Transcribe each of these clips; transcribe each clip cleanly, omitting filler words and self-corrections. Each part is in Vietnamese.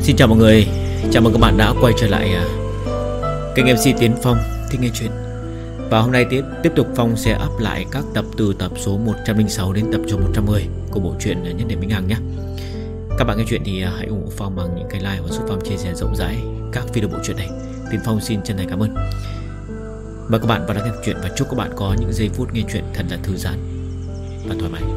Xin chào mọi người, chào mừng các bạn đã quay trở lại kênh MC Tiến Phong thích nghe chuyện. Và hôm nay tiếp tục Phong sẽ up lại các tập từ tập số 106 đến tập số 110 của bộ truyện Nhất Niệm Vĩnh Hằng nhé. Các bạn nghe chuyện thì hãy ủng hộ Phong bằng những cái like và giúp Phong chia sẻ rộng rãi các video bộ truyện này. Tiến Phong xin chân thành cảm ơn. Mời các bạn vào đón nghe chuyện và chúc các bạn có những giây phút nghe chuyện thật là thư giãn và thoải mái.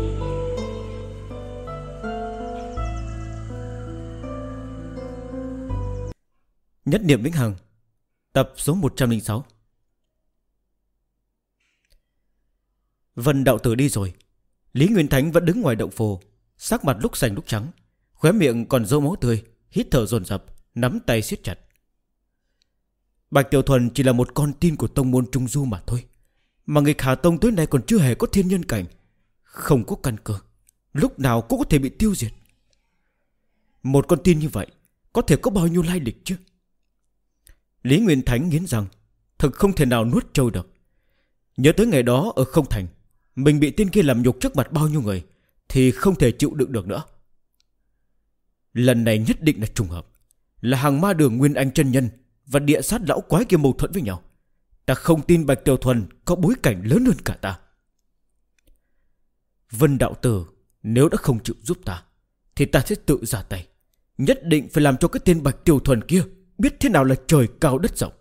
Nhất Niệm Vĩnh Hằng, tập số 106. Vân đạo tử đi rồi, Lý Nguyên Thánh vẫn đứng ngoài động phủ, sắc mặt lúc xanh lúc trắng, khóe miệng còn dấu máu tươi, hít thở dồn dập, nắm tay siết chặt. Bạch Tiểu Thuần chỉ là một con tin của tông môn Trung Du mà thôi, mà người Khả Tông tới nay còn chưa hề có thiên nhân cảnh, không có căn cơ, lúc nào cũng có thể bị tiêu diệt. Một con tin như vậy có thể có bao nhiêu lai lịch chứ? Lý Nguyên Thánh nghiến rằng thực không thể nào nuốt trôi được. Nhớ tới ngày đó ở Không Thành, mình bị tên kia làm nhục trước mặt bao nhiêu người, thì không thể chịu đựng được nữa. Lần này nhất định là trùng hợp, là Hàng Ma Đường Nguyên Anh chân nhân và địa sát lão quái kia mâu thuẫn với nhau. Ta không tin Bạch Tiểu Thuần có bối cảnh lớn hơn cả ta. Vân đạo tử nếu đã không chịu giúp ta, thì ta sẽ tự ra tay, nhất định phải làm cho cái tên Bạch Tiểu Thuần kia biết thế nào là trời cao đất rộng.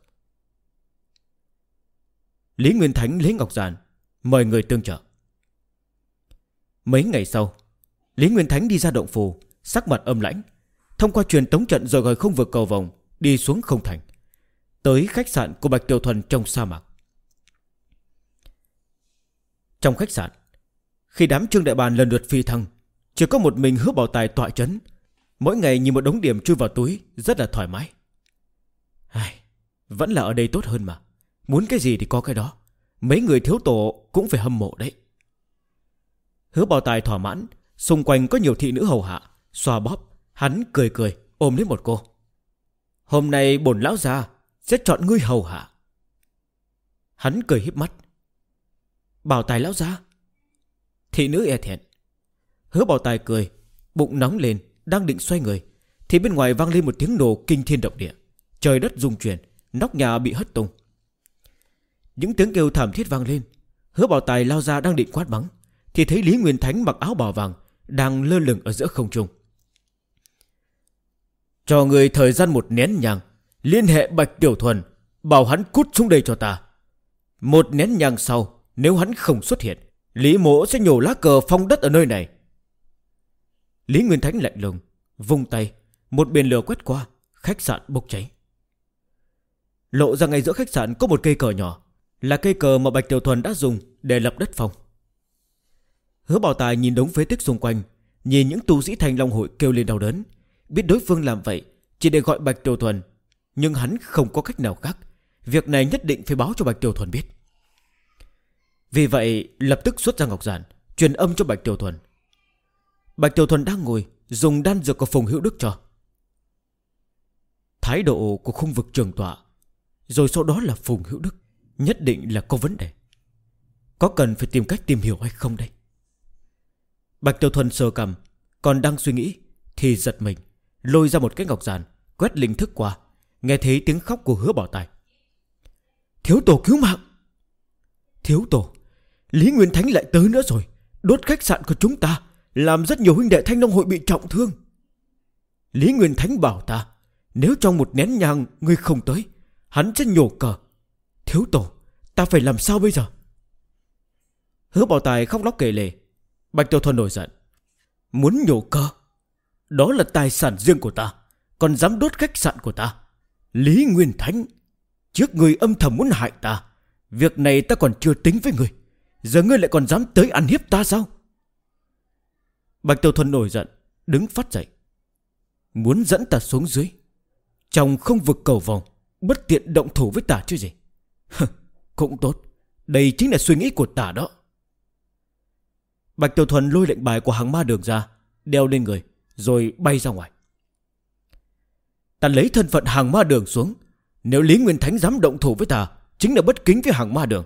Lý Nguyên Thánh lấy ngọc giản mời người tương trợ. Mấy ngày sau, Lý Nguyên Thánh đi ra động phủ, sắc mặt âm lãnh, thông qua truyền tống trận rồi gọi không vượt cầu vòng, đi xuống Không Thành, tới khách sạn của Bạch Tiểu Thuần trong sa mạc. Trong khách sạn, khi đám Trương Đại Bàn lần lượt phi thăng, chỉ có một mình Hứa Bảo Tài tọa trấn, mỗi ngày như một đống điểm chui vào túi, rất là thoải mái. Vẫn là ở đây tốt hơn mà, muốn cái gì thì có cái đó, mấy người thiếu tổ cũng phải hâm mộ đấy. Hứa Bảo Tài thỏa mãn, xung quanh có nhiều thị nữ hầu hạ, xoa bóp, hắn cười cười ôm lấy một cô. Hôm nay bổn lão già sẽ chọn ngươi hầu hạ. Hắn cười híp mắt. Bảo Tài lão già. Thị nữ e thẹn. Hứa Bảo Tài cười, bụng nóng lên, đang định xoay người thì bên ngoài vang lên một tiếng nổ kinh thiên động địa, trời đất rung chuyển, nóc nhà bị hất tung. Những tiếng kêu thảm thiết vang lên. Hứa Bảo Tài lao ra đang định quát mắng, thì thấy Lý Nguyên Thánh mặc áo bào vàng đang lơ lửng ở giữa không trung. Cho người thời gian một nén nhang, liên hệ Bạch Tiểu Thuần, bảo hắn cút xuống đây cho ta. Một nén nhang sau, nếu hắn không xuất hiện, Lý Mỗ sẽ nhổ lá cờ phong đất ở nơi này. Lý Nguyên Thánh lạnh lùng vung tay, một biển lửa quét qua, khách sạn bốc cháy. Lộ ra ngay giữa khách sạn có một cây cờ nhỏ, là cây cờ mà Bạch Tiểu Thuần đã dùng để lập đất phong. Hứa Bảo Tài nhìn đống phế tích xung quanh, nhìn những tu sĩ Thanh Long hội kêu lên đau đớn, biết đối phương làm vậy chỉ để gọi Bạch Tiểu Thuần, nhưng hắn không có cách nào khác, việc này nhất định phải báo cho Bạch Tiểu Thuần biết. Vì vậy lập tức xuất ra ngọc giản, truyền âm cho Bạch Tiểu Thuần. Bạch Tiểu Thuần đang ngồi dùng đan dược của Phùng Hữu Đức cho. Thái độ của khung vực trường tọa, rồi sau đó là Phùng Hữu Đức, nhất định là có vấn đề. Có cần phải tìm cách tìm hiểu hay không đây? Bạch Tiểu Thuần sờ cằm, còn đang suy nghĩ thì giật mình, lôi ra một cái ngọc giản, quét linh thức qua, nghe thấy tiếng khóc của Hứa Bảo Tài. Thiếu tổ cứu mạng! Thiếu tổ, Lý Nguyên Thánh lại tới nữa rồi, đốt khách sạn của chúng ta, làm rất nhiều huynh đệ Thanh Long hội bị trọng thương. Lý Nguyên Thánh bảo ta, nếu trong một nén nhang ngươi không tới, hắn sẽ nhổ cờ. Thiếu tổ, ta phải làm sao bây giờ? Hứa Bảo Tài khóc lóc kể lể. Bạch Tiểu Thuần nổi giận. Muốn nhổ cờ? Đó là tài sản riêng của ta, còn dám đốt khách sạn của ta. Lý Nguyên Thánh, trước người âm thầm muốn hại ta, việc này ta còn chưa tính với ngươi, giờ ngươi lại còn dám tới ăn hiếp ta sao? Bạch Tiểu Thuần nổi giận, đứng phát dậy. Muốn dẫn ta xuống dưới, trong không vực cầu vòng, bất tiện động thủ với ta chứ gì. Cũng tốt, đây chính là suy nghĩ của ta đó. Bạch Tiểu Thuần lôi lệnh bài của Hàng Ma Đường ra, đeo lên người, rồi bay ra ngoài. Ta lấy thân phận Hàng Ma Đường xuống, nếu Lý Nguyên Thánh dám động thủ với ta, chính là bất kính với Hàng Ma Đường.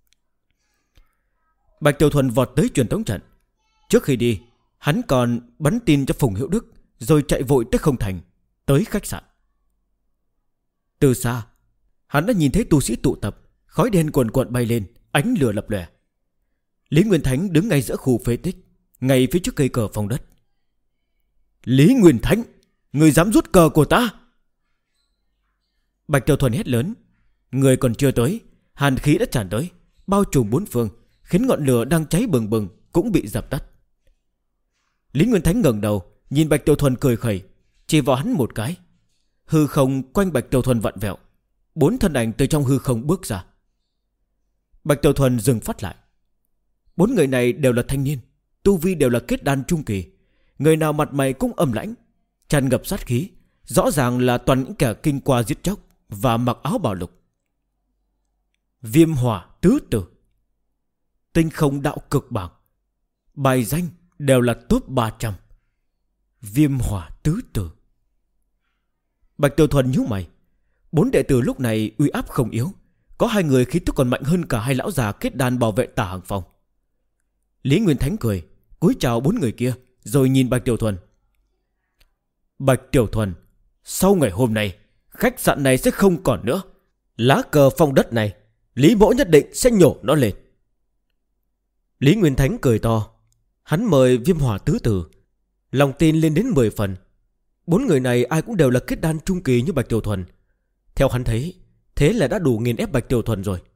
Bạch Tiểu Thuần vọt tới truyền tống trận. Trước khi đi, hắn còn bắn tin cho Phùng Hữu Đức, rồi chạy vội tới Không Thành, tới khách sạn. Từ xa, hắn đã nhìn thấy tu sĩ tụ tập, khói đen cuồn cuộn bay lên, ánh lửa lập lòe. Lý Nguyên Thánh đứng ngay giữa khu phế tích, ngay phía trước cây cờ phong đất. Lý Nguyên Thánh, người dám rút cờ của ta? Bạch Tiểu Thuần hét lớn. Người còn chưa tới, hàn khí đã tràn tới, bao trùm bốn phương, khiến ngọn lửa đang cháy bừng bừng cũng bị dập tắt. Lý Nguyên Thánh ngẩng đầu, nhìn Bạch Tiểu Thuần cười khẩy, chỉ vào hắn một cái. Hư không quanh Bạch Tiểu Thuần vặn vẹo, 4 thân ảnh từ trong hư không bước ra. Bạch Tiểu Thuần dừng phát lại. 4 người này đều là thanh niên, tu vi đều là kết đan trung kỳ. Người nào mặt mày cũng âm lãnh, tràn ngập sát khí, rõ ràng là toàn những kẻ kinh qua giết chóc và mặc áo bào lục. Viêm Hỏa Tứ Tử, Tinh Không Đạo Cực Bảng, bài danh đều là top 300. Viêm Hỏa Tứ Tử. Bạch Tiểu Thuần nhíu mày. 4 đệ tử lúc này uy áp không yếu, có 2 người khí tức còn mạnh hơn cả 2 lão già kết đan bảo vệ Tả Hàng Phong. Lý Nguyên Thánh cười, cúi chào 4 người kia, rồi nhìn Bạch Tiểu Thuần. Bạch Tiểu Thuần, sau ngày hôm nay, khách sạn này sẽ không còn nữa. Lá cờ phong đất này, Lý Mỗ nhất định sẽ nhổ nó lên. Lý Nguyên Thánh cười to. Hắn mời Viêm Hỏa Tứ Tử, lòng tin lên đến 10 phần. 4 người này ai cũng đều là kết đan trung kỳ như Bạch Tiểu Thuần. Theo hắn thấy, thế là đã đủ nghiền ép Bạch Tiểu Thuần rồi.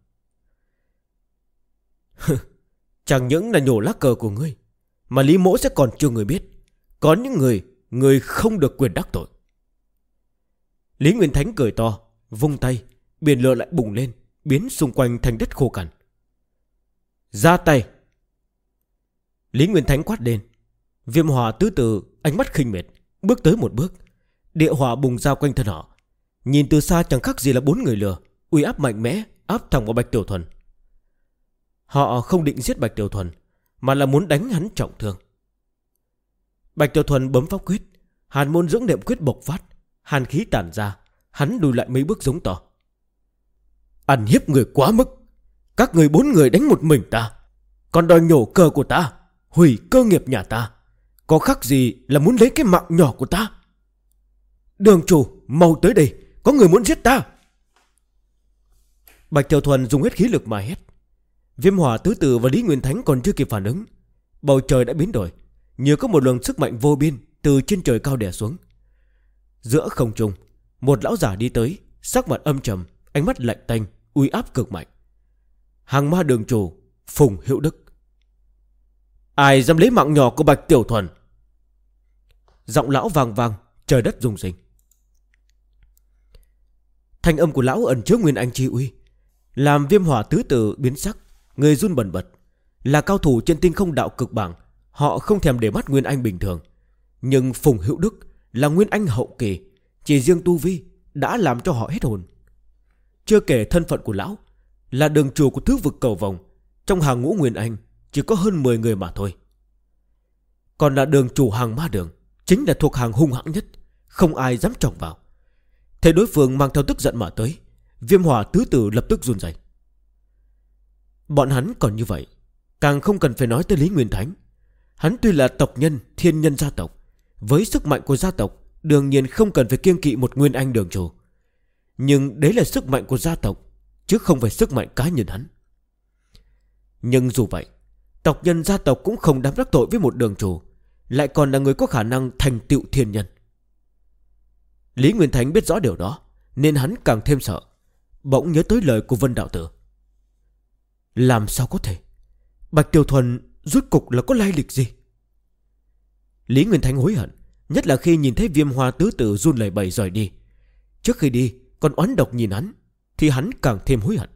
Chẳng những là nhổ lá cờ của ngươi, mà Lý Mỗ sẽ còn chưa người biết. Có những người không được quyền đắc tội. Lý Nguyên Thánh cười to, vung tay, biển lửa lại bùng lên, biến xung quanh thành đất khô cằn. Ra tay. Lý Nguyên Thánh quát lên. Viêm Hỏa Tứ Tử ánh mắt khinh miệt, bước tới một bước, địa hỏa bùng ra quanh thân họ. Nhìn từ xa chẳng khác gì là 4 người lừa, uy áp mạnh mẽ áp thẳng vào Bạch Tiểu Thuần. Họ không định giết Bạch Tiểu Thuần, mà là muốn đánh hắn trọng thương. Bạch Tiểu Thuần bấm pháp quyết, Hàn Môn Dưỡng Niệm Quyết bộc phát, hàn khí tản ra, hắn lùi lại mấy bước giống to. Ăn hiếp người quá mức, các người 4 người đánh một mình ta, còn đòi nhổ cờ của ta, hủy cơ nghiệp nhà ta, có khác gì là muốn lấy cái mạng nhỏ của ta. Đường chủ, mau tới đây, có người muốn giết ta. Bạch Tiểu Thuần dùng hết khí lực mà hét. Viêm Hỏa Tứ Tử và Lý Nguyên Thánh còn chưa kịp phản ứng, bầu trời đã biến đổi, như có một luồng sức mạnh vô biên từ trên trời cao đè xuống. Giữa không trung, một lão giả đi tới, sắc mặt âm trầm, ánh mắt lạnh tanh, uy áp cực mạnh. Hàng Ma đường chủ Phùng Hữu Đức. Ai dám lấy mạng nhỏ của Bạch Tiểu Thuần? Giọng lão vang vang, trời đất rung rinh. Thanh âm của lão ẩn chứa nguyên anh chi uy, làm Viêm Hỏa Tứ Tử biến sắc, người run bần bật. Là cao thủ trên Tinh Không Đạo Cực Bảng, họ không thèm để mắt nguyên anh bình thường. Nhưng Phùng Hữu Đức là nguyên anh hậu kỳ, chỉ riêng tu vi đã làm cho họ hết hồn. Chưa kể thân phận của lão là đường chủ của Thứ Vực Cầu Vòng, trong hàng ngũ nguyên anh chỉ có hơn 10 người mà thôi. Còn là đường chủ hàng Ma đường, chính là thuộc hàng hung hãn nhất, không ai dám chọc vào. Thấy đối phương mang theo tức giận mà tới, Viêm Hỏa Tứ Tử lập tức run rẩy. Bọn hắn còn như vậy, càng không cần phải nói tới Lý Nguyên Thánh. Hắn tuy là tộc nhân thiên nhân gia tộc, với sức mạnh của gia tộc đương nhiên không cần phải kiêng kỵ một nguyên anh đường chủ. Nhưng đấy là sức mạnh của gia tộc, chứ không phải sức mạnh cá nhân hắn. Nhưng dù vậy, tộc nhân gia tộc cũng không dám đắc tội với một đường chủ, lại còn là người có khả năng thành tựu thiên nhân. Lý Nguyên Thánh biết rõ điều đó, nên hắn càng thêm sợ. Bỗng nhớ tới lời của Vân Đạo Tử. Làm sao có thể? Bạch Tiểu Thuần rốt cục là có lai lịch gì? Lý Nguyên Thánh hối hận, nhất là khi nhìn thấy Viêm Hỏa Tứ Tử run lẩy bẩy rời đi. Trước khi đi còn oán độc nhìn hắn, thì hắn càng thêm hối hận.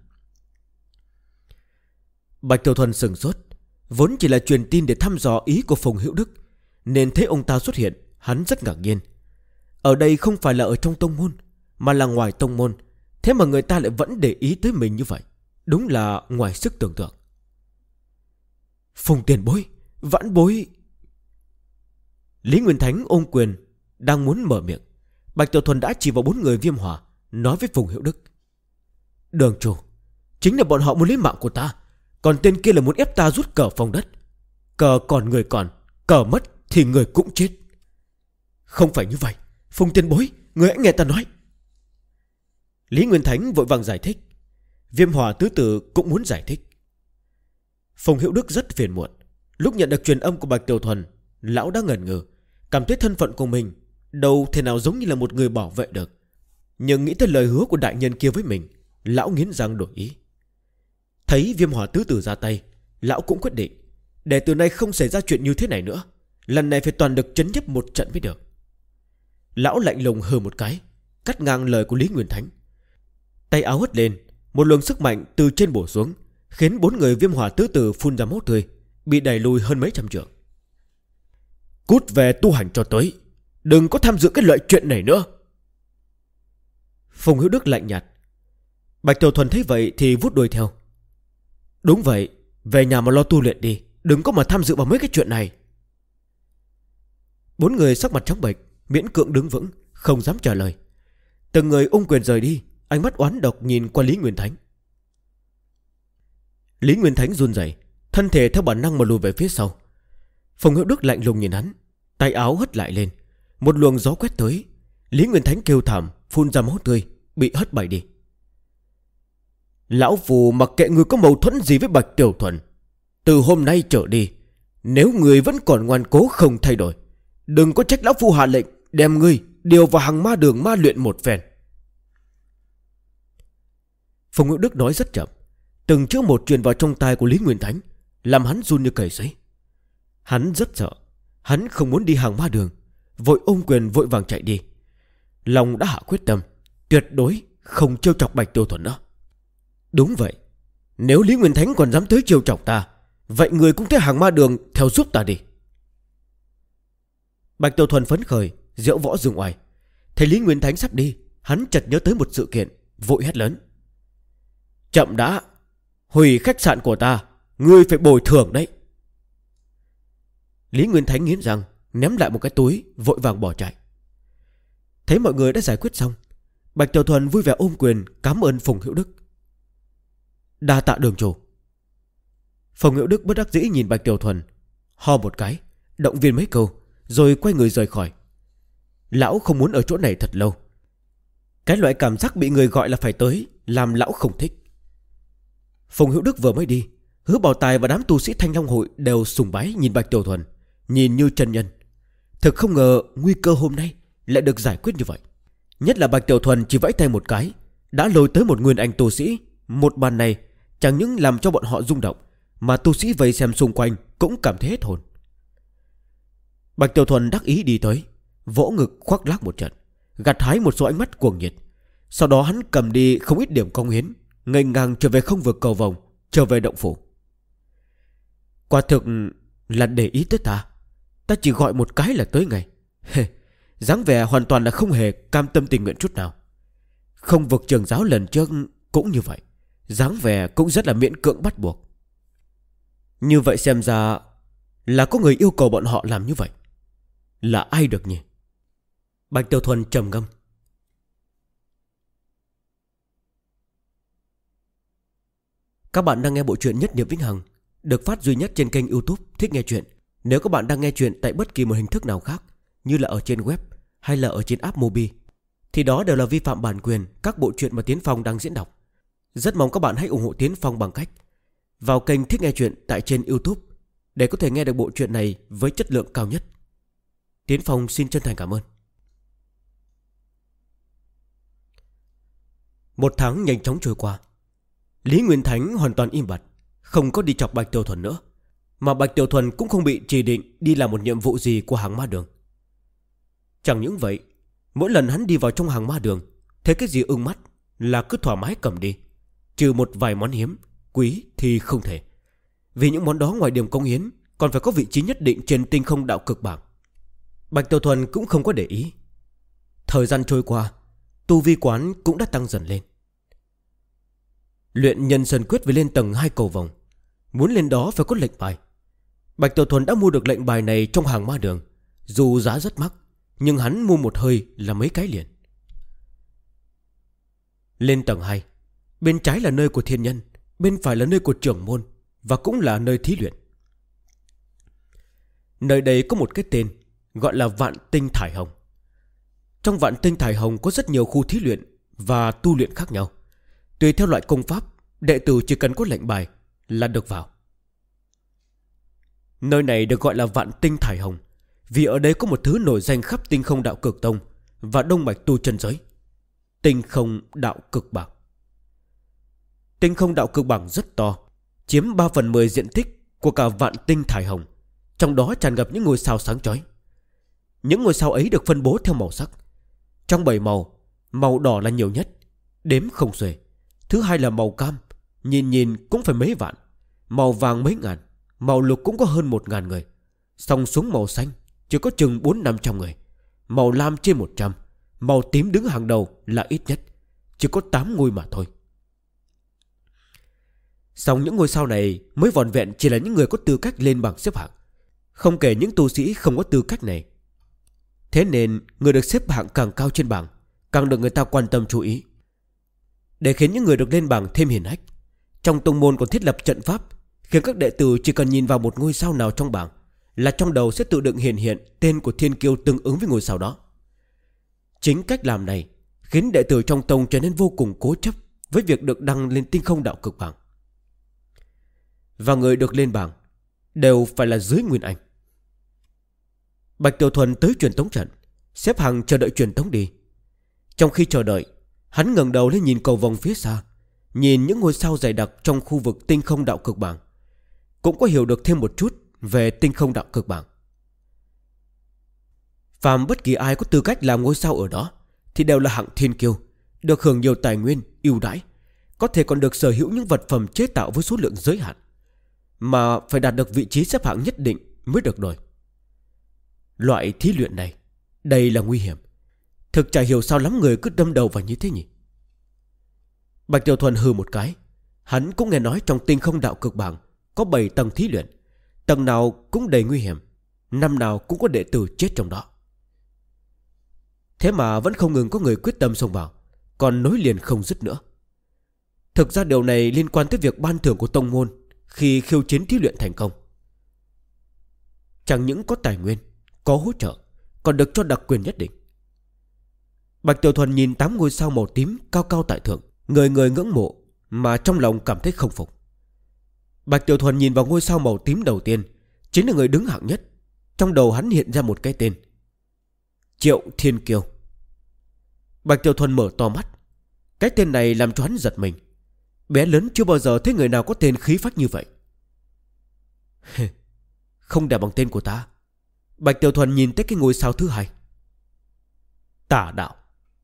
Bạch Tiểu Thuần sừng sốt, vốn chỉ là truyền tin để thăm dò ý của Phùng Hữu Đức, nên thấy ông ta xuất hiện, hắn rất ngạc nhiên. Ở đây không phải là ở trong tông môn, mà là ngoài tông môn, thế mà người ta lại vẫn để ý tới mình như vậy, đúng là ngoài sức tưởng tượng. Phùng tiền bối, vãn bối. Lý Nguyên Thánh ôm quyền, đang muốn mở miệng, Bạch Tiểu Thuần đã chỉ vào 4 người Viêm Hỏa, nói với Phùng Hữu Đức. Đường chủ, chính là bọn họ muốn lấy mạng của ta, còn tên kia là muốn ép ta rút cờ phong đất. Cờ còn người còn, cờ mất thì người cũng chết. Không phải như vậy, Phùng tiền bối, Người hãy nghe ta nói. Lý Nguyên Thánh vội vàng giải thích. Viêm Hỏa Tứ Tử cũng muốn giải thích. Phùng Hữu Đức rất phiền muộn. Lúc nhận được truyền âm của Bạch Tiểu Thuần, lão đã ngần ngừ, cảm thấy thân phận của mình đâu thể nào giống như là một người bảo vệ được. Nhưng nghĩ tới lời hứa của đại nhân kia với mình, lão nghiến răng đổi ý. Thấy Viêm Hỏa Tứ Tử ra tay, lão cũng quyết định để từ nay không xảy ra chuyện như thế này nữa. Lần này phải toàn lực chấn nhấp một trận mới được. Lão lạnh lùng hừ một cái, cắt ngang lời của Lý Nguyên Thánh. Tay áo hất lên, một luồng sức mạnh từ trên bổ xuống, khiến 4 người Viêm Hỏa Tứ Tử phun ra máu tươi, bị đẩy lùi hơn mấy trăm trượng. Cút về tu hành cho tới, đừng có tham dự cái loại chuyện này nữa. Phùng Hữu Đức lạnh nhạt. Bạch Tiểu Thuần thấy vậy thì vút đuôi theo. Đúng vậy, về nhà mà lo tu luyện đi, đừng có mà tham dự vào mấy cái chuyện này. 4 người sắc mặt trắng bệch, miễn cưỡng đứng vững, không dám trả lời. Từng người ung quyền rời đi, ánh mắt oán độc nhìn qua Lý Nguyên Thánh. Lý Nguyên Thánh run rẩy, thân thể theo bản năng mà lùi về phía sau. Phùng Hữu Đức lạnh lùng nhìn hắn, tay áo hất lại lên, một luồng gió quét tới. Lý Nguyên Thánh kêu thảm, phun ra máu tươi, bị hất bay đi. Lão Phù mặc kệ người có mâu thuẫn gì với Bạch Tiểu Thuần, từ hôm nay trở đi, nếu người vẫn còn ngoan cố không thay đổi, đừng có trách lão Phu hạ lệnh đem ngươi điều vào hàng ma đường ma luyện một phen. Phùng Hữu Đức nói rất chậm, từng chữ một truyền vào trong tai của Lý Nguyên Thánh, làm hắn run như cầy sấy. Hắn rất sợ, hắn không muốn đi hàng ma đường, vội ôm quyền vội vàng chạy đi. Lòng đã hạ quyết tâm, tuyệt đối không trêu chọc Bạch Tiểu Thuần nữa. Đúng vậy, nếu Lý Nguyên Thánh còn dám tới trêu chọc ta, vậy người cũng tới hàng ma đường theo giúp ta đi. Bạch Tiểu Thuần phấn khởi, diễu võ dương oai. Thấy Lý Nguyên Thánh sắp đi, hắn chợt nhớ tới một sự kiện, vội hét lớn. Chậm đã, hủy khách sạn của ta, ngươi phải bồi thường đấy. Lý Nguyên Thánh nghiến răng, ném lại một cái túi, vội vàng bỏ chạy. Thấy mọi người đã giải quyết xong, Bạch Tiểu Thuần vui vẻ ôm quyền cảm ơn Phùng Hữu Đức. Đa tạ đường chủ. Phùng Hữu Đức bất đắc dĩ nhìn Bạch Tiểu Thuần, ho một cái, động viên mấy câu, rồi quay người rời khỏi. Lão không muốn ở chỗ này thật lâu. Cái loại cảm giác bị người gọi là phải tới làm lão không thích. Phùng Hữu Đức vừa mới đi, Hứa Bảo Tài và đám tu sĩ Thanh Long hội đều sùng bái nhìn Bạch Tiểu Thuần, nhìn như chân nhân. Thực không ngờ nguy cơ hôm nay lại được giải quyết như vậy. Nhất là Bạch Tiểu Thuần chỉ vẫy tay một cái đã lôi tới một nguyên anh tu sĩ. Một bàn này chẳng những làm cho bọn họ rung động, mà tu sĩ vây xem xung quanh cũng cảm thấy hết hồn. Bạch Tiểu Thuần đắc ý đi tới, vỗ ngực khoác lác một trận, gặt hái một số ánh mắt cuồng nhiệt. Sau đó hắn cầm đi không ít điểm công hiến, nghênh ngang trở về không vực cầu vồng, trở về động phủ. Quả thực là để ý tới ta, ta chỉ gọi một cái là tới ngay. Dáng vẻ hoàn toàn là không hề cam tâm tình nguyện chút nào. Không vực trường giáo lần trước cũng như vậy, dáng vẻ cũng rất là miễn cưỡng bắt buộc. Như vậy xem ra là có người yêu cầu bọn họ làm như vậy. Là ai được nhỉ? Bạch Tiểu Thuần trầm ngâm. Các bạn đang nghe bộ truyện Nhất Niệm Vĩnh Hằng, được phát duy nhất trên kênh YouTube Thích Nghe Chuyện. Nếu các bạn đang nghe chuyện tại bất kỳ một hình thức nào khác, như là ở trên web hay là ở trên app Mobi, thì đó đều là vi phạm bản quyền các bộ truyện mà Tiến Phong đang diễn đọc. Rất mong các bạn hãy ủng hộ Tiến Phong bằng cách vào kênh Thích Nghe Chuyện tại trên YouTube để có thể nghe được bộ truyện này với chất lượng cao nhất. Tiến Phong xin chân thành cảm ơn. Một tháng nhanh chóng trôi qua. Lý Nguyên Thánh hoàn toàn im bặt, không có đi chọc Bạch Tiểu Thuần nữa, mà Bạch Tiểu Thuần cũng không bị chỉ định đi làm một nhiệm vụ gì của hàng ma đường. Chẳng những vậy, mỗi lần hắn đi vào trong hàng ma đường, thấy cái gì ưng mắt là cứ thoải mái cầm đi, trừ một vài món hiếm, quý thì không thể. Vì những món đó ngoài điểm công hiến còn phải có vị trí nhất định trên tinh không đạo cực bảng. Bạch Tiểu Thuần cũng không có để ý. Thời gian trôi qua, tu vi quán cũng đã tăng dần lên. Luyện nhân sơn quyết với lên tầng 2 cầu vòng, muốn lên đó phải có lệnh bài. Bạch Tiểu Thuần đã mua được lệnh bài này trong hàng ma đường. Dù giá rất mắc, nhưng hắn mua một hơi là mấy cái liền. Lên tầng 2, bên trái là nơi của thiên nhân, bên phải là nơi của trưởng môn, và cũng là nơi thí luyện. Nơi đây có một cái tên gọi là Vạn Tinh Thải Hồng. Trong Vạn Tinh Thải Hồng có rất nhiều khu thí luyện và tu luyện khác nhau. Tùy theo loại công pháp, đệ tử chỉ cần có lệnh bài là được vào. Nơi này được gọi là Vạn Tinh Thải Hồng vì ở đây có một thứ nổi danh khắp Tinh Không Đạo Cực Tông và Đông Mạch tu chân giới: Tinh Không Đạo Cực Bảng. Tinh Không Đạo Cực Bảng rất to, chiếm 3/10 diện tích của cả Vạn Tinh Thải Hồng. Trong đó tràn ngập những ngôi sao sáng chói. Những ngôi sao ấy được phân bố theo màu sắc. Trong 7 màu, màu đỏ là nhiều nhất, đếm không xuể. Thứ hai là màu cam, nhìn cũng phải mấy vạn. Màu vàng mấy ngàn. Màu lục cũng có hơn 1.000 người. Xong xuống màu xanh chỉ có chừng 400-500 người. Màu lam trên 100. Màu tím đứng hàng đầu là ít nhất, chỉ có 8 ngôi mà thôi. Xong những ngôi sao này mới vỏn vẹn chỉ là những người có tư cách lên bảng xếp hạng, không kể những tu sĩ không có tư cách này. Thế nên người được xếp hạng càng cao trên bảng càng được người ta quan tâm chú ý. Để khiến những người được lên bảng thêm hiển hách, trong tông môn còn thiết lập trận pháp, khiến các đệ tử chỉ cần nhìn vào một ngôi sao nào trong bảng là trong đầu sẽ tự động hiện tên của thiên kiêu tương ứng với ngôi sao đó. Chính cách làm này khiến đệ tử trong tông trở nên vô cùng cố chấp với việc được đăng lên Tinh Không Đạo Cực Bảng. Và người được lên bảng đều phải là dưới Nguyên Anh. Bạch Tiểu Thuần tới truyền tống trận, xếp hàng chờ đợi truyền tống đi. Trong khi chờ đợi, hắn ngẩng đầu lên nhìn cầu vồng phía xa, nhìn những ngôi sao dày đặc trong khu vực Tinh Không Đạo Cực Bảng, cũng có hiểu được thêm một chút về Tinh Không Đạo Cực Bảng. Phàm bất kỳ ai có tư cách làm ngôi sao ở đó thì đều là hạng thiên kiêu, được hưởng nhiều tài nguyên ưu đãi, có thể còn được sở hữu những vật phẩm chế tạo với số lượng giới hạn, mà phải đạt được vị trí xếp hạng nhất định mới được rồi. Loại thí luyện này đây là nguy hiểm. Thực chả hiểu sao lắm người cứ đâm đầu vào như thế nhỉ. Bạch Tiểu Thuần hừ một cái. Hắn cũng nghe nói trong Tinh Không Đạo Cực Bảng có 7 tầng thí luyện, tầng nào cũng đầy nguy hiểm, năm nào cũng có đệ tử chết trong đó. Thế mà vẫn không ngừng có người quyết tâm xông vào, còn nối liền không dứt nữa. Thực ra điều này liên quan tới việc ban thưởng của tông môn khi khiêu chiến thí luyện thành công. Chẳng những có tài nguyên, có hỗ trợ, còn được cho đặc quyền nhất định. Bạch Tiểu Thuần nhìn 8 ngôi sao màu tím cao cao tại thượng, người người ngưỡng mộ, mà trong lòng cảm thấy không phục. Bạch Tiểu Thuần nhìn vào ngôi sao màu tím đầu tiên, chính là người đứng hạng nhất. Trong đầu hắn hiện ra một cái tên: Triệu Thiên Kiêu. Bạch Tiểu Thuần mở to mắt. Cái tên này làm cho hắn giật mình. Bé lớn chưa bao giờ thấy người nào có tên khí phách như vậy. Không đẹp bằng tên của ta. Bạch Tiểu Thuần nhìn tới cái ngôi sao thứ hai: Tả Đạo.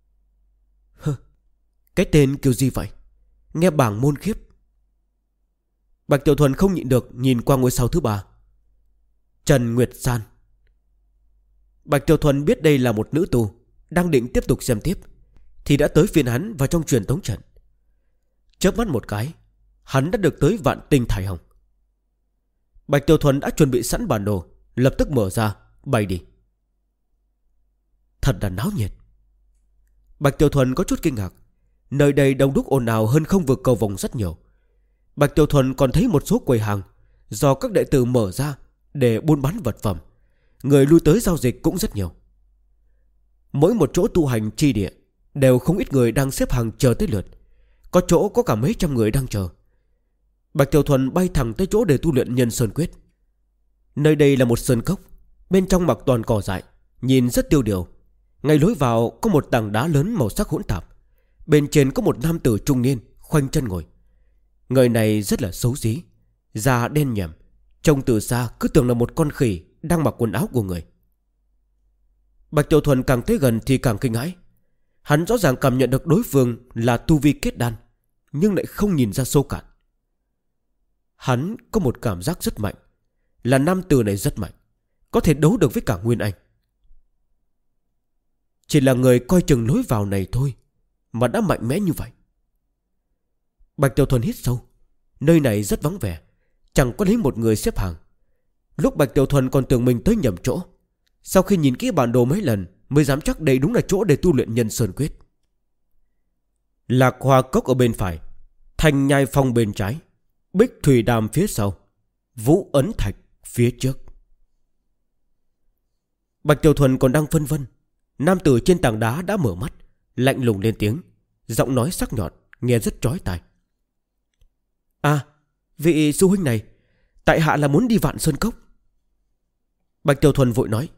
Cái tên kiểu gì vậy? Nghe bảng môn khiếp. Bạch Tiểu Thuần không nhịn được nhìn qua ngôi sao thứ ba: Trần Nguyệt San. Bạch Tiểu Thuần biết đây là một nữ tu, đang định tiếp tục xem tiếp thì đã tới phiên hắn vào trong truyền tống trận. Chớp mắt một cái, hắn đã được tới Vạn Tinh Thải Hồng. Bạch Tiểu Thuần đã chuẩn bị sẵn bản đồ, lập tức mở ra, bay đi. Thật là náo nhiệt. Bạch Tiểu Thuần có chút kinh ngạc. Nơi đây đông đúc ồn ào hơn không vực cầu vồng rất nhiều. Bạch Tiểu Thuần còn thấy một số quầy hàng do các đệ tử mở ra để buôn bán vật phẩm. Người lui tới giao dịch cũng rất nhiều. Mỗi một chỗ tu hành chi địa đều không ít người đang xếp hàng chờ tới lượt. Có chỗ có cả mấy trăm người đang chờ. Bạch Tiểu Thuần bay thẳng tới chỗ để tu luyện Nhân Sơn Quyết. Nơi đây là một sơn cốc, bên trong mặc toàn cỏ dại, nhìn rất tiêu điều. Ngay lối vào có một tảng đá lớn màu sắc hỗn tạp. Bên trên có một nam tử trung niên khoanh chân ngồi. Người này rất là xấu xí, da đen nhẻm, trông từ xa cứ tưởng là một con khỉ đang mặc quần áo của người. Bạch Tiểu Thuần càng tới gần thì càng kinh hãi. Hắn rõ ràng cảm nhận được đối phương là tu vi kết đan, nhưng lại không nhìn ra sâu cạn. Hắn có một cảm giác rất mạnh, là nam tử này rất mạnh, có thể đấu được với cả Nguyên Anh. Chỉ là người coi chừng lối vào này thôi mà đã mạnh mẽ như vậy. Bạch Tiểu Thuần hít sâu. Nơi này rất vắng vẻ, chẳng có lấy một người xếp hàng. Lúc Bạch Tiểu Thuần còn tưởng mình tới nhầm chỗ, sau khi nhìn kỹ bản đồ mấy lần mới dám chắc đây đúng là chỗ để tu luyện Nhân Sơn Quyết. Lạc Hoa Cốc ở bên phải, Thanh Nhai Phong bên trái, Bích Thủy Đàm phía sau, Vũ Ấn Thạch phía trước. Bạch Tiểu Thuần còn đang phân vân Nam tử trên tảng đá đã mở mắt, lạnh lùng lên tiếng, giọng nói sắc nhọn, nghe rất chói tai. À, vị sư huynh này, tại hạ là muốn đi Vạn Sơn Cốc. Bạch Tiểu Thuần vội nói.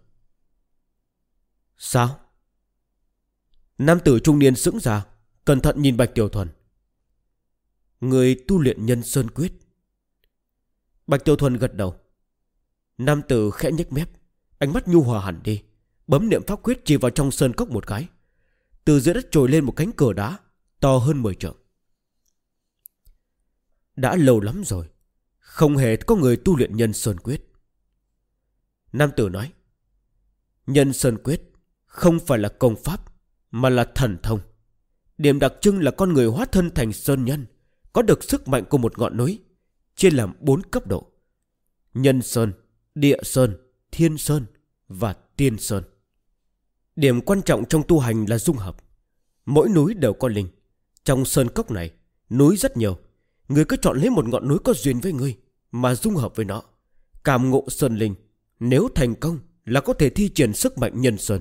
Sao? Nam tử trung niên sững ra, cẩn thận nhìn Bạch Tiểu Thuần. Người tu luyện Nhân Sơn Quyết. Bạch Tiểu Thuần gật đầu. Nam tử khẽ nhếch mép, ánh mắt nhu hòa hẳn đi, bấm niệm pháp quyết chỉ vào trong sơn cốc một cái. Từ dưới đất trồi lên một cánh cửa đá to hơn 10 trượng. Đã lâu lắm rồi không hề có người tu luyện Nhân Sơn Quyết. Nam tử nói. Nhân Sơn Quyết không phải là công pháp, mà là thần thông. Điểm đặc trưng là con người hóa thân thành sơn nhân, có được sức mạnh của một ngọn núi, chia làm 4 cấp độ: Nhân Sơn, Địa Sơn, Thiên Sơn và Tiên Sơn. Điểm quan trọng trong tu hành là dung hợp. Mỗi núi đều có linh. Trong sơn cốc này, núi rất nhiều. Người cứ chọn lấy một ngọn núi có duyên với ngươi mà dung hợp với nó, cảm ngộ sơn linh. Nếu thành công là có thể thi triển sức mạnh Nhân Sơn.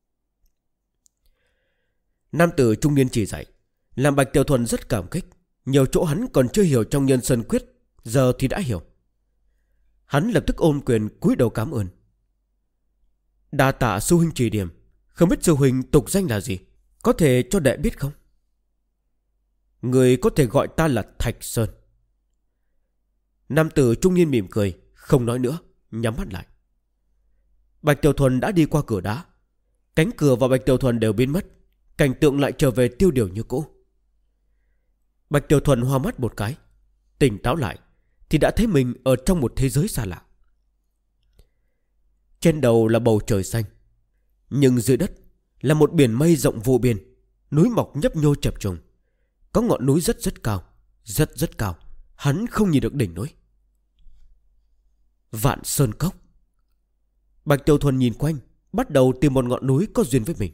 Nam tử trung niên chỉ dạy, làm Bạch Tiểu Thuần rất cảm kích. Nhiều chỗ hắn còn chưa hiểu trong Nhân Sơn Quyết, giờ thì đã hiểu. Hắn lập tức ôm quyền cúi đầu cảm ơn. Đa tạ sư huynh chỉ điểm. Không biết sư huynh tục danh là gì, có thể cho đệ biết không? Người có thể gọi ta là Thạch Sơn. Nam tử trung niên mỉm cười, không nói nữa, nhắm mắt lại. Bạch Tiểu Thuần đã đi qua cửa đá. Cánh cửa và Bạch Tiểu Thuần đều biến mất. Cảnh tượng lại trở về tiêu điều như cũ. Bạch Tiểu Thuần hoa mắt một cái, tỉnh táo lại thì đã thấy mình ở trong một thế giới xa lạ. Trên đầu là bầu trời xanh, nhưng dưới đất là một biển mây rộng vô biên. Núi mọc nhấp nhô chập trùng. Có ngọn núi rất cao, rất cao. Hắn không nhìn được đỉnh núi. Vạn Sơn Cốc. Bạch Tiểu Thuần nhìn quanh, bắt đầu tìm một ngọn núi có duyên với mình.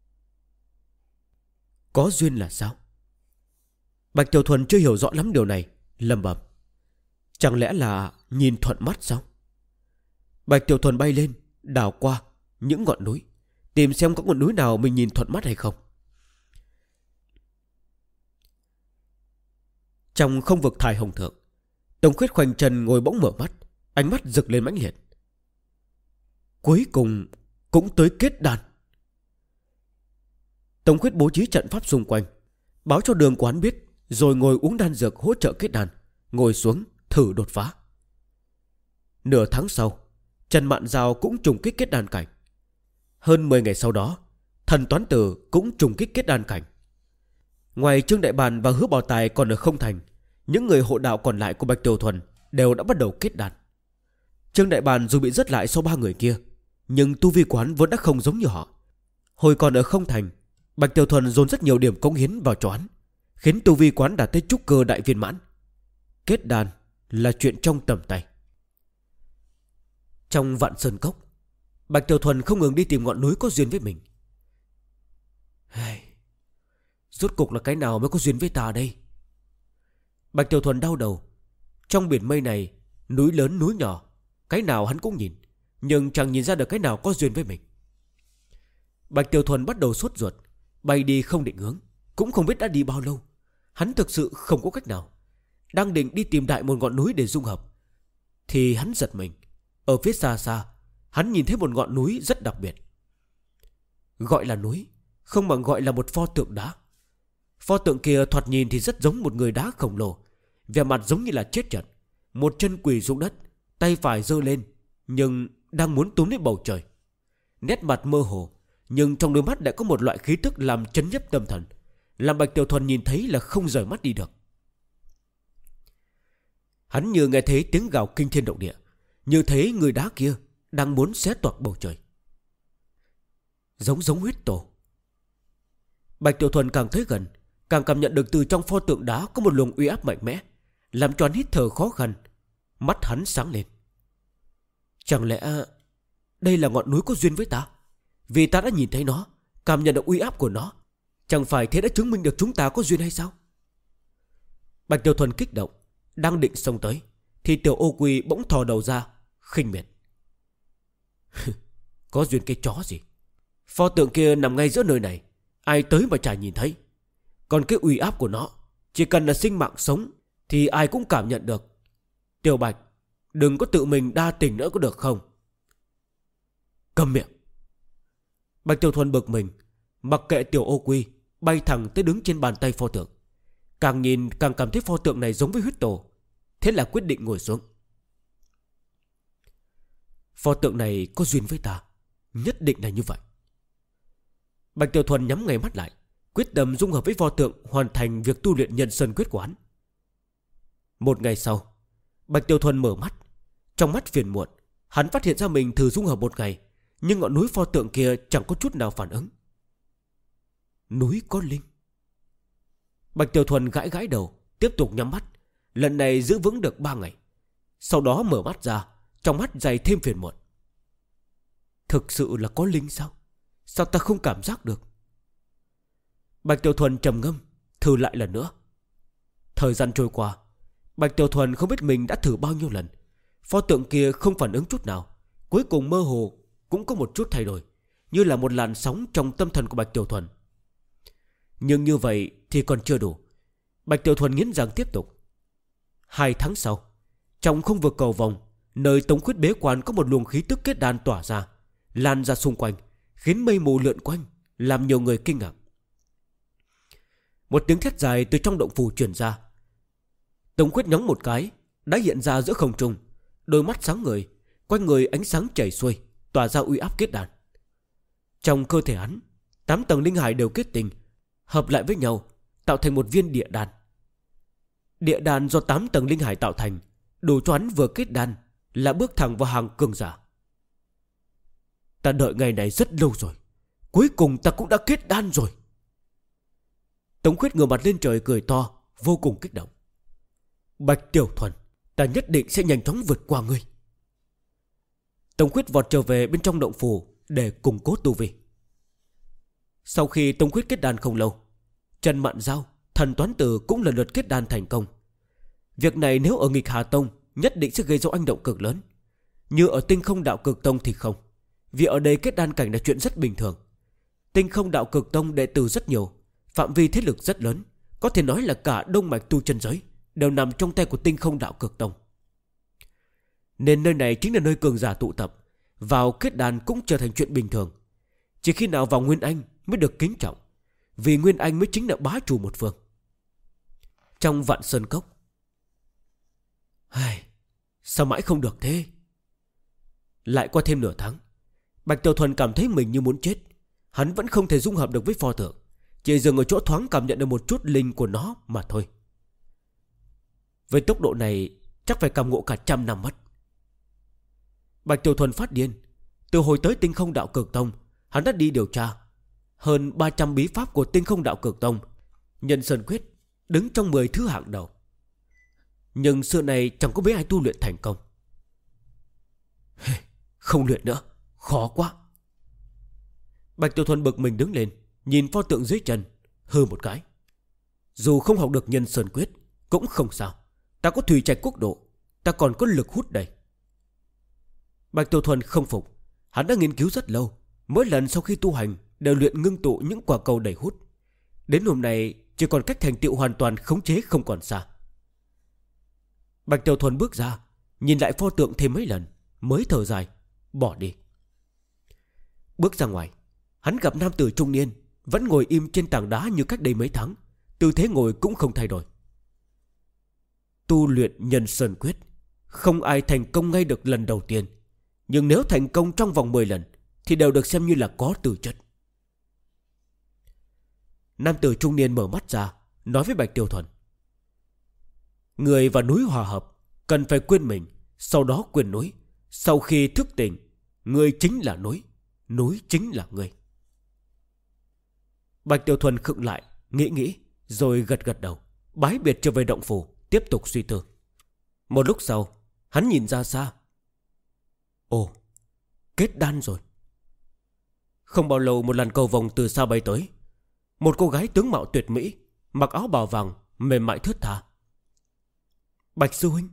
Có duyên là sao? Bạch Tiểu Thuần chưa hiểu rõ lắm điều này, lẩm bẩm. Chẳng lẽ là nhìn thuận mắt sao? Bạch Tiểu Thuần bay lên, đảo qua những ngọn núi, tìm xem có ngọn núi nào mình nhìn thuận mắt hay không. Trong không vực thải hồng thượng, Tống Khuyết khoanh chân ngồi bỗng mở mắt, ánh mắt rực lên mãnh liệt. Cuối cùng cũng tới kết đan. Tống Khuyết bố trí trận pháp xung quanh, báo cho Đường Quán biết, rồi ngồi uống đan dược hỗ trợ kết đan, ngồi xuống thử đột phá. Nửa tháng sau, Trần Mạn Giao cũng trùng kích kết đan cảnh. Hơn 10 ngày sau đó, Thần Toán Tử cũng trùng kích kết đan cảnh. Ngoài Trương Đại Bàn và Hứa Bảo Tài còn ở không thành, những người hộ đạo còn lại của Bạch Tiểu Thuần đều đã bắt đầu kết đan. Trương Đại Bàn dù bị rớt lại sau 3 người kia, nhưng tu vi quán vẫn đã không giống như họ. Hồi còn ở không thành, Bạch Tiểu Thuần dồn rất nhiều điểm cống hiến vào cho hắn, khiến tu vi quán đạt tới trúc cơ đại viên mãn. Kết đan là chuyện trong tầm tay. Trong Vạn Sơn Cốc, Bạch Tiểu Thuần không ngừng đi tìm ngọn núi có duyên với mình. Rốt cục là cái nào mới có duyên với ta đây? Bạch Tiểu Thuần đau đầu. Trong biển mây này, núi lớn núi nhỏ, cái nào hắn cũng nhìn, nhưng chẳng nhìn ra được cái nào có duyên với mình. Bạch Tiểu Thuần bắt đầu sốt ruột, bay đi không định hướng, cũng không biết đã đi bao lâu. Hắn thực sự không có cách nào. Đang định đi tìm đại một ngọn núi để dung hợp, thì hắn giật mình. Ở phía xa xa, hắn nhìn thấy một ngọn núi rất đặc biệt. Gọi là núi, không bằng gọi là một pho tượng đá. Pho tượng kia thoạt nhìn thì rất giống một người đá khổng lồ, vẻ mặt giống như là chết trận, một chân quỳ xuống đất, tay phải giơ lên, nhưng đang muốn túm lấy bầu trời. Nét mặt mơ hồ, nhưng trong đôi mắt đã có một loại khí tức làm chấn nhiếp tâm thần, làm Bạch Tiểu Thuần nhìn thấy là không rời mắt đi được. Hắn như nghe thấy tiếng gào kinh thiên động địa, như thấy người đá kia đang muốn xé toạc bầu trời. Giống huyết tổ. Bạch Tiểu Thuần càng tới gần, càng cảm nhận được từ trong pho tượng đá có một luồng uy áp mạnh mẽ, làm cho hắn hít thở khó khăn. Mắt hắn sáng lên. Chẳng lẽ đây là ngọn núi có duyên với ta? Vì ta đã nhìn thấy nó, cảm nhận được uy áp của nó, chẳng phải thế đã chứng minh được chúng ta có duyên hay sao? Bạch Tiểu Thuần kích động, đang định xông tới, thì Tiểu Ô Quy bỗng thò đầu ra, khinh miệt. Có duyên cái chó gì? Pho tượng kia nằm ngay giữa nơi này, ai tới mà chả nhìn thấy. Còn cái uy áp của nó, chỉ cần là sinh mạng sống thì ai cũng cảm nhận được. Tiểu Bạch, đừng có tự mình đa tình nữa có được không? Câm miệng. Bạch Tiểu Thuần bực mình, mặc kệ Tiểu Ô Quy, bay thẳng tới đứng trên bàn tay pho tượng. Càng nhìn càng cảm thấy pho tượng này giống với huyết tổ. Thế là quyết định ngồi xuống. Pho tượng này có duyên với ta, nhất định là như vậy. Bạch Tiểu Thuần nhắm ngay mắt lại, quyết tâm dung hợp với pho tượng, hoàn thành việc tu luyện nhân sơn quyết của hắn. Một ngày sau, Bạch Tiểu Thuần mở mắt. Trong mắt phiền muộn, hắn phát hiện ra mình thử dung hợp một ngày, nhưng ngọn núi pho tượng kia chẳng có chút nào phản ứng. Núi có linh. Bạch Tiểu Thuần gãi gãi đầu, tiếp tục nhắm mắt. Lần này giữ vững được 3 ngày. Sau đó mở mắt ra, trong mắt dày thêm phiền muộn. Thực sự là có linh sao? Sao ta không cảm giác được? Bạch Tiểu Thuần trầm ngâm, thử lại lần nữa. Thời gian trôi qua, Bạch Tiểu Thuần không biết mình đã thử bao nhiêu lần. Pho tượng kia không phản ứng chút nào. Cuối cùng mơ hồ cũng có một chút thay đổi, như là một làn sóng trong tâm thần của Bạch Tiểu Thuần. Nhưng như vậy thì còn chưa đủ. Bạch Tiểu Thuần nghiến răng tiếp tục. 2 tháng sau, trong không vực cầu vòng, nơi Tống Khuyết bế quan, có một luồng khí tức kết đan tỏa ra, lan ra xung quanh, khiến mây mù lượn quanh, làm nhiều người kinh ngạc. Một tiếng thét dài từ trong động phủ truyền ra. Tống Khuyết nhóng một cái, đã hiện ra giữa không trung, đôi mắt sáng ngời, quanh người ánh sáng chảy xuôi, tỏa ra uy áp kết đan. Trong cơ thể hắn, 8 tầng linh hải đều kết tinh, hợp lại với nhau, tạo thành một viên địa đan. Địa đan do 8 tầng linh hải tạo thành, đủ cho hắn vừa kết đan là bước thẳng vào hàng cường giả. Ta đợi ngày này rất lâu rồi, cuối cùng ta cũng đã kết đan rồi. Tống Khuyết ngửa mặt lên trời cười to, vô cùng kích động. Bạch Tiểu Thuần, ta nhất định sẽ nhanh chóng vượt qua ngươi. Tống Khuyết vọt trở về bên trong động phủ để củng cố tu vi. Sau khi Tống Khuyết kết đan không lâu, Trần Mạn Giao, Thần Toán Tử cũng lần lượt kết đan thành công. Việc này nếu ở Nghịch Hà Tông nhất định sẽ gây ra oanh động cực lớn. Như ở Tinh Không Đạo Cực Tông thì không, vì ở đây kết đan cảnh là chuyện rất bình thường. Tinh Không Đạo Cực Tông đệ tử rất nhiều, phạm vi thế lực rất lớn, có thể nói là cả đông mạch tu chân giới đều nằm trong tay của Tinh Không Đạo Cực Tông. Nên nơi này chính là nơi cường giả tụ tập, vào kết đan cũng trở thành chuyện bình thường. Chỉ khi nào vào Nguyên Anh mới được kính trọng, vì Nguyên Anh mới chính là bá chủ một phương. Trong Vạn Sơn Cốc, sao mãi không được thế? Lại qua thêm nửa tháng, Bạch Tiểu Thuần cảm thấy mình như muốn chết. Hắn vẫn không thể dung hợp được với pho tượng, chỉ dừng ở chỗ thoáng cảm nhận được một chút linh của nó mà thôi. Với tốc độ này chắc phải cảm ngộ cả 100 năm mất. Bạch Tiểu Thuần phát điên. Từ hồi tới Tinh Không Đạo Cực Tông, hắn đã đi điều tra hơn 300 bí pháp của Tinh Không Đạo Cực Tông. Nhân Sơn Quyết đứng trong 10 thứ hạng đầu, nhưng xưa này chẳng có mấy ai tu luyện thành công. Không luyện nữa, khó quá. Bạch Tiểu Thuần bực mình đứng lên, nhìn pho tượng dưới chân, hừ một cái. Dù không học được Nhân Sơn Quyết cũng không sao, ta có Thủy Trạch Quốc Độ, ta còn có lực hút đây. Bạch Tiểu Thuần không phục. Hắn đã nghiên cứu rất lâu, mỗi lần sau khi tu hành đều luyện ngưng tụ những quả cầu đầy hút. Đến hôm nay chỉ còn cách thành tựu hoàn toàn khống chế không còn xa. Bạch Tiểu Thuần bước ra, nhìn lại pho tượng thêm mấy lần, mới thở dài, bỏ đi. Bước ra ngoài, hắn gặp nam tử trung niên vẫn ngồi im trên tảng đá như cách đây mấy tháng, tư thế ngồi cũng không thay đổi. Tu luyện Nhân Sơn Quyết, không ai thành công ngay được lần đầu tiên, nhưng nếu thành công trong vòng 10 lần thì đều được xem như là có tư chất. Nam tử trung niên mở mắt ra, nói với Bạch Tiểu Thuần. Người và núi hòa hợp, cần phải quên mình, sau đó quên núi. Sau khi thức tỉnh, người chính là núi, núi chính là người. Bạch Tiểu Thuần khựng lại, nghĩ rồi gật gật đầu, bái biệt trở về động phủ, tiếp tục suy tư. Một lúc sau, hắn nhìn ra xa. Ồ, kết đan rồi. Không bao lâu, một làn cầu vồng từ xa bay tới. Một cô gái tướng mạo tuyệt mỹ, mặc áo bào vàng, mềm mại thướt tha. Bạch sư huynh.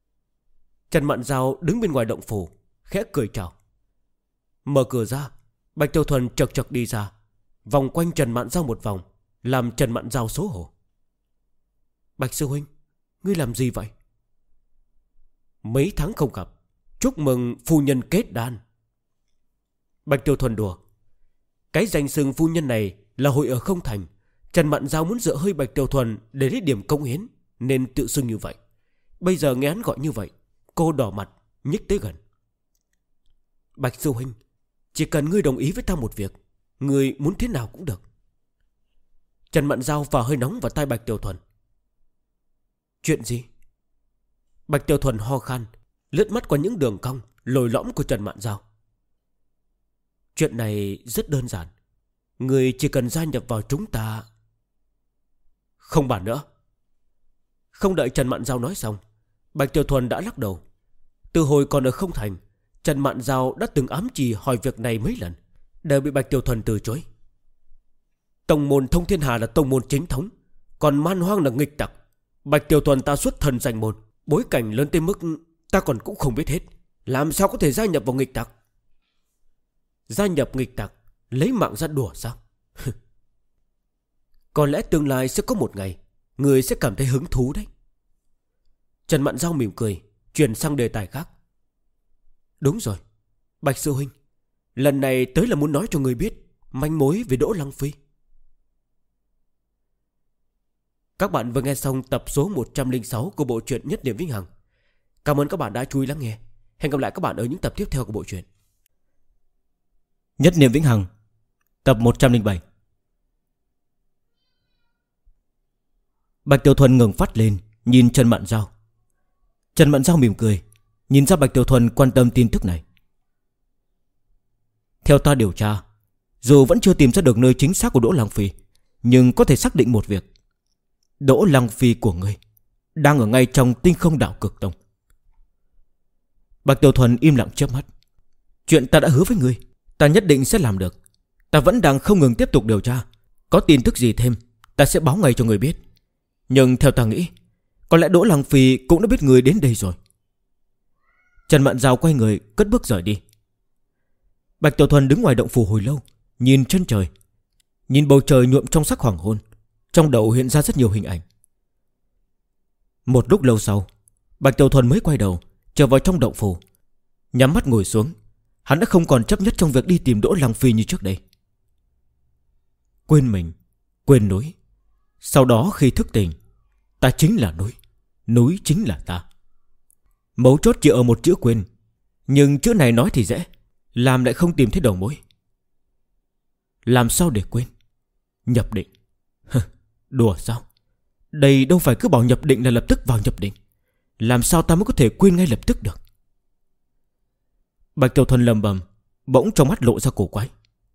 Trần Mạn Giao đứng bên ngoài động phủ, khẽ cười chào. Mở cửa ra, Bạch Tiểu Thuần chật chật đi ra, vòng quanh Trần Mạn Giao một vòng, làm Trần Mạn Giao xấu hổ. Bạch sư huynh, ngươi làm gì vậy? Mấy tháng không gặp, chúc mừng phu nhân kết đan. Bạch Tiểu Thuần đùa. Cái danh xưng phu nhân này là hồi ở không thành. Trần Mạn Giao muốn dựa hơi Bạch Tiểu Thuần để lấy điểm công hiến, nên tự xưng như vậy. Bây giờ nghe hắn gọi như vậy, cô đỏ mặt nhích tới gần. Bạch sư huynh, chỉ cần ngươi đồng ý với ta một việc, ngươi muốn thế nào cũng được. Trần Mạn Giao vào hơi nóng vào tai Bạch Tiểu Thuần. Chuyện gì? Bạch Tiểu Thuần ho khan, lướt mắt qua những đường cong lồi lõm của Trần Mạn Giao. Chuyện này rất đơn giản, ngươi chỉ cần gia nhập vào chúng ta. Không bàn nữa. Không đợi Trần Mạn Giao nói xong, Bạch Tiểu Thuần đã lắc đầu. Từ hồi còn ở không thành, Trần Mạn Giao đã từng ám chỉ hỏi việc này mấy lần, đều bị Bạch Tiểu Thuần từ chối. Tông môn Thông Thiên Hà là tông môn chính thống, còn Man Hoang là nghịch tặc. Bạch Tiểu Thuần ta xuất thần danh môn, bối cảnh lớn tới mức ta còn cũng không biết hết, làm sao có thể gia nhập vào nghịch tặc? Gia nhập nghịch tặc, lấy mạng ra đùa sao? Có lẽ tương lai sẽ có một ngày người sẽ cảm thấy hứng thú đấy. Trần Mạn Giao mỉm cười, chuyển sang đề tài khác. Đúng rồi, Bạch sư huynh, lần này tới là muốn nói cho người biết manh mối về Đỗ Lăng Phi. Các bạn vừa nghe xong tập số 106 của bộ truyện Nhất Niệm Vĩnh Hằng. Cảm ơn các bạn đã chú ý lắng nghe. Hẹn gặp lại các bạn ở những tập tiếp theo của bộ truyện Nhất Niệm Vĩnh Hằng, tập 107. Bạch Tiểu Thuần ngẩng phát lên, nhìn Trần Mạn Giao. Trần Mạn Giao mỉm cười, nhìn ra Bạch Tiểu Thuần quan tâm tin tức này. Theo ta điều tra, dù vẫn chưa tìm ra được nơi chính xác của Đỗ Lăng Phi, nhưng có thể xác định một việc. Đỗ Lăng Phi của ngươi đang ở ngay trong Tinh Không Đạo Cực Tông. Bạch Tiểu Thuần im lặng chớp mắt. Chuyện ta đã hứa với ngươi, ta nhất định sẽ làm được. Ta vẫn đang không ngừng tiếp tục điều tra. Có tin tức gì thêm, ta sẽ báo ngay cho người biết. Nhưng theo ta nghĩ, có lẽ Đỗ Lăng Phi cũng đã biết người đến đây rồi. Trần Mạn Giao quay người cất bước rời đi. Bạch Tiểu Thuần đứng ngoài động phủ hồi lâu, nhìn chân trời, nhìn bầu trời nhuộm trong sắc hoàng hôn. Trong đầu hiện ra rất nhiều hình ảnh. Một lúc lâu sau, Bạch Tiểu Thuần mới quay đầu trở vào trong động phủ, nhắm mắt ngồi xuống. Hắn đã không còn chấp nhất trong việc đi tìm Đỗ Lăng Phi như trước đây. Quên mình, quên núi. Sau đó khi thức tỉnh, ta chính là núi, núi chính là ta. Mấu chốt chỉ ở một chữ quên. Nhưng chữ này nói thì dễ, làm lại không tìm thấy đầu mối. Làm sao để quên? Nhập định. Đùa sao? Đây đâu phải cứ bảo nhập định là lập tức vào nhập định. Làm sao ta mới có thể quên ngay lập tức được? Bạch Tiểu Thuần lầm bầm, bỗng trong mắt lộ ra cổ quái.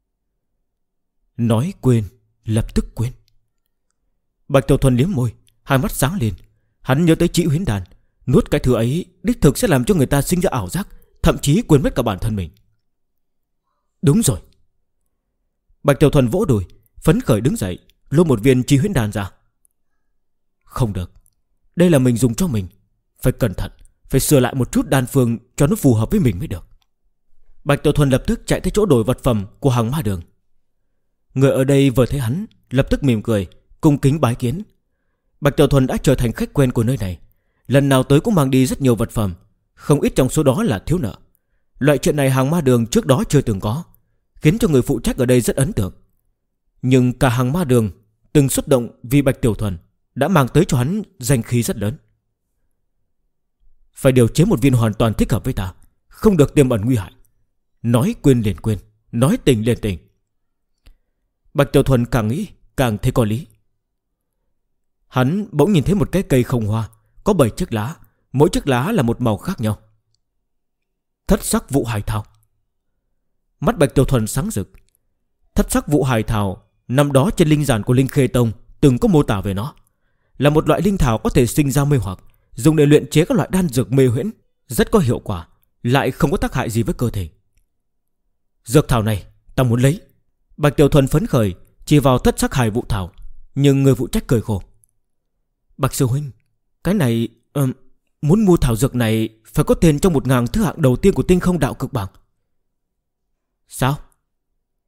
Nói quên, lập tức quên. Bạch Tiểu Thuần liếm môi, hai mắt sáng lên. Hắn nhớ tới Chỉ Huyễn Đàn, nuốt cái thứ ấy đích thực sẽ làm cho người ta sinh ra ảo giác, thậm chí quên mất cả bản thân mình. Đúng rồi. Bạch Tiểu Thuần vỗ đùi, phấn khởi đứng dậy, lôi một viên Chỉ Huyễn Đàn ra. Không được, đây là mình dùng cho mình, phải cẩn thận, phải sửa lại một chút đan phương cho nó phù hợp với mình mới được. Bạch Tiểu Thuần lập tức chạy tới chỗ đổi vật phẩm của Hằng Ma Đường. Người ở đây vừa thấy hắn lập tức mỉm cười, cung kính bái kiến. Bạch Tiểu Thuần đã trở thành khách quen của nơi này, lần nào tới cũng mang đi rất nhiều vật phẩm, không ít trong số đó là thiếu nợ. Loại chuyện này Hằng Ma Đường trước đó chưa từng có, khiến cho người phụ trách ở đây rất ấn tượng. Nhưng cả Hằng Ma Đường từng xuất động vì Bạch Tiểu Thuần đã mang tới cho hắn danh khí rất lớn. Phải điều chế một viên hoàn toàn thích hợp với ta, không được tiềm ẩn nguy hại. Nói quên liền quên, nói tình liền tình. Bạch Tiểu Thuần càng nghĩ càng thấy có lý. Hắn bỗng nhìn thấy một cái cây không hoa, có 7 chiếc lá, mỗi chiếc lá là một màu khác nhau. Thất sắc vụ hải thảo. Mắt Bạch Tiểu Thuần sáng rực. Thất sắc vụ hải thảo năm đó trên linh giản của Linh Khê Tông từng có mô tả về nó, là một loại linh thảo có thể sinh ra mê hoặc, dùng để luyện chế các loại đan dược mê huyễn, rất có hiệu quả, lại không có tác hại gì với cơ thể. Dược thảo này ta muốn lấy. Bạch Tiểu Thuần phấn khởi chỉ vào thất sắc hải vụ thảo. Nhưng người phụ trách cười khổ. Bạch sư huynh, cái này muốn mua thảo dược này phải có tiền trong 1000 thứ hạng đầu tiên của Tinh Không Đạo Cực Bảng. Sao?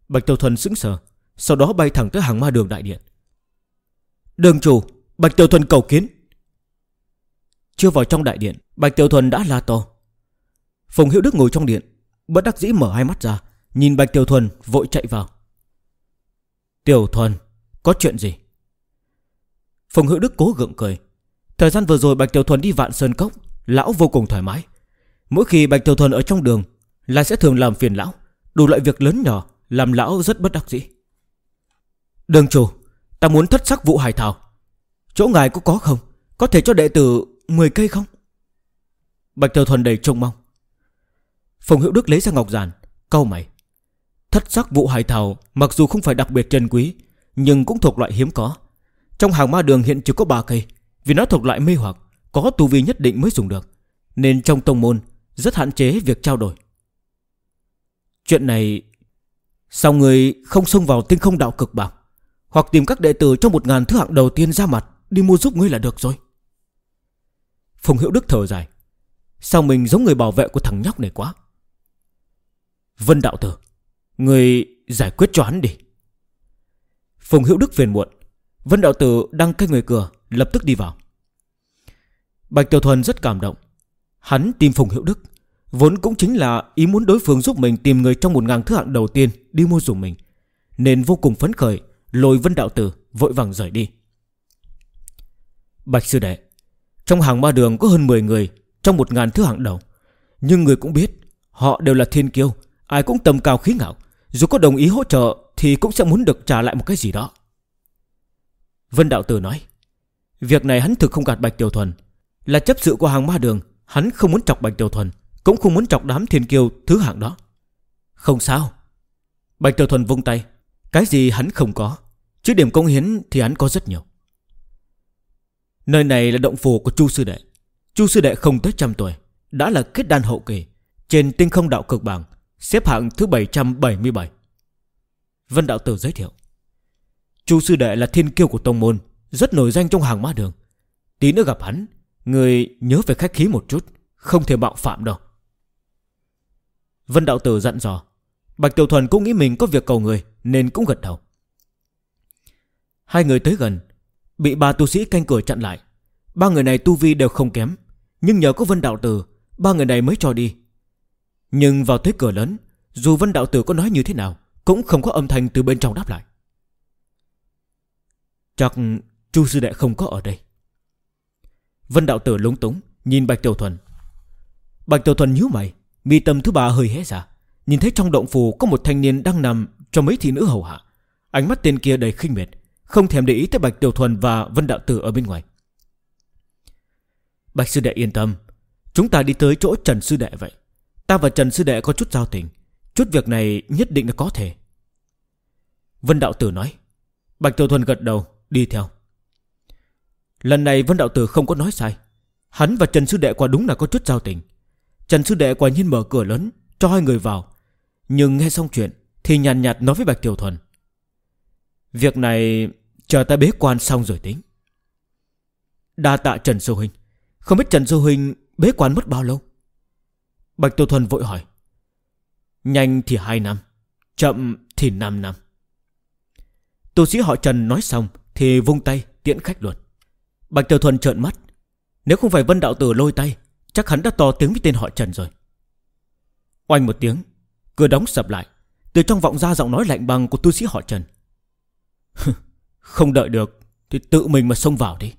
Bạch Tiểu Thuần sững sờ, sau đó bay thẳng tới hàng ma đường đại điện. Đường chủ, Bạch Tiểu Thuần cầu kiến. Chưa vào trong đại điện, Bạch Tiểu Thuần đã la to. Phùng Hữu Đức ngồi trong điện, bất đắc dĩ mở hai mắt ra, nhìn Bạch Tiểu Thuần vội chạy vào. Tiểu Thuần, có chuyện gì? Phùng Hữu Đức cố gượng cười. Thời gian vừa rồi Bạch Tiểu Thuần đi Vạn Sơn Cốc, lão vô cùng thoải mái. Mỗi khi Bạch Tiểu Thuần ở trong đường là sẽ thường làm phiền lão, đủ loại việc lớn nhỏ làm lão rất bất đắc dĩ. Đường chủ, ta muốn thất sắc vụ hải thảo. Chỗ ngài có không? Có thể cho đệ tử 10 cây không? Bạch Tiểu Thuần đầy trông mong. Phùng Hữu Đức lấy ra ngọc giản, cau mày. Thất sắc vụ hải thảo mặc dù không phải đặc biệt trân quý, nhưng cũng thuộc loại hiếm có. Trong hàng ma đường hiện chỉ có 3 cây, vì nó thuộc loại mê hoặc, có tu vi nhất định mới dùng được, nên trong tông môn rất hạn chế việc trao đổi. Chuyện này, sao người không xông vào tinh không đạo cực bảng, hoặc tìm các đệ tử trong 1000 thứ hạng đầu tiên ra mặt đi mua giúp ngươi là được rồi. Phùng Hữu Đức thở dài. Sao mình giống người bảo vệ của thằng nhóc này quá. Vân đạo tử, người giải quyết cho hắn đi. Phùng Hữu Đức phiền muộn. Vân đạo tử đang canh người cửa, lập tức đi vào. Bạch Tiểu Thuần rất cảm động. Hắn tìm Phùng Hữu Đức vốn cũng chính là ý muốn đối phương giúp mình tìm người trong 1000 thứ hạng đầu tiên đi mua dùng mình, nên vô cùng phấn khởi lôi Vân đạo tử vội vàng rời đi. Bạch sư đệ, trong hàng ma đường có hơn 10 người trong 1000 thứ hạng đầu, nhưng người cũng biết họ đều là thiên kiêu, ai cũng tầm cao khí ngạo, dù có đồng ý hỗ trợ thì cũng sẽ muốn được trả lại một cái gì đó. Vân đạo tử nói. Việc này hắn thực không gạt Bạch Tiểu Thuần, là chấp sự của hàng ma đường. Hắn không muốn chọc Bạch Tiểu Thuần, cũng không muốn chọc đám thiên kiêu thứ hạng đó. Không sao. Bạch Tiểu Thuần vung tay. Cái gì hắn không có, chứ điểm công hiến thì hắn có rất nhiều. Nơi này là động phủ của Chu sư đệ. Chu sư đệ không tới 100 tuổi, đã là kết đan hậu kỳ, trên tinh không đạo cực bảng xếp hạng thứ 777. Vân đạo tử giới thiệu. Chu sư đệ là thiên kiêu của tông môn, rất nổi danh trong hàng ma đường. Tí nữa gặp hắn, người nhớ phải khách khí một chút, không thể bạo phạm đâu. Vân đạo tử dặn dò. Bạch Tiểu Thuần cũng nghĩ mình có việc cầu người, nên cũng gật đầu. Hai người tới gần, bị 3 tu sĩ canh cửa chặn lại. 3 người này tu vi đều không kém, nhưng nhờ có Vân đạo tử, 3 người này mới cho đi. Nhưng vào tới cửa lớn, dù Vân đạo tử có nói như thế nào, cũng không có âm thanh từ bên trong đáp lại. Chắc Chu sư đệ không có ở đây. Vân đạo tử lúng túng nhìn Bạch Tiểu Thuần. Bạch Tiểu Thuần nhíu mày, mi tâm thứ 3 hơi hé ra, nhìn thấy trong động phủ có một thanh niên đang nằm cho mấy thị nữ hầu hạ. Ánh mắt tên kia đầy khinh miệt, không thèm để ý tới Bạch Tiểu Thuần và Vân đạo tử ở bên ngoài. Bạch sư đệ yên tâm, chúng ta đi tới chỗ Trần sư đệ vậy. Ta và Trần sư đệ có chút giao tình, chút việc này nhất định là có thể. Vân đạo tử nói. Bạch Tiểu Thuần gật đầu đi theo. Lần này Vân đạo tử không có nói sai, hắn và Trần sư đệ quả đúng là có chút giao tình. Trần sư đệ quả nhiên mở cửa lớn cho hai người vào, nhưng nghe xong chuyện thì nhàn nhạt nói với Bạch Tiểu Thuần. Việc này chờ ta bế quan xong rồi tính. Đa tạ Trần sư huynh. Không biết Trần sư huynh bế quan mất bao lâu? Bạch Tiểu Thuần vội hỏi. Nhanh thì 2 năm, chậm thì 5 năm. Tu sĩ họ Trần nói xong thì vung tay tiễn khách luôn. Bạch Tiểu Thuần trợn mắt. Nếu không phải Vân đạo tử lôi tay, chắc hắn đã to tiếng với tên họ Trần rồi. Oanh một tiếng, cửa đóng sập lại. Từ trong vọng ra giọng nói lạnh băng của tu sĩ họ Trần. Không đợi được thì tự mình mà xông vào đi.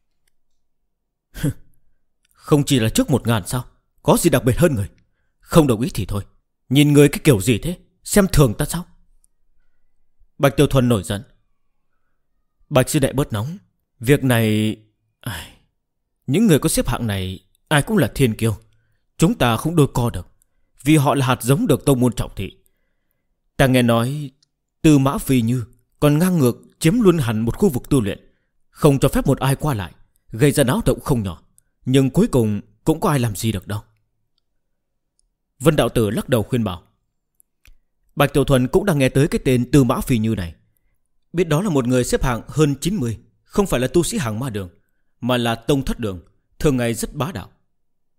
Không chỉ là trước 1000 sao? Có gì đặc biệt hơn người? Không đồng ý thì thôi. Nhìn người cái kiểu gì thế? Xem thường ta sao? Bạch Tiểu Thuần nổi giận. Bạch sư đệ bớt nóng. Việc này... những người có xếp hạng này ai cũng là thiên kiêu. Chúng ta không đôi co được, vì họ là hạt giống được tông môn trọng thị. Ta nghe nói Tư Mã Phi Như còn ngang ngược chiếm luôn hẳn một khu vực tu luyện, không cho phép một ai qua lại, gây ra náo động không nhỏ. Nhưng cuối cùng cũng có ai làm gì được đâu. Vân đạo tử lắc đầu khuyên bảo. Bạch Tiểu Thuần cũng đang nghe tới cái tên Tư Mã Phi Như này, biết đó là một người xếp hạng hơn 90, không phải là tu sĩ hàng ma đường, mà là tông thất đường, thường ngày rất bá đạo.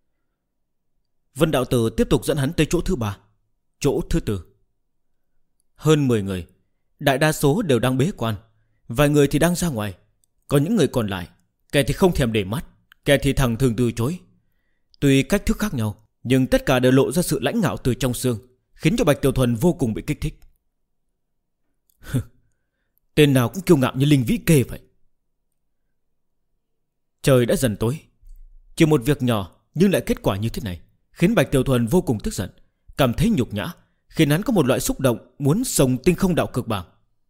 Vân đạo tử tiếp tục dẫn hắn tới chỗ thứ 3, chỗ thứ 4. Hơn 10 người, đại đa số đều đang bế quan, vài người thì đang ra ngoài. Còn những người còn lại, kẻ thì không thèm để mắt, kẻ thì thẳng thừng từ chối. Tuy cách thức khác nhau, nhưng tất cả đều lộ ra sự lãnh ngạo từ trong xương, khiến cho Bạch Tiểu Thuần vô cùng bị kích thích. Tên nào cũng kiêu ngạo như Linh Vĩ Kê vậy. Trời đã dần tối. Chỉ một việc nhỏ nhưng lại kết quả như thế này, khiến Bạch Tiểu Thuần vô cùng tức giận, cảm thấy nhục nhã, khiến hắn có một loại xúc động muốn xông tinh không đạo cực bảng.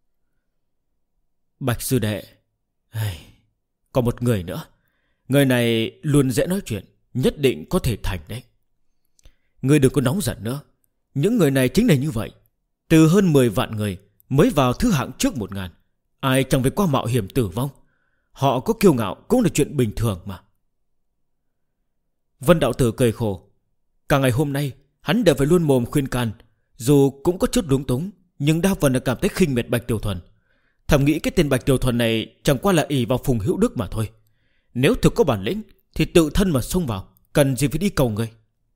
Bạch sư đệ, còn một người nữa. Người này luôn dễ nói chuyện, nhất định có thể thành đấy. Ngươi đừng có nóng giận nữa. Những người này chính là như vậy. Từ hơn 10 vạn người mới vào thứ hạng trước 1000, ai chẳng phải qua mạo hiểm tử vong. Họ có kiêu ngạo cũng là chuyện bình thường mà. Vân đạo tử cười khổ. Cả ngày hôm nay hắn đều phải luôn mồm khuyên can, dù cũng có chút lúng túng, nhưng đa phần là cảm thấy khinh miệt Bạch Tiểu Thuần. Thầm nghĩ cái tên Bạch Tiểu Thuần này chẳng qua là ỷ vào Phùng Hữu Đức mà thôi. Nếu thực có bản lĩnh thì tự thân mà xông vào, cần gì phải đi cầu người.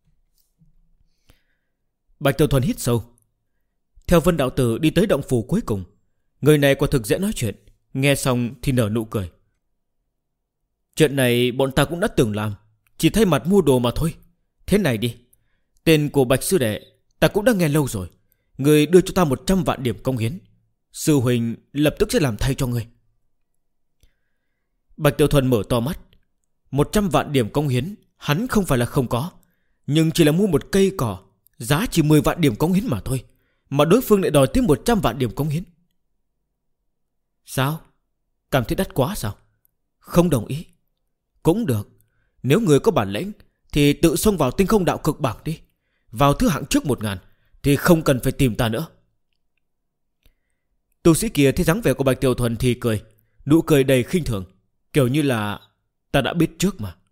Bạch Tiểu Thuần hít sâu. Theo Vân đạo tử đi tới động phủ cuối cùng. Người này quả thực dễ nói chuyện. Nghe xong thì nở nụ cười. Chuyện này bọn ta cũng đã từng làm, chỉ thay mặt mua đồ mà thôi. Thế này đi, tên của Bạch sư đệ ta cũng đã nghe lâu rồi. Người đưa cho ta 100 vạn điểm công hiến, sư huynh lập tức sẽ làm thay cho người. Bạch Tiểu Thuần mở to mắt. 100 vạn điểm công hiến hắn không phải là không có, nhưng chỉ là mua một cây cỏ, giá chỉ 10 vạn điểm công hiến mà thôi, mà đối phương lại đòi thêm 100 vạn điểm công hiến. Sao? Cảm thấy đắt quá sao? Không đồng ý. Cũng được. Nếu người có bản lĩnh thì tự xông vào tinh không đạo cực bảng đi. Vào thứ hạng trước 1000 thì không cần phải tìm ta nữa. Tu sĩ kia thấy dáng vẻ của Bạch Tiểu Thuần thì cười, nụ cười đầy khinh thường, kiểu như là ta đã biết trước mà.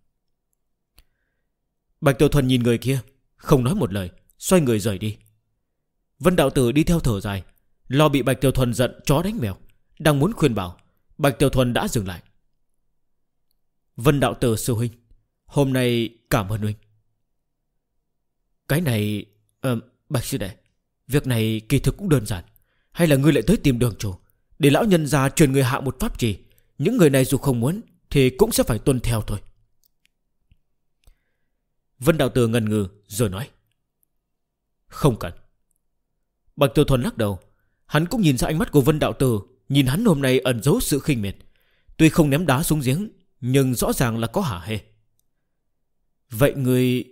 Bạch Tiểu Thuần nhìn người kia, không nói một lời, xoay người rời đi. Vân đạo tử đi theo thở dài, lo bị Bạch Tiểu Thuần giận chó đánh mèo, đang muốn khuyên bảo, Bạch Tiểu Thuần đã dừng lại. Vân đạo tử sư huynh, hôm nay cảm ơn huynh. Cái này Bạch sư đệ, việc này kỳ thực cũng đơn giản. Hay là ngươi lại tới tìm đường chủ, để lão nhân gia truyền người hạ một pháp trì. Những người này dù không muốn thì cũng sẽ phải tuân theo thôi. Vân đạo tử ngần ngừ rồi nói. Không cần. Bạch Tiểu Thuần lắc đầu. Hắn cũng nhìn ra ánh mắt của Vân đạo tử, nhìn hắn hôm nay ẩn giấu sự khinh miệt. Tuy không ném đá xuống giếng, nhưng rõ ràng là có hả hê. Vậy ngươi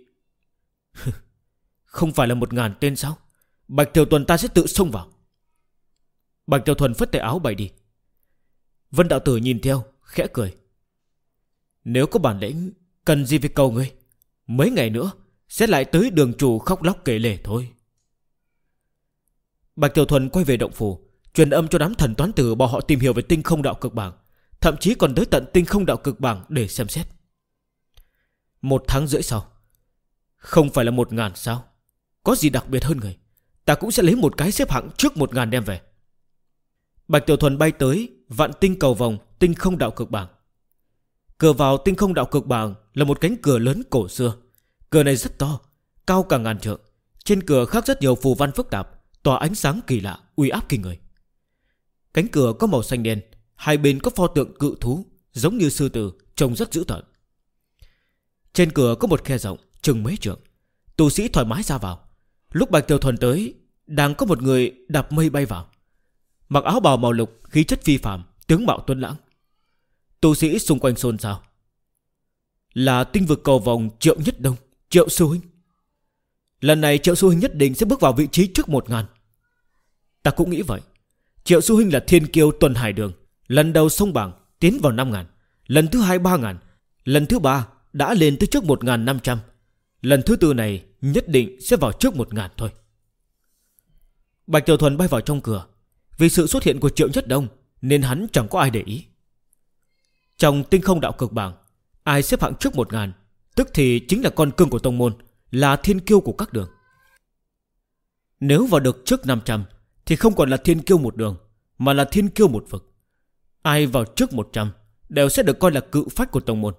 không phải là 1000 tên sao? Bạch Tiểu Thuần ta sẽ tự xông vào. Bạch Tiểu Thuần phất tay áo bay đi. Vân đạo tử nhìn theo khẽ cười. Nếu có bản lĩnh, cần gì phải cầu ngươi. Mấy ngày nữa sẽ lại tới đường chủ khóc lóc kể lể thôi. Bạch Tiểu Thuần quay về động phủ, truyền âm cho đám thần toán tử bảo họ tìm hiểu về tinh không đạo cực bảng, thậm chí còn tới tận tinh không đạo cực bảng để xem xét. 1 tháng rưỡi sau. Không phải là 1000 sao? Có gì đặc biệt hơn người? Ta cũng sẽ lấy một cái xếp hạng trước 1000 đem về. Bạch Tiểu Thuần bay tới vạn tinh cầu vòng tinh không đạo cực bảng. Cửa vào tinh không đạo cực bảng là một cánh cửa lớn cổ xưa. Cửa này rất to, cao cả 1000 trượng. Trên cửa khắc rất nhiều phù văn phức tạp, tỏa ánh sáng kỳ lạ, uy áp kinh người. Cánh cửa có màu xanh đen, hai bên có pho tượng cự thú giống như sư tử, trông rất dữ tợn. Trên cửa có một khe rộng chừng mấy trượng, tu sĩ thoải mái ra vào. Lúc Bạch Tiểu Thuần tới, đang có một người đạp mây bay vào, mặc áo bào màu lục, khí chất phi phàm, tướng mạo tuấn lãng. Tu sĩ xung quanh xôn xao. Là tinh vực cầu vòng Triệu Nhất Đông, Triệu sư huynh. Lần này Triệu sư huynh nhất định sẽ bước vào vị trí trước 1000. Ta cũng nghĩ vậy. Triệu sư huynh là thiên kiêu tuần hải đường, lần đầu xông bảng tiến vào 5000, lần thứ 2 3000, lần thứ 3 đã lên tới trước 1500. Lần thứ 4 này nhất định sẽ vào trước 1000 thôi. Bạch Tiểu Thuần bay vào trong cửa. Vì sự xuất hiện của Triệu Nhất Đông nên hắn chẳng có ai để ý. Trong tinh không đạo cực bảng, ai xếp hạng trước 1000 tức thì chính là con cưng của tông môn, là thiên kiêu của các đường. Nếu vào được trước 500 thì không còn là thiên kiêu một đường, mà là thiên kiêu một vực. Ai vào trước 100 đều sẽ được coi là cự phách của tông môn.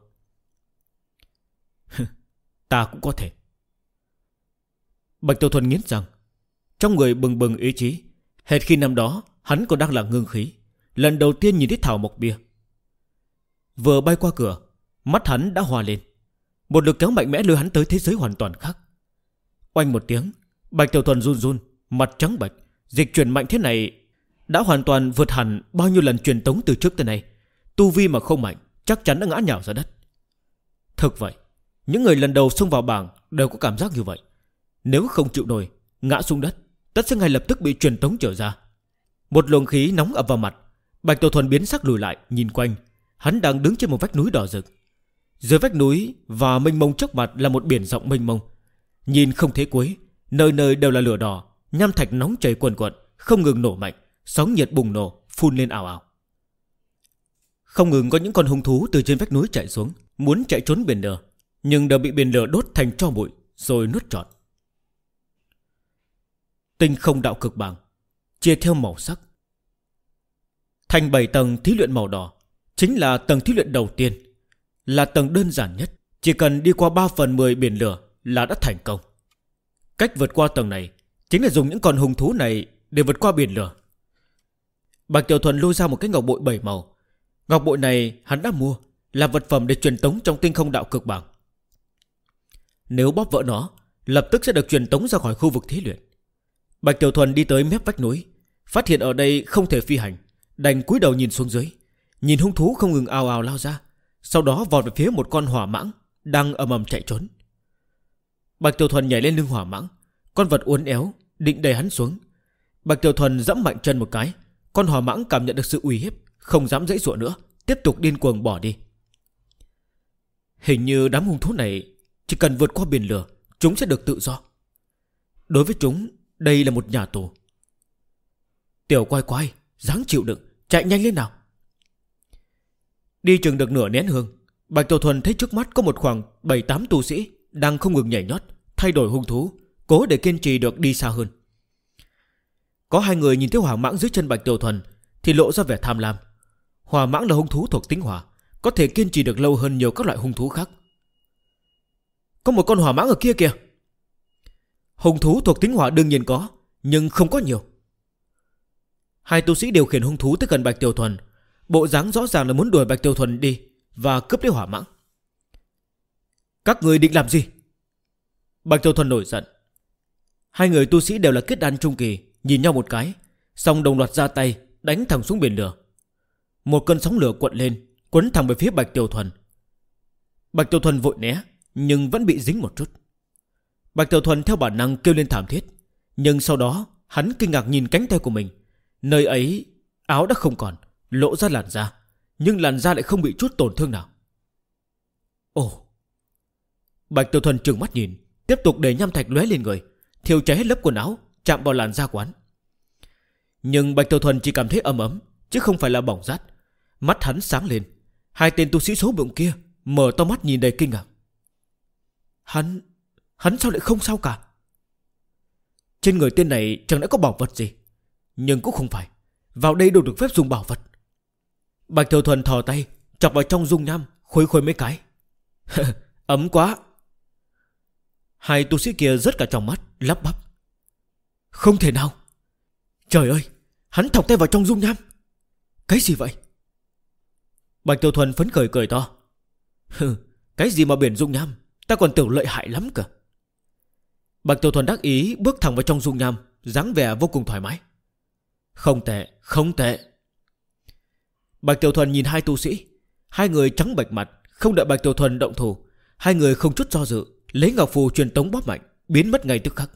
Ta cũng có thể. Bạch Tiểu Thuần nghiến rằng, trong người bừng bừng ý chí, Hệt khi năm đó hắn còn đang là ngưng khí, lần đầu tiên nhìn thấy thảo mộc bia. Vừa bay qua cửa, mắt hắn đã hòa lên. Một lực kéo mạnh mẽ lôi hắn tới thế giới hoàn toàn khác. Oanh một tiếng, Bạch Tiểu Thuần run run, mặt trắng bệch. Dịch chuyển mạnh thế này đã hoàn toàn vượt hẳn bao nhiêu lần truyền tống từ trước tới nay. Tu vi mà không mạnh chắc chắn đã ngã nhào ra đất. Thực vậy, những người lần đầu xông vào bảng đều có cảm giác như vậy. Nếu không chịu nổi, ngã xuống đất, tất sẽ ngay lập tức bị truyền tống trở ra. Một luồng khí nóng ập vào mặt. Bạch Tiểu Thuần biến sắc lùi lại, nhìn quanh. Hắn đang đứng trên một vách núi đỏ rực. Dưới vách núi và mênh mông trước mặt là một biển rộng mênh mông. Nhìn không thấy cuối, nơi nơi đều là lửa đỏ, nham thạch nóng chảy cuồn cuộn, không ngừng nổ mạnh, sóng nhiệt bùng nổ, phun lên ào ào. Không ngừng có những con hung thú từ trên vách núi chạy xuống, muốn chạy trốn biển lửa, nhưng đều bị biển lửa đốt thành tro bụi rồi nuốt trọn. Tinh không đạo cực bảng chia theo màu sắc. Thành 7 tầng thí luyện màu đỏ chính là tầng thí luyện đầu tiên, là tầng đơn giản nhất. Chỉ cần đi qua 3/10 biển lửa là đã thành công. Cách vượt qua tầng này chính là dùng những con hung thú này để vượt qua biển lửa. Bạch Tiểu Thuần lôi ra một cái ngọc bội 7 màu. Ngọc bội này hắn đã mua, là vật phẩm để truyền tống trong tinh không đạo cực bảng. Nếu bóp vỡ nó, lập tức sẽ được truyền tống ra khỏi khu vực thí luyện. Bạch Tiểu Thuần đi tới mép vách núi, phát hiện ở đây không thể phi hành, đành cúi đầu nhìn xuống dưới. Nhìn hung thú không ngừng ào ào lao ra, sau đó vọt về phía một con hỏa mãng đang ầm ầm chạy trốn. Bạch Tiểu Thuần nhảy lên lưng hỏa mãng. Con vật uốn éo định đẩy hắn xuống. Bạch Tiểu Thuần giẫm mạnh chân một cái. Con hỏa mãng cảm nhận được sự uy hiếp, không dám giãy giụa nữa, tiếp tục điên cuồng bỏ đi. Hình như đám hung thú này chỉ cần vượt qua biển lửa, chúng sẽ được tự do. Đối với chúng, đây là một nhà tù. Tiểu quay quay, dáng chịu đựng, chạy nhanh lên nào. Đi chừng được nửa nén hương, Bạch Tiểu Thuần thấy trước mắt có một khoảng 7-8 tu sĩ đang không ngừng nhảy nhót, thay đổi hung thú, cố để kiên trì được đi xa hơn. Có 2 người nhìn thấy hỏa mãng dưới chân Bạch Tiểu Thuần thì lộ ra vẻ tham lam. Hỏa mãng là hung thú thuộc tính hỏa, có thể kiên trì được lâu hơn nhiều các loại hung thú khác. Có một con hỏa mãng ở kia kìa. Hung thú thuộc tính hỏa đương nhiên có, nhưng không có nhiều. 2 tu sĩ điều khiển hung thú tới gần Bạch Tiểu Thuần, bộ dáng rõ ràng là muốn đuổi Bạch Tiểu Thuần đi và cướp lấy hỏa mãng. Các người định làm gì? Bạch Tiểu Thuần nổi giận. 2 người tu sĩ đều là kết đan trung kỳ, nhìn nhau một cái, xong đồng loạt ra tay đánh thẳng xuống biển lửa. Một cơn sóng lửa cuộn lên, quấn thẳng về phía Bạch Tiểu Thuần. Bạch Tiểu Thuần vội né, nhưng vẫn bị dính một chút. Bạch Tiểu Thuần theo bản năng kêu lên thảm thiết, nhưng sau đó hắn kinh ngạc nhìn cánh tay của mình. Nơi ấy áo đã không còn, lộ ra làn da, nhưng làn da lại không bị chút tổn thương nào. Ồ! Bạch Tiểu Thuần trừng mắt nhìn, tiếp tục để nham thạch lóe lên người, thiêu cháy hết lớp quần áo, chạm vào làn da của hắn. Nhưng Bạch Tiểu Thuần chỉ cảm thấy ấm ấm, chứ không phải là bỏng rát. Mắt hắn sáng lên. 2 tên tu sĩ xấu bụng kia mở to mắt nhìn đầy kinh ngạc. Hắn sao lại không sao cả? Trên người tên này chẳng lẽ có bảo vật gì? Nhưng cũng không phải, vào đây đâu được phép dùng bảo vật. Bạch Tiểu Thuần thò tay chọc vào trong dung nham, khuấy khuấy mấy cái. Ấm quá. 2 tu sĩ kia rớt cả trong mắt, lắp bắp. Không thể nào. Trời ơi, hắn thọc tay vào trong dung nham. Cái gì vậy? Bạch Tiểu Thuần phấn khởi cười to. Cái gì mà biển dung nham, ta còn tưởng lợi hại lắm cơ. Bạch Tiểu Thuần đắc ý bước thẳng vào trong dung nham, dáng vẻ vô cùng thoải mái. Không tệ, không tệ. Bạch Tiểu Thuần nhìn 2 tu sĩ. 2 người trắng bệch mặt. Không đợi Bạch Tiểu Thuần động thủ, 2 người không chút do dự lấy ngọc phù truyền tống bóp mạnh, biến mất ngay tức khắc.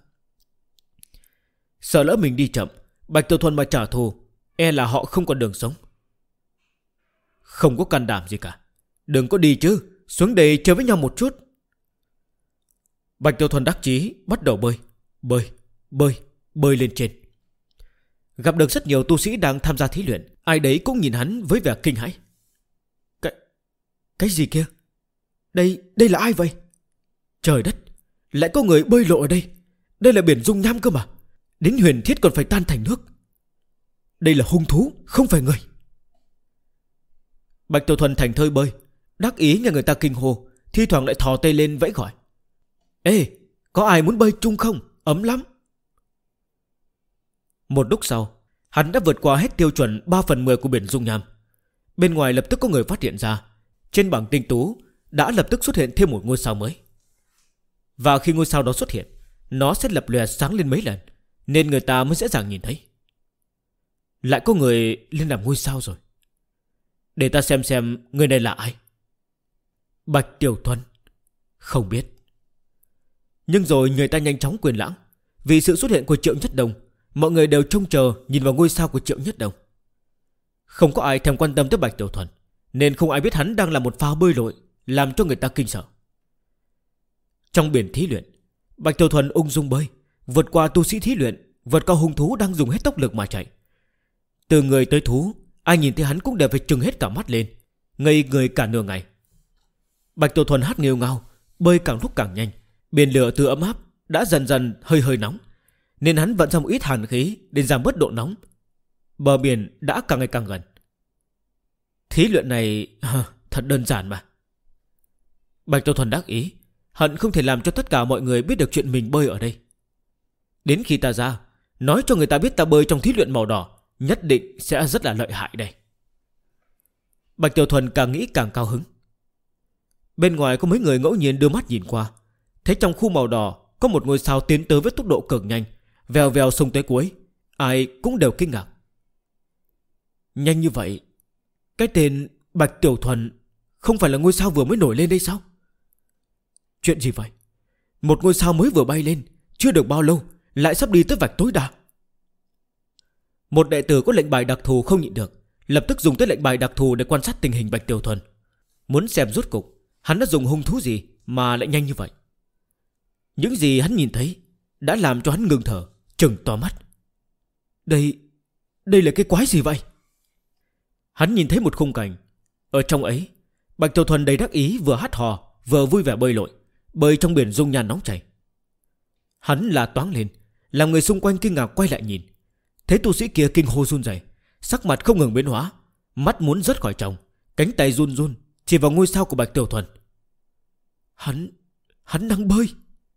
Sợ lỡ mình đi chậm, Bạch Tiểu Thuần mà trả thù, e là họ không còn đường sống. Không có can đảm gì cả. Đừng có đi chứ, xuống đây chơi với nhau một chút. Bạch Tiểu Thuần đắc chí bắt đầu bơi lên trên. Gặp được rất nhiều tu sĩ đang tham gia thí luyện, ai đấy cũng nhìn hắn với vẻ kinh hãi. Cái gì kia? Đây là ai vậy? Trời đất, lại có người bơi lộ ở đây. Đây là biển dung nham cơ mà, đến huyền thiết còn phải tan thành nước. Đây là hung thú, không phải người. Bạch Tiểu Thuần thành thơi bơi, đắc ý nghe người ta kinh hô, thi thoảng lại thò tay lên vẫy gọi. Ê, có ai muốn bơi chung không? Ấm lắm. Một lúc sau, Hắn đã vượt qua hết tiêu chuẩn 3/10 của biển dung nham. Bên ngoài lập tức có người phát hiện ra, trên bảng tinh tú đã lập tức xuất hiện thêm một ngôi sao mới. Và khi ngôi sao đó xuất hiện, nó sẽ lập lòe sáng lên mấy lần, nên người ta mới dễ dàng nhìn thấy. Lại có người lên làm ngôi sao rồi. Để ta xem người này là ai. Bạch Tiểu Thuần. Không biết. Nhưng rồi người ta nhanh chóng quên lãng. Vì sự xuất hiện của Triệu Nhất Đồng, mọi người đều trông chờ nhìn vào ngôi sao của Triệu Nhất Đồng. Không có ai thèm quan tâm tới Bạch Tiểu Thuần, nên không ai biết hắn đang là một phao bơi lội, làm cho người ta kinh sợ. Trong biển thí luyện, Bạch Tiểu Thuần ung dung bơi, vượt qua tu sĩ thí luyện, vượt qua hung thú đang dùng hết tốc lực mà chạy. Từ người tới thú, ai nhìn thấy hắn cũng đều phải trừng hết cả mắt lên, ngây người cả nửa ngày. Bạch Tiểu Thuần hát nghêu ngao, bơi càng lúc càng nhanh. Biển lửa từ ấm áp đã dần dần hơi nóng, nên hắn vận ra một ít hàn khí để giảm bớt độ nóng. Bờ biển đã càng ngày càng gần. Thí luyện này thật đơn giản mà. Bạch Tiểu Thuần đắc ý, hận không thể làm cho tất cả mọi người biết được chuyện mình bơi ở đây. Đến khi ta ra, nói cho người ta biết ta bơi trong thí luyện màu đỏ, nhất định sẽ rất là lợi hại đây. Bạch Tiểu Thuần càng nghĩ càng cao hứng. Bên ngoài có mấy người ngẫu nhiên đưa mắt nhìn qua, thấy trong khu màu đỏ có một ngôi sao tiến tới với tốc độ cực nhanh, vèo vèo xông tới cuối. Ai cũng đều kinh ngạc. Nhanh như vậy, cái tên Bạch Tiểu Thuần không phải là ngôi sao vừa mới nổi lên đây sao? Chuyện gì vậy? Một ngôi sao mới vừa bay lên, chưa được bao lâu lại sắp đi tới vạch tối đa. Một đệ tử có lệnh bài đặc thù không nhịn được, lập tức dùng tới lệnh bài đặc thù để quan sát tình hình Bạch Tiểu Thuần, muốn xem rốt cục hắn đã dùng hung thú gì mà lại nhanh như vậy. Những gì hắn nhìn thấy đã làm cho hắn ngừng thở, trừng to mắt. Đây là cái quái gì vậy? Hắn nhìn thấy một khung cảnh. Ở trong ấy, Bạch Tiểu Thuần đầy đắc ý, vừa hát hò vừa vui vẻ bơi lội, bơi trong biển dung nham nóng chảy. Hắn là toáng lên, làm người xung quanh kinh ngạc quay lại nhìn. Thấy tu sĩ kia kinh hô run rẩy, sắc mặt không ngừng biến hóa, mắt muốn rớt khỏi tròng, cánh tay run run chỉ vào ngôi sao của Bạch Tiểu Thuần. Hắn đang bơi.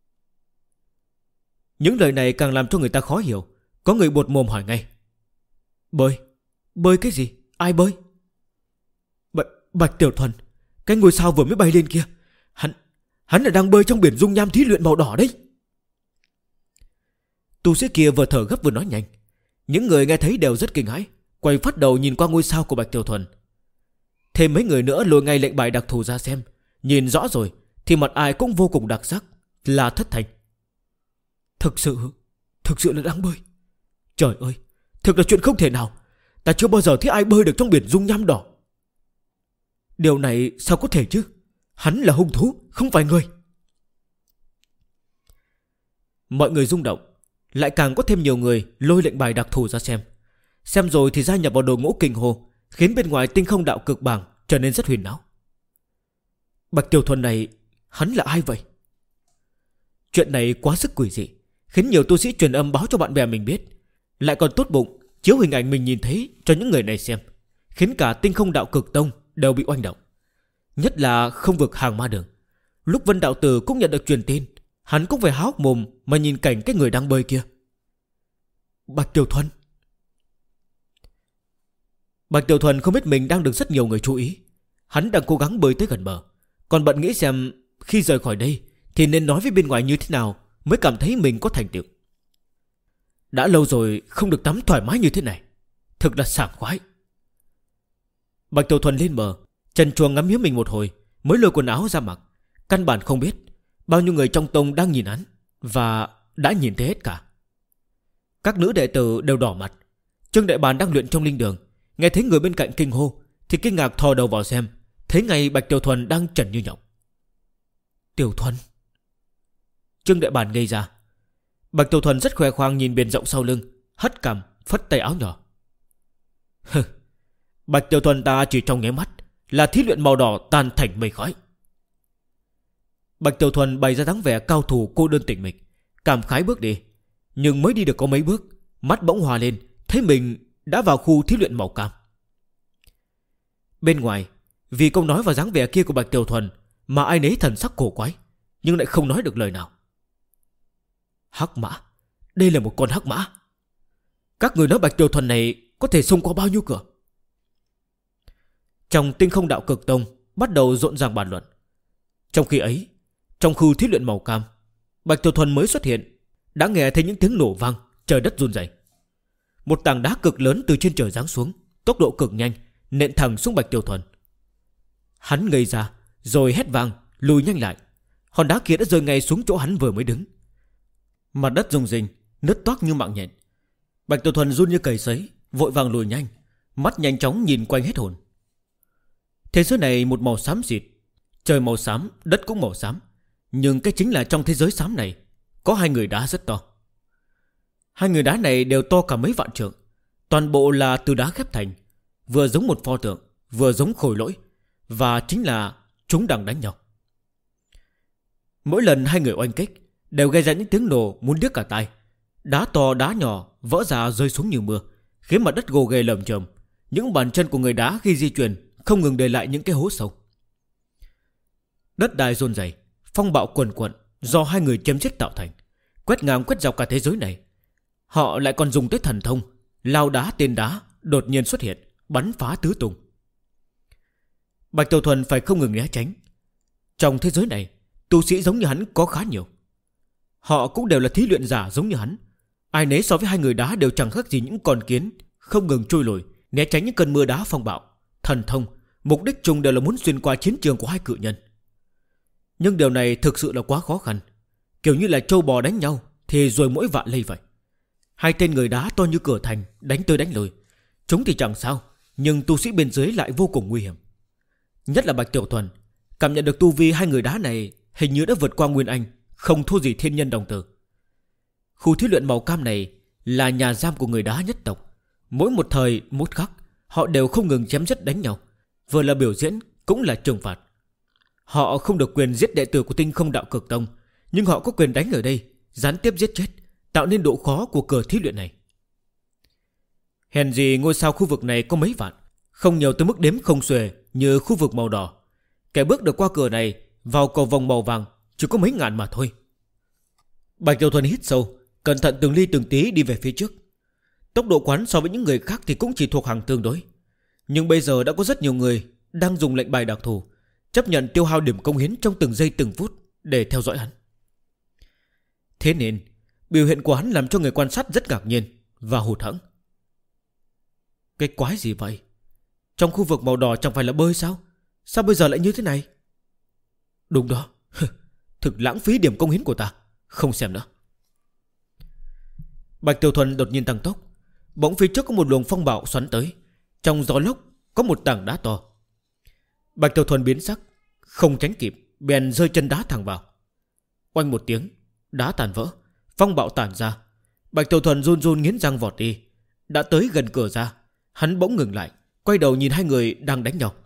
Những lời này càng làm cho người ta khó hiểu. Có người buột mồm hỏi ngay. Bơi cái gì? Ai bơi? Bạch Tiểu Thuần, cái ngôi sao vừa mới bay lên kia, hắn là đang bơi trong biển dung nham thí luyện màu đỏ đấy. Tu sĩ kia vừa thở gấp vừa nói nhanh. Những người nghe thấy đều rất kinh hãi, quay phát đầu nhìn qua ngôi sao của Bạch Tiểu Thuần. Thêm mấy người nữa lôi ngay lệnh bài đặc thù ra xem. Nhìn rõ rồi thì mặt ai cũng vô cùng đặc sắc, là Thất Thành. Thực sự là đang bơi. Trời ơi, thực là chuyện không thể nào. Ta chưa bao giờ thấy ai bơi được trong biển dung nham đỏ. Điều này sao có thể chứ? Hắn là hung thú, không phải người. Mọi người rung động. Lại càng có thêm nhiều người lôi lệnh bài đặc thù ra xem. Xem rồi thì gia nhập vào đội ngũ kinh hô, khiến bên ngoài tinh không đạo cực bảng trở nên rất huyền náo. Bạch Tiểu Thuần này, hắn là ai vậy? Chuyện này quá sức quỷ dị, khiến nhiều tu sĩ truyền âm báo cho bạn bè mình biết, lại còn tốt bụng chiếu hình ảnh mình nhìn thấy cho những người này xem, khiến cả tinh không đạo cực tông đều bị oanh động. Nhất là không vực hàng ma đường. Lúc Vân Đạo Tử cũng nhận được truyền tin, hắn cũng phải há hốc mồm mà nhìn cảnh cái người đang bơi kia. Bạch Tiểu Thuần. Bạch Tiểu Thuần không biết mình đang được rất nhiều người chú ý. Hắn đang cố gắng bơi tới gần bờ, còn bận nghĩ xem khi rời khỏi đây thì nên nói với bên ngoài như thế nào mới cảm thấy mình có thành tựu. Đã lâu rồi không được tắm thoải mái như thế này, thực là sảng khoái. Bạch Tiểu Thuần lên bờ, trần truồng ngắm nghía mình một hồi, mới lôi quần áo ra mặc. Căn bản không biết bao nhiêu người trong tông đang nhìn hắn, và đã nhìn thấy hết cả. Các nữ đệ tử đều đỏ mặt. Trương Đại Bàn đang luyện trong linh đường, nghe thấy người bên cạnh kinh hô thì kinh ngạc thò đầu vào xem, thấy ngay Bạch Tiểu Thuần đang trần như nhộng. Tiểu Thuần. Trương Đại Bàn ngây ra. Bạch Tiểu Thuần rất khoe khoang nhìn biển rộng sau lưng, hất cằm, phất tay áo nhỏ. Bạch Tiểu Thuần ta chỉ trong nháy mắt là thí luyện màu đỏ tan thành mây khói. Bạch Tiểu Thuần bày ra dáng vẻ cao thủ cô đơn tịch mịch, cảm khái bước đi. Nhưng mới đi được có mấy bước, mắt bỗng hòa lên, thấy mình đã vào khu thí luyện màu cam. Bên ngoài, vì câu nói và dáng vẻ kia của Bạch Tiểu Thuần mà ai nấy thần sắc cổ quái, nhưng lại không nói được lời nào. Hắc mã, đây là một con hắc mã. Các người nói Bạch Tiểu Thuần này có thể xông qua bao nhiêu cửa? Trong Tinh Không Đạo Cực Tông bắt đầu rộn ràng bàn luận. Trong khi ấy, trong khu thí luyện màu cam, Bạch Tiểu Thuần mới xuất hiện, đã nghe thấy những tiếng nổ vang, trời đất run rẩy. Một tảng đá cực lớn từ trên trời giáng xuống, tốc độ cực nhanh, nện thẳng xuống Bạch Tiểu Thuần. Hắn ngây ra, rồi hét vang, lùi nhanh lại. Hòn đá kia đã rơi ngay xuống chỗ hắn vừa mới đứng. Mặt đất rung rinh, nứt toác như mạng nhện. Bạch Tiểu Thuần run như cầy sấy, vội vàng lùi nhanh, mắt nhanh chóng nhìn quanh hết hồn. Thế giới này một màu xám xịt, trời màu xám, đất cũng màu xám. Nhưng cái chính là trong thế giới xám này có hai người đá rất to. Hai người đá này đều to cả mấy vạn trượng, toàn bộ là từ đá ghép thành, vừa giống một pho tượng, vừa giống khối lỗi. Và chính là chúng đang đánh nhau. Mỗi lần hai người oanh kích đều gây ra những tiếng nổ muốn điếc cả tai. Đá to đá nhỏ vỡ ra rơi xuống như mưa, khiến mặt đất gồ ghề lởm chởm. Những bàn chân của người đá khi di chuyển không ngừng để lại những cái hố sâu. Đất đai run rẩy, phong bạo quần quận do hai người chém giết tạo thành, quét ngang quét dọc cả thế giới này. Họ lại còn dùng tới thần thông, lao đá tên đá đột nhiên xuất hiện, bắn phá tứ tung. Bạch Tiểu Thuần phải không ngừng né tránh. Trong thế giới này, tu sĩ giống như hắn có khá nhiều. Họ cũng đều là thí luyện giả giống như hắn. Ai nấy so với hai người đá đều chẳng khác gì những con kiến, không ngừng trôi lùi, né tránh những cơn mưa đá phong bạo. Thần thông, mục đích chung đều là muốn xuyên qua chiến trường của hai cự nhân. Nhưng điều này thực sự là quá khó khăn. Kiểu như là trâu bò đánh nhau thì rồi mỗi vạn lây vậy. Hai tên người đá to như cửa thành, đánh tới đánh lui. Chúng thì chẳng sao, nhưng tu sĩ bên dưới lại vô cùng nguy hiểm. Nhất là Bạch Tiểu Thuần cảm nhận được tu vi hai người đá này hình như đã vượt qua Nguyên Anh, không thua gì thiên nhân đồng tử. Khu thí luyện màu cam này là nhà giam của người đá nhất tộc. Mỗi một thời một khắc, họ đều không ngừng chém giết đánh nhau, vừa là biểu diễn cũng là trừng phạt. Họ không được quyền giết đệ tử của Tinh Không Đạo Cực Tông, nhưng họ có quyền đánh ở đây, gián tiếp giết chết, tạo nên độ khó của cửa thí luyện này. Hèn gì ngôi sao khu vực này có mấy vạn, không nhiều tới mức đếm không xuể như khu vực màu đỏ. Kẻ bước được qua cửa này vào cầu vòng màu vàng chỉ có mấy ngàn mà thôi. Bạch Tiểu Thuần hít sâu, cẩn thận từng ly từng tí đi về phía trước. Tốc độ quán so với những người khác thì cũng chỉ thuộc hàng tương đối. Nhưng bây giờ đã có rất nhiều người đang dùng lệnh bài đặc thù, chấp nhận tiêu hao điểm công hiến trong từng giây từng phút để theo dõi hắn. Thế nên biểu hiện của hắn làm cho người quan sát rất ngạc nhiên và hụt hẫng. Cái quái gì vậy? Trong khu vực màu đỏ chẳng phải là bơi sao? Sao bây giờ lại như thế này? Đúng đó. Thực lãng phí điểm công hiến của ta. Không xem nữa. Bạch Tiểu Thuần đột nhiên tăng tốc. Bỗng phía trước có một luồng phong bạo xoắn tới. Trong gió lốc có một tảng đá to. Bạch Tiểu Thuần biến sắc, không tránh kịp, bèn rơi chân đá thẳng vào. Oanh một tiếng, đá tàn vỡ, phong bạo tản ra. Bạch Tiểu Thuần run run nghiến răng vọt đi. Đã tới gần cửa ra, hắn bỗng ngừng lại, quay đầu nhìn hai người đang đánh nhau.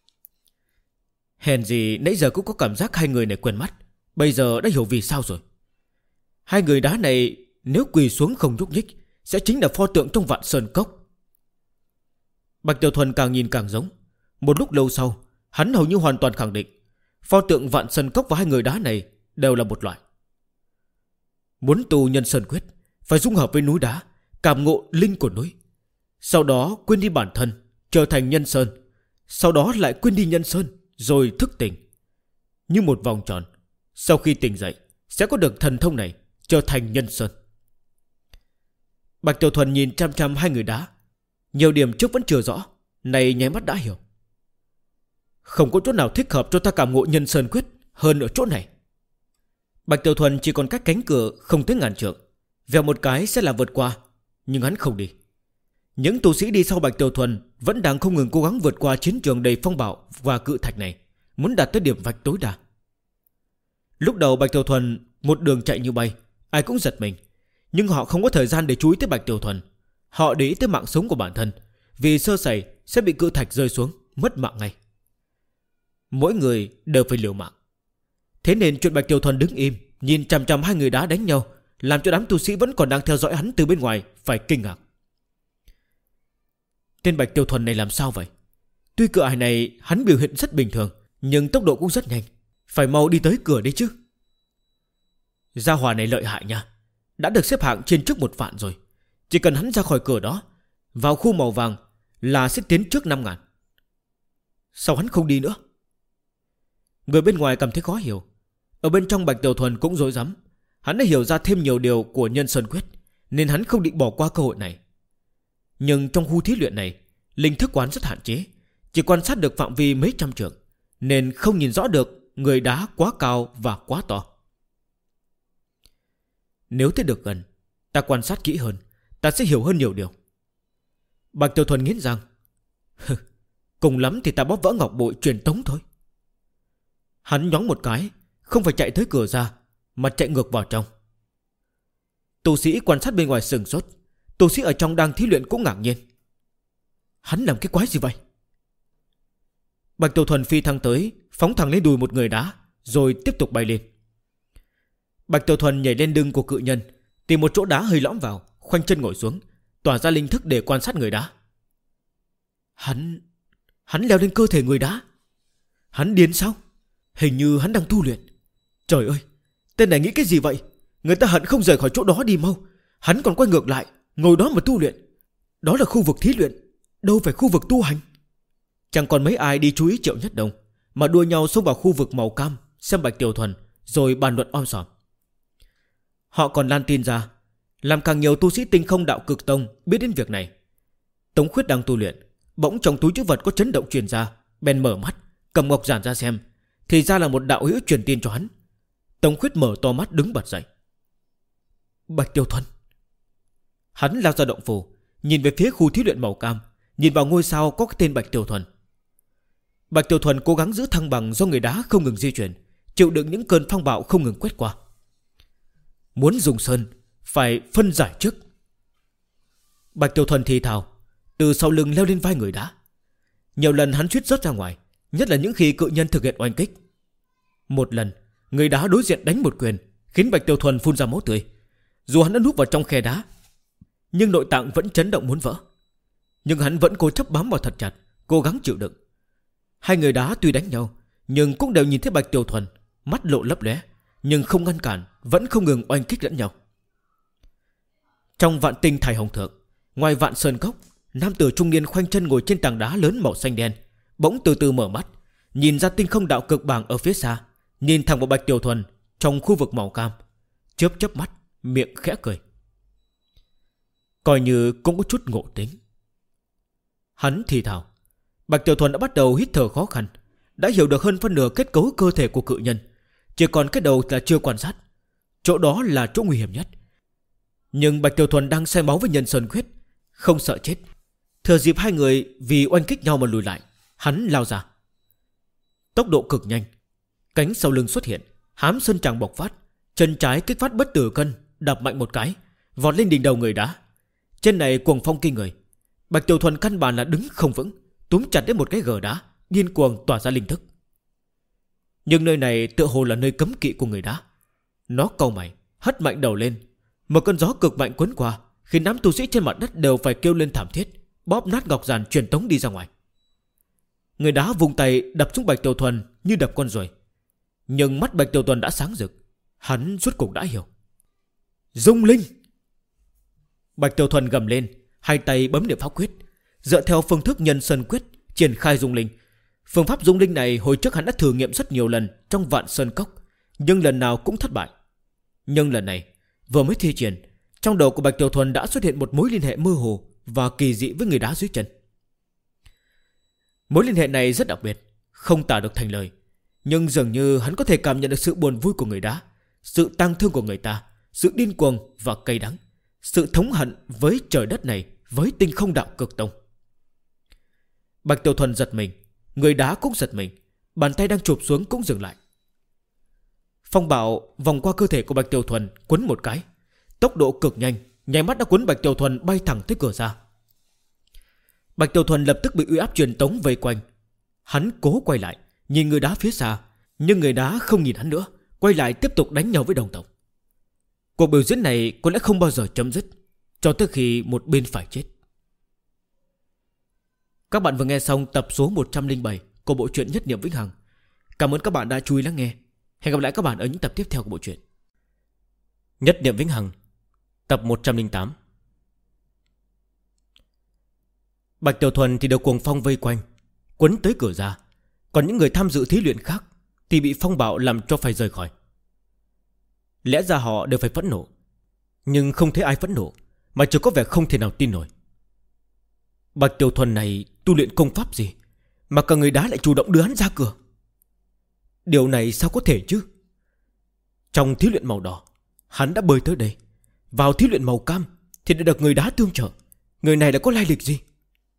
Hèn gì nãy giờ cũng có cảm giác hai người này quen mắt. Bây giờ đã hiểu vì sao rồi. Hai người đá này nếu quỳ xuống không nhúc nhích sẽ chính là pho tượng trong Vạn Sơn Cốc. Bạch Tiểu Thuần càng nhìn càng giống. Một lúc lâu sau, hắn hầu như hoàn toàn khẳng định pho tượng Vạn Sơn Cốc và hai người đá này đều là một loại. Muốn tu Nhân Sơn Quyết phải dung hợp với núi đá, cảm ngộ linh của núi, sau đó quên đi bản thân, trở thành Nhân Sơn, sau đó lại quên đi Nhân Sơn, rồi thức tỉnh. Như một vòng tròn, sau khi tỉnh dậy sẽ có được thần thông này, trở thành Nhân Sơn. Bạch Tiểu Thuần nhìn chăm chăm hai người đá. Nhiều điểm trước vẫn chưa rõ, này nháy mắt đã hiểu. Không có chỗ nào thích hợp cho ta cảm ngộ Nhân Sơn Quyết hơn ở chỗ này. Bạch Tiểu Thuần chỉ còn cách cánh cửa không tới ngàn trượng, vèo một cái sẽ là vượt qua. Nhưng hắn không đi. Những tu sĩ đi sau Bạch Tiểu Thuần vẫn đang không ngừng cố gắng vượt qua chiến trường đầy phong bạo và cự thạch này, muốn đạt tới điểm vạch tối đa. Lúc đầu Bạch Tiểu Thuần một đường chạy như bay, ai cũng giật mình. Nhưng họ không có thời gian để chú ý tới Bạch Tiểu Thuần. Họ để ý tới mạng sống của bản thân, vì sơ sẩy sẽ bị cự thạch rơi xuống, mất mạng ngay. Mỗi người đều phải liều mạng. Thế nên chuyện Bạch Tiểu Thuần đứng im nhìn chằm chằm hai người đá đánh nhau làm cho đám tu sĩ vẫn còn đang theo dõi hắn từ bên ngoài phải kinh ngạc. Tên Bạch Tiểu Thuần này làm sao vậy? Tuy cửa ải này hắn biểu hiện rất bình thường, nhưng tốc độ cũng rất nhanh. Phải mau đi tới cửa đi chứ. Gia hỏa này lợi hại nha, đã được xếp hạng trên trước 1 vạn rồi. Chỉ cần hắn ra khỏi cửa đó, vào khu màu vàng là sẽ tiến trước 5.000. Sao hắn không đi nữa? Người bên ngoài cảm thấy khó hiểu. Ở bên trong Bạch Tiểu Thuần cũng rối rắm. Hắn đã hiểu ra thêm nhiều điều của Nhân Sơn Quyết, nên hắn không định bỏ qua cơ hội này. Nhưng trong khu thí luyện này, linh thức quán rất hạn chế, chỉ quan sát được phạm vi mấy trăm trượng, nên không nhìn rõ được người đá quá cao và quá to. Nếu tới được gần, ta quan sát kỹ hơn, ta sẽ hiểu hơn nhiều điều. Bạch Tiểu Thuần nghiến răng. Cùng lắm thì ta bóp vỡ ngọc bội truyền tống thôi. Hắn nhóng một cái, không phải chạy tới cửa ra, mà chạy ngược vào trong. Tu sĩ quan sát bên ngoài sừng sốt. Tu sĩ ở trong đang thí luyện cũng ngạc nhiên. Hắn làm cái quái gì vậy? Bạch Tiểu Thuần phi thăng tới, phóng thẳng lên đùi một người đá, rồi tiếp tục bay lên. Bạch Tiểu Thuần nhảy lên lưng của cự nhân, tìm một chỗ đá hơi lõm vào, khoanh chân ngồi xuống, tỏa ra linh thức để quan sát người đá. Hắn leo lên cơ thể người đá. Hắn điên sao? Hình như hắn đang tu luyện. Trời ơi, tên này nghĩ cái gì vậy? Người ta hận không rời khỏi chỗ đó đi mau. Hắn còn quay ngược lại, ngồi đó mà tu luyện. Đó là khu vực thí luyện, đâu phải khu vực tu hành. Chẳng còn mấy ai đi chú ý Triệu Nhất Đông, mà đua nhau xông vào khu vực màu cam xem Bạch Tiểu Thuần, rồi bàn luận om sòm. Họ còn lan tin ra, làm càng nhiều tu sĩ Tinh Không Đạo Cực Tông biết đến việc này. Tống Khuyết đang tu luyện, bỗng trong túi trữ vật có chấn động truyền ra, bèn mở mắt, cầm ngọc giản ra xem, thì ra là một đạo hữu truyền tin cho hắn. Tống Khuyết mở to mắt đứng bật dậy. Bạch Tiểu Thuần. Hắn lao ra động phủ, nhìn về phía khu thí luyện màu cam, nhìn vào ngôi sao có cái tên Bạch Tiểu Thuần. Bạch Tiểu Thuần cố gắng giữ thăng bằng do người đá không ngừng di chuyển, chịu đựng những cơn phong bạo không ngừng quét qua. Muốn dùng sơn, phải phân giải trước. Bạch Tiểu Thuần thì thào, từ sau lưng leo lên vai người đá. Nhiều lần hắn suýt rớt ra ngoài, nhất là những khi cự nhân thực hiện oanh kích. Một lần, người đá đối diện đánh một quyền, khiến Bạch Tiểu Thuần phun ra máu tươi. Dù hắn đã núp vào trong khe đá, nhưng nội tạng vẫn chấn động muốn vỡ. Nhưng hắn vẫn cố chấp bám vào thật chặt, cố gắng chịu đựng. Hai người đá tuy đánh nhau, nhưng cũng đều nhìn thấy Bạch Tiểu Thuần, mắt lộ lấp lóe, nhưng không ngăn cản, vẫn không ngừng oanh kích lẫn nhau. Trong Vạn Tinh Thải Hồng Thượng, ngoài Vạn Sơn Cốc, nam tử trung niên khoanh chân ngồi trên tảng đá lớn màu xanh đen, bỗng từ từ mở mắt, nhìn ra Tinh Không Đạo Cực bảng ở phía xa, nhìn thẳng vào Bạch Tiểu Thuần trong khu vực màu cam, chớp chớp mắt, miệng khẽ cười. Coi như cũng có chút ngộ tính. Hắn thì thào. Bạch Tiểu Thuần đã bắt đầu hít thở khó khăn, đã hiểu được hơn phân nửa kết cấu cơ thể của cự nhân, chỉ còn cái đầu là chưa quan sát. Chỗ đó là chỗ nguy hiểm nhất. Nhưng Bạch Tiểu Thuần đang say máu với Nhân Sơn Quyết, không sợ chết. Thừa dịp hai người vì oanh kích nhau mà lùi lại, hắn lao ra. Tốc độ cực nhanh, cánh sau lưng xuất hiện, hám sơn tràng bộc phát, chân trái kích phát bất tử cân, đạp mạnh một cái, vọt lên đỉnh đầu người đá. Trên này cuồng phong kinh người. Bạch Tiểu Thuần căn bản là đứng không vững, túm chặt đến một cái gờ đá, điên cuồng tỏa ra linh thức. Nhưng nơi này tựa hồ là nơi cấm kỵ của người đá. Nó cau mày, hất mạnh đầu lên. Một cơn gió cực mạnh cuốn qua, khiến đám tu sĩ trên mặt đất đều phải kêu lên thảm thiết, bóp nát ngọc giản truyền tống đi ra ngoài. Người đá vùng tay đập xuống Bạch Tiểu Thuần như đập con ruồi. Nhưng mắt Bạch Tiểu Thuần đã sáng rực, hắn rốt cuộc đã hiểu. Dung linh. Bạch Tiểu Thuần gầm lên, hai tay bấm niệm pháp quyết, dựa theo phương thức Nhân Sơn Quyết triển khai dung linh. Phương pháp dung linh này hồi trước hắn đã thử nghiệm rất nhiều lần trong Vạn Sơn Cốc, nhưng lần nào cũng thất bại. Nhưng lần này vừa mới thi triển, trong đầu của Bạch Tiểu Thuần đã xuất hiện một mối liên hệ mơ hồ và kỳ dị với người đá dưới chân. Mối liên hệ này rất đặc biệt, không tả được thành lời, nhưng dường như hắn có thể cảm nhận được sự buồn vui của người đá, sự tang thương của người ta, sự điên cuồng và cay đắng, sự thống hận với trời đất này, với Tinh Không Đạo Cực Tông. Bạch Tiểu Thuần giật mình, người đá cũng giật mình, bàn tay đang chụp xuống cũng dừng lại. Phong bạo vòng qua cơ thể của Bạch Tiểu Thuần, quấn một cái, tốc độ cực nhanh, nháy mắt đã cuốn Bạch Tiểu Thuần bay thẳng tới cửa ra. Bạch Tiểu Thuần lập tức bị uy áp truyền tống vây quanh. Hắn cố quay lại, nhìn người đá phía xa, nhưng người đá không nhìn hắn nữa, quay lại tiếp tục đánh nhau với đồng tộc. Cuộc biểu diễn này có lẽ không bao giờ chấm dứt, cho tới khi một bên phải chết. Các bạn vừa nghe xong tập số 107 của bộ truyện Nhất Niệm Vĩnh Hằng. Cảm ơn các bạn đã chú ý lắng nghe. Hẹn gặp lại các bạn ở những tập tiếp theo của bộ truyện Nhất Niệm Vĩnh Hằng, tập 108. Bạch Tiểu Thuần thì được cuồng phong vây quanh, quấn tới cửa ra. Còn những người tham dự thí luyện khác thì bị phong bạo làm cho phải rời khỏi. Lẽ ra họ đều phải phẫn nộ, nhưng không thấy ai phẫn nộ, mà chỉ có vẻ không thể nào tin nổi. Bạch Tiểu Thuần này tu luyện công pháp gì mà cả người đá lại chủ động đưa hắn ra cửa? Điều này sao có thể chứ? Trong thí luyện màu đỏ hắn đã bơi tới đây, vào thí luyện màu cam thì đã được người đá tương trợ. Người này đã có lai lịch gì?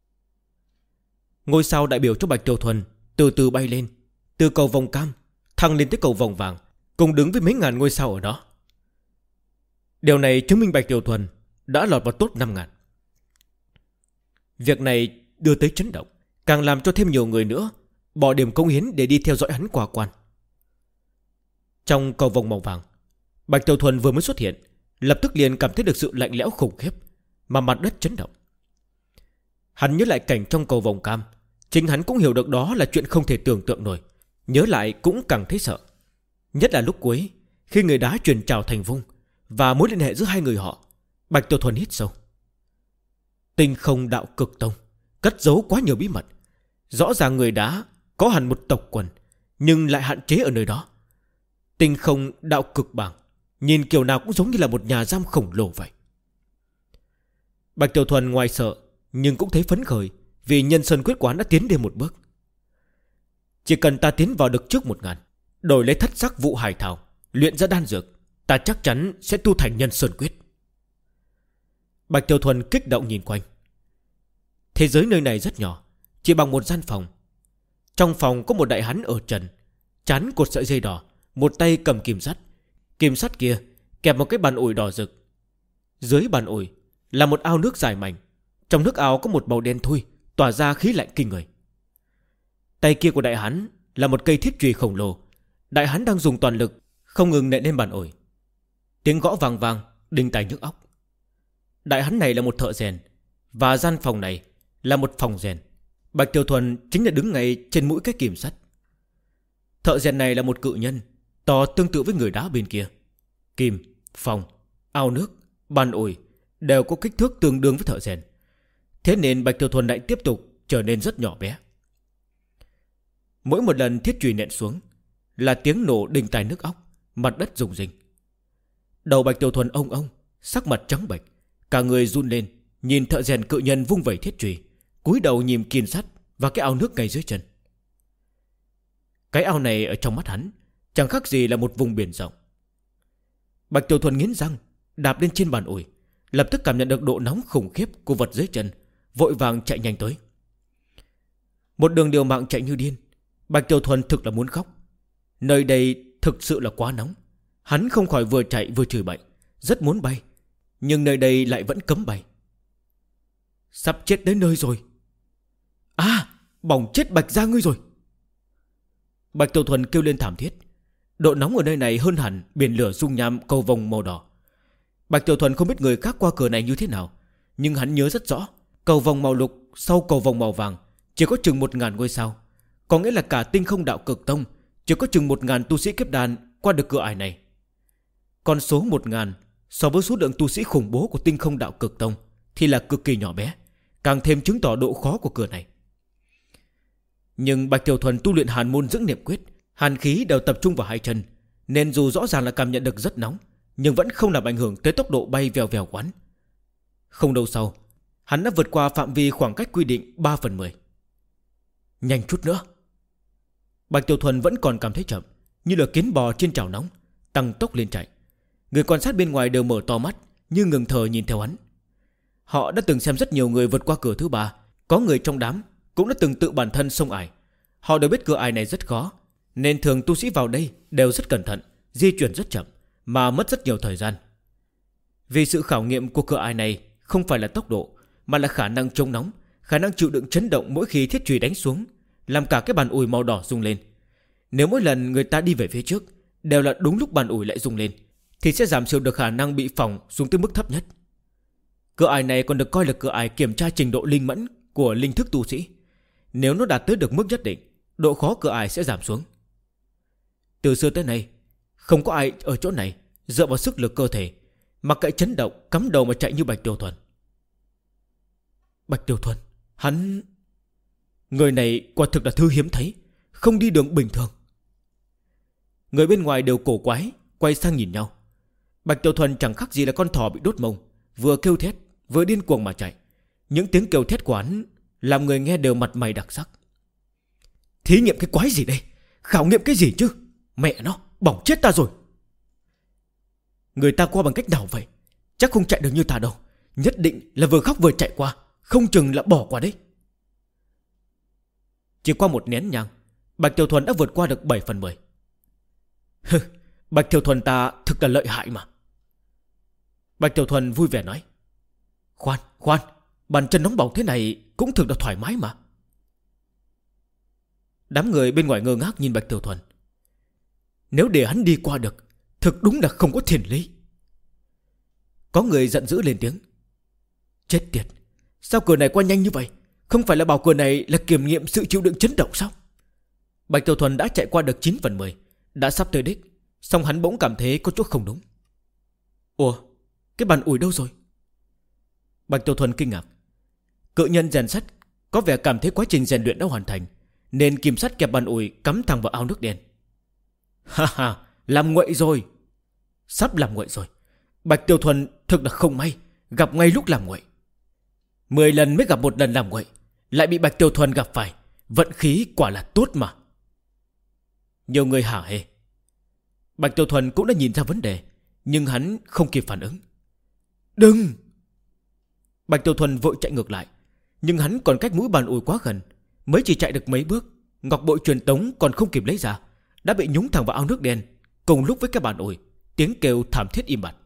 Ngôi sao đại biểu cho Bạch Tiểu Thuần từ từ bay lên, từ cầu vòng cam thăng lên tới cầu vòng vàng, cùng đứng với mấy ngàn ngôi sao ở đó. Điều này chứng minh Bạch Tiểu Thuần đã lọt vào top 5.000. Việc này đưa tới chấn động, càng làm cho thêm nhiều người nữa bỏ điểm công hiến để đi theo dõi hắn qua quan. Trong cầu vòng màu vàng, Bạch Tiểu Thuần vừa mới xuất hiện, lập tức liền cảm thấy được sự lạnh lẽo khủng khiếp, mà mặt đất chấn động. Hắn nhớ lại cảnh trong cầu vòng cam, chính hắn cũng hiểu được đó là chuyện không thể tưởng tượng nổi. Nhớ lại cũng càng thấy sợ. Nhất là lúc cuối, khi người đá truyền trào thành vung, và mối liên hệ giữa hai người họ. Bạch Tiểu Thuần hít sâu. Tinh Không Đạo Cực Tông cất giấu quá nhiều bí mật. Rõ ràng người đá có hẳn một tộc quần, nhưng lại hạn chế ở nơi đó. Tinh Không Đạo Cực Bảng nhìn kiểu nào cũng giống như là một nhà giam khổng lồ vậy. Bạch Tiểu Thuần ngoài sợ, nhưng cũng thấy phấn khởi, vì Nhân Sơn Quyết Quán đã tiến đến một bước. Chỉ cần ta tiến vào được trước 1.000, đổi lấy thất sắc vụ hải thảo, luyện ra đan dược, ta chắc chắn sẽ tu thành Nhân Sơn Quyết. Bạch Tiểu Thuần kích động nhìn quanh. Thế giới nơi này rất nhỏ, chỉ bằng một gian phòng. Trong phòng có một đại hán ở trần, trán cột sợi dây đỏ, một tay cầm kìm sắt. Kìm sắt kia kẹp một cái bàn ủi đỏ rực. Dưới bàn ủi là một ao nước dài mảnh. Trong nước ao có một màu đen thui, tỏa ra khí lạnh kinh người. Tay kia của đại hán là một cây thiết chùy khổng lồ. Đại hán đang dùng toàn lực, không ngừng nện lên bàn ủi. Tiếng gõ vang vang, đinh tai nhức óc. Đại hán này là một thợ rèn, và gian phòng này là một phòng rèn. Bạch Tiểu Thuần chính là đứng ngay trên mũi cái kìm sắt. Thợ rèn này là một cự nhân, to tương tự với người đá bên kia. Kìm, phòng, ao nước, bàn ủi đều có kích thước tương đương với thợ rèn. Thế nên Bạch Tiểu Thuần lại tiếp tục trở nên rất nhỏ bé. Mỗi một lần thiết chùy nện xuống là tiếng nổ đinh tai nhức óc, mặt đất rung rinh. Đầu Bạch Tiểu Thuần ông ông, sắc mặt trắng bệch, cả người run lên, nhìn thợ rèn cự nhân vung vẩy thiết chùy, cúi đầu nhìn kìm sắt và cái ao nước ngay dưới chân. Cái ao này ở trong mắt hắn chẳng khác gì là một vùng biển rộng. Bạch Tiểu Thuần nghiến răng, đạp lên trên bàn ủi, lập tức cảm nhận được độ nóng khủng khiếp của vật dưới chân, vội vàng chạy nhanh tới. Một đường liều mạng chạy như điên. Bạch Tiểu Thuần thực là muốn khóc. Nơi đây thực sự là quá nóng. Hắn không khỏi vừa chạy vừa chửi bậy, rất muốn bay, nhưng nơi đây lại vẫn cấm bay. Sắp chết đến nơi rồi. À, bỏng chết Bạch gia ngươi rồi. Bạch Tiểu Thuần kêu lên thảm thiết. Độ nóng ở nơi này hơn hẳn biển lửa dung nham cầu vồng màu đỏ. Bạch Tiểu Thuần không biết người khác qua cửa này như thế nào, nhưng hắn nhớ rất rõ, cầu vồng màu lục sau cầu vồng màu vàng chỉ có chừng 1.000 ngôi sao. Có nghĩa là cả Tinh Không Đạo Cực Tông chỉ có chừng 1.000 tu sĩ kiếp đan qua được cửa ải này. Con số 1.000 so với số lượng tu sĩ khủng bố của Tinh Không Đạo Cực Tông thì là cực kỳ nhỏ bé, càng thêm chứng tỏ độ khó của cửa này. Nhưng Bạch Tiểu Thuần tu luyện hàn môn dưỡng niệm quyết, hàn khí đều tập trung vào hai chân, nên dù rõ ràng là cảm nhận được rất nóng, nhưng vẫn không làm ảnh hưởng tới tốc độ bay vèo vèo quán. Không lâu sau, hắn đã vượt qua phạm vi khoảng cách quy định 3/10. Nhanh chút nữa. Bạch Tiểu Thuần vẫn còn cảm thấy chậm, như là kiến bò trên chảo nóng, tăng tốc lên chạy. Người quan sát bên ngoài đều mở to mắt, như ngừng thở nhìn theo hắn. Họ đã từng xem rất nhiều người vượt qua cửa thứ 3. Có người trong đám cũng đã từng tự bản thân xông ải. Họ đều biết cửa ải này rất khó, nên thường tu sĩ vào đây đều rất cẩn thận, di chuyển rất chậm, mà mất rất nhiều thời gian. Vì sự khảo nghiệm của cửa ải này không phải là tốc độ, mà là khả năng chống nóng, khả năng chịu đựng chấn động mỗi khi thiết chùy đánh xuống, làm cả cái bàn ủi màu đỏ rung lên. Nếu mỗi lần người ta đi về phía trước đều là đúng lúc bàn ủi lại rung lên, thì sẽ giảm thiểu được khả năng bị phỏng xuống tới mức thấp nhất. Cửa ải này còn được coi là cửa ải kiểm tra trình độ linh mẫn của linh thức tu sĩ. Nếu nó đạt tới được mức nhất định, độ khó cửa ải sẽ giảm xuống. Từ xưa tới nay, không có ai ở chỗ này dựa vào sức lực cơ thể, mặc kệ chấn động cắm đầu mà chạy như Bạch Tiểu Thuần. Bạch Tiểu Thuần, Người này quả thực là thứ hiếm thấy, không đi đường bình thường. Người bên ngoài đều cổ quái, quay sang nhìn nhau. Bạch Tiểu Thuần chẳng khác gì là con thỏ bị đốt mông, vừa kêu thét vừa điên cuồng mà chạy. Những tiếng kêu thét của hắn làm người nghe đều mặt mày đặc sắc. Thí nghiệm cái quái gì đây? Khảo nghiệm cái gì chứ? Mẹ nó, bỏng chết ta rồi. Người ta qua bằng cách nào vậy? Chắc không chạy được như ta đâu. Nhất định là vừa khóc vừa chạy qua, không chừng là bỏ qua đấy. Chỉ qua một nén nhang, Bạch Tiểu Thuần đã vượt qua được 7/10. Bạch Tiểu Thuần ta thực là lợi hại mà. Bạch Tiểu Thuần vui vẻ nói. Khoan, bàn chân nóng bỏng thế này cũng thực là thoải mái mà. Đám người bên ngoài ngơ ngác nhìn Bạch Tiểu Thuần. Nếu để hắn đi qua được, thực đúng là không có thiền lý. Có người giận dữ lên tiếng. Chết tiệt, sao cửa này qua nhanh như vậy? Không phải là bảo cửa này là kiểm nghiệm sự chịu đựng chấn động sao? Bạch Tiểu Thuần đã chạy qua được 9/10, đã sắp tới đích. Xong hắn bỗng cảm thấy có chỗ không đúng. Ủa, cái bàn ủi đâu rồi? Bạch Tiểu Thuần kinh ngạc. Cự nhân rèn sắt có vẻ cảm thấy quá trình rèn luyện đã hoàn thành, nên kìm sắt kẹp bàn ủi cắm thẳng vào ao nước đen. Ha, làm nguậy rồi. Sắp làm nguậy rồi. Bạch Tiểu Thuần thực là không may, gặp ngay lúc làm nguậy. 10 lần mới gặp một lần làm nguậy, lại bị Bạch Tiểu Thuần gặp phải. Vận khí quả là tốt mà. Nhiều người hả hê. Bạch Tiểu Thuần cũng đã nhìn ra vấn đề, nhưng hắn không kịp phản ứng. Đừng! Bạch Tiểu Thuần vội chạy ngược lại, nhưng hắn còn cách mũi bàn ủi quá gần. Mới chỉ chạy được mấy bước, ngọc bội truyền tống còn không kịp lấy ra, đã bị nhúng thẳng vào ao nước đen. Cùng lúc với cái bàn ủi, tiếng kêu thảm thiết im bặt.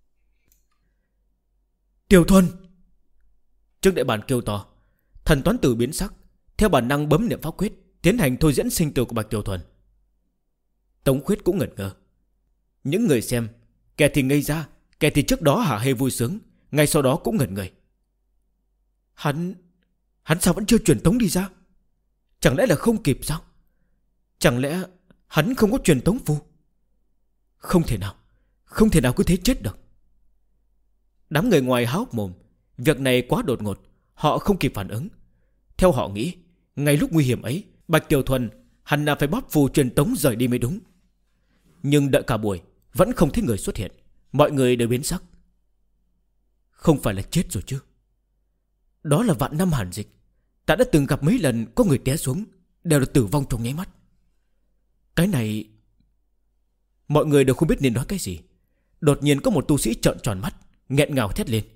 Tiểu Thuần! Trương Đại Bản kêu to. Thần toán tử biến sắc, theo bản năng bấm niệm pháp quyết, tiến hành thôi diễn sinh tử của Bạch Tiểu Thuần. Tống Khuyết cũng ngẩn ngơ. Những người xem, kẻ thì ngây ra, kẻ thì trước đó hả hê vui sướng, ngay sau đó cũng ngẩn người. Hắn sao vẫn chưa truyền tống đi ra? Chẳng lẽ là không kịp sao? Chẳng lẽ hắn không có truyền tống phù? Không thể nào cứ thế chết được. Đám người ngoài há hốc mồm. Việc này quá đột ngột, họ không kịp phản ứng. Theo họ nghĩ, ngay lúc nguy hiểm ấy, Bạch Tiểu Thuần hẳn là phải bóp phù truyền tống rời đi mới đúng. Nhưng đợi cả buổi vẫn không thấy người xuất hiện. Mọi người đều biến sắc. Không phải là chết rồi chứ? Đó là vạn năm hàn dịch. Ta đã từng gặp mấy lần có người té xuống, đều là tử vong trong nháy mắt. Cái này... Mọi người đều không biết nên nói cái gì. Đột nhiên có một tu sĩ trợn tròn mắt, nghẹn ngào thét lên.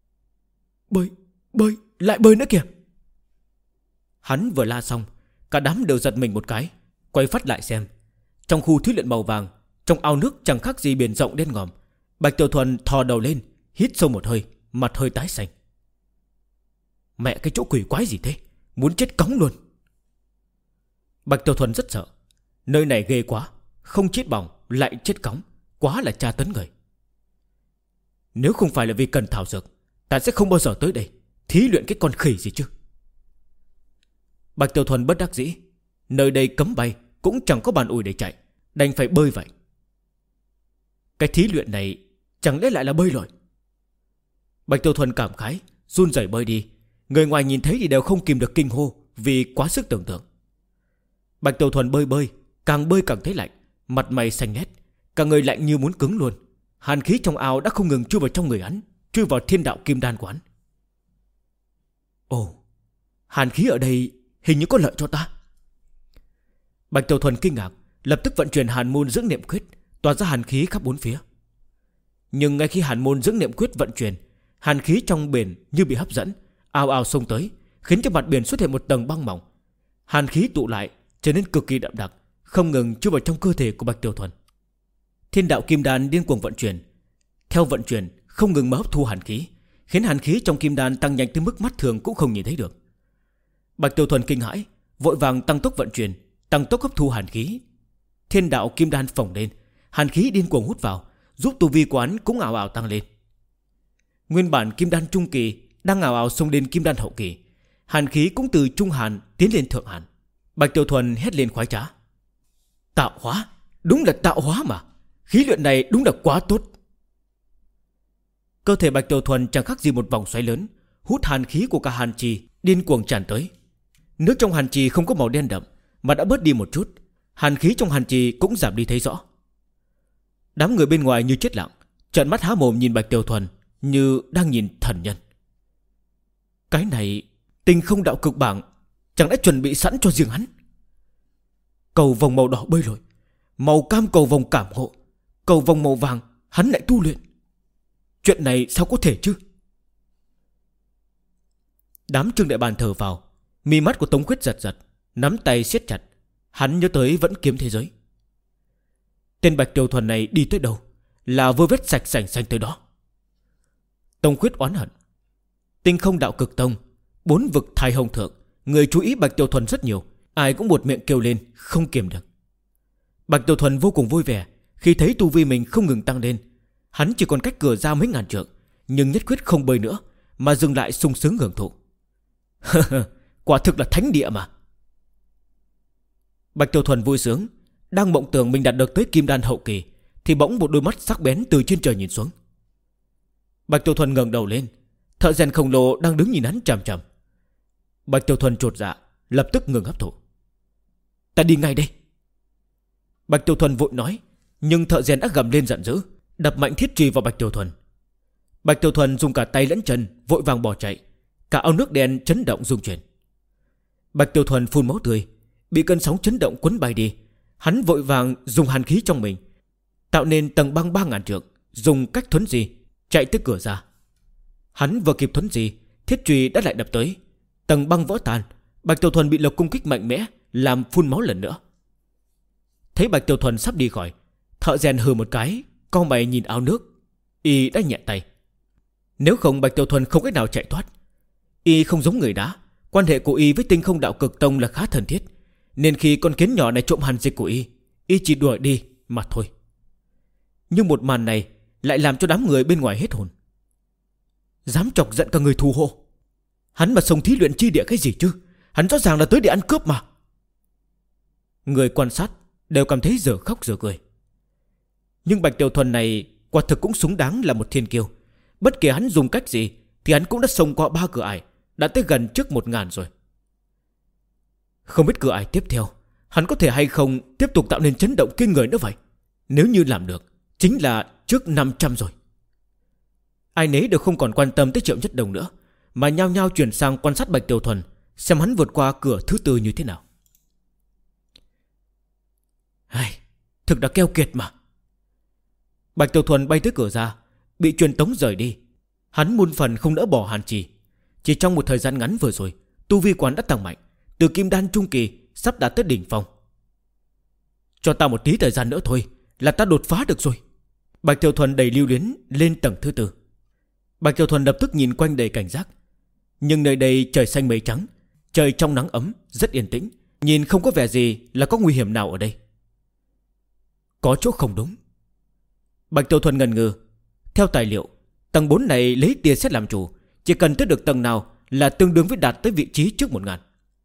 Bơi, lại bơi nữa kìa. Hắn vừa la xong, cả đám đều giật mình một cái, quay phát lại xem. Trong khu thí luyện màu vàng, trong ao nước chẳng khác gì biển rộng đen ngòm. Bạch Tiểu Thuần thò đầu lên, hít sâu một hơi, mặt hơi tái xanh. Mẹ cái chỗ quỷ quái gì thế, muốn chết cóng luôn. Bạch Tiểu Thuần rất sợ. Nơi này ghê quá, không chết bỏng lại chết cóng, quá là tra tấn người. Nếu không phải là vì cần thảo dược, ta sẽ không bao giờ tới đây thí luyện cái con khỉ gì chứ. Bạch Tiểu Thuần bất đắc dĩ. Nơi đây cấm bay, cũng chẳng có bàn ủi để chạy, đành phải bơi vậy. Cái thí luyện này chẳng lẽ lại là bơi lội? Bạch Tiểu Thuần cảm khái, run rẩy bơi đi. Người ngoài nhìn thấy thì đều không kìm được kinh hô, vì quá sức tưởng tượng. Bạch Tiểu Thuần bơi càng thấy lạnh, mặt mày xanh nét, cả người lạnh như muốn cứng luôn. Hàn khí trong ao đã không ngừng chui vào trong người hắn, chui vào thiên đạo kim đan của hắn. Ồ, hàn khí ở đây hình như có lợi cho ta. Bạch Tiểu Thuần kinh ngạc, lập tức vận chuyển hàn môn dưỡng niệm quyết, tỏa ra hàn khí khắp bốn phía. Nhưng ngay khi hàn môn dưỡng niệm quyết vận chuyển, hàn khí trong biển như bị hấp dẫn, ào ào xông tới, khiến cho mặt biển xuất hiện một tầng băng mỏng. Hàn khí tụ lại trở nên cực kỳ đậm đặc, không ngừng chui vào trong cơ thể của Bạch Tiểu Thuần. Thiên đạo kim đan điên cuồng vận chuyển. Theo vận chuyển không ngừng mà hấp thu hàn khí, khiến hàn khí trong kim đan tăng nhanh tới mức mắt thường cũng không nhìn thấy được. Bạch Tiểu Thuần kinh hãi, vội vàng tăng tốc vận chuyển, tăng tốc hấp thu hàn khí. Thiên đạo kim đan phồng lên, hàn khí điên cuồng hút vào, giúp tu vi quán cũng ảo ảo tăng lên. Nguyên bản kim đan trung kỳ đang ảo ảo xông lên kim đan hậu kỳ, hàn khí cũng từ trung hàn tiến lên thượng hàn. Bạch Tiểu Thuần hét lên khoái trá. Tạo hóa, đúng là tạo hóa mà. Khí luyện này đúng là quá tốt. Cơ thể Bạch Tiểu Thuần chẳng khác gì một vòng xoáy lớn, hút hàn khí của cả hàn trì điên cuồng tràn tới. Nước trong hàn trì không có màu đen đậm, mà đã bớt đi một chút. Hàn khí trong hàn trì cũng giảm đi thấy rõ. Đám người bên ngoài như chết lặng, trợn mắt há mồm nhìn Bạch Tiểu Thuần như đang nhìn thần nhân. Cái này Tinh Không Đạo Cực Bảng chẳng lẽ chuẩn bị sẵn cho riêng hắn? Cầu vồng màu đỏ bơi lội, màu cam cầu vồng cảm ngộ, cầu vồng màu vàng hắn lại tu luyện. Chuyện này sao có thể chứ? Đám Trương Đại Bàn thở vào. Mi mắt của Tống Khuyết giật giật, nắm tay siết chặt. Hắn nhớ tới vẫn kiếm thế giới. Tên Bạch Tiểu Thuần này đi tới đâu là vơ vét sạch sành xanh tới đó. Tống Khuyết oán hận. Tinh Không Đạo Cực Tông, 4 vực Thái Hồng Thượng, người chú ý Bạch Tiểu Thuần rất nhiều. Ai cũng buột miệng kêu lên không kiềm được. Bạch Tiểu Thuần vô cùng vui vẻ khi thấy tu vi mình không ngừng tăng lên. Hắn chỉ còn cách cửa ra mấy ngàn trượng, nhưng nhất quyết không bơi nữa, mà dừng lại sung sướng hưởng thụ. Quả thực là thánh địa mà. Bạch Tiểu Thuần vui sướng, đang mộng tưởng mình đạt được tới Kim Đan hậu kỳ, thì bỗng một đôi mắt sắc bén từ trên trời nhìn xuống. Bạch Tiểu Thuần ngẩng đầu lên. Thợ rèn khổng lồ đang đứng nhìn hắn chằm chằm. Bạch Tiểu Thuần chột dạ, lập tức ngừng hấp thụ. Ta đi ngay đây. Bạch Tiểu Thuần vội nói, nhưng thợ rèn đã gầm lên giận dữ, đập mạnh thiết chùy vào Bạch Tiểu Thuần. Bạch Tiểu Thuần dùng cả tay lẫn chân vội vàng bỏ chạy. Cả ao nước đen chấn động rung chuyển. Bạch Tiểu Thuần phun máu tươi, bị cơn sóng chấn động cuốn bay đi. Hắn vội vàng dùng hàn khí trong mình tạo nên tầng băng 3000 trượng, dùng cách thuấn di chạy tới cửa ra. Hắn vừa kịp thuấn di, thiết chùy đã lại đập tới. Tầng băng vỡ tan. Bạch Tiểu Thuần bị lực công kích mạnh mẽ làm phun máu lần nữa. Thấy Bạch Tiểu Thuần sắp đi khỏi, thợ rèn hừ một cái, cau mày nhìn ao nước. Y đã nhẹ tay. Nếu không Bạch Tiểu Thuần không cách nào chạy thoát. Y không giống người đá, quan hệ của Y với Tinh Không Đạo Cực Tông là khá thân thiết, nên khi con kiến nhỏ này trộm hàn dịch của Y chỉ đuổi đi mà thôi. Nhưng một màn này lại làm cho đám người bên ngoài hết hồn. Dám chọc giận cả người thù hộ. Hắn mà sống thí luyện chi địa cái gì chứ? Hắn rõ ràng là tới để ăn cướp mà. Người quan sát đều cảm thấy giờ khóc giờ cười. Nhưng Bạch Tiểu Thuần này quả thực cũng xứng đáng là một thiên kiêu. Bất kể hắn dùng cách gì thì hắn cũng đã xông qua 3 cửa ải, đã tới gần trước 1000 rồi. Không biết cửa ải tiếp theo hắn có thể hay không tiếp tục tạo nên chấn động kinh người nữa vậy. Nếu như làm được, chính là trước 500 rồi. Ai nấy đều không còn quan tâm tới Triệu Nhất Đồng nữa, mà nhao nhao chuyển sang quan sát Bạch Tiểu Thuần, xem hắn vượt qua cửa thứ 4 như thế nào. Thực đã keo kiệt mà. Bạch Tiểu Thuần bay tới cửa ra, bị truyền tống rời đi. Hắn muôn phần không nỡ bỏ hàn trì. Chỉ trong một thời gian ngắn vừa rồi, tu vi quán đã tăng mạnh, từ Kim Đan trung kỳ sắp đạt tới đỉnh phong. Cho ta một tí thời gian nữa thôi là ta đột phá được rồi. Bạch Tiểu Thuần đầy lưu luyến lên tầng thứ 4. Bạch Tiểu Thuần lập tức nhìn quanh đầy cảnh giác. Nhưng nơi đây trời xanh mây trắng, trời trong nắng ấm, rất yên tĩnh, nhìn không có vẻ gì là có nguy hiểm nào ở đây. Có chỗ không đúng. Bạch Tiểu Thuần ngần ngừ. Theo tài liệu, tầng 4 này lấy tia sét làm chủ, chỉ cần tới được tầng nào là tương đương với đạt tới vị trí trước 1000.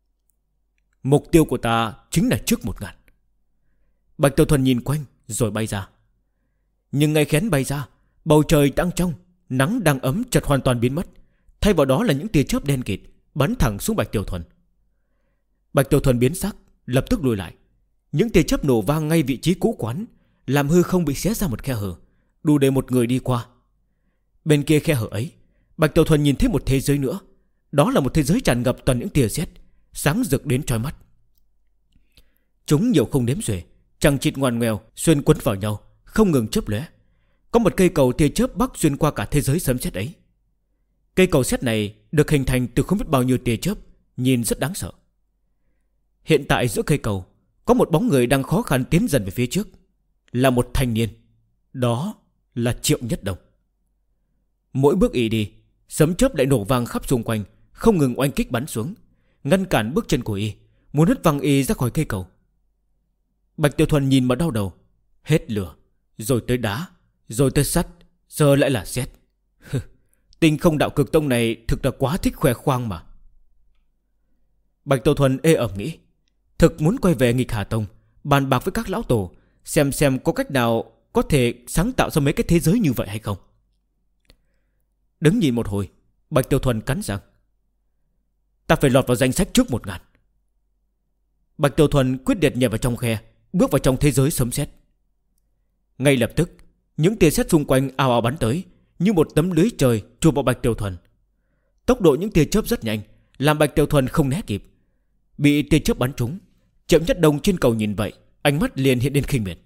Mục tiêu của ta chính là trước 1000. Bạch Tiểu Thuần nhìn quanh rồi bay ra. Nhưng ngay khi hắn bay ra, bầu trời đang trong, nắng đang ấm chợt hoàn toàn biến mất. Thay vào đó là những tia chớp đen kịt bắn thẳng xuống Bạch Tiểu Thuần. Bạch Tiểu Thuần biến sắc, lập tức lùi lại. Những tia chớp nổ vang ngay vị trí cũ quán, làm hư không bị xé ra một khe hở, đủ để một người đi qua. Bên kia khe hở ấy, Bạch Tiểu Thuần nhìn thấy một thế giới nữa. Đó là một thế giới tràn ngập toàn những tia sét, sáng rực đến chói mắt. Chúng nhiều không đếm xuể, chằng chịt ngoằn ngoèo xuyên quấn vào nhau, không ngừng chớp lóe. Có một cây cầu tia chớp bắc xuyên qua cả thế giới sấm sét ấy. Cây cầu sét này được hình thành từ không biết bao nhiêu tia chớp, nhìn rất đáng sợ. Hiện tại giữa cây cầu có một bóng người đang khó khăn tiến dần về phía trước, là một thanh niên. Đó là Triệu Nhất Đồng. Mỗi bước y đi, sấm chớp lại nổ vang khắp xung quanh, không ngừng oanh kích bắn xuống, ngăn cản bước chân của y, muốn hất văng y ra khỏi cây cầu. Bạch Tiểu Thuần nhìn mà đau đầu. Hết lửa, rồi tới đá, rồi tới sắt, giờ lại là sét. Tinh Không Đạo Cực Tông này thực là quá thích khoe khoang mà. Bạch Tiểu Thuần ê ẩm nghĩ, thực muốn quay về Nghịch Hà Tông, bàn bạc với các lão tổ, xem có cách nào có thể sáng tạo ra mấy cái thế giới như vậy hay không. Đứng nhìn một hồi, Bạch Tiểu Thuần cắn răng. Ta phải lọt vào danh sách trước 1000. Bạch Tiểu Thuần quyết liệt nhảy vào trong khe, bước vào trong thế giới sấm sét. Ngay lập tức, những tia sét xung quanh ào ào bắn tới, như một tấm lưới trời chụp vào Bạch Tiểu Thuần. Tốc độ những tia chớp rất nhanh, làm Bạch Tiểu Thuần không né kịp. Bị tia chớp bắn trúng, Triệu Nhất Đồng trên cầu nhìn vậy, ánh mắt liền hiện lên khinh miệt.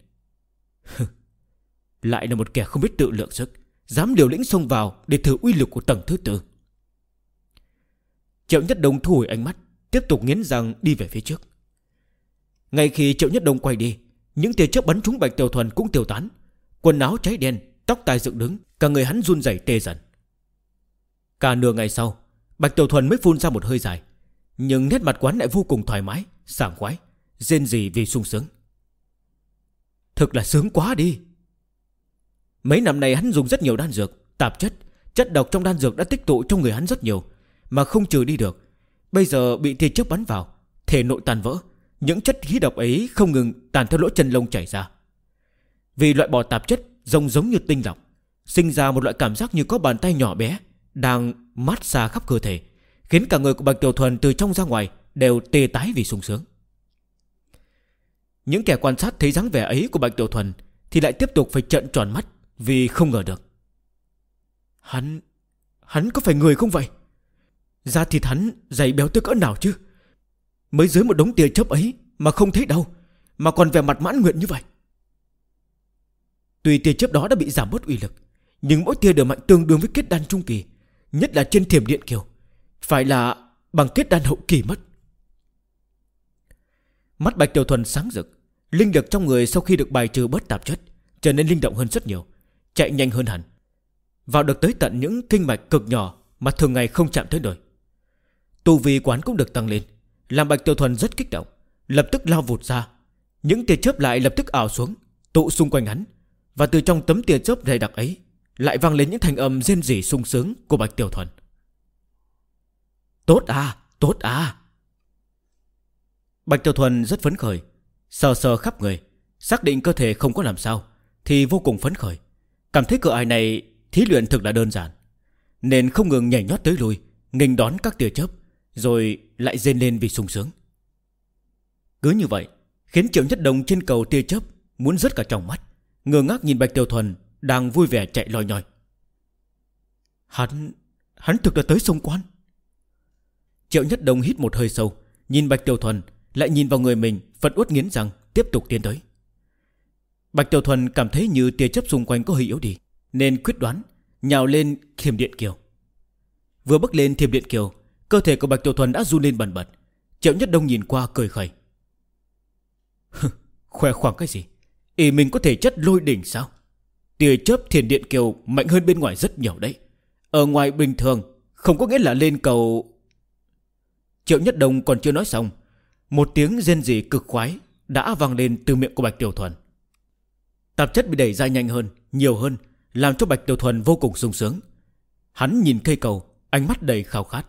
Lại là một kẻ không biết tự lượng sức, dám liều lĩnh xông vào để thử uy lực của tầng thứ 4. Triệu Nhất Đồng thu hồi ánh mắt, tiếp tục nghiến răng đi về phía trước. Ngay khi Triệu Nhất Đồng quay đi, những tia chớp bắn trúng Bạch Tiểu Thuần cũng tiêu tán. Quần áo cháy đen, tóc tai dựng đứng, cả người hắn run rẩy tê dần. Cả nửa ngày sau, Bạch Tiểu Thuần mới phun ra một hơi dài, nhưng nét mặt quán lại vô cùng thoải mái, sảng khoái, rên rỉ vì sung sướng. Thực là sướng quá đi. Mấy năm nay hắn dùng rất nhiều đan dược, tạp chất, chất độc trong đan dược đã tích tụ trong người hắn rất nhiều, mà không trừ đi được. Bây giờ bị tia chớp bắn vào, thể nội tan vỡ, những chất khí độc ấy không ngừng tàn theo lỗ chân lông chảy ra. Vì loại bỏ tạp chất giống như tinh lọc, sinh ra một loại cảm giác như có bàn tay nhỏ bé đang mát xa khắp cơ thể, khiến cả người của Bạch Tiểu Thuần từ trong ra ngoài đều tê tái vì sung sướng. Những kẻ quan sát thấy dáng vẻ ấy của Bạch Tiểu Thuần thì lại tiếp tục phải trợn tròn mắt, vì không ngờ được. Hắn có phải người không vậy? Da thịt hắn dày béo tới cỡ nào chứ? Mới dưới một đống tia chớp ấy mà không thấy đâu, mà còn vẻ mặt mãn nguyện như vậy. Tuy tia chớp đó đã bị giảm bớt uy lực, nhưng mỗi tia đều mạnh tương đương với kết đan trung kỳ, nhất là trên Thiểm Điện Kiều, phải là bằng kết đan hậu kỳ mất. Mắt Bạch Tiểu Thuần sáng rực, linh lực trong người sau khi được bài trừ bớt tạp chất trở nên linh động hơn rất nhiều, chạy nhanh hơn hẳn, vào được tới tận những kinh mạch cực nhỏ mà thường ngày không chạm tới đời. Tu vi quán cũng được tăng lên, làm Bạch Tiểu Thuần rất kích động, lập tức lao vụt ra. Những tia chớp lại lập tức ảo xuống, tụ xung quanh hắn, và từ trong tấm tia chớp dày đặc ấy lại vang lên những thanh âm rên rỉ sung sướng của Bạch Tiểu Thuần. Tốt à, tốt à. Bạch Tiểu Thuần rất phấn khởi, sờ sờ khắp người, xác định cơ thể không có làm sao thì vô cùng phấn khởi, cảm thấy cửa ải này thí luyện thực là đơn giản, nên không ngừng nhảy nhót tới lui, nghênh đón các tia chớp, rồi lại rên lên vì sung sướng. Cứ như vậy khiến Triệu Nhất Đồng trên cầu tia chớp muốn rớt cả trong mắt, ngơ ngác nhìn Bạch Tiểu Thuần đang vui vẻ chạy loi nhoi. Hắn thực là tới sông Quan. Triệu Nhất Đồng hít một hơi sâu, nhìn Bạch Tiểu Thuần, lại nhìn vào người mình, phẫn uất nghiến răng, tiếp tục tiến tới. Bạch Tiểu Thuần cảm thấy như tia chớp xung quanh có hơi yếu đi, nên quyết đoán nhào lên Thiểm Điện Kiều. Vừa bước lên Thiểm Điện Kiều, cơ thể của Bạch Tiểu Thuần đã run lên bần bật. Triệu Nhất Đông nhìn qua cười khẩy. Khoe khoang cái gì? Ý mình có thể chất lôi đỉnh sao? Tia chớp Thiểm Điện Kiều mạnh hơn bên ngoài rất nhiều đấy. Ở ngoài bình thường không có nghĩa là lên cầu. Triệu Nhất Đông còn chưa nói xong, một tiếng rên rỉ cực khoái đã vang lên từ miệng của Bạch Tiểu Thuần. Tạp chất bị đẩy ra nhanh hơn, nhiều hơn, làm cho Bạch Tiểu Thuần vô cùng sung sướng. Hắn nhìn cây cầu, ánh mắt đầy khao khát.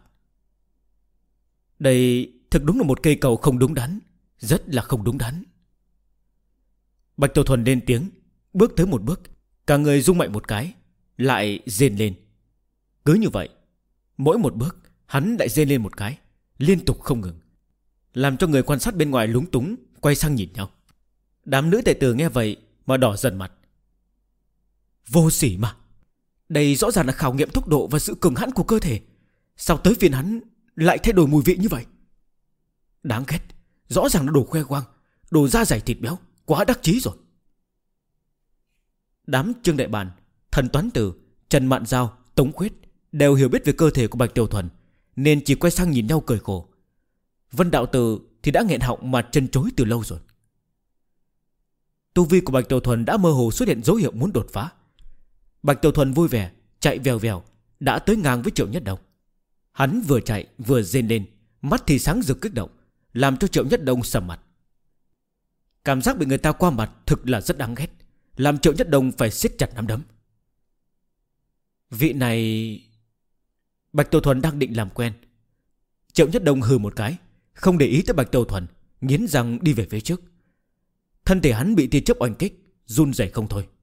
Đây thực đúng là một cây cầu không đúng đắn, rất là không đúng đắn. Bạch Tiểu Thuần lên tiếng, bước tới một bước, cả người rung mạnh một cái, lại rên lên. Cứ như vậy, mỗi một bước hắn lại rên lên một cái, liên tục không ngừng, làm cho người quan sát bên ngoài lúng túng, quay sang nhìn nhau. Đám nữ đệ tử nghe vậy mà đỏ dần mặt. Vô sỉ mà, đây rõ ràng là khảo nghiệm tốc độ và sự cường hãn của cơ thể, sao tới phiên hắn lại thay đổi mùi vị như vậy? Đáng ghét, rõ ràng là đồ khoe khoang, đồ da dày thịt béo, quá đắc chí rồi. Đám Trương Đại Bàn, Thần Toán Tử, Trần Mạn Giao, Tống Khuyết đều hiểu biết về cơ thể của Bạch Tiểu Thuần, nên chỉ quay sang nhìn nhau cười khổ. Vân Đạo Tử thì đã nghẹn họng mà chân chối từ lâu rồi. Tu vi của Bạch Tiểu Thuần đã mơ hồ xuất hiện dấu hiệu muốn đột phá. Bạch Tiểu Thuần vui vẻ chạy vèo vèo, đã tới ngang với Triệu Nhất Đông. Hắn vừa chạy vừa rên lên, mắt thì sáng rực kích động, làm cho Triệu Nhất Đông sầm mặt. Cảm giác bị người ta qua mặt thực là rất đáng ghét, làm Triệu Nhất Đông phải siết chặt nắm đấm. Vị này... Bạch Tiểu Thuần đang định làm quen. Triệu Nhất Đông hừ một cái, không để ý tới Bạch Tiểu Thuần, nghiến răng đi về phía trước. Thân thể hắn bị tia chớp oanh kích, run rẩy không thôi.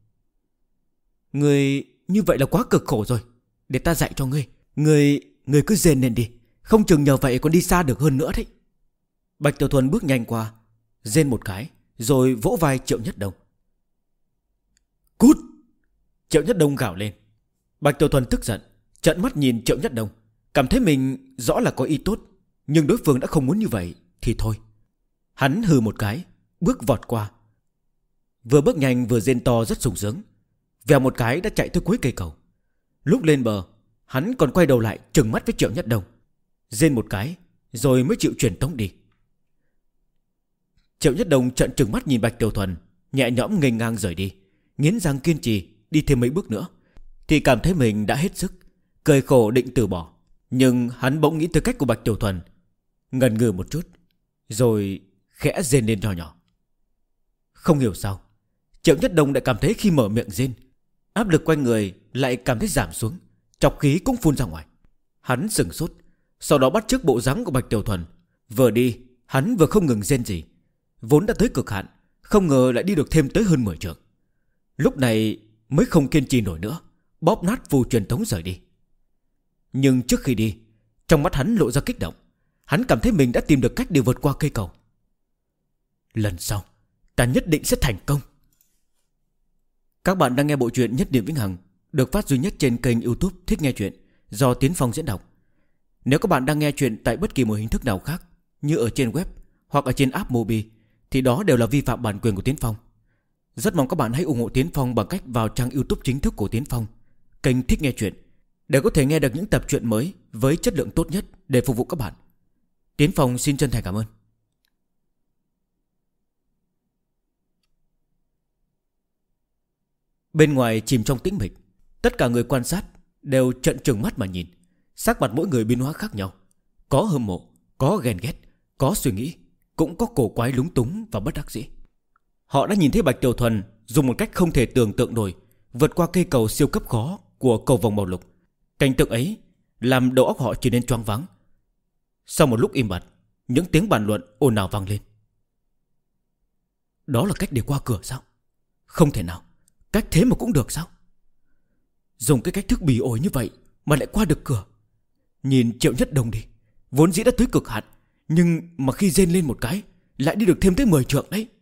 Người như vậy là quá cực khổ rồi, để ta dạy cho ngươi. Ngươi cứ rên lên đi, Không chừng nhờ vậy còn đi xa được hơn nữa đấy. Bạch Tiểu Thuần bước nhanh qua, rên một cái, rồi vỗ vai Triệu Nhất Đông. Cút! Triệu Nhất Đông gào lên. Bạch Tiểu Thuần tức giận, trợn mắt nhìn Triệu Nhất Đông, cảm thấy mình rõ là có ý tốt, nhưng đối phương đã không muốn như vậy thì thôi. Hắn hừ một cái, bước vọt qua. Vừa bước nhanh vừa rên to rất sung sướng, vèo một cái đã chạy tới cuối cây cầu. Lúc lên bờ, hắn còn quay đầu lại trừng mắt với Triệu Nhất Đông, rên một cái rồi mới chịu truyền tống đi. Triệu Nhất Đông trợn trừng mắt nhìn Bạch Tiểu Thuần, nhẹ nhõm nghênh ngang rời đi, nghiến răng kiên trì đi thêm mấy bước nữa thì cảm thấy mình đã hết sức, cười khổ định từ bỏ. Nhưng hắn bỗng nghĩ tới cách của Bạch Tiểu Thuần, ngần ngừ một chút, rồi khẽ rên lên nhỏ nhỏ. Không hiểu sao Triệu Nhất Đông lại cảm thấy khi mở miệng rên, áp lực quanh người lại cảm thấy giảm xuống, trọc khí cũng phun ra ngoài. Hắn sửng sốt, sau đó bắt chước bộ dáng của Bạch Tiểu Thuần. Vừa đi hắn vừa không ngừng rên rỉ, vốn đã tới cực hạn, không ngờ lại đi được thêm tới hơn 10 trượng. Lúc này mới không kiên trì nổi nữa, bóp nát phù truyền tống rời đi. Nhưng trước khi đi, trong mắt hắn lộ ra kích động. Hắn cảm thấy mình đã tìm được cách để vượt qua cây cầu. Lần sau ta nhất định sẽ thành công. Các bạn đang nghe bộ truyện Nhất Điểm Vĩnh Hằng, được phát duy nhất trên kênh YouTube Thích Nghe Chuyện, do Tiến Phong diễn đọc. Nếu các bạn đang nghe chuyện tại bất kỳ một hình thức nào khác, như ở trên web hoặc ở trên app Mobi, thì đó đều là vi phạm bản quyền của Tiến Phong. Rất mong các bạn hãy ủng hộ Tiến Phong bằng cách vào trang YouTube chính thức của Tiến Phong, kênh Thích Nghe Chuyện, để có thể nghe được những tập truyện mới với chất lượng tốt nhất để phục vụ các bạn. Tiến Phong xin chân thành cảm ơn. Bên ngoài chìm trong tĩnh mịch, tất cả người quan sát đều trợn trừng mắt mà nhìn. Sắc mặt mỗi người biến hóa khác nhau, có hâm mộ, có ghen ghét, có suy nghĩ, cũng có cổ quái lúng túng và bất đắc dĩ. Họ đã nhìn thấy Bạch Tiểu Thuần dùng một cách không thể tưởng tượng nổi vượt qua cây cầu siêu cấp khó của cầu vòng màu lục. Cảnh tượng ấy làm đầu óc họ trở nên choáng váng. Sau một lúc im bặt, những tiếng bàn luận ồn ào vang lên. Đó là cách để qua cửa sao? Không thể nào, cách thế mà cũng được sao? Dùng cái cách thức bỉ ổi như vậy mà lại qua được cửa. Nhìn Triệu Nhất Đông đi, vốn dĩ đã tới cực hạn, nhưng mà khi rên lên một cái lại đi được thêm tới 10 trượng đấy.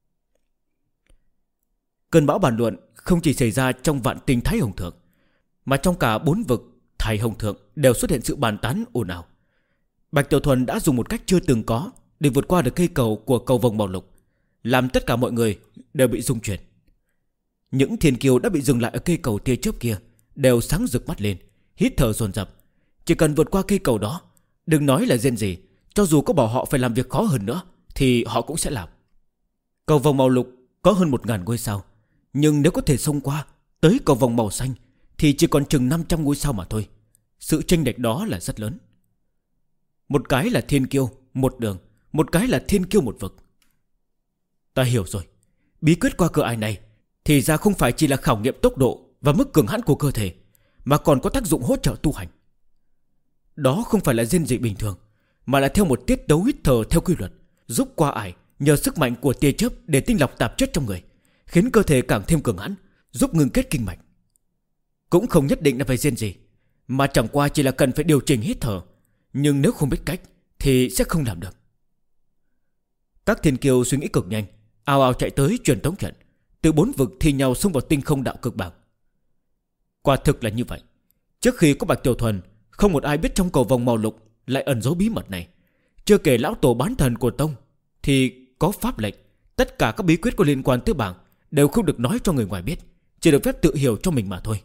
Cơn bão bàn luận không chỉ xảy ra trong Vạn Tinh Thái Hồng Thượng, mà trong cả 4 vực Thái Hồng Thượng đều xuất hiện sự bàn tán ồn ào. Bạch Tiểu Thuần đã dùng một cách chưa từng có để vượt qua được cây cầu của cầu vòng màu lục, làm tất cả mọi người đều bị rung chuyển. Những thiên kiêu đã bị dừng lại ở cây cầu tia chớp kia đều sáng rực mắt lên, hít thở dồn dập. Chỉ cần vượt qua cây cầu đó, đừng nói là rên gì, cho dù có bảo họ phải làm việc khó hơn nữa thì họ cũng sẽ làm. Cầu vòng màu lục có hơn 1000 ngôi sao, nhưng nếu có thể xông qua tới cầu vòng màu xanh thì chỉ còn chừng 500 ngôi sao mà thôi. Sự chênh lệch đó là rất lớn. Một cái là thiên kiêu một đường, một cái là thiên kiêu một vực. Ta hiểu rồi, bí quyết qua cửa ải này thì ra không phải chỉ là khảo nghiệm tốc độ và mức cường hãn của cơ thể, mà còn có tác dụng hỗ trợ tu hành. Đó không phải là rên rỉ bình thường, mà là theo một tiết đấu hít thở theo quy luật, giúp qua ải nhờ sức mạnh của tia chớp để tinh lọc tạp chất trong người, khiến cơ thể càng thêm cường hãn, giúp ngừng kết kinh mạch. Cũng không nhất định là phải rên rỉ, mà chẳng qua chỉ là cần phải điều chỉnh hít thở, nhưng nếu không biết cách thì sẽ không làm được. Các thiên kiêu suy nghĩ cực nhanh, ào ào chạy tới truyền tống trận, từ 4 vực thi nhau xông vào tinh không đạo cực bảng. Quả thực là như vậy. Trước khi có Bạch Tiểu Thuần, không một ai biết trong cầu vòng màu lục lại ẩn giấu bí mật này. Chưa kể lão tổ bán thần của tông thì có pháp lệnh, tất cả các bí quyết có liên quan tới bảng đều không được nói cho người ngoài biết, chỉ được phép tự hiểu cho mình mà thôi.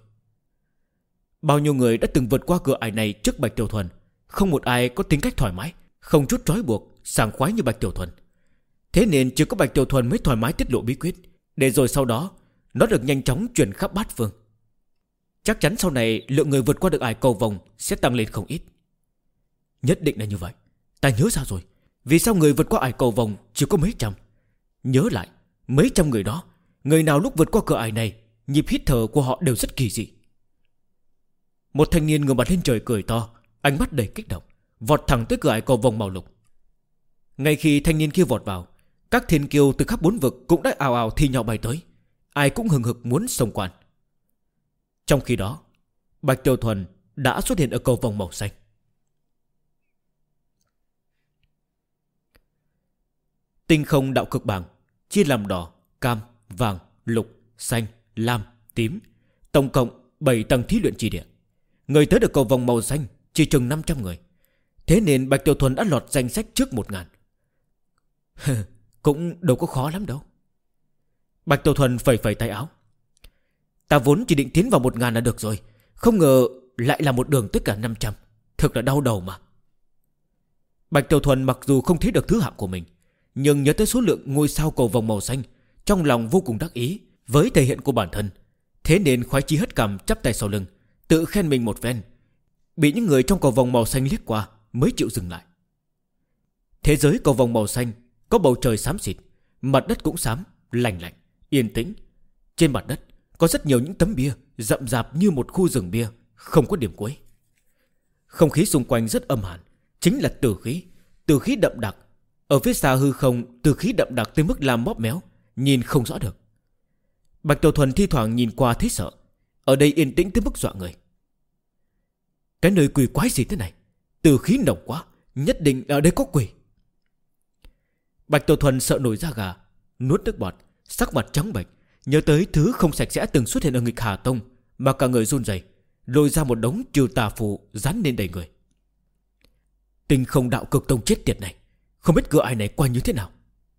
Bao nhiêu người đã từng vượt qua cửa ải này trước Bạch Tiểu Thuần, không một ai có tính cách thoải mái, không chút trói buộc, sảng khoái như Bạch Tiểu Thuần. Thế nên chỉ có Bạch Tiểu Thuần mới thoải mái tiết lộ bí quyết, để rồi sau đó nó được nhanh chóng truyền khắp bát phương. Chắc chắn sau này lượng người vượt qua được ải cầu vòng sẽ tăng lên không ít. Nhất định là như vậy. Ta nhớ ra rồi, vì sao người vượt qua ải cầu vòng chỉ có mấy trăm? Nhớ lại, mấy trăm người đó, người nào lúc vượt qua cửa ải này, nhịp hít thở của họ đều rất kỳ dị. Một thanh niên ngửa mặt lên trời cười to, ánh mắt đầy kích động, vọt thẳng tới cửa ải cầu vòng màu lục. Ngay khi thanh niên kia vọt vào, các thiên kiêu từ khắp 4 vực cũng đã ào ào thi nhau bay tới, ai cũng hừng hực muốn xông quan. Trong khi đó, Bạch Tiểu Thuần đã xuất hiện ở cầu vòng màu xanh. Tinh không đạo cực bảng chia làm đỏ, cam, vàng, lục, xanh, lam, tím, tổng cộng 7 tầng thí luyện chi địa. Người tới được cầu vòng màu xanh chỉ chừng 500 người. Thế nên Bạch Tiểu Thuần đã lọt danh sách trước 1000. Cũng đâu có khó lắm đâu. Bạch Tiểu Thuần phẩy phẩy tay áo. Ta vốn chỉ định tiến vào 1000 là được rồi, không ngờ lại là một đường tới cả 500. Thực là đau đầu mà. Bạch Tiểu Thuần mặc dù không thấy được thứ hạng của mình, nhưng nhớ tới số lượng ngôi sao cầu vòng màu xanh, trong lòng vô cùng đắc ý với thể hiện của bản thân. Thế nên khoái chí hất cằm, chắp tay sau lưng, tự khen mình một phen. Bị những người trong cầu vòng màu xanh liếc qua mới chịu dừng lại. Thế giới cầu vòng màu xanh có bầu trời xám xịt, mặt đất cũng xám, lạnh lạnh, yên tĩnh. Trên mặt đất có rất nhiều những tấm bia rậm rạp như một khu rừng bia, không có điểm cuối. Không khí xung quanh rất âm hàn, chính là tử khí đậm đặc. Ở phía xa hư không, tử khí đậm đặc tới mức làm móp méo, nhìn không rõ được. Bạch Tiểu Thuần thi thoảng nhìn qua thấy sợ. Ở đây yên tĩnh tới mức dọa người. Cái nơi quỷ quái gì thế này? Tử khí nồng quá, nhất định ở đây có quỷ. Bạch Tiểu Thuần sợ nổi da gà, nuốt nước bọt, sắc mặt trắng bệch, nhớ tới thứ không sạch sẽ từng xuất hiện ở nghịch Hà Tông, mà cả người run rẩy, lôi ra một đống trừ tà phù dán lên đầy người. Tinh không đạo cực tông chết tiệt này, không biết cửa ai này qua như thế nào.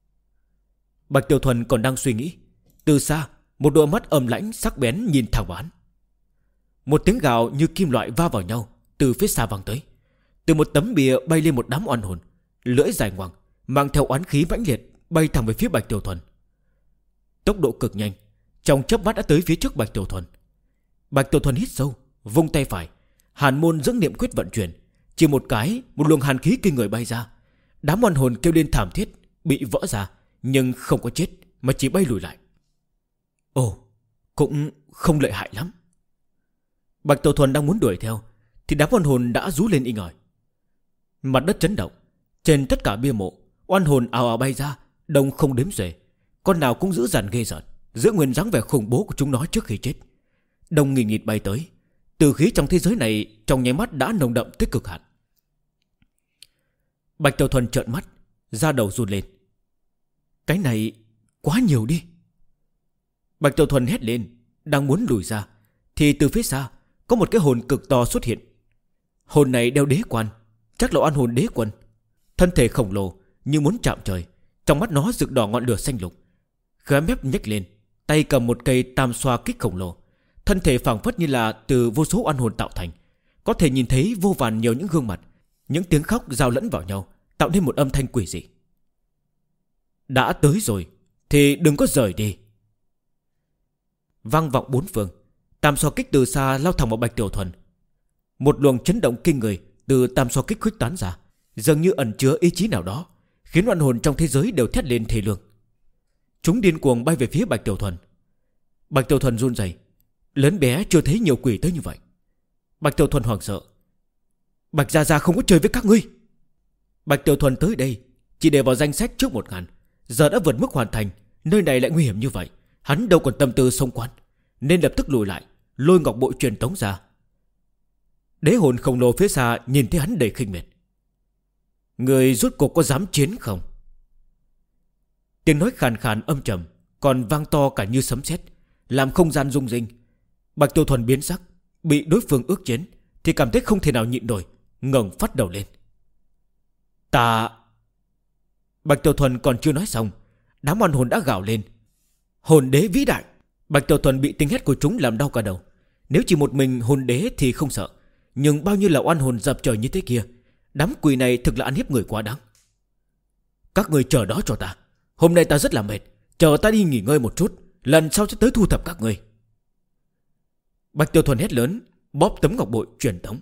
Bạch Tiểu Thuần còn đang suy nghĩ, từ xa một đôi mắt âm lãnh sắc bén nhìn thẳng vào hắn. Một tiếng gào như kim loại va vào nhau từ phía xa vang tới. Từ một tấm bìa bay lên một đám oan hồn, lưỡi dài ngoằng, mang theo oán khí mãnh liệt, bay thẳng về phía Bạch Tiểu Thuần. Tốc độ cực nhanh, trong chớp mắt đã tới phía trước Bạch Tiểu Thuần. Bạch Tiểu Thuần hít sâu, vung tay phải, hàn môn dưỡng niệm quyết vận chuyển, chỉ một cái, một luồng hàn khí kinh người bay ra. Đám oan hồn kêu lên thảm thiết, bị vỡ ra, nhưng không có chết, mà chỉ bay lùi lại. Ồ, cũng không lợi hại lắm. Bạch Tiểu Thuần đang muốn đuổi theo, thì đám oan hồn đã rú lên inh ỏi. Mặt đất chấn động, trên tất cả bia mộ, oan hồn ào ào bay ra, đông không đếm xuể. Con nào cũng dữ dằn ghê rợn, giữ nguyên dáng vẻ khủng bố của chúng nó trước khi chết. Đông nghìn nghịt bay tới, tử khí trong thế giới này trong nháy mắt đã nồng đậm tới cực hạn. Bạch Tiểu Thuần trợn mắt, da đầu run lên. Cái này quá nhiều đi. Bạch Tiểu Thuần hét lên, đang muốn lùi ra, thì từ phía xa có một cái hồn cực to xuất hiện. Hồn này đeo đế quan, chắc là oan hồn đế quân. Thân thể khổng lồ như muốn chạm trời, trong mắt nó rực đỏ ngọn lửa xanh lục. Khóe mép nhếch lên, tay cầm một cây tam xoa kích khổng lồ. Thân thể phảng phất như là từ vô số oan hồn tạo thành, có thể nhìn thấy vô vàn nhiều những gương mặt, những tiếng khóc giao lẫn vào nhau, tạo nên một âm thanh quỷ dị. Đã tới rồi thì đừng có rời đi. Vang vọng bốn phương, tam xoa kích từ xa lao thẳng vào Bạch Tiểu Thuần. Một luồng chấn động kinh người từ tam xoa kích khuếch tán ra, dường như ẩn chứa ý chí nào đó, khiến oan hồn trong thế giới đều thét lên thề lương. Chúng điên cuồng bay về phía Bạch Tiểu Thuần. Bạch Tiểu Thuần run rẩy, lớn bé chưa thấy nhiều quỷ tới như vậy. Bạch Tiểu Thuần hoảng sợ. Bạch Gia Gia không có chơi với các ngươi. Bạch Tiểu Thuần tới đây chỉ để vào danh sách trước 1000, giờ đã vượt mức hoàn thành, nơi này lại nguy hiểm như vậy, hắn đâu còn tâm tư xông quan, nên lập tức lùi lại, lôi ngọc bội truyền tống ra. Đế hồn khổng lồ phía xa nhìn thấy hắn đầy khinh miệt. Người rốt cuộc có dám chiến không? Tiếng nói khàn khàn âm trầm, còn vang to cả như sấm sét, làm không gian rung rinh. Bạch Tiểu Thuần biến sắc, bị đối phương ước chiến thì cảm thấy không thể nào nhịn nổi, ngẩng phát đầu lên. Ta... Bạch Tiểu Thuần còn chưa nói xong, đám oan hồn đã gào lên. Hồn đế vĩ đại! Bạch Tiểu Thuần bị tiếng hét của chúng làm đau cả đầu. Nếu chỉ một mình hồn đế thì không sợ, nhưng bao nhiêu là oan hồn dập trời như thế kia, đám quỷ này thực là ăn hiếp người quá đáng. Các người chờ đó cho ta, hôm nay ta rất là mệt, chờ ta đi nghỉ ngơi một chút, lần sau sẽ tới thu thập các người. Bạch Tiểu Thuần hét lớn, bóp tấm ngọc bội truyền tống.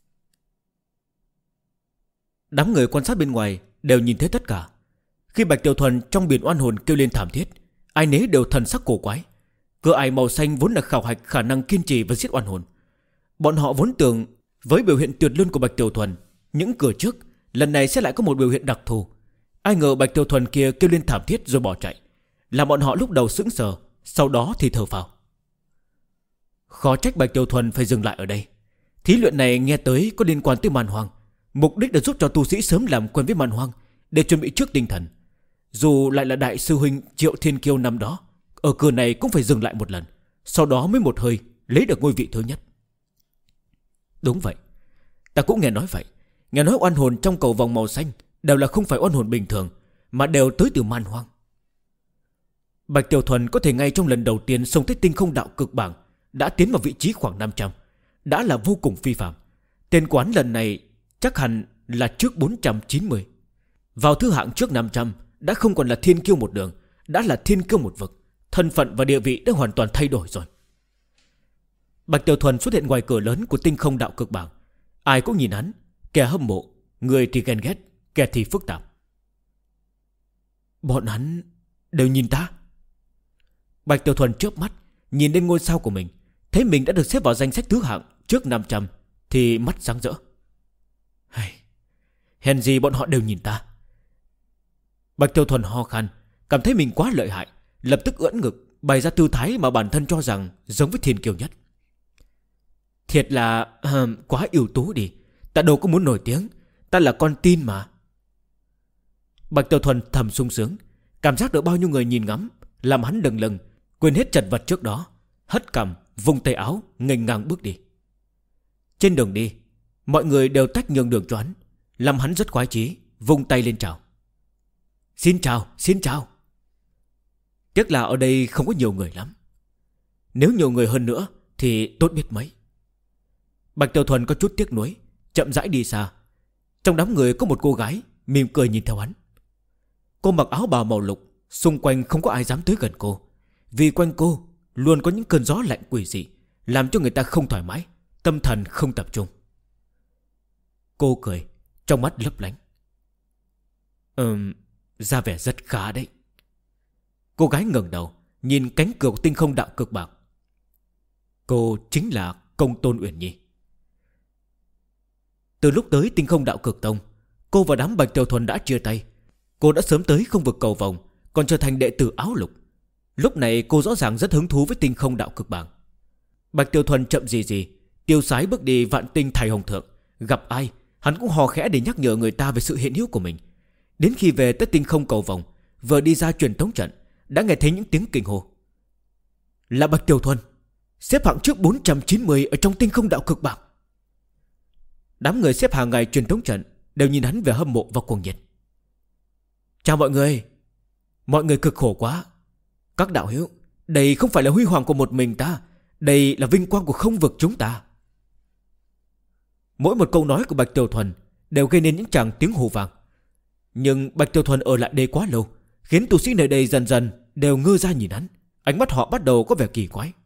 Đám người quan sát bên ngoài đều nhìn thấy tất cả. Khi Bạch Tiểu Thuần trong biển oan hồn kêu lên thảm thiết, ai nấy đều thần sắc cổ quái. Cửa ải màu xanh vốn là khảo hạch khả năng kiên trì và giết oan hồn. Bọn họ vốn tưởng với biểu hiện tuyệt luân của Bạch Tiểu Thuần, những cửa trước lần này sẽ lại có một biểu hiện đặc thù. Ai ngờ Bạch Tiểu Thuần kia kêu lên thảm thiết rồi bỏ chạy, làm bọn họ lúc đầu sững sờ, sau đó thì thở phào. Khó trách Bạch Tiểu Thuần phải dừng lại ở đây. Thí luyện này nghe tới có liên quan tới man hoang, mục đích là giúp cho tu sĩ sớm làm quen với man hoang, để chuẩn bị trước tinh thần. Dù lại là đại sư huynh Triệu Thiên Kiêu năm đó, ở cửa này cũng phải dừng lại một lần, sau đó mới một hơi lấy được ngôi vị thứ nhất. Đúng vậy, ta cũng nghe nói vậy. Nghe nói oan hồn trong cầu vòng màu xanh đều là không phải oan hồn bình thường, mà đều tới từ man hoang. Bạch Tiểu Thuần có thể ngay trong lần đầu tiên xông tới tinh không đạo cực bảng đã tiến vào vị trí khoảng 500, đã là vô cùng phi phàm. Tên quán lần này chắc hẳn là trước 490. Vào thứ hạng trước 500 đã không còn là thiên kiêu một đường, đã là thiên kiêu một vực. Thân phận và địa vị đã hoàn toàn thay đổi rồi. Bạch Tiểu Thuần xuất hiện ngoài cửa lớn của tinh không đạo cực bảng. Ai cũng nhìn hắn, kẻ hâm mộ, người thì ghen ghét, kẻ thì phức tạp. Bọn hắn đều nhìn ta. Bạch Tiểu Thuần chớp mắt nhìn lên ngôi sao của mình, thấy mình đã được xếp vào danh sách thứ hạng trước 500 thì mắt sáng rỡ. Hèn gì bọn họ đều nhìn ta. Bạch Tiểu Thuần ho khan, cảm thấy mình quá lợi hại, lập tức ưỡn ngực bày ra tư thái mà bản thân cho rằng giống với thiên kiêu nhất. Thiệt là quá ưu tú đi. Ta đâu có muốn nổi tiếng, ta là con tin mà. Bạch Tiểu Thuần thầm sung sướng, cảm giác được bao nhiêu người nhìn ngắm, làm hắn đần lừng, quên hết chật vật trước đó, hất cằm, vung tay áo, nghênh ngang bước đi. Trên đường đi, mọi người đều tách nhường đường cho hắn, làm hắn rất khoái chí, vung tay lên chào. Xin chào, xin chào. Tiếc là ở đây không có nhiều người lắm. Nếu nhiều người hơn nữa thì tốt biết mấy. Bạch Tiểu Thuần có chút tiếc nuối, chậm rãi đi xa. Trong đám người có một cô gái mỉm cười nhìn theo hắn. Cô mặc áo bào màu lục, xung quanh không có ai dám tới gần cô, vì quanh cô luôn có những cơn gió lạnh quỷ dị, làm cho người ta không thoải mái, tâm thần không tập trung. Cô cười, trong mắt lấp lánh. Ra vẻ rất khá đấy. Cô gái ngẩng đầu nhìn cánh cửa của tinh không đạo cực bảng. Cô chính là Công Tôn Uyển Nhi. Từ lúc tới tinh không đạo cực tông, cô và đám Bạch Tiểu Thuần đã chia tay. Cô đã sớm tới không vực cầu vòng, còn trở thành đệ tử áo lục. Lúc này cô rõ ràng rất hứng thú với tinh không đạo cực bảng. Bạch Tiểu Thuần chậm gì tiêu sái bước đi vạn tinh thầy hồng thượng. Gặp ai hắn cũng hò khẽ để nhắc nhở người ta về sự hiện hữu của mình. Đến khi về tới tinh không cầu vòng, vừa đi ra truyền tống trận, đã nghe thấy những tiếng kinh hô. Là Bạch Tiểu Thuần, xếp hạng trước 490 ở trong tinh không đạo cực bảng. Đám người xếp hàng ngày truyền tống trận đều nhìn hắn về hâm mộ và cuồng nhiệt. Chào mọi người. Mọi người cực khổ quá. Các đạo hữu, đây không phải là huy hoàng của một mình ta, đây là vinh quang của không vực chúng ta. Mỗi một câu nói của Bạch Tiểu Thuần đều gây nên những tràng tiếng hô vang. Nhưng Bạch Tiểu Thuần ở lại đây quá lâu, khiến tu sĩ nơi đây dần dần đều ngơ ra nhìn hắn. Ánh mắt họ bắt đầu có vẻ kỳ quái.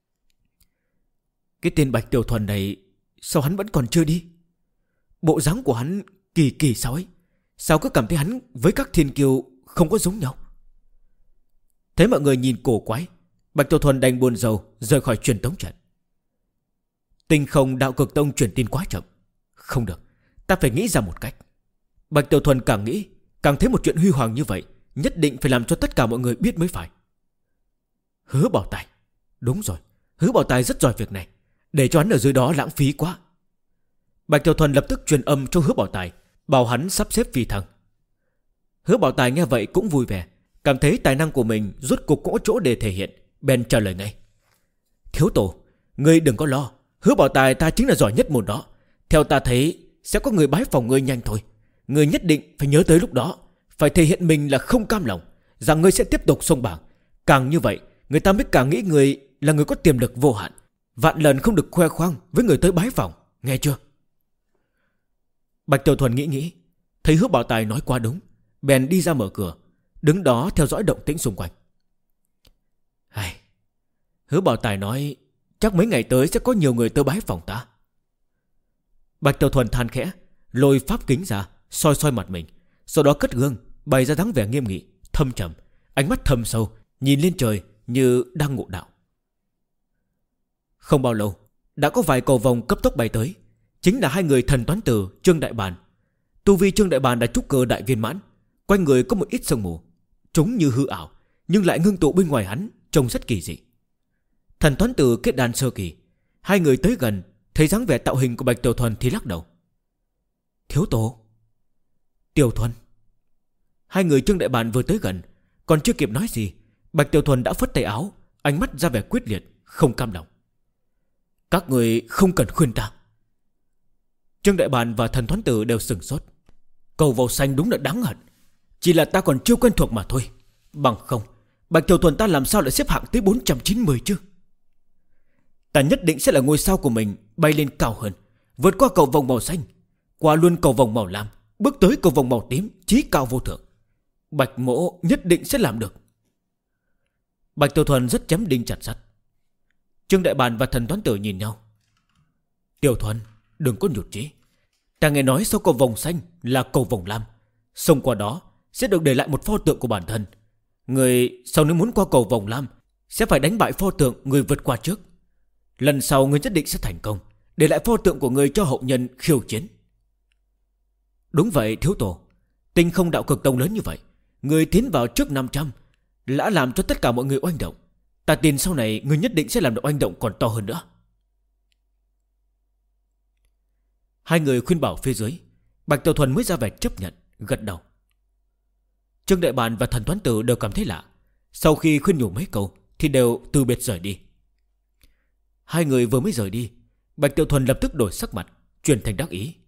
Cái tên Bạch Tiểu Thuần này, sao hắn vẫn còn chưa đi? Bộ dáng của hắn kỳ kỳ sao ấy? Sao cứ cảm thấy hắn với các thiên kiêu không có giống nhau? Thấy mọi người nhìn cổ quái, Bạch Tiểu Thuần đành buồn rầu rời khỏi truyền tống trận. Tinh không đạo cực tông truyền tin quá chậm. Không được, ta phải nghĩ ra một cách. Bạch Tiểu Thuần càng nghĩ càng thấy một chuyện huy hoàng như vậy nhất định phải làm cho tất cả mọi người biết mới phải. Hứa Bảo Tài. Đúng rồi, Hứa Bảo Tài rất giỏi việc này, để cho hắn ở dưới đó lãng phí quá. Bạch Tiểu Thuần lập tức truyền âm cho Hứa Bảo Tài, bảo hắn sắp xếp phi thăng. Hứa Bảo Tài nghe vậy cũng vui vẻ, cảm thấy tài năng của mình rốt cục cũng có chỗ để thể hiện, bèn trả lời ngay. Thiếu tổ, ngươi đừng có lo, Hứa Bảo Tài ta chính là giỏi nhất môn đó. Theo ta thấy sẽ có người bái phòng ngươi nhanh thôi. Ngươi nhất định phải nhớ tới lúc đó, phải thể hiện mình là không cam lòng, rằng ngươi sẽ tiếp tục xông bảng. Càng như vậy, người ta mới càng nghĩ ngươi là người có tiềm lực vô hạn. Vạn lần không được khoe khoang với người tới bái phòng, nghe chưa? Bạch Tiểu Thuần nghĩ, thấy Hứa Bảo Tài nói quá đúng, bèn đi ra mở cửa, đứng đó theo dõi động tĩnh xung quanh. Hứa Bảo Tài nói chắc mấy ngày tới sẽ có nhiều người tới bái phòng ta. Bạch Tiểu Thuần than khẽ, lôi pháp kính ra, soi soi mặt mình, sau đó cất gương, bày ra dáng vẻ nghiêm nghị, thâm trầm, ánh mắt thâm sâu, nhìn lên trời như đang ngộ đạo. Không bao lâu, đã có vài cầu vòng cấp tốc bay tới, chính là hai người thần toán tử Trương Đại Bàn. Tu vi Trương Đại Bàn đã trúc cơ đại viên mãn, quanh người có một ít sương mù, chúng như hư ảo, nhưng lại ngưng tụ bên ngoài hắn, trông rất kỳ dị. Thần toán tử kết đan sơ kỳ. Hai người tới gần, thấy dáng vẻ tạo hình của Bạch Tiểu Thuần thì lắc đầu. Thiếu tổ. Tiểu Thuần. Hai người Trương Đại Bàn vừa tới gần, còn chưa kịp nói gì, Bạch Tiểu Thuần đã phất tay áo, ánh mắt ra vẻ quyết liệt, không cam lòng. Các người không cần khuyên ta. Trương Đại Bàn và Thần Thoán Tử đều sừng sốt. Cầu vào xanh đúng là đáng hận. Chỉ là ta còn chưa quen thuộc mà thôi. Bằng không, Bạch Tiểu Thuần ta làm sao lại xếp hạng tới 490 chứ? Ta nhất định sẽ là ngôi sao của mình bay lên cao hơn, vượt qua cầu vồng màu xanh, qua luôn cầu vồng màu lam, bước tới cầu vồng màu tím, chí cao vô thượng. Bạch mỗ nhất định sẽ làm được. Bạch Tiểu Thuần rất chém đinh chặt sắt. Trương Đại Bàn và Thần Toán Tử nhìn nhau. Tiểu Thuần, đừng có nhụt chí. Ta nghe nói sau cầu vồng xanh là cầu vồng lam, xông qua đó sẽ được để lại một pho tượng của bản thân. Người sau nếu muốn qua cầu vồng lam sẽ phải đánh bại pho tượng người vượt qua trước. Lần sau người nhất định sẽ thành công, để lại pho tượng của người cho hậu nhân khiêu chiến. Đúng vậy thiếu tổ, Tinh Không Đạo Cực Tông lớn như vậy, người tiến vào trước 500 đã làm cho tất cả mọi người oanh động. Ta tin sau này người nhất định sẽ làm được oanh động còn to hơn nữa. Hai người khuyên bảo phía dưới, Bạch Tiểu Thuần mới ra vẻ chấp nhận, gật đầu. Trương Đại Bàn và Thần Toán Tử đều cảm thấy lạ. Sau khi khuyên nhủ mấy câu thì đều từ biệt rời đi. Hai người vừa mới rời đi, Bạch Tiểu Thuần lập tức đổi sắc mặt, chuyển thành đắc ý.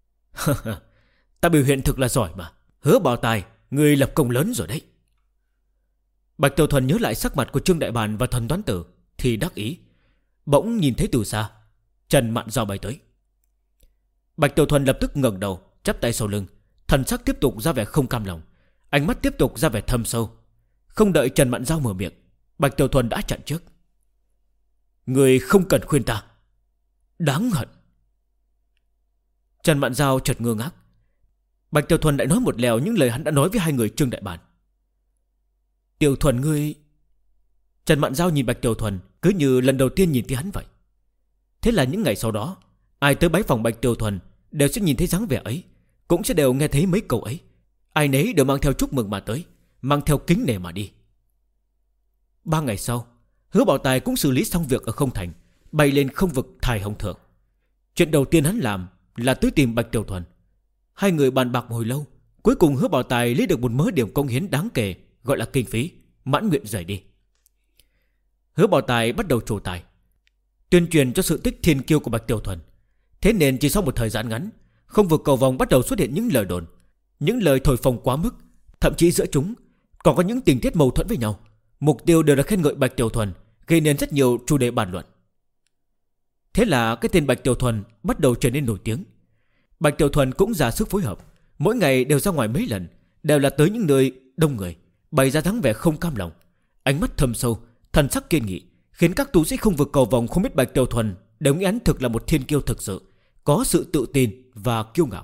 Ta biểu hiện thực là giỏi mà. Hứa Bảo Tài, người lập công lớn rồi đấy. Bạch Tiểu Thuần nhớ lại sắc mặt của Trương Đại Bàn và Thần Toán Tử thì đắc ý. Bỗng nhìn thấy từ xa Trần Mạn Dao bay tới. Bạch Tiểu Thuần lập tức ngẩng đầu, chắp tay sau lưng, thần sắc tiếp tục ra vẻ không cam lòng, ánh mắt tiếp tục ra vẻ thâm sâu. Không đợi Trần Mạn Dao mở miệng, Bạch Tiểu Thuần đã chặn trước. Người không cần khuyên ta. Đáng hận. Trần Mạn Dao chợt ngơ ngác. Bạch Tiểu Thuần lại nói một lèo những lời hắn đã nói với hai người Trương Đại Bàn. Tiểu Thuần ngươi... Trần Mạn Dao nhìn Bạch Tiểu Thuần cứ như lần đầu tiên nhìn thấy hắn vậy. Thế là những ngày sau đó, ai tới bái phòng Bạch Tiểu Thuần đều sẽ nhìn thấy dáng vẻ ấy, cũng sẽ đều nghe thấy mấy câu ấy. Ai nấy đều mang theo chúc mừng mà tới, mang theo kính nể mà đi. 3 ngày sau, Hứa Bảo Tài cũng xử lý xong việc ở không thành, bay lên không vực Thải Hồng Thượng. Chuyện đầu tiên hắn làm là tới tìm Bạch Tiểu Thuần. Hai người bàn bạc một hồi lâu, cuối cùng Hứa Bảo Tài lấy được một mớ điểm công hiến đáng kể, gọi là kinh phí, mãn nguyện rời đi. Hứa Bảo Tài bắt đầu trổ tài, tuyên truyền cho sự tích thiên kiêu của Bạch Tiểu Thuần. Thế nên chỉ sau một thời gian ngắn, không vực cầu vòng bắt đầu xuất hiện những lời đồn, những lời thổi phồng quá mức, thậm chí giữa chúng còn có những tình tiết mâu thuẫn với nhau. Mục tiêu đều là khen ngợi Bạch Tiểu Thuần, gây nên rất nhiều chủ đề bàn luận. Thế là cái tên Bạch Tiểu Thuần bắt đầu trở nên nổi tiếng. Bạch Tiểu Thuần cũng ra sức phối hợp, mỗi ngày đều ra ngoài mấy lần, đều là tới những nơi đông người, bày ra dáng vẻ không cam lòng, ánh mắt thâm sâu, thần sắc kiên nghị, khiến các tu sĩ không vực cầu vòng không biết Bạch Tiểu Thuần đều nghĩ hắn thực là một thiên kiêu thực sự, có sự tự tin và kiêu ngạo.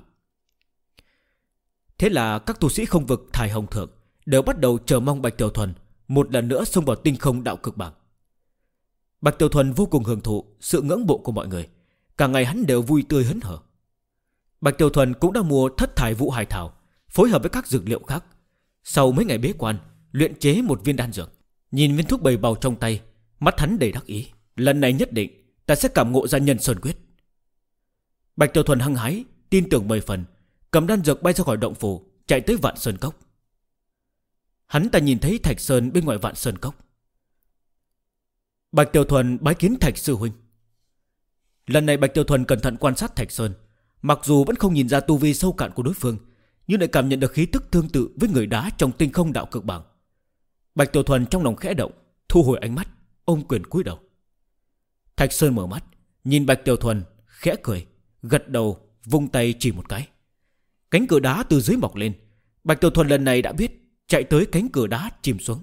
Thế là các tu sĩ không vực Thải Hồng Thượng đều bắt đầu chờ mong Bạch Tiểu Thuần một lần nữa xông vào tinh không đạo cực bảng. Bạch Tiểu Thuần vô cùng hưởng thụ sự ngưỡng mộ của mọi người, cả ngày hắn đều vui tươi hớn hở. Bạch Tiểu Thuần cũng đã mua thất thải vũ hải thảo, phối hợp với các dược liệu khác. Sau mấy ngày bế quan, luyện chế một viên đan dược. Nhìn viên thuốc bầy bào trong tay, mắt hắn đầy đắc ý. Lần này nhất định ta sẽ cảm ngộ ra nhân sơn quyết. Bạch Tiểu Thuần hăng hái, tin tưởng 10 phần, cầm đan dược bay ra khỏi động phủ, chạy tới Vạn Sơn Cốc. Hắn ta nhìn thấy Thạch Sơn bên ngoài Vạn Sơn Cốc. Bạch Tiểu Thuần bái kiến Thạch sư huynh. Lần này Bạch Tiểu Thuần cẩn thận quan sát Thạch Sơn, mặc dù vẫn không nhìn ra tu vi sâu cạn của đối phương, nhưng lại cảm nhận được khí tức tương tự với người đá trong tinh không đạo cực bảng. Bạch Tiểu Thuần trong lòng khẽ động, thu hồi ánh mắt, ôm quyền cúi đầu. Thạch Sơn mở mắt, nhìn Bạch Tiểu Thuần, khẽ cười, gật đầu, vung tay chỉ một cái. Cánh cửa đá từ dưới mọc lên. Bạch Tiểu Thuần lần này đã biết, chạy tới cánh cửa đá chìm xuống.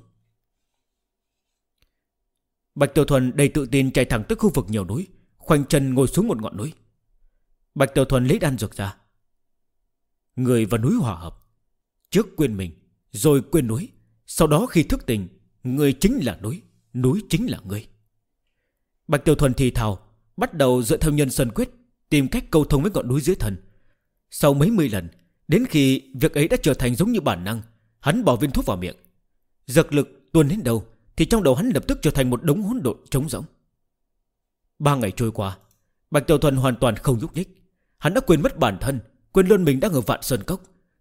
Bạch Tiểu Thuần đầy tự tin chạy thẳng tới khu vực nhiều núi, khoanh chân ngồi xuống một ngọn núi. Bạch Tiểu Thuần lấy đan dược ra. Người và núi hòa hợp, trước quên mình, rồi quên núi. Sau đó khi thức tỉnh, người chính là núi, núi chính là người. Bạch Tiểu Thuần thì thào, bắt đầu dựa theo nhân sơn quyết, tìm cách câu thông với ngọn núi dưới thân. Sau mấy mươi lần, đến khi việc ấy đã trở thành giống như bản năng, hắn bỏ viên thuốc vào miệng. Dược lực tuôn đến đâu thì trong đầu hắn lập tức trở thành một đống hỗn độn trống rỗng. 3 ngày trôi qua, Bạch Tiểu Thuần hoàn toàn không nhúc nhích. Hắn đã quên mất bản thân, quên luôn mình đang ở Vạn Sơn Cốc,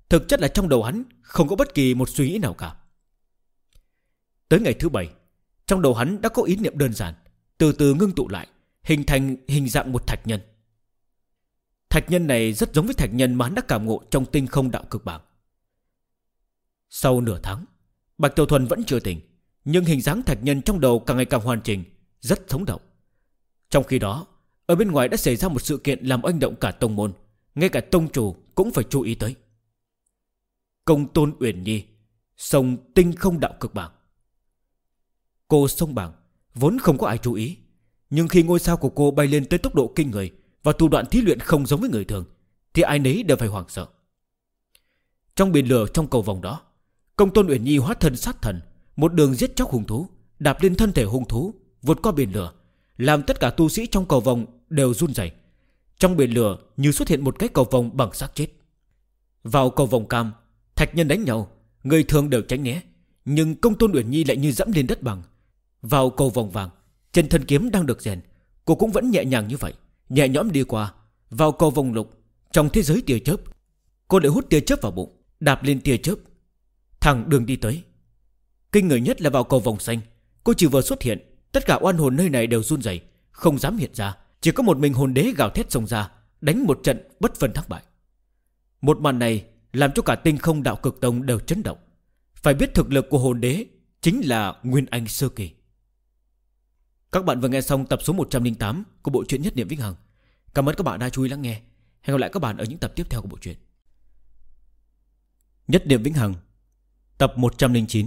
Thực chất là trong đầu hắn không có bất kỳ một suy nghĩ nào cả. Tới ngày thứ 7, trong đầu hắn đã có ý niệm đơn giản, từ từ ngưng tụ lại, hình thành hình dạng một thạch nhân. Thạch nhân này rất giống với thạch nhân mà hắn đã cảm ngộ trong tinh không đạo cực bảng. Sau nửa tháng, Bạch Tiểu Thuần vẫn chưa tỉnh, nhưng hình dáng thạch nhân trong đầu càng ngày càng hoàn chỉnh, rất sống động. Trong khi đó, ở bên ngoài đã xảy ra một sự kiện làm oanh động cả tông môn, ngay cả tông chủ cũng phải chú ý tới. Công tôn Uyển Nhi xông tinh không đạo cực bảng. Cô xông bảng vốn không có ai chú ý, nhưng khi ngôi sao của cô bay lên tới tốc độ kinh người và thủ đoạn thí luyện không giống với người thường, thì ai nấy đều phải hoảng sợ. Trong biển lửa trong cầu vòng đó, Công tôn Uyển Nhi hóa thân sát thần, một đường giết chóc hung thú, đạp lên thân thể hung thú, vượt qua biển lửa, làm tất cả tu sĩ trong cầu vòng đều run rẩy. Trong biển lửa như xuất hiện một cái cầu vòng bằng xác chết. Vào cầu vòng cam, thạch nhân đánh nhau, người thường đều tránh né, nhưng Công tôn Uyển Nhi lại như dẫm lên đất bằng. Vào cầu vòng vàng, trên thân kiếm đang được rèn, cô cũng vẫn nhẹ nhàng như vậy, nhẹ nhõm đi qua. Vào cầu vòng lục, trong thế giới tia chớp, cô lại hút tia chớp vào bụng, đạp lên tia chớp, thẳng đường đi tới. Kinh người nhất là vào cầu vòng xanh, cô chỉ vừa xuất hiện, tất cả oan hồn nơi này đều run rẩy, không dám hiện ra. Chỉ có một mình hồn đế gào thét xông ra, đánh một trận bất phân thắng bại. Một màn này làm cho cả tinh không đạo cực tông đều chấn động. Phải biết thực lực của hồn đế chính là Nguyên Anh sơ kỳ. Các bạn vừa nghe xong tập số 108 của bộ truyện Nhất Niệm Vĩnh Hằng. Cảm ơn các bạn đã chú ý lắng nghe. Hẹn gặp lại các bạn ở những tập tiếp theo của bộ truyện Nhất Niệm Vĩnh Hằng, tập 109.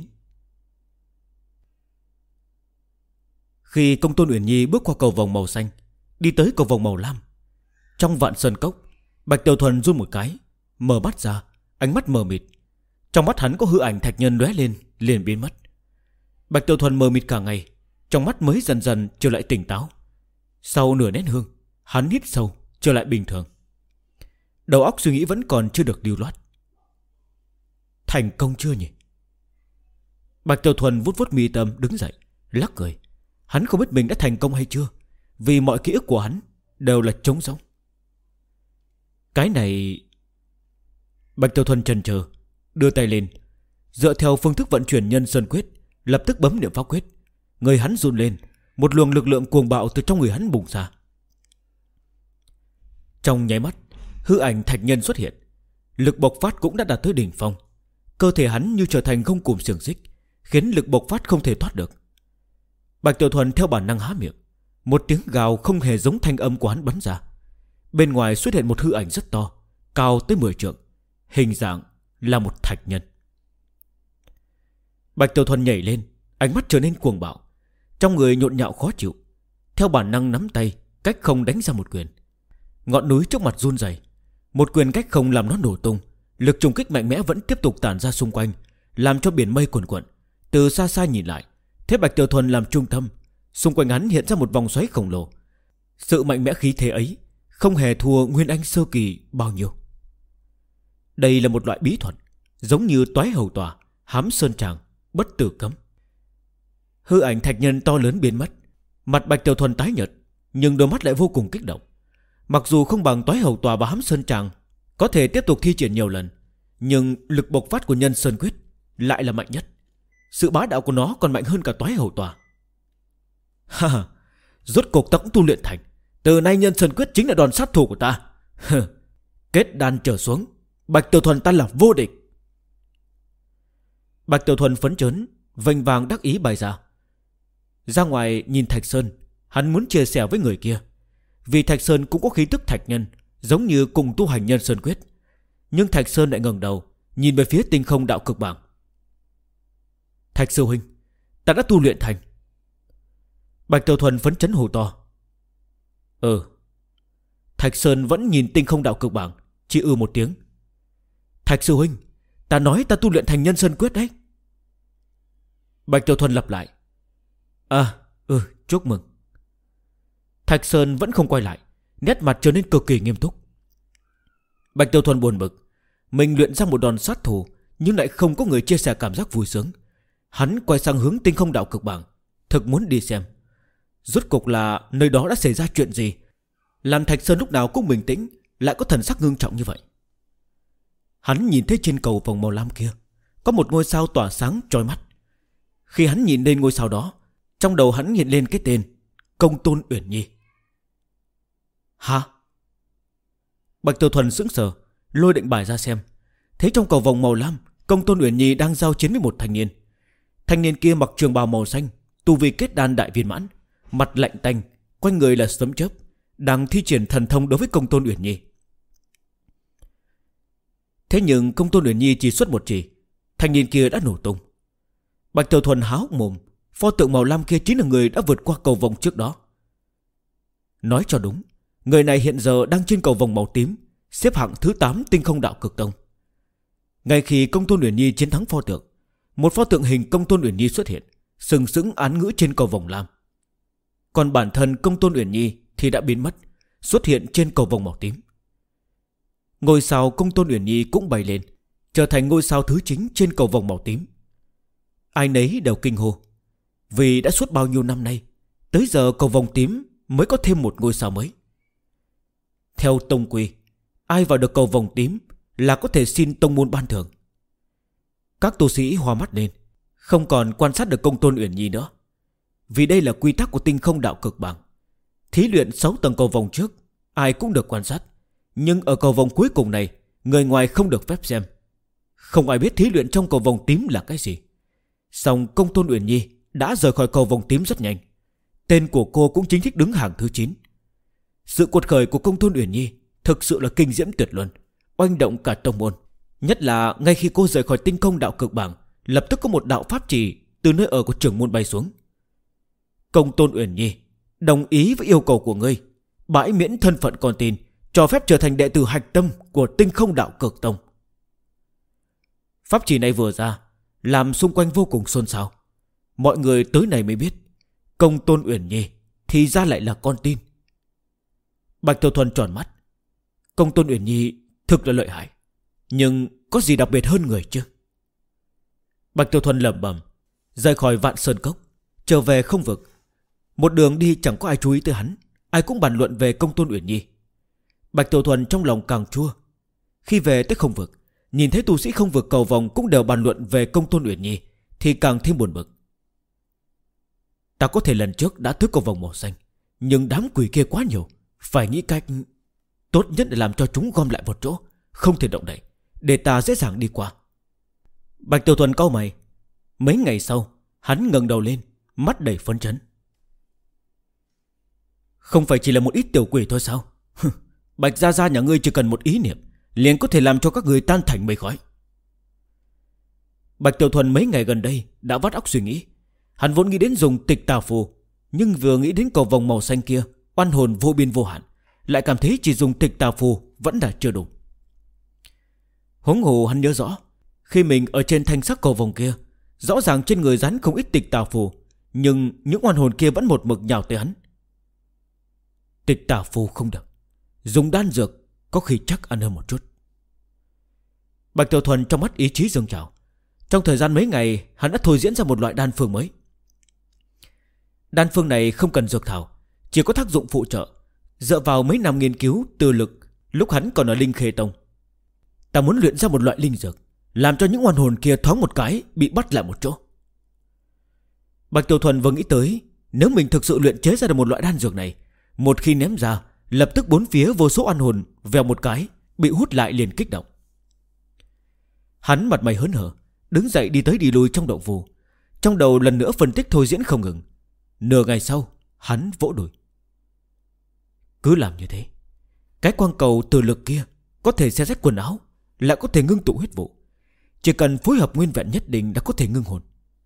Khi Công tôn Uyển Nhi bước qua cầu vòng màu xanh, đi tới cầu vòng màu lam, trong Vạn Sơn Cốc, Bạch Tiểu Thuần run một cái, mở mắt ra, ánh mắt mờ mịt. Trong mắt hắn có hư ảnh thạch nhân lóe lên, liền biến mất. Bạch Tiểu Thuần mờ mịt cả ngày, trong mắt mới dần dần trở lại tỉnh táo. Sau nửa nén hương, hắn hít sâu, trở lại bình thường. Đầu óc suy nghĩ vẫn còn chưa được lưu loát. Thành công chưa nhỉ? Bạch Tiểu Thuần vuốt vuốt mi tâm, đứng dậy, lắc cười. Hắn không biết mình đã thành công hay chưa, vì mọi ký ức của hắn đều là trống rỗng. Cái này... Bạch Tiểu Thuần chần chờ, đưa tay lên, dựa theo phương thức vận chuyển Nhân Sơn Quyết, lập tức bấm niệm pháp quyết. Người hắn run lên, một luồng lực lượng cuồng bạo từ trong người hắn bùng ra. Trong nháy mắt, hư ảnh thạch nhân xuất hiện, lực bộc phát cũng đã đạt tới đỉnh phong. Cơ thể hắn như trở thành gông cùm xiềng xích, khiến lực bộc phát không thể thoát được. Bạch Tiểu Thuần theo bản năng há miệng, một tiếng gào không hề giống thanh âm của hắn bắn ra. Bên ngoài xuất hiện một hư ảnh rất to, cao tới 10 trượng, hình dạng là một thạch nhân. Bạch Tiểu Thuần nhảy lên, ánh mắt trở nên cuồng bạo, trong người nhộn nhạo khó chịu. Theo bản năng nắm tay, cách không đánh ra một quyền. Ngọn núi trước mặt run rẩy, một quyền cách không làm nó nổ tung. Lực trùng kích mạnh mẽ vẫn tiếp tục tản ra xung quanh, làm cho biển mây cuồn cuộn. Từ xa xa nhìn lại, thế Bạch Tiểu Thuần làm trung tâm, xung quanh hắn hiện ra một vòng xoáy khổng lồ. Sự mạnh mẽ khí thế ấy không hề thua Nguyên Anh sơ kỳ bao nhiêu. Đây là một loại bí thuật, giống như Toái Hầu Tòa, Hám Sơn Tràng, Bất Tử Cấm. Hư ảnh thạch nhân to lớn biến mất, mặt Bạch Tiểu Thuần tái nhợt, nhưng đôi mắt lại vô cùng kích động. Mặc dù không bằng Toái Hầu Tòa và Hám Sơn Tràng có thể tiếp tục thi triển nhiều lần, nhưng lực bộc phát của Nhân Sơn Quyết lại là mạnh nhất. Sự bá đạo của nó còn mạnh hơn cả Toái Hầu Tòa. Ha ha, rốt cuộc ta cũng tu luyện thành. Từ nay Nhân Sơn Quyết chính là đòn sát thủ của ta. Kết đan trở xuống, Bạch Tiểu Thuần ta là vô địch. Bạch Tiểu Thuần phấn chấn, vênh vàng đắc ý bày ra ngoài nhìn Thạch Sơn. Hắn muốn chia sẻ với người kia, vì Thạch Sơn cũng có khí tức thạch nhân, giống như cùng tu hành Nhân Sơn Quyết. Nhưng Thạch Sơn lại ngẩng đầu nhìn về phía tinh không đạo cực bảng. Thạch sư huynh, ta đã tu luyện thành. Bạch Tiểu Thuần phấn chấn hô to. Thạch Sơn vẫn nhìn tinh không đạo cực bảng, chỉ một tiếng. Thạch sư huynh, ta nói ta tu luyện thành Nhân Sơn Quyết đấy. Bạch Tiểu Thuần lặp lại. Chúc mừng. Thạch Sơn vẫn không quay lại, nét mặt trở nên cực kỳ nghiêm túc. Bạch Tiểu Thuần buồn bực, mình luyện ra một đòn sát thủ, nhưng lại không có người chia sẻ cảm giác vui sướng. Hắn quay sang hướng tinh không đạo cực bảng, thực muốn đi xem rốt cuộc là nơi đó đã xảy ra chuyện gì, làm Thạch Sơn lúc nào cũng bình tĩnh, lại có thần sắc ngưng trọng như vậy. Hắn nhìn thấy trên cầu vòng màu lam kia có một ngôi sao tỏa sáng chói mắt. Khi hắn nhìn lên ngôi sao đó, trong đầu hắn hiện lên cái tên Công Tôn Uyển Nhi. Hả? Bạch Tiểu Thuần sững sờ, lôi định bài ra xem. Thấy trong cầu vòng màu lam, Công Tôn Uyển Nhi đang giao chiến với một thanh niên. Thanh niên kia mặc trường bào màu xanh, tu vi kết đan đại viên mãn, mặt lạnh tanh, quanh người là sấm chớp, đang thi triển thần thông đối với Công Tôn Uyển Nhi. Thế nhưng Công Tôn Uyển Nhi chỉ xuất một chỉ, thanh niên kia đã nổ tung. Bạch Tiểu Thuần há hốc mồm, pho tượng màu lam kia chính là người đã vượt qua cầu vòng trước đó. Nói cho đúng, người này hiện giờ đang trên cầu vòng màu tím, xếp hạng thứ 8 Tinh Không Đạo Cực Tông. Ngay khi Công Tôn Uyển Nhi chiến thắng pho tượng, một pho tượng hình Công Tôn Uyển Nhi xuất hiện, sừng sững án ngữ trên cầu vòng lam. Còn bản thân Công Tôn Uyển Nhi thì đã biến mất, xuất hiện trên cầu vòng màu tím. Ngôi sao Công Tôn Uyển Nhi cũng bay lên, trở thành ngôi sao thứ chính trên cầu vòng màu tím. Ai nấy đều kinh hô, vì đã suốt bao nhiêu năm nay, tới giờ cầu vòng tím mới có thêm một ngôi sao mới. Theo tông quy, ai vào được cầu vòng tím là có thể xin tông môn ban thưởng. Các tu sĩ hoa mắt lên, không còn quan sát được Công Tôn Uyển Nhi nữa. Vì đây là quy tắc của Tinh Không Đạo Cực bảng. Thí luyện 6 tầng cầu vòng trước ai cũng được quan sát, nhưng ở cầu vòng cuối cùng này, người ngoài không được phép xem. Không ai biết thí luyện trong cầu vòng tím là cái gì. Song Công Tôn Uyển Nhi đã rời khỏi cầu vòng tím rất nhanh. Tên của cô cũng chính thức đứng hàng thứ 9. Sự cuột khởi của Công Tôn Uyển Nhi thực sự là kinh diễm tuyệt luân, oanh động cả tông môn. Nhất là ngay khi cô rời khỏi Tinh Không Đạo Cực bảng, lập tức có một đạo pháp chỉ từ nơi ở của trưởng môn bay xuống. Công Tôn Uyển Nhi, đồng ý với yêu cầu của ngươi, bãi miễn thân phận con tin, cho phép trở thành đệ tử hạch tâm của Tinh Không Đạo Cực Tông. Pháp chỉ này vừa ra, làm xung quanh vô cùng xôn xao. Mọi người tới này mới biết, Công Tôn Uyển Nhi thì ra lại là con tin. Bạch Tiểu Thuần tròn mắt. Công Tôn Uyển Nhi thực là lợi hại, nhưng có gì đặc biệt hơn người chứ? Bạch Tiểu Thuần lẩm bẩm, rời khỏi Vạn Sơn Cốc, trở về không vực. Một đường đi chẳng có ai chú ý tới hắn, ai cũng bàn luận về Công Tôn Uyển Nhi. Bạch Tiểu Thuần trong lòng càng chua. Khi về tới không vực, nhìn thấy tu sĩ không vực cầu vòng cũng đều bàn luận về Công Tôn Uyển Nhi, thì càng thêm buồn bực. Ta có thể lần trước đã tới cầu vòng màu xanh, nhưng đám quỷ kia quá nhiều, phải nghĩ cách tốt nhất để làm cho chúng gom lại một chỗ, không thể động đậy, để ta dễ dàng đi qua. Bạch Tiểu Thuần cau mày. Mấy ngày sau, hắn ngẩng đầu lên, mắt đầy phấn chấn. Không phải chỉ là một ít tiểu quỷ thôi sao? Bạch Gia Gia nhà ngươi chỉ cần một ý niệm liền có thể làm cho các người tan thành mây khói. Bạch Tiểu Thuần mấy ngày gần đây đã vắt óc suy nghĩ. Hắn vốn nghĩ đến dùng tịch tà phù, nhưng vừa nghĩ đến cầu vòng màu xanh kia, oan hồn vô biên vô hạn, lại cảm thấy chỉ dùng tịch tà phù vẫn là chưa đủ. Huống hồ hắn nhớ rõ, khi mình ở trên thanh sắc cầu vòng kia, rõ ràng trên người dán không ít tịch tà phù, nhưng những oan hồn kia vẫn một mực nhào tới hắn. Tịch tà phù không được, dùng đan dược có khi chắc ăn hơn một chút. Bạch Tiểu Thuần trong mắt ý chí dâng trào. Trong thời gian mấy ngày, hắn đã thôi diễn ra một loại đan phương mới. Đan phương này không cần dược thảo, chỉ có tác dụng phụ trợ, dựa vào mấy năm nghiên cứu tư lực lúc hắn còn ở Linh Khê Tông. Ta muốn luyện ra một loại linh dược, làm cho những oan hồn kia thoáng một cái bị bắt lại một chỗ. Bạch Tiểu Thuần vừa nghĩ tới, nếu mình thực sự luyện chế ra được một loại đan dược này, một khi ném ra, lập tức bốn phía vô số oan hồn vèo một cái bị hút lại liền kích động. Hắn mặt mày hớn hở, đứng dậy đi tới đi lui trong động phủ, trong đầu lần nữa phân tích thôi diễn không ngừng. Nửa ngày sau, hắn vỗ đùi. Cứ làm như thế, cái quang cầu từ lực kia có thể xé rách quần áo, lại có thể ngưng tụ huyết vụ. Chỉ cần phối hợp nguyên vẹn nhất định đã có thể ngưng hồn.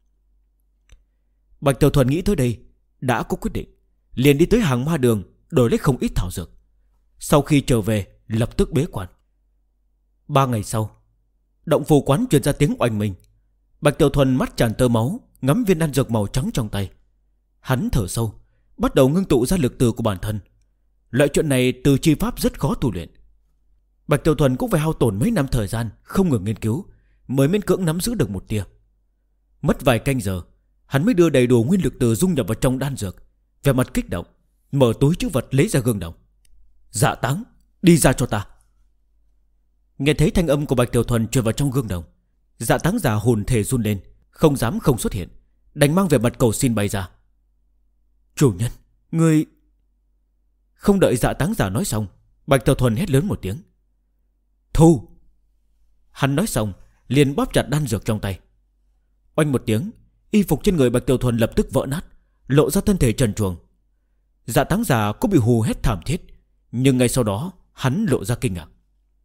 Bạch Tiểu Thuần nghĩ tới đây, đã có quyết định, liền đi tới hàng ma đường đổi lấy không ít thảo dược. Sau khi trở về, lập tức bế quan. 3 ngày sau, động phủ quán truyền ra tiếng oanh minh. Bạch Tiểu Thuần mắt tràn tơ máu, ngắm viên đan dược màu trắng trong tay. Hắn thở sâu, bắt đầu ngưng tụ ra lực từ của bản thân. Loại chuyện này từ chi pháp rất khó tu luyện. Bạch Tiểu Thuần cũng phải hao tổn mấy năm thời gian không ngừng nghiên cứu, mới miễn cưỡng nắm giữ được một tia. Mất vài canh giờ, hắn mới đưa đầy đủ nguyên lực từ dung nhập vào trong đan dược. Vẻ mặt kích động, mở túi trữ vật lấy ra gương đồng. Dạ Táng, đi ra cho ta. Nghe thấy thanh âm của Bạch Tiểu Thuần truyền vào trong gương đồng, Dạ Táng Giả hồn thể run lên, không dám không xuất hiện, đành mang về mặt cầu xin bay ra. Chủ nhân, ngươi... Không đợi Dạ Táng Giả nói xong, Bạch Tiểu Thuần hét lớn một tiếng. Thu! Hắn nói xong liền bóp chặt đan dược trong tay. Oanh một tiếng, y phục trên người Bạch Tiểu Thuần lập tức vỡ nát, lộ ra thân thể trần truồng. Dạ Táng Giả cũng bị hù hét thảm thiết, nhưng ngay sau đó hắn lộ ra kinh ngạc.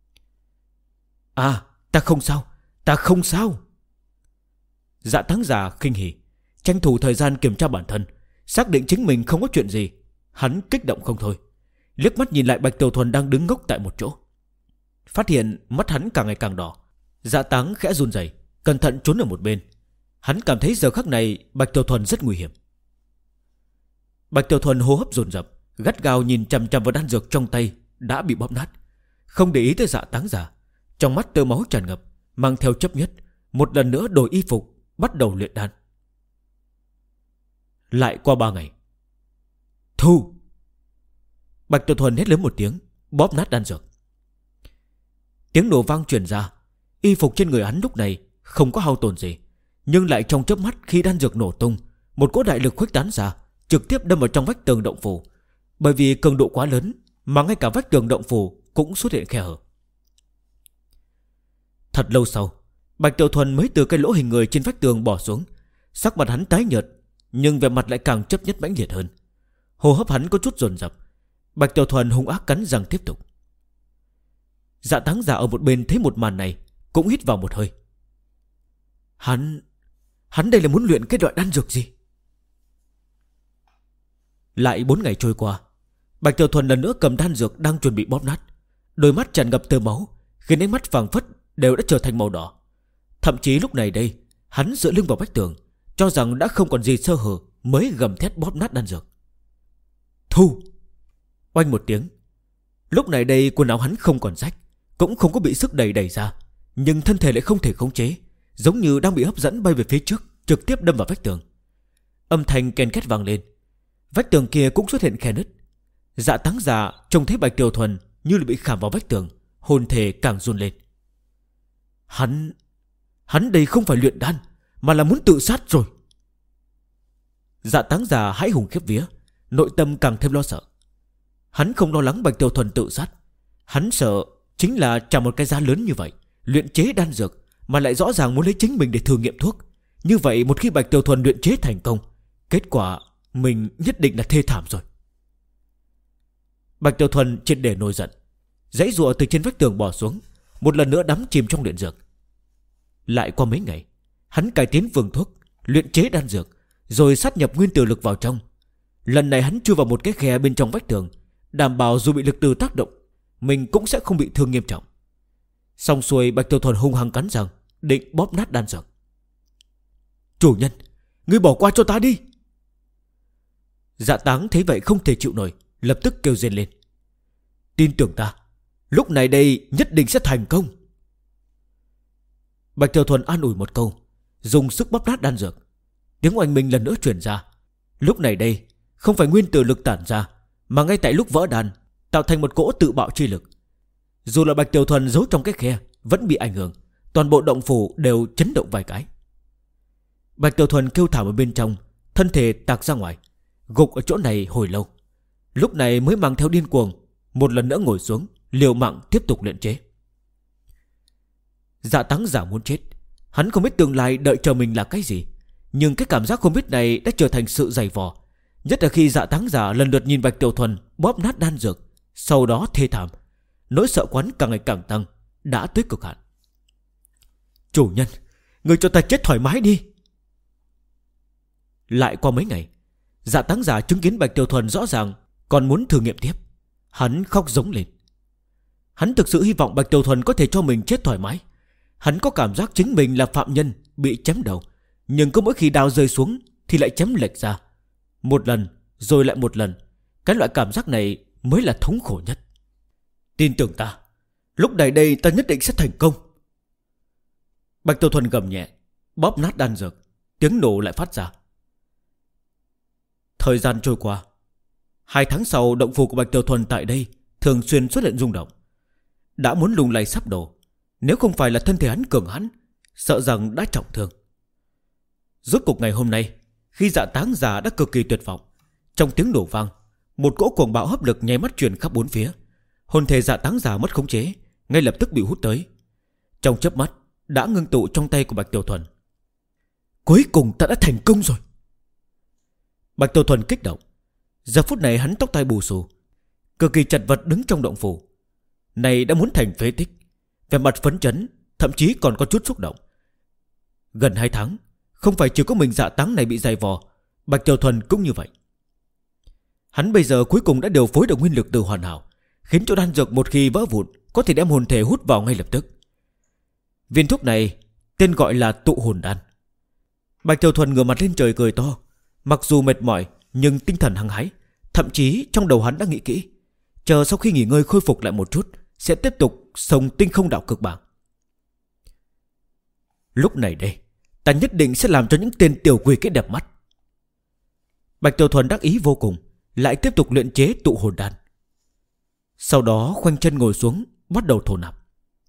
À, ta không sao, ta không sao. Dạ Táng Giả khinh hỉ, tranh thủ thời gian kiểm tra bản thân, xác định chính mình không có chuyện gì. Hắn kích động không thôi, liếc mắt nhìn lại Bạch Tiểu Thuần đang đứng ngốc tại một chỗ. Phát hiện mắt hắn càng ngày càng đỏ, Dạ Táng khẽ run rẩy, cẩn thận trốn ở một bên. Hắn cảm thấy giờ khắc này Bạch Tiểu Thuần rất nguy hiểm. Bạch Tiểu Thuần hô hấp dồn dập, gắt gao nhìn chằm chằm vào đan dược trong tay đã bị bóp nát, không để ý tới Dạ Táng Giả. Trong mắt tơ máu tràn ngập, mang theo chấp nhất, một lần nữa đổi y phục, bắt đầu luyện đan. Lại qua 3 ngày. Thu! Bạch Tiểu Thuần hét lớn một tiếng, bóp nát đan dược. Tiếng nổ vang truyền ra. Y phục trên người hắn lúc này không có hao tổn gì, nhưng lại trong chớp mắt khi đan dược nổ tung, một cỗ đại lực khuếch tán ra, trực tiếp đâm vào trong vách tường động phủ. Bởi vì cường độ quá lớn mà ngay cả vách tường động phủ cũng xuất hiện khe hở. Thật lâu sau, Bạch Tiểu Thuần mới từ cái lỗ hình người trên vách tường bỏ xuống. Sắc mặt hắn tái nhợt, nhưng vẻ mặt lại càng chấp nhất mãnh liệt hơn. Hô hấp hắn có chút dồn dập. Bạch Tiểu Thuần hung ác cắn răng tiếp tục. Dạ Táng Giả ở một bên thấy một màn này cũng hít vào một hơi. Hắn đây là muốn luyện cái loại đan dược gì? Lại 4 ngày trôi qua, Bạch Tiểu Thuần lần nữa cầm đan dược đang chuẩn bị bóp nát. Đôi mắt tràn ngập tơ máu, khiến ánh mắt phảng phất đều đã trở thành màu đỏ. Thậm chí lúc này đây, hắn dựa lưng vào vách tường, cho rằng đã không còn gì sơ hở, mới gầm thét bóp nát đan dược. Thu! Oanh một tiếng. Lúc này đây quần áo hắn không còn rách, cũng không có bị sức đẩy ra, nhưng thân thể lại không thể khống chế, giống như đang bị hấp dẫn bay về phía trước, trực tiếp đâm vào vách tường. Âm thanh ken két vang lên. Vách tường kia cũng xuất hiện khe nứt. Dạ Táng Giả trông thấy Bạch Tiểu Thuần như là bị khảm vào vách tường, hồn thể càng run lên. Hắn đây không phải luyện đan, mà là muốn tự sát rồi. Dạ Táng Giả hãi hùng khiếp vía, nội tâm càng thêm lo sợ. Hắn không lo lắng Bạch Tiểu Thuần tự sát, hắn sợ chính là trả một cái giá lớn như vậy, luyện chế đan dược, mà lại rõ ràng muốn lấy chính mình để thử nghiệm thuốc. Như vậy một khi Bạch Tiểu Thuần luyện chế thành công, kết quả mình nhất định là thê thảm rồi. Bạch Tiểu Thuần triệt để nổi giận, giãy giụa từ trên vách tường bò xuống, một lần nữa đắm chìm trong luyện dược. Lại qua mấy ngày, hắn cải tiến phương thuốc, luyện chế đan dược, rồi sát nhập nguyên tử lực vào trong. Lần này hắn chui vào một cái khe bên trong vách tường, đảm bảo dù bị lực từ tác động, mình cũng sẽ không bị thương nghiêm trọng. Xong xuôi, Bạch Tiểu Thuần hung hăng cắn răng, định bóp nát đan dược. Chủ nhân, ngươi bỏ qua cho ta đi. Dạ Táng thấy vậy không thể chịu nổi, lập tức kêu rên lên. Tin tưởng ta, lúc này đây nhất định sẽ thành công. Bạch Tiểu Thuần an ủi một câu, dùng sức bóp nát đan dược. Tiếng oanh minh lần nữa truyền ra. Lúc này đây không phải nguyên tử lực tản ra, mà ngay tại lúc vỡ đan, tạo thành một cỗ tự bạo chi lực. Dù là Bạch Tiểu Thuần giấu trong cái khe vẫn bị ảnh hưởng, toàn bộ động phủ đều chấn động vài cái. Bạch Tiểu Thuần kêu thảm ở bên trong, thân thể tạc ra ngoài, gục ở chỗ này hồi lâu. Lúc này mới mang theo điên cuồng, một lần nữa ngồi xuống, liều mạng tiếp tục luyện chế. Dạ Táng Giả muốn chết. Hắn không biết tương lai đợi chờ mình là cái gì, nhưng cái cảm giác không biết này đã trở thành sự dày vò. Nhất là khi Dạ Táng Giả lần lượt nhìn Bạch Tiểu Thuần bóp nát đan dược, sau đó thê thảm, nỗi sợ quán càng ngày càng tăng, đã tới cực hạn. Chủ nhân, người cho ta chết thoải mái đi. Lại qua mấy ngày, Dạ Táng Giả chứng kiến Bạch Tiểu Thuần rõ ràng còn muốn thử nghiệm tiếp. Hắn khóc giống lên. Hắn thực sự hy vọng Bạch Tiểu Thuần có thể cho mình chết thoải mái. Hắn có cảm giác chính mình là phạm nhân bị chém đầu, nhưng cứ mỗi khi đao rơi xuống thì lại chém lệch ra, một lần rồi lại một lần. Cái loại cảm giác này mới là thống khổ nhất. Tin tưởng ta, lúc này đây ta nhất định sẽ thành công. Bạch Tiểu Thuần gầm nhẹ, bóp nát đan dược, tiếng nổ lại phát ra. Thời gian trôi qua. 2 tháng sau, động phủ của Bạch Tiểu Thuần tại đây thường xuyên xuất hiện rung động. Đã muốn lung lay sắp đổ, Nếu không phải là thân thể hắn cường hãn, sợ rằng đã trọng thương. Rốt cuộc ngày hôm nay, khi Dạ Táng già đã cực kỳ tuyệt vọng, trong tiếng nổ vang, một cỗ cuồng bạo hấp lực nháy mắt truyền khắp bốn phía. Hồn thể Dạ Táng già mất khống chế, ngay lập tức bị hút tới. Trong chớp mắt đã ngưng tụ trong tay của Bạch Tiểu Thuần. Cuối cùng ta đã thành công rồi. Bạch Tiểu Thuần kích động. Giờ phút này hắn tóc tai bù xù, cực kỳ chật vật đứng trong động phủ. Này đã muốn thành phế tích, vẻ mặt phấn chấn, thậm chí còn có chút xúc động. Gần 2 tháng, không phải chỉ có mình Dạ Táng này bị dày vò, Bạch Tiểu Thuần cũng như vậy. Hắn bây giờ cuối cùng đã điều phối được nguyên lực từ hoàn hảo, khiến cho đan dược một khi vỡ vụn có thể đem hồn thể hút vào ngay lập tức. Viên thuốc này tên gọi là tụ hồn đan. Bạch Tiểu Thuần ngửa mặt lên trời cười to. Mặc dù mệt mỏi nhưng tinh thần hăng hái. Thậm chí trong đầu hắn đã nghĩ kỹ, chờ sau khi nghỉ ngơi khôi phục lại một chút, sẽ tiếp tục sông tinh không đạo cực bảng. Lúc này đây, ta nhất định sẽ làm cho những tên tiểu quỷ cái đẹp mắt. Bạch Tiểu Thuần đắc ý vô cùng, lại tiếp tục luyện chế tụ hồn đan. Sau đó khoanh chân ngồi xuống, bắt đầu thổ nạp.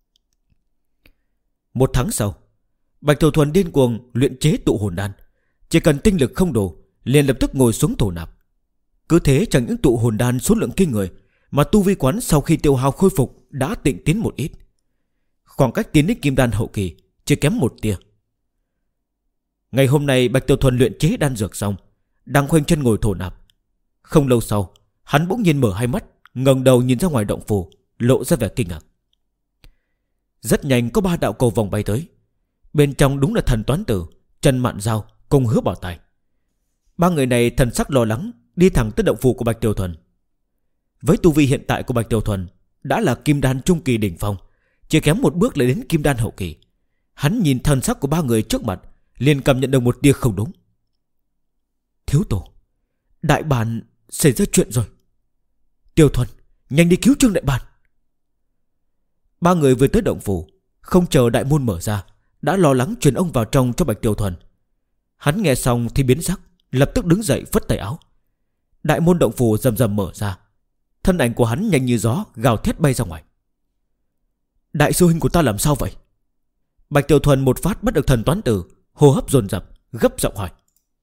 1 tháng sau, Bạch Tiểu Thuần điên cuồng luyện chế tụ hồn đan. Chỉ cần tinh lực không đủ, liền lập tức ngồi xuống thổ nạp. Cứ thế chẳng những tụ hồn đan số lượng kinh người, mà tu vi quán sau khi tiêu hao khôi phục đã tịnh tiến một ít. Khoảng cách tiến đến kim đan hậu kỳ chỉ kém một tia. Ngày hôm nay Bạch Tiểu Thuần luyện chế đan dược xong, đang khoanh chân ngồi thổ nạp. Không lâu sau, hắn bỗng nhiên mở hai mắt, ngẩng đầu nhìn ra ngoài động phủ, lộ ra vẻ kinh ngạc. Rất nhanh có 3 đạo cầu vòng bay tới. Bên trong đúng là Thần Toán Tử, Trần Mạn Giao cùng Hứa Bảo Tài. 3 người này thần sắc lo lắng, đi thẳng tới động phủ của Bạch Tiểu Thuần. Với tu vi hiện tại của Bạch Tiểu Thuần đã là kim đan trung kỳ đỉnh phong, chỉ kém một bước lại đến kim đan hậu kỳ. Hắn nhìn thần sắc của 3 người trước mặt, liền cảm nhận được một tia không đúng. Thiếu tổ, đại bản xảy ra chuyện rồi. Tiểu Thuần, nhanh đi cứu Trương đại bản. 3 người vừa tới động phủ, không chờ đại môn mở ra, đã lo lắng truyền ông vào trong cho Bạch Tiểu Thuần. Hắn nghe xong thì biến sắc, lập tức đứng dậy phất tay áo. Đại môn động phủ rầm rầm mở ra. Thân ảnh của hắn nhanh như gió, gào thét bay ra ngoài. Đại sư huynh của ta làm sao vậy? Bạch Tiểu Thuần một phát bắt được Thần Toán Tử, hô hấp dồn dập, gấp giọng hỏi.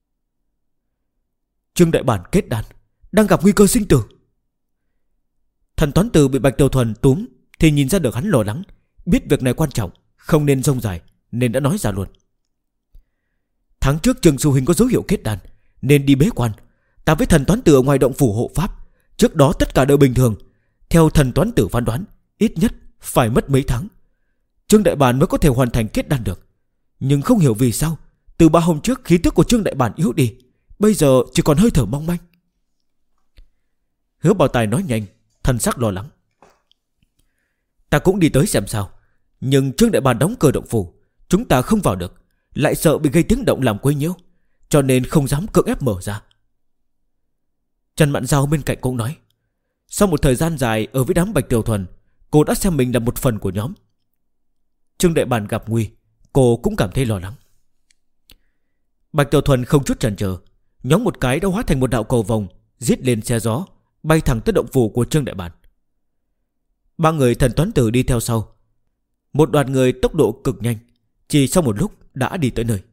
Trương đại bản kết đan, đang gặp nguy cơ sinh tử. Thần Toán Tử bị Bạch Tiểu Thuần túm thì nhìn ra được hắn lo lắng, biết việc này quan trọng, không nên rông dài, nên đã nói ra luôn. Tháng trước Trương sư huynh có dấu hiệu kết đan, nên đi bế quan. Ta với Thần Toán Tử ở ngoài động phủ hộ pháp, trước đó tất cả đều bình thường. Theo Thần Toán Tử phán đoán, ít nhất phải mất mấy tháng Trương đại bản mới có thể hoàn thành kết đan được. Nhưng không hiểu vì sao, từ 3 hôm trước khí tức của Trương đại bản yếu đi, bây giờ chỉ còn hơi thở mong manh. Hứa Bảo Tài nói nhanh, thần sắc lo lắng. Ta cũng đi tới xem sao, nhưng Trương đại bản đóng cửa động phủ, chúng ta không vào được, lại sợ bị gây tiếng động làm quấy nhiễu, cho nên không dám cưỡng ép mở ra. Trần Mạn Giao bên cạnh cũng nói, sau một thời gian dài ở với đám Bạch Tiểu Thuần, cô đã xem mình là một phần của nhóm. Trương đại bản gặp nguy, cô cũng cảm thấy lo lắng. Bạch Tiểu Thuần không chút chần chờ, nhóm một cái đã hóa thành một đạo cầu vòng, giết lên xe gió, bay thẳng tới động phủ của Trương đại bản. 3 người Thần Toán Tử đi theo sau. Một đoàn người tốc độ cực nhanh, chỉ sau một lúc đã đi tới nơi.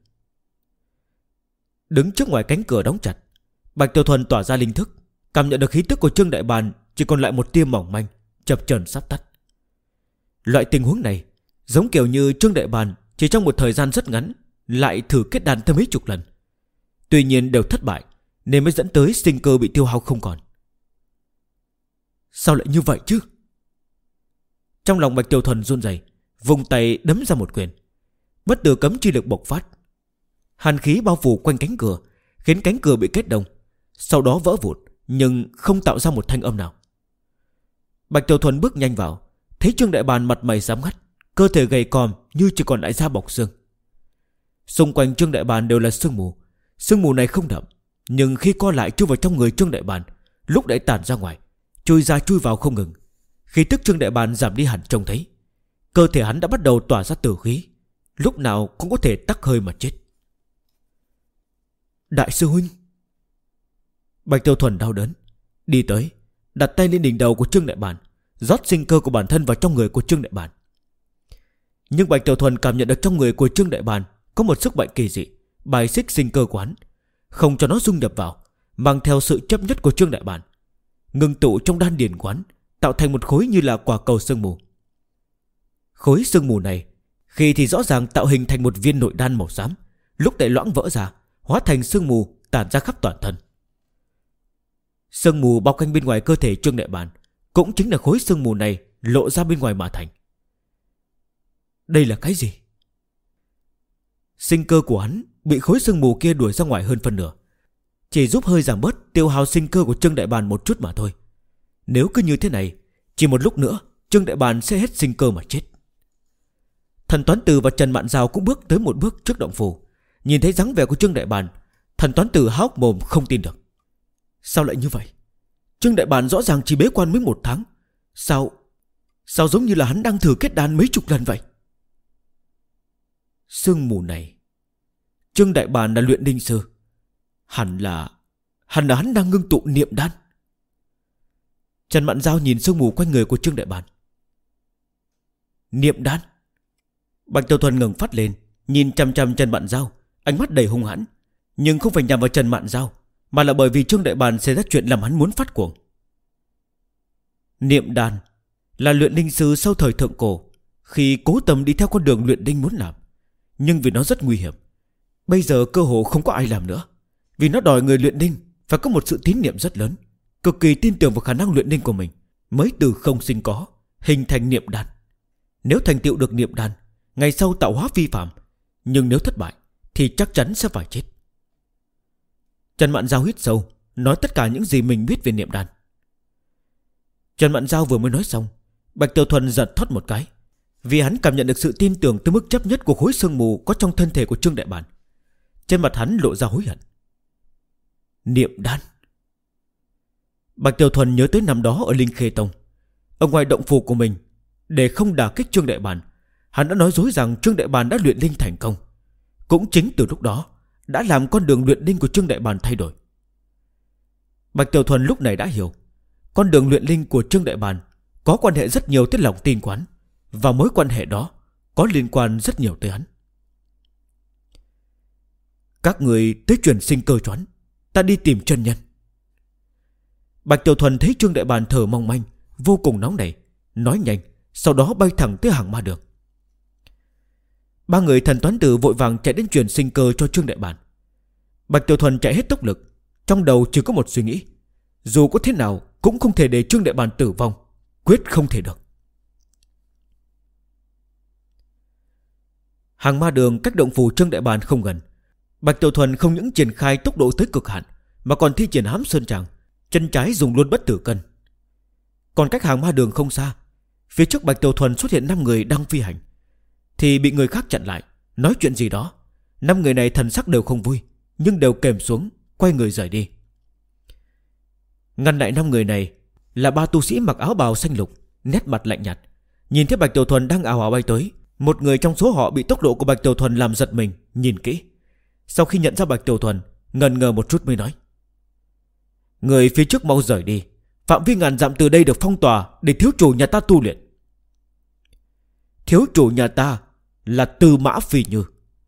Đứng trước ngoài cánh cửa đóng chặt, Bạch Tiểu Thuần tỏa ra linh thức, cảm nhận được khí tức của Trương đại bản chỉ còn lại một tia mỏng manh, chập chờn sắp tắt. Loại tình huống này giống kiểu như Trương đại bản chỉ trong một thời gian rất ngắn lại thử kết đan thêm mấy chục lần, tuy nhiên đều thất bại, nên mới dẫn tới sinh cơ bị tiêu hao không còn. Sao lại như vậy chứ? Trong lòng Bạch Tiểu Thuần run rẩy, vùng tay đấm ra một quyền. Bất tử cấm chi lực bộc phát, hàn khí bao phủ quanh cánh cửa, khiến cánh cửa bị kết đông, sau đó vỡ vụn, nhưng không tạo ra một thanh âm nào. Bạch Tiểu Thuần bước nhanh vào, thấy Trương đại bản mặt mày xám ngắt, cơ thể gầy còm như chỉ còn lại da bọc xương. Xung quanh Trương đại bản đều là sương mù. Sương mù này không đậm, nhưng khi co lại chui vào trong người Trương đại bản, lúc lại tản ra ngoài, chui ra chui vào không ngừng. Khí tức Trương đại bản giảm đi hẳn trông thấy. Cơ thể hắn đã bắt đầu tỏa ra tử khí, lúc nào cũng có thể tắc hơi mà chết. Đại sư huynh! Bạch Tiểu Thuần đau đớn đi tới, đặt tay lên đỉnh đầu của Trương đại bản, rót sinh cơ của bản thân vào trong người của Trương đại bản. Nhưng Bạch Tiểu Thuần cảm nhận được trong người của Trương Đại Bàn có một sức mạnh kỳ dị, bài xích sinh cơ quán, không cho nó dung nhập vào, mang theo sự chấp nhất của Trương Đại Bàn, ngưng tụ trong đan điền quán, tạo thành một khối như là quả cầu sương mù. Khối sương mù này khi thì rõ ràng tạo hình thành một viên nội đan màu xám, lúc đại loãng vỡ ra, hóa thành sương mù tản ra khắp toàn thân. Sương mù bao quanh bên ngoài cơ thể Trương Đại Bàn cũng chính là khối sương mù này lộ ra bên ngoài mà thành. Đây là cái gì? Sinh cơ của hắn bị khối sương mù kia đuổi ra ngoài hơn phân nửa, chỉ giúp hơi giảm bớt tiêu hao sinh cơ của Trương Đại Bàn một chút mà thôi. Nếu cứ như thế này, chỉ một lúc nữa Trương Đại Bàn sẽ hết sinh cơ mà chết. Thần Toán Tử và Trần Mạn Giao cũng bước tới một bước trước động phủ. Nhìn thấy dáng vẻ của Trương Đại Bàn, Thần Toán Tử há hốc mồm không tin được. Sao lại như vậy? Trương Đại Bàn rõ ràng chỉ bế quan mới 1 tháng. Sao giống như là hắn đang thử kết đan mấy chục lần vậy? Sương mù này, Trương Đại Bàn là luyện đinh sư, hẳn là hắn đang ngưng tụ niệm đan. Trần Mạn Giao nhìn sương mù quanh người của Trương Đại Bàn. Niệm đan? Bạch Tiểu Thuần ngẩng phát lên, nhìn chằm chằm Trần Mạn Giao, ánh mắt đầy hung hãn, nhưng không phải nhằm vào Trần Mạn Giao, mà là bởi vì Trương Đại Bàn xảy ra chuyện làm hắn muốn phát cuồng. Niệm đan là luyện đinh sư sau thời thượng cổ khi cố tâm đi theo con đường luyện đinh muốn làm, nhưng vì nó rất nguy hiểm, bây giờ cơ hồ không có ai làm nữa. Vì nó đòi người luyện đinh phải có một sự tín niệm rất lớn, cực kỳ tin tưởng vào khả năng luyện đinh của mình, mới từ không sinh có hình thành niệm đan. Nếu thành tựu được niệm đan, ngày sau tạo hóa phi phàm, nhưng nếu thất bại thì chắc chắn sẽ phải chết. Trần Mạn Giao hít sâu, nói tất cả những gì mình biết về niệm đan. Trần Mạn Giao vừa mới nói xong, Bạch Tiểu Thuần giật thoát một cái, vì hắn cảm nhận được sự tin tưởng tới mức chấp nhất của khối sương mù có trong thân thể của Trương Đại Bàn. Trên mặt hắn lộ ra hối hận. Niệm đan. Bạch Tiểu Thuần nhớ tới năm đó ở Linh Khê Tông, ở ngoài động phủ của mình, để không đả kích Trương Đại Bàn, hắn đã nói dối rằng Trương Đại Bàn đã luyện linh thành công. Cũng chính từ lúc đó đã làm con đường luyện linh của Trương Đại Bàn thay đổi. Bạch Tiểu Thuần lúc này đã hiểu, con đường luyện linh của Trương Đại Bàn có quan hệ rất nhiều tới lòng tin quán, và mối quan hệ đó có liên quan rất nhiều tới hắn. Các người tới truyền sinh cơ choán, ta đi tìm chân nhân. Bạch Tiểu Thuần thấy Trương Đại Bàn thở mong manh, vô cùng nóng nảy, nói nhanh, sau đó bay thẳng tới hàng ma đường. 3 người Thần Toán Tử vội vàng chạy đến truyền sinh cơ cho Trương Đại Bàn. Bạch Tiểu Thuần chạy hết tốc lực, trong đầu chỉ có một suy nghĩ: dù có thế nào cũng không thể để Trương Đại Bàn tử vong, quyết không thể được. Hàng ma đường cách động phủ Trương Đại Bàn không gần. Bạch Tiểu Thuần không những triển khai tốc độ tới cực hạn, mà còn thi triển hám sơn tràng, chân trái dùng luôn bất tử cân. Còn cách hàng ma đường không xa, phía trước Bạch Tiểu Thuần xuất hiện 5 người đang phi hành, thì bị người khác chặn lại, nói chuyện gì đó. 5 người này thần sắc đều không vui, nhưng đều kềm xuống, quay người rời đi. Ngăn lại 5 người này là 3 tu sĩ mặc áo bào xanh lục, nét mặt lạnh nhạt. Nhìn thấy Bạch Tiểu Thuần đang ào ào bay tới, một người trong số họ bị tốc độ của Bạch Tiểu Thuần làm giật mình, nhìn kỹ. Sau khi nhận ra Bạch Tiểu Thuần, ngần ngờ một chút mới nói: người phía trước mau rời đi, phạm vi ngàn dặm từ đây được phong tỏa để thiếu chủ nhà ta tu luyện. Thiếu chủ nhà ta là Tư Mã Phi Như.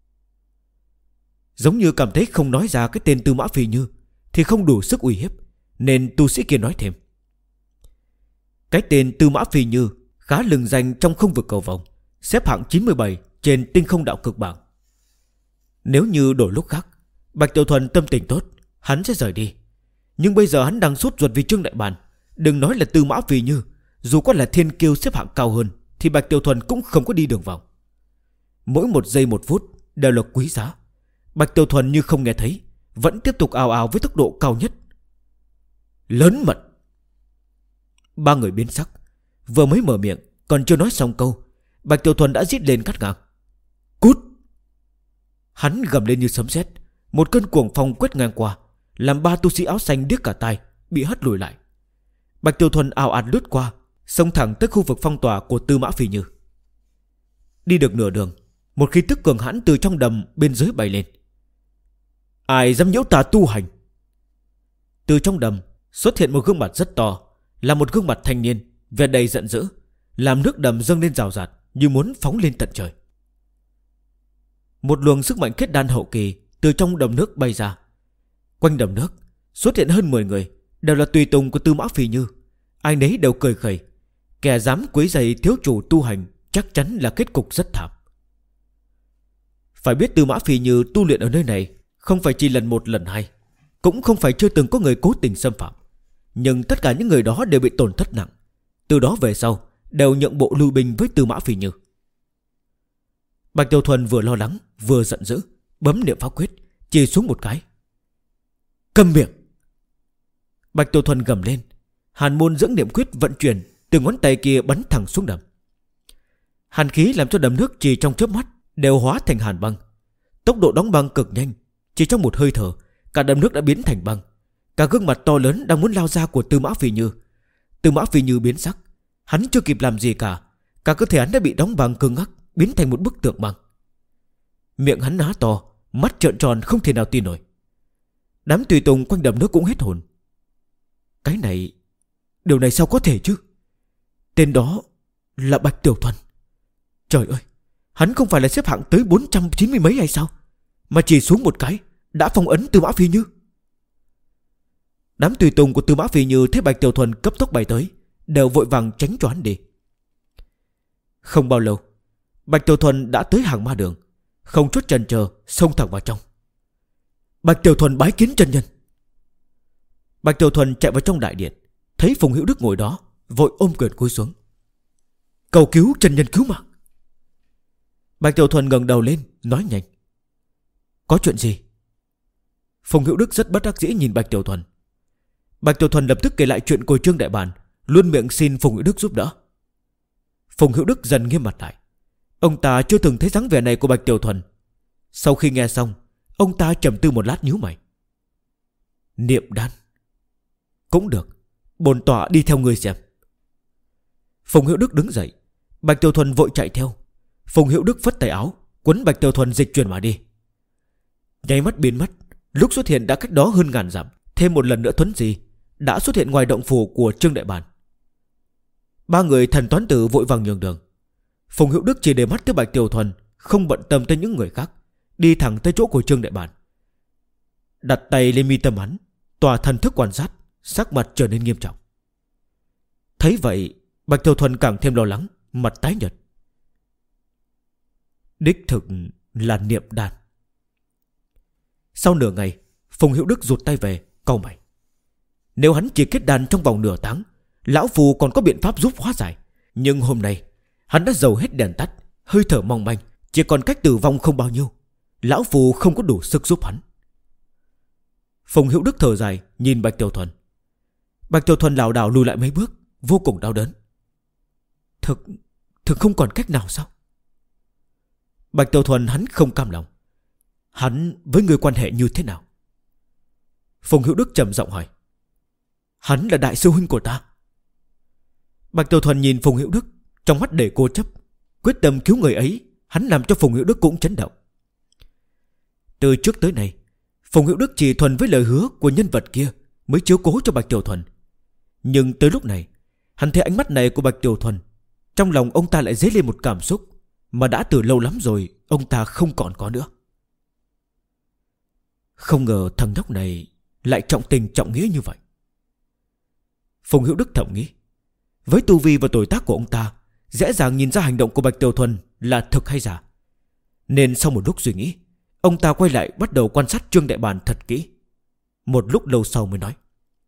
Giống như cảm thấy không nói ra cái tên Tư Mã Phi Như thì không đủ sức uy hiếp, nên tu sĩ kia nói thêm: cái tên Tư Mã Phi Như khá lừng danh trong không vực cầu vồng, xếp hạng 97 trên tinh không đạo cực bảng. Nếu như đổi lúc khác, Bạch Tiểu Thuần tâm tình tốt, hắn sẽ rời đi. Nhưng bây giờ hắn đang sốt ruột vì Trương Đại Bàn. Đừng nói là Tư Mã Phi Như, dù có là thiên kiêu xếp hạng cao hơn thì Bạch Tiểu Thuần cũng không có đi đường vòng. Mỗi 1 giây 1 phút đều là quý giá. Bạch Tiểu Thuần như không nghe thấy, vẫn tiếp tục ào ào với tốc độ cao nhất. Lớn mật. 3 người biến sắc, vừa mới mở miệng, còn chưa nói xong câu, Bạch Tiểu Thuần đã rít lên cắt ngang: cút. Hắn gầm lên như sấm sét, một cơn cuồng phong quét ngang qua, làm 3 tu sĩ áo xanh điếc cả tai, bị hất lùi lại. Bạch Tiểu Thuần ào ạt lướt qua, xông thẳng tới khu vực phong tỏa của Tư Mã Phi Như. Đi được nửa đường, một khí tức cường hãn từ trong đầm bên dưới bay lên. Ai dám nhiễu ta tu hành? Từ trong đầm xuất hiện một gương mặt rất to, là một gương mặt thanh niên, vẻ đầy giận dữ, làm nước đầm dâng lên rào rạt, như muốn phóng lên tận trời. Một luồng sức mạnh kết đan hậu kỳ từ trong đầm nước bay ra. Quanh đầm nước xuất hiện hơn 10 người, đều là tùy tùng của Tư Mã Phi Như. Ai nấy đều cười khẩy. Kẻ dám quấy rầy thiếu chủ tu hành chắc chắn là kết cục rất thảm. Phải biết Tư Mã Phi Như tu luyện ở nơi này không phải chỉ lần một lần hai, cũng không phải chưa từng có người cố tình xâm phạm. Nhưng tất cả những người đó đều bị tổn thất nặng. Từ đó về sau đều nhượng bộ lui binh với Tư Mã Phi Như. Bạch Tiểu Thuần vừa lo lắng vừa giận dữ, bấm niệm pháp quyết chỉ xuống một cái. Câm miệng! Bạch Tiểu Thuần gầm lên. Hàn môn dưỡng niệm quyết vận chuyển, từ ngón tay kia bắn thẳng xuống đầm. Hàn khí làm cho đầm nước chỉ trong chớp mắt đều hóa thành hàn băng. Tốc độ đóng băng cực nhanh, chỉ trong một hơi thở cả đầm nước đã biến thành băng. Cả gương mặt to lớn đang muốn lao ra của Tư Mã Phi Như. Tư Mã Phi Như biến sắc. Hắn chưa kịp làm gì cả cơ thể hắn đã bị đóng băng cứng ngắc, biến thành một bức tượng băng. Miệng hắn há to, mắt trợn tròn không thể nào tin nổi. Đám tùy tùng quanh đầm nước cũng hết hồn. Cái này, điều này sao có thể chứ? Tên đó là Bạch Tiểu Thuần. Trời ơi, hắn không phải là xếp hạng tới 490 mấy hay sao, mà chỉ xuống một cái đã phong ấn Tư Mã Phi Như. Đám tùy tùng của Tư Mã Phi Như thấy Bạch Tiểu Thuần cấp tốc bay tới, đều vội vàng tránh cho hắn đi. Không bao lâu, Bạch Tiểu Thuần đã tới hàng ma đường, không chút chần chờ xông thẳng vào trong. Bạch Tiểu Thuần bái kiến chân nhân. Bạch Tiểu Thuần chạy vào trong đại điện, thấy Phùng Hữu Đức ngồi đó, vội ôm quyền cúi xuống. Cầu cứu chân nhân cứu mạng. Bạch Tiểu Thuần ngẩng đầu lên nói nhanh. Có chuyện gì? Phùng Hữu Đức rất bất đắc dĩ nhìn Bạch Tiểu Thuần. Bạch Tiểu Thuần lập tức kể lại chuyện của Trương Đại Bản, luôn miệng xin Phùng Hữu Đức giúp đỡ. Phùng Hữu Đức dần nghiêm mặt lại. Ông ta chưa từng thấy dáng vẻ này của Bạch Tiểu Thuần. Sau khi nghe xong, ông ta trầm tư một lát nhíu mày. Niệm đan. Cũng được, bổn tọa đi theo người xem. Phùng Hữu Đức đứng dậy. Bạch Tiểu Thuần vội chạy theo. Phùng Hữu Đức phất tay áo, quấn Bạch Tiểu Thuần dịch chuyển mà đi. Nháy mắt biến mất, lúc xuất hiện đã cách đó hơn ngàn dặm. Thêm một lần nữa thuấn di, đã xuất hiện ngoài động phủ của Trương Đại Bản. Ba người thần toán tử vội vàng nhường đường. Phùng Hữu Đức chỉ để mắt tới Bạch Tiểu Thuần, không bận tâm tới những người khác, đi thẳng tới chỗ của Trương Đại Bản. Đặt tay lên mi tâm hắn, tỏa thần thức quan sát, sắc mặt trở nên nghiêm trọng. Thấy vậy, Bạch Tiểu Thuần càng thêm lo lắng, mặt tái nhợt. Đích thực là niệm đan. Sau nửa ngày, Phùng Hữu Đức rụt tay về, cau mày. Nếu hắn chỉ kết đan trong vòng nửa tháng, lão phù còn có biện pháp giúp hóa giải. Nhưng hôm nay hắn đã dầu hết đèn tắt, hơi thở mong manh, chỉ còn cách tử vong không bao nhiêu. Lão phù không có đủ sức giúp hắn. Phùng Hữu Đức thở dài nhìn Bạch Tiểu Thuần. Bạch Tiểu Thuần lảo đảo lùi lại mấy bước, vô cùng đau đớn. Thực không còn cách nào sao? Bạch Tiểu Thuần hắn không cam lòng. Hắn với người quan hệ như thế nào? Phùng Hữu Đức trầm giọng hỏi. Hắn là đại sư huynh của ta. Bạch Tiểu Thuần nhìn Phùng Hữu Đức, trong mắt đầy cố chấp, quyết tâm cứu người ấy. Hắn làm cho Phùng Hữu Đức cũng chấn động. Từ trước tới nay, Phùng Hữu Đức chỉ thuần với lời hứa của nhân vật kia mới chiếu cố cho Bạch Tiểu Thuần. Nhưng tới lúc này, hắn thấy ánh mắt này của Bạch Tiểu Thuần, trong lòng ông ta lại dấy lên một cảm xúc mà đã từ lâu lắm rồi ông ta không còn có nữa. Không ngờ thằng nhóc này lại trọng tình trọng nghĩa như vậy. Phùng Hữu Đức thầm nghĩ. Với tu vi và tuổi tác của ông ta, dễ dàng nhìn ra hành động của Bạch Tiểu Thuần là thực hay giả. Nên sau một lúc suy nghĩ, ông ta quay lại bắt đầu quan sát Trương Đại Bản thật kỹ. Một lúc lâu sau mới nói.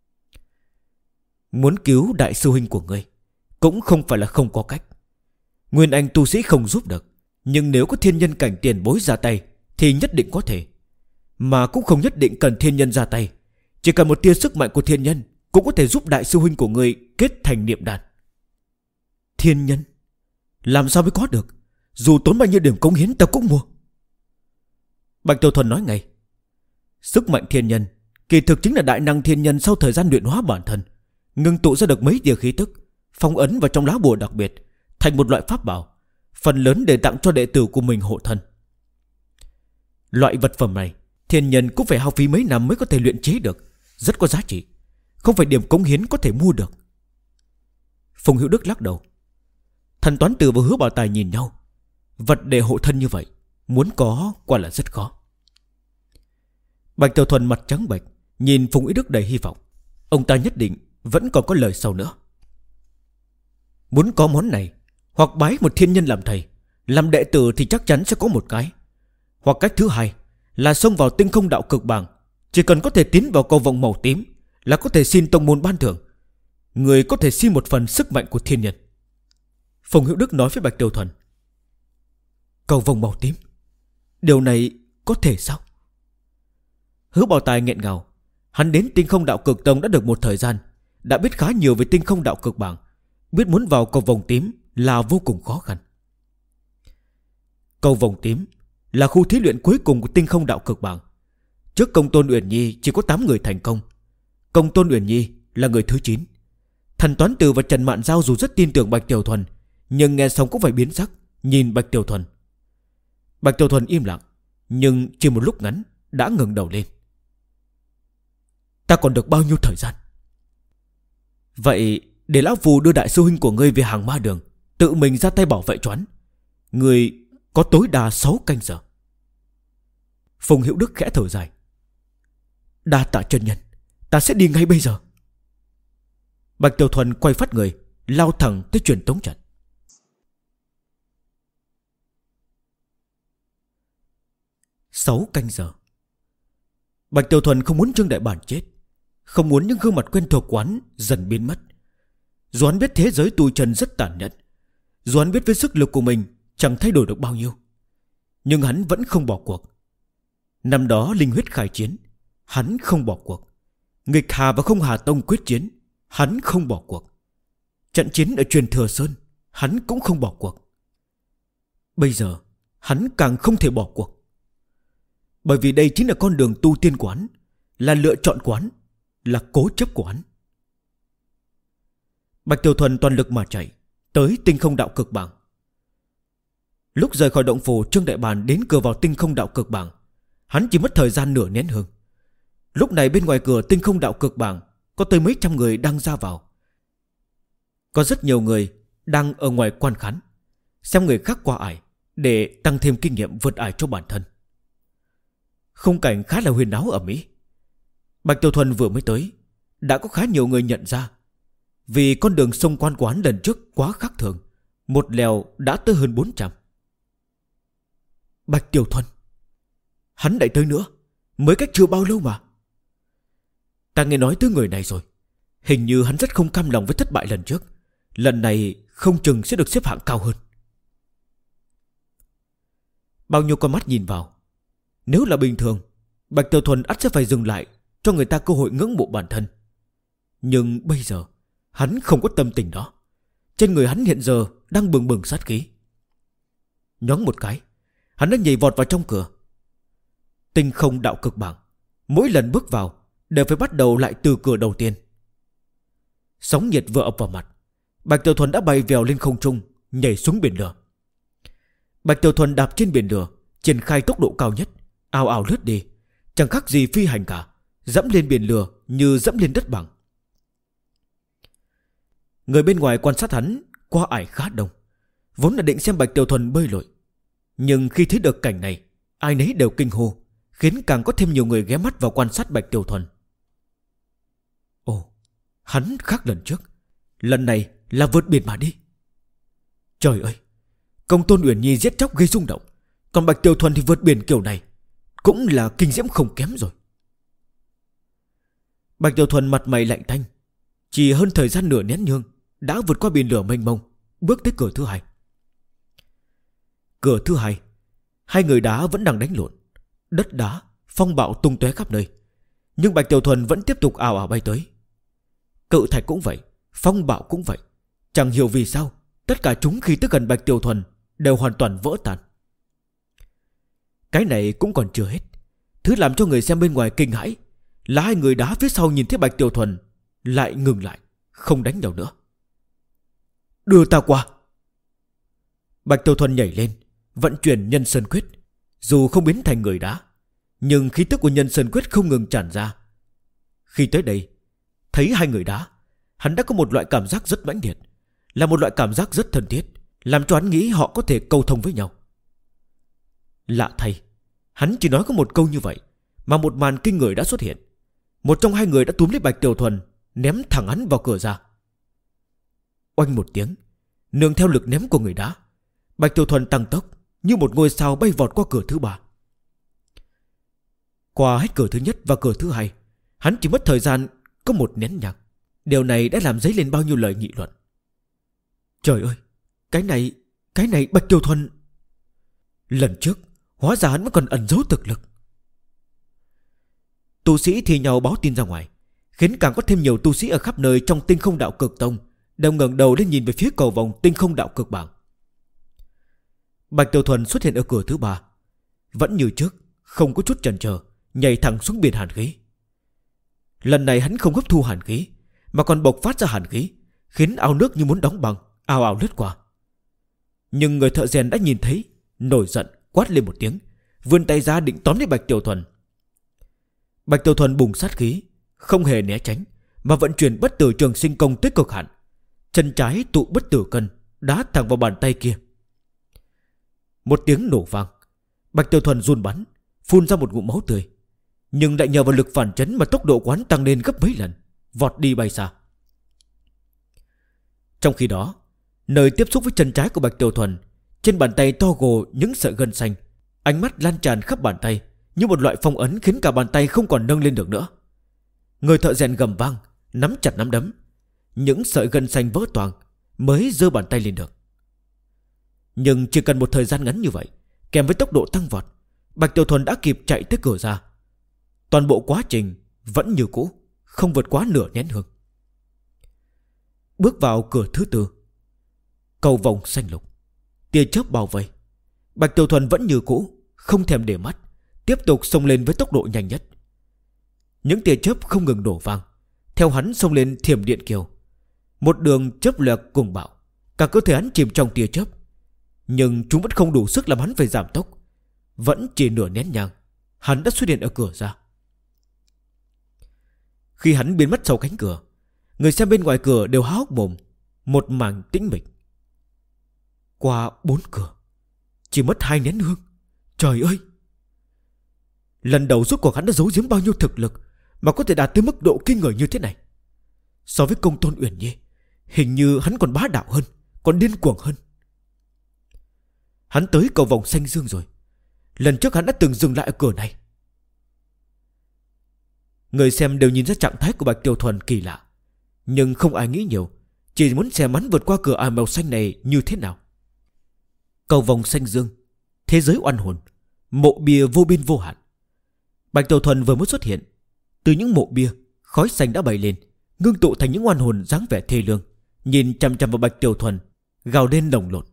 Muốn cứu đại sư huynh của ngươi cũng không phải là không có cách. Nguyên Anh tu sĩ không giúp được, nhưng nếu có thiên nhân cảnh tiền bối ra tay thì nhất định có thể. Mà cũng không nhất định cần thiên nhân ra tay, chỉ cần một tia sức mạnh của thiên nhân cũng có thể giúp đại sư huynh của ngươi kết thành niệm đan. Thiên nhân? Làm sao mới có được? Dù tốn bao nhiêu điểm cống hiến ta cũng mua. Bạch Tiểu Thuần nói ngay. Sức mạnh thiên nhân kỳ thực chính là đại năng thiên nhân sau thời gian luyện hóa bản thân, ngưng tụ ra được mấy tia khí tức, phong ấn vào trong lá bùa đặc biệt, thành một loại pháp bảo, phần lớn để tặng cho đệ tử của mình hộ thân. Loại vật phẩm này thiên nhân cũng phải hao phí mấy năm mới có thể luyện chế được, rất có giá trị, không phải điểm cống hiến có thể mua được. Phùng Hữu Đức lắc đầu. Thần Toán Tử và Hứa Bảo Tài nhìn nhau. Vật để hộ thân như vậy muốn có quả là rất khó. Bạch Tiểu Thuần mặt trắng bệch nhìn Phùng Ý Đức đầy hy vọng. Ông ta nhất định vẫn còn có lời sau nữa. Muốn có món này, hoặc bái một thiên nhân làm thầy, làm đệ tử thì chắc chắn sẽ có một cái. Hoặc cách thứ hai là xông vào tinh không đạo cực bảng. Chỉ cần có thể tiến vào cầu vòng màu tím là có thể xin tông môn ban thưởng. Người có thể xin một phần sức mạnh của thiên nhân. Phùng Hữu Đức nói với Bạch Tiểu Thuần. Cầu vòng màu tím, điều này có thể sao? Hứa Bảo Tài nghẹn ngào. Hắn đến tinh không đạo cực tông đã được một thời gian, đã biết khá nhiều về tinh không đạo cực bảng, biết muốn vào cầu vòng tím là vô cùng khó khăn. Cầu vòng tím là khu thí luyện cuối cùng của tinh không đạo cực bảng. Trước Công Tôn Uyển Nhi chỉ có 8 người thành công. Công Tôn Uyển Nhi là người thứ 9. Thần Toán Tử và Trần Mạn Giao dù rất tin tưởng Bạch Tiểu Thuần, nhưng nghe xong cũng phải biến sắc, nhìn Bạch Tiểu Thuần. Bạch Tiểu Thuần im lặng, nhưng chỉ một lúc ngắn đã ngẩng đầu lên. Ta còn được bao nhiêu thời gian? Vậy để lão phù đưa đại sư huynh của ngươi về hàng ma đường, tự mình ra tay bảo vệ choán. Ngươi có tối đa 6 canh giờ. Phùng Hữu Đức khẽ thở dài. Đa tạ chân nhân, ta sẽ đi ngay bây giờ. Bạch Tiểu Thuần quay phát người, lao thẳng tới truyền tống trận. Sáu canh giờ. Bạch Tiểu Thuần không muốn Trương Đại Bản chết, không muốn những gương mặt quen thuộc quán dần biến mất. Dù hắn biết thế giới tu chân rất tàn nhẫn, dù hắn biết với sức lực của mình chẳng thay đổi được bao nhiêu, nhưng hắn vẫn không bỏ cuộc. Năm đó linh huyết khai chiến, hắn không bỏ cuộc. Nghịch Hà và Không Hà Tông quyết chiến, hắn không bỏ cuộc. Trận chiến ở Truyền Thừa Sơn, hắn cũng không bỏ cuộc. Bây giờ hắn càng không thể bỏ cuộc, bởi vì đây chính là con đường tu tiên của hắn, là lựa chọn của hắn, là cố chấp của hắn. Bạch Tiểu Thuần toàn lực mà chạy tới tinh không đạo cực bảng. Lúc rời khỏi động phủ Trương Đại Bàn đến cửa vào tinh không đạo cực bảng, hắn chỉ mất thời gian nửa nén hương. Lúc này bên ngoài cửa tinh không đạo cực bảng có tới mấy trăm người đang ra vào. Có rất nhiều người đang ở ngoài quan khán, xem người khác qua ải để tăng thêm kinh nghiệm vượt ải cho bản thân. Khung cảnh khá là huyền áo ở Mỹ. Bạch Tiểu Thuần vừa mới tới, đã có khá nhiều người nhận ra, vì con đường sông quan quán lần trước quá khác thường, một lèo đã tới hơn 400. Bạch Tiểu Thuần, hắn lại tới nữa, mới cách chưa bao lâu mà. Ta nghe nói tới người này rồi, hình như hắn rất không cam lòng với thất bại lần trước, lần này không chừng sẽ được xếp hạng cao hơn. Bao nhiêu con mắt nhìn vào. Nếu là bình thường, Bạch Tiểu Thuần ắt sẽ phải dừng lại, cho người ta cơ hội ngưỡng mộ bản thân. Nhưng bây giờ hắn không có tâm tình đó. Trên người hắn hiện giờ đang bừng bừng sát khí. Nhoáng một cái, hắn đã nhảy vọt vào trong cửa. Tinh không đạo cực bảng, mỗi lần bước vào đều phải bắt đầu lại từ cửa đầu tiên. Sóng nhiệt vừa ập vào mặt, Bạch Tiểu Thuần đã bay vèo lên không trung, nhảy xuống biển lửa. Bạch Tiểu Thuần đạp trên biển lửa, triển khai tốc độ cao nhất, ào ào lướt đi, chẳng khác gì phi hành cả, dẫm lên biển lửa như dẫm lên đất bằng. Người bên ngoài quan sát hắn qua ải khá đông, vốn là định xem Bạch Tiểu Thuần bơi lội, nhưng khi thấy được cảnh này, ai nấy đều kinh hô, khiến càng có thêm nhiều người ghé mắt vào quan sát Bạch Tiểu Thuần. Ồ, hắn khác lần trước, lần này là vượt biển mà đi. Trời ơi, Công Tôn Uyển Nhi giết chóc gây rung động, còn Bạch Tiểu Thuần thì vượt biển kiểu này cũng là kinh diễm không kém rồi. Bạch Tiểu Thuần mặt mày lạnh tanh, chỉ hơn thời gian nửa nén nhương đã vượt qua biển lửa mênh mông, bước tới cửa thứ hai. Cửa thứ hai, hai người đá vẫn đang đánh lộn, đất đá phong bạo tung tóe khắp nơi, nhưng Bạch Tiểu Thuần vẫn tiếp tục ào ào bay tới. Cự thạch cũng vậy, phong bạo cũng vậy, chẳng hiểu vì sao tất cả chúng khi tới gần Bạch Tiểu Thuần đều hoàn toàn vỡ tan. Cái này cũng còn chưa hết. Thứ làm cho người xem bên ngoài kinh hãi là hai người đá phía sau nhìn thấy Bạch Tiểu Thuần lại ngừng lại, không đánh nhau nữa. Đưa ta qua. Bạch Tiểu Thuần nhảy lên, vận chuyển Nhân Sơn Quyết. Dù không biến thành người đá, nhưng khí tức của Nhân Sơn Quyết không ngừng tràn ra. Khi tới đây, thấy hai người đá, hắn đã có một loại cảm giác rất mãnh liệt, là một loại cảm giác rất thân thiết, làm cho hắn nghĩ họ có thể câu thông với nhau. Lạ thay, hắn chỉ nói có một câu như vậy mà một màn kinh người đã xuất hiện. Một trong hai người đã túm lấy Bạch Tiểu Thuần, ném thẳng hắn vào cửa ra. Oanh một tiếng, nương theo lực ném của người đá, Bạch Tiểu Thuần tăng tốc như một ngôi sao bay vọt qua cửa thứ ba. Qua hết cửa thứ nhất và cửa thứ hai, hắn chỉ mất thời gian có một nén nhang. Điều này đã làm dấy lên bao nhiêu lời nghị luận. Trời ơi, cái này Bạch Tiểu Thuần. Lần trước hóa ra hắn vẫn còn ẩn giấu thực lực. Tu sĩ thì nhau báo tin ra ngoài, khiến càng có thêm nhiều tu sĩ ở khắp nơi trong Tinh Không Đạo Cực Tông đều ngẩng đầu lên nhìn về phía cầu vòng Tinh Không Đạo Cực Bảng. Bạch Tiểu Thuần xuất hiện ở cửa thứ ba, vẫn như trước, không có chút chần chờ, nhảy thẳng xuống biển hàn khí. Lần này hắn không hấp thu hàn khí, mà còn bộc phát ra hàn khí, khiến ao nước như muốn đóng băng, ào ào lướt qua. Nhưng người thợ rèn đã nhìn thấy, nổi giận quát lên một tiếng, vươn tay ra định tóm lấy Bạch Tiểu Thuần. Bạch Tiểu Thuần bùng sát khí, không hề né tránh, mà vận chuyển bất tử trường sinh công tới cực hạn. Chân trái tụ bất tử cân, đá thẳng vào bàn tay kia. Một tiếng nổ vang, Bạch Tiểu Thuần run bắn, phun ra một ngụm máu tươi, nhưng lại nhờ vào lực phản chấn mà tốc độ quán tăng lên gấp mấy lần, vọt đi bay xa. Trong khi đó, nơi tiếp xúc với chân trái của Bạch Tiểu Thuần, trên bàn tay to gồ những sợi gân xanh, ánh mắt lan tràn khắp bàn tay như một loại phong ấn, khiến cả bàn tay không còn nâng lên được nữa. Người thợ rèn gầm vang, nắm chặt nắm đấm, những sợi gân xanh vỡ toang mới giơ bàn tay lên được. Nhưng chỉ cần một thời gian ngắn như vậy, kèm với tốc độ tăng vọt, Bạch Tiểu Thuần đã kịp chạy tới cửa ra. Toàn bộ quá trình vẫn như cũ, không vượt quá nửa nén hương. Bước vào cửa thứ tư, cầu vòng xanh lục, tia chớp bao vây. Bạch Tiểu Thuần vẫn như cũ, không thèm để mắt, tiếp tục xông lên với tốc độ nhanh nhất. Những tia chớp không ngừng đổ vang, theo hắn xông lên thiểm điện kiều. Một đường chớp lẹo cùng bạo, cả cơ thể hắn chìm trong tia chớp. Nhưng chúng vẫn không đủ sức làm hắn phải giảm tốc. Vẫn chỉ nửa nén nhang, hắn đã xuất hiện ở cửa ra. Khi hắn biến mất sau cánh cửa, người xem bên ngoài cửa đều há hốc mồm. Một màn tĩnh mịch. Qua 4 cửa, chỉ mất 2 nén hương. Trời ơi! Lần đầu rốt cuộc hắn đã giấu giếm bao nhiêu thực lực mà có thể đạt tới mức độ kinh người như thế này. So với Công Tôn Uyển Nhi, hình như hắn còn bá đạo hơn, còn điên cuồng hơn. Hắn tới cầu vòng xanh dương rồi. Lần trước hắn đã từng dừng lại ở cửa này. Người xem đều nhìn ra trạng thái của Bạch Tiểu Thuần kỳ lạ, nhưng không ai nghĩ nhiều, chỉ muốn xem hắn vượt qua cửa ải màu xanh này như thế nào. Cầu vòng xanh dương, thế giới oan hồn, mộ bia vô biên vô hạn. Bạch Tiểu Thuần vừa mới xuất hiện, từ những mộ bia, khói xanh đã bay lên, ngưng tụ thành những oan hồn dáng vẻ thê lương, nhìn chằm chằm vào Bạch Tiểu Thuần, gào lên lồng lộn.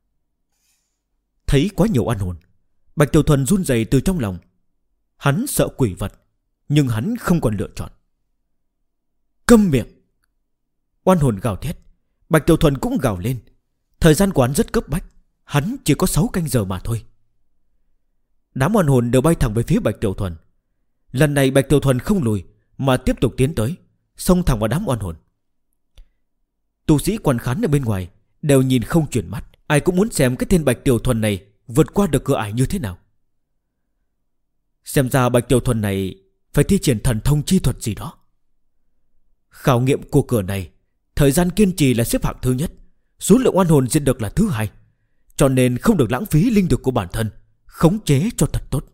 Thấy quá nhiều oan hồn, Bạch Tiểu Thuần run rẩy từ trong lòng. Hắn sợ quỷ vật, nhưng hắn không còn lựa chọn. Câm miệng! Oan hồn gào thét, Bạch Tiểu Thuần cũng gào lên. Thời gian của hắn rất cấp bách, hắn chỉ có 6 canh giờ mà thôi. Đám oan hồn đều bay thẳng về phía Bạch Tiểu Thuần. Lần này Bạch Tiểu Thuần không lùi, mà tiếp tục tiến tới, xông thẳng vào đám oan hồn. Tu sĩ quan khán ở bên ngoài đều nhìn không chuyển mắt, ai cũng muốn xem cái tên Bạch Tiểu Thuần này vượt qua được cửa ải như thế nào. Xem ra Bạch Tiểu Thuần này phải thi triển thần thông chi thuật gì đó. Khảo nghiệm của cửa này, thời gian kiên trì là xếp hạng thứ nhất, số lượng oan hồn diệt được là thứ hai, cho nên không được lãng phí linh lực của bản thân, khống chế cho thật tốt.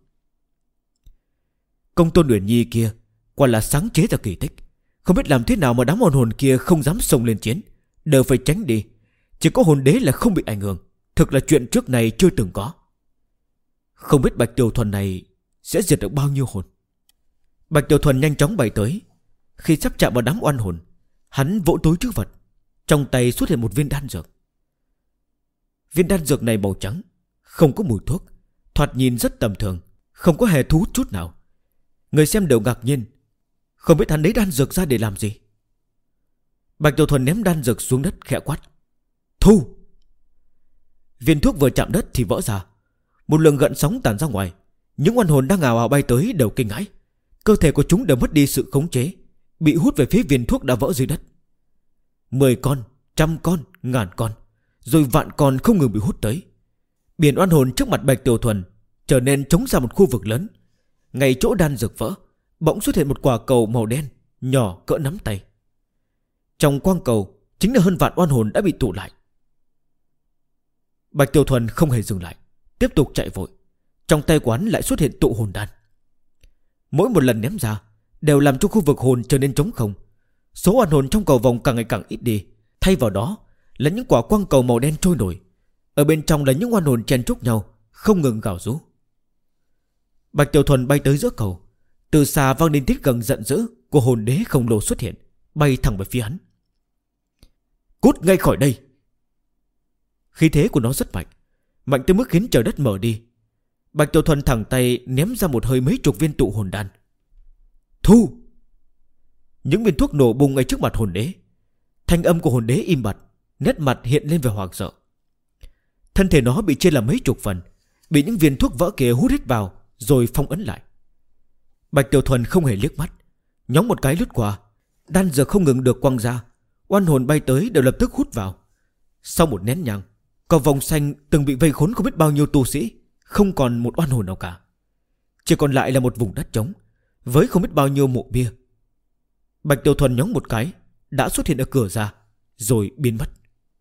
Công Tôn Uyển Nhi kia quả là sáng chế ra kỳ tích. Không biết làm thế nào mà đám oan hồn kia không dám xông lên chiến, đều phải tránh đi. Chỉ có hồn đế là không bị ảnh hưởng. Thực là chuyện trước này chưa từng có. Không biết Bạch Tiểu Thuần này sẽ diệt được bao nhiêu hồn. Bạch Tiểu Thuần nhanh chóng bay tới. Khi sắp chạm vào đám oan hồn, hắn vỗ túi trữ vật, trong tay xuất hiện một viên đan dược. Viên đan dược này màu trắng, không có mùi thuốc, thoạt nhìn rất tầm thường, không có hề thu hút chút nào. Người xem đều ngạc nhiên, không biết hắn lấy đan dược ra để làm gì. Bạch Tiểu Thuần ném đan dược xuống đất khẽ quát: Thu! Viên thuốc vừa chạm đất thì vỡ ra. Một luồng gợn sóng tản ra ngoài. Những oan hồn đang ào ào bay tới đều kinh hãi. Cơ thể của chúng đều mất đi sự khống chế, bị hút về phía viên thuốc đã vỡ dưới đất. 10 con, 100 con, 1000 con, rồi vạn con không ngừng bị hút tới. Biển oan hồn trước mặt Bạch Tiểu Thuần trở nên trống ra một khu vực lớn. Ngay chỗ đan dược vỡ, bỗng xuất hiện một quả cầu màu đen nhỏ cỡ nắm tay. Trong quang cầu chính là hơn vạn oan hồn đã bị tụ lại. Bạch Tiểu Thuần không hề dừng lại, tiếp tục chạy vội. Trong tay quán lại xuất hiện tụ hồn đan. Mỗi một lần ném ra đều làm cho khu vực hồn trở nên trống không. Số oan hồn trong cầu vòng càng ngày càng ít đi. Thay vào đó là những quả quang cầu màu đen trôi nổi. Ở bên trong là những oan hồn chen chúc nhau, không ngừng gào rú. Bạch Tiểu Thuần bay tới giữa cầu. Từ xa vang lên tiếng gầm giận dữ của hồn đế khổng lồ xuất hiện, bay thẳng về phía hắn. Cút ngay khỏi đây! Khí thế của nó rất mạnh, mạnh tới mức khiến trời đất mở đi. Bạch Tiểu Thuần thẳng tay ném ra một hơi mấy chục viên tụ hồn đan. Thu! Những viên thuốc nổ bùng ngay trước mặt hồn đế. Thanh âm của hồn đế im bặt, nét mặt hiện lên vẻ hoảng sợ. Thân thể nó bị chia làm mấy chục phần, bị những viên thuốc vỡ kia hút hết vào, rồi phong ấn lại. Bạch Tiểu Thuần không hề liếc mắt, nhóng một cái lướt qua. Đan dược không ngừng được quăng ra, oan hồn bay tới đều lập tức hút vào. Sau một nén nhang, cầu vòng xanh từng bị vây khốn không biết bao nhiêu tu sĩ, không còn một oan hồn nào cả. Chỉ còn lại là một vùng đất trống với không biết bao nhiêu mộ bia. Bạch Tiểu Thuần nhóng một cái đã xuất hiện ở cửa ra, rồi biến mất.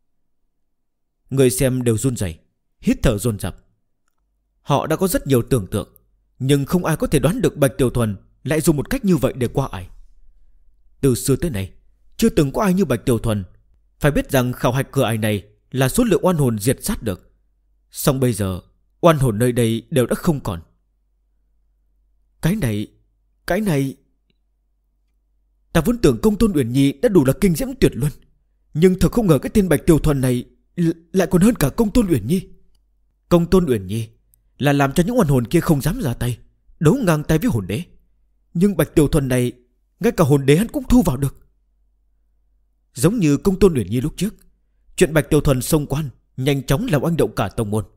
Người xem đều run rẩy, hít thở dồn dập. Họ đã có rất nhiều tưởng tượng, nhưng không ai có thể đoán được Bạch Tiểu Thuần lại dùng một cách như vậy để qua ải. Từ xưa tới nay chưa từng có ai như Bạch Tiểu Thuần. Phải biết rằng khảo hạch cửa ải này là số lượng oan hồn diệt sát được. Song bây giờ oan hồn nơi đây đều đã không còn. Cái này ta vốn tưởng Công Tôn Uyển Nhi đã đủ là kinh diễm tuyệt luân, nhưng thật không ngờ cái tên Bạch Tiểu Thuần này lại còn hơn cả Công Tôn Uyển Nhi. Công Tôn Uyển Nhi là làm cho những oan hồn kia không dám ra tay, đấu ngang tay với hồn đế. Nhưng Bạch Tiểu Thuần này, ngay cả hồn đế hắn cũng thu vào được. Giống như Công Tôn Uyển Nhi lúc trước, chuyện Bạch Tiểu Thuần xông quan nhanh chóng làm oanh động cả tông môn.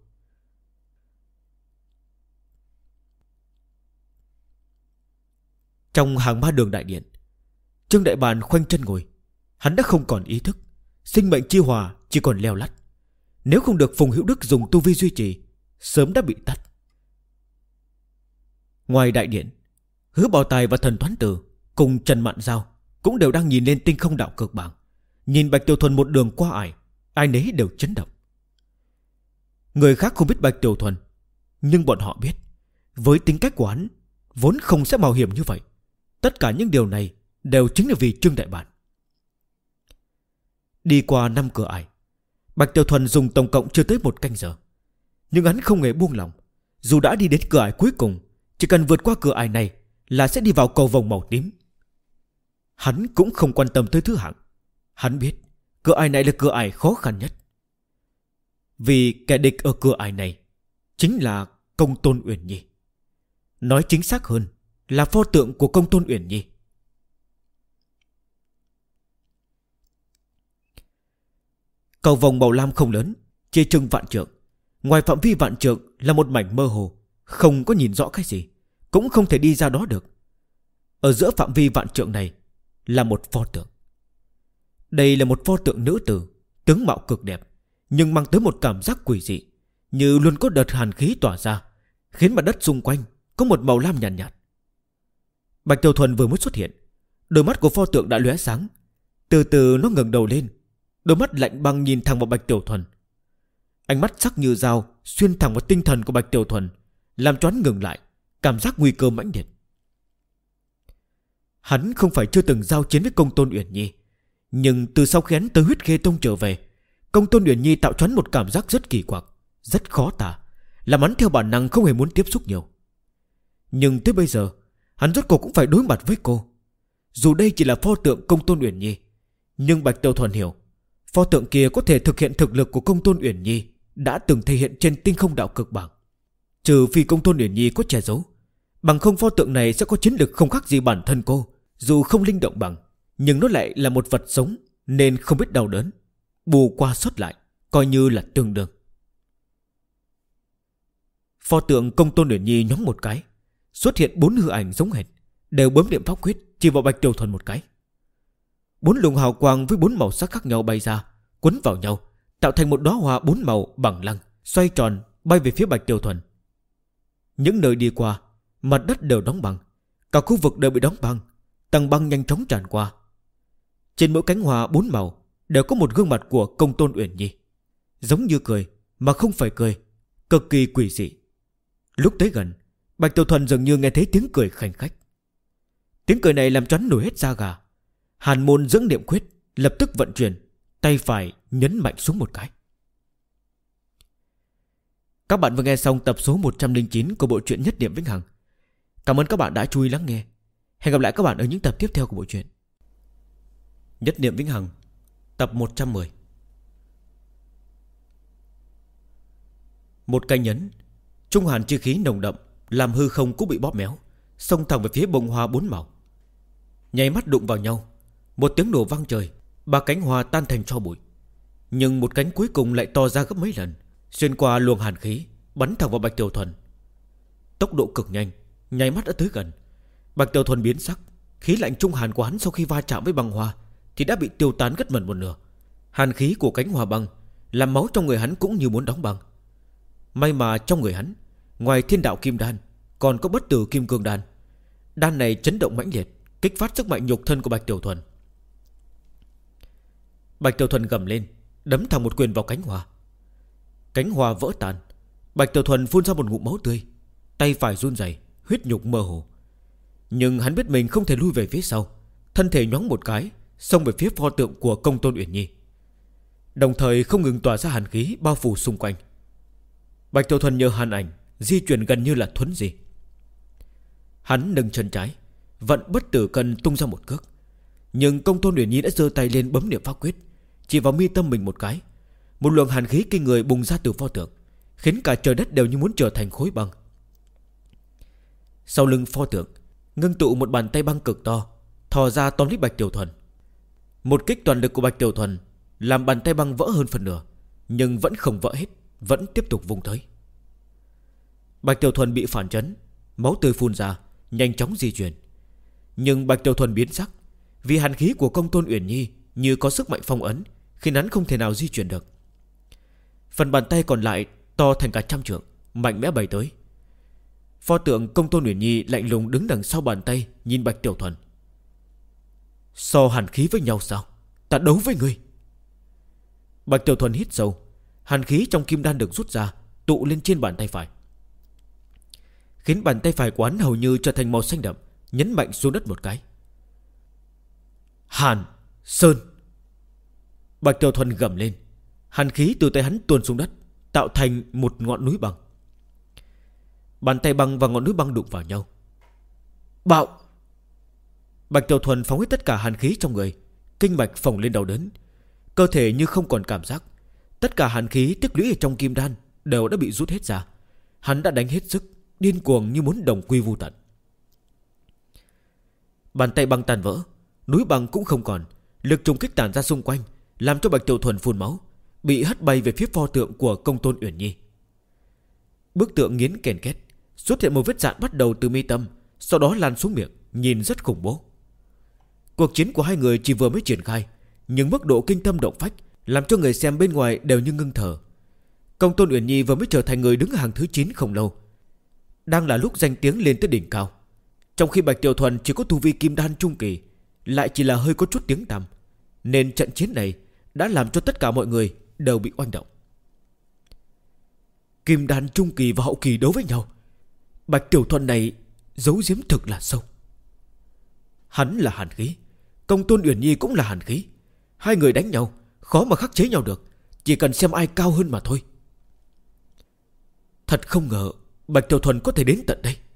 Trong hàng ma đường đại điện, Trương Đại Bàn khoanh chân ngồi. Hắn đã không còn ý thức, sinh mệnh chi hòa chỉ còn leo lắt. Nếu không được Phùng Hữu Đức dùng tu vi duy trì, sớm đã bị tắt. Ngoài đại điện, Hứa Bảo Tài và Thần Toán Tử cùng Trần Mạn Giao cũng đều đang nhìn lên tinh không đạo cực bảng. Nhìn Bạch Tiểu Thuần một đường qua ải, ai nấy đều chấn động. Người khác không biết Bạch Tiểu Thuần, nhưng bọn họ biết, với tính cách của hắn vốn không sẽ mạo hiểm như vậy. Tất cả những điều này đều chính là vì Trương Đại Bản. Đi qua 5 cửa ải, Bạch Tiểu Thuần dùng tổng cộng chưa tới 1 canh giờ. Nhưng hắn không hề buông lòng. Dù đã đi đến cửa ải cuối cùng, chỉ cần vượt qua cửa ải này là sẽ đi vào cầu vồng màu tím. Hắn cũng không quan tâm tới thứ hạng. Hắn biết cửa ải này là cửa ải khó khăn nhất. Vì kẻ địch ở cửa ải này chính là Công Tôn Uyển Nhi. Nói chính xác hơn là pho tượng của Công Tôn Uyển Nhi. Cầu vồng màu lam không lớn, chia chừng vạn trượng. Ngoài phạm vi vạn trượng là một mảnh mơ hồ, không có nhìn rõ cái gì, cũng không thể đi ra đó được. Ở giữa phạm vi vạn trượng này là một pho tượng. Đây là một pho tượng nữ tử, tướng mạo cực đẹp, nhưng mang tới một cảm giác quỷ dị, như luôn có đợt hàn khí tỏa ra, khiến mặt đất xung quanh có một màu lam nhàn nhạt. Bạch Tiểu Thuần vừa mới xuất hiện, đôi mắt của pho tượng đã lóe sáng. Từ từ nó ngẩng đầu lên, đôi mắt lạnh băng nhìn thẳng vào Bạch Tiểu Thuần. Ánh mắt sắc như dao xuyên thẳng vào tinh thần của Bạch Tiểu Thuần, làm cho hắn ngừng lại, cảm giác nguy cơ mãnh liệt. Hắn không phải chưa từng giao chiến với Công Tôn Uyển Nhi, nhưng từ sau khi hắn tới Huyết Khê Tông trở về, Công Tôn Uyển Nhi tạo cho hắn một cảm giác rất kỳ quặc, rất khó tả, làm hắn theo bản năng không hề muốn tiếp xúc nhiều. Nhưng tới bây giờ, hắn rốt cuộc cũng phải đối mặt với cô. Dù đây chỉ là pho tượng Công Tôn Uyển Nhi, nhưng Bạch Tiểu Thuần hiểu, pho tượng kia có thể thực hiện thực lực của Công Tôn Uyển Nhi đã từng thể hiện trên tinh không đạo cực bảng. Trừ phi Công Tôn Uyển Nhi có che giấu, bằng không pho tượng này sẽ có chiến lực không khác gì bản thân cô. Dù không linh động bằng, nhưng nó lại là một vật sống, nên không biết đau đớn. Bù qua sót lại, coi như là tương đương. Pho tượng Công Tôn Uyển Nhi nhóng một cái, xuất hiện 4 hư ảnh giống hệt, đều bấm niệm pháp quyết chỉ vào Bạch Tiểu Thuần một cái. 4 luồng hào quang với 4 màu sắc khác nhau bay ra, quấn vào nhau, tạo thành một đóa hoa 4 màu bằng lăng, xoay tròn bay về phía Bạch Tiểu Thuần. Những nơi đi qua, mặt đất đều đóng băng, cả khu vực đều bị đóng băng, tầng băng nhanh chóng tràn qua. Trên mỗi cánh hoa 4 màu đều có một gương mặt của Công Tôn Uyển Nhi, giống như cười mà không phải cười, cực kỳ quỷ dị. Lúc tới gần, Bạch Tiểu Thuần dường như nghe thấy tiếng cười khanh khách. Tiếng cười này làm cho hắn nổi hết da gà. Hàn môn dưỡng niệm quyết lập tức vận chuyển, tay phải nhấn mạnh xuống một cái. Các bạn vừa nghe xong tập số 109 của bộ truyện Nhất Niệm Vĩnh Hằng. Cảm ơn các bạn đã chú ý lắng nghe. Hẹn gặp lại các bạn ở những tập tiếp theo của bộ truyện Nhất Niệm Vĩnh Hằng, tập 110. Một cái nhấn, trung hàn chi khí nồng đậm làm hư không cũng bị bóp méo, xông thẳng về phía bông hoa 4 màu. Nháy mắt đụng vào nhau, một tiếng nổ vang trời, 3 cánh hoa tan thành tro bụi. Nhưng một cánh cuối cùng lại to ra gấp mấy lần, xuyên qua luồng hàn khí, bắn thẳng vào Bạch Tiểu Thuần. Tốc độ cực nhanh, nháy mắt đã tới gần. Bạch Tiểu Thuần biến sắc, khí lạnh trung hàn của hắn sau khi va chạm với băng hoa thì đã bị tiêu tán gất mẩn một nửa. Hàn khí của cánh hoa băng làm máu trong người hắn cũng như muốn đóng băng. May mà trong người hắn, ngoài Thiên Đạo Kim Đan, còn có Bất Tử Kim Cương Đan. Đan này chấn động mãnh liệt, kích phát sức mạnh nhục thân của Bạch Tiểu Thuần. Bạch Tiểu Thuần gầm lên, đấm thẳng một quyền vào cánh hoa. Cánh hoa vỡ tan. Bạch Tiểu Thuần phun ra một ngụm máu tươi, tay phải run rẩy, huyết nhục mơ hồ. Nhưng hắn biết mình không thể lui về phía sau, thân thể nhoáng một cái, xông về phía pho tượng của Công Tôn Uyển Nhi, đồng thời không ngừng tỏa ra hàn khí bao phủ xung quanh. Bạch Tiểu Thuần nhờ hàn ảnh di chuyển gần như là thuấn di. Hắn nâng chân trái, vận bất tử cân tung ra một cước. Nhưng Công Tôn Uyển Nhi đã giơ tay lên bấm niệm pháp quyết, chỉ vào mi tâm mình một cái. Một luồng hàn khí kinh người bùng ra từ pho tượng, khiến cả trời đất đều như muốn trở thành khối băng. Sau lưng pho tượng ngưng tụ một bàn tay băng cực to, thò ra tóm lấy Bạch Tiểu Thuần. Một kích toàn lực của Bạch Tiểu Thuần làm bàn tay băng vỡ hơn phần nửa, nhưng vẫn không vỡ hết, vẫn tiếp tục vung tới. Bạch Tiểu Thuần bị phản chấn, máu tươi phun ra, nhanh chóng di chuyển. Nhưng Bạch Tiểu Thuần biến sắc, vì hàn khí của Công Tôn Uyển Nhi như có sức mạnh phong ấn, khiến hắn không thể nào di chuyển được. Phần bàn tay còn lại to thành cả 100 trượng, mạnh mẽ bày tới. Pho tượng Công Tôn Uyển Nhi lạnh lùng đứng đằng sau bàn tay, nhìn Bạch Tiểu Thuần. So hàn khí với nhau sao? Ta đấu với ngươi. Bạch Tiểu Thuần hít sâu, hàn khí trong kim đan được rút ra, tụ lên trên bàn tay phải, khiến bàn tay phải của hắn hầu như trở thành màu xanh đậm, nhấn mạnh xuống đất một cái. Hàn Sơn. Bạch Tiểu Thuần gầm lên, hàn khí từ tay hắn tuôn xuống đất, tạo thành một ngọn núi băng. Bàn tay băng và ngọn núi băng đụng vào nhau. Bạo. Bạch Tiểu Thuần phóng hết tất cả hàn khí trong người, kinh mạch phồng lên đau đớn, cơ thể như không còn cảm giác. Tất cả hàn khí tích lũy ở trong kim đan đều đã bị rút hết ra. Hắn đã đánh hết sức, điên cuồng như muốn đồng quy vu tận. Bàn tay băng tan vỡ, núi băng cũng không còn, lực trùng kích tản ra xung quanh, làm cho Bạch Tiểu Thuần phun máu, bị hất bay về phía pho tượng của Công Tôn Uyển Nhi. Bức tượng nghiến kèn két, xuất hiện một vết rạn bắt đầu từ mi tâm, sau đó lan xuống miệng, nhìn rất khủng bố. Cuộc chiến của hai người chỉ vừa mới triển khai, nhưng mức độ kinh tâm động phách làm cho người xem bên ngoài đều như ngưng thở. Công Tôn Uyển Nhi vừa mới trở thành người đứng hàng thứ 9 không lâu, đang là lúc danh tiếng lên tới đỉnh cao, trong khi Bạch Tiểu Thuần chỉ có tu vi kim đan trung kỳ, lại chỉ là hơi có chút tiếng tăm, nên trận chiến này đã làm cho tất cả mọi người đều bị oanh động. Kim đan trung kỳ và hậu kỳ đấu với nhau, Bạch Tiểu Thuần này giấu giếm thực là sâu. Hắn là hàn khí, Công Tôn Uyển Nhi cũng là hàn khí. Hai người đánh nhau khó mà khắc chế nhau được, chỉ cần xem ai cao hơn mà thôi. Thật không ngờ Bạch Tiểu Thuần có thể đến tận đây.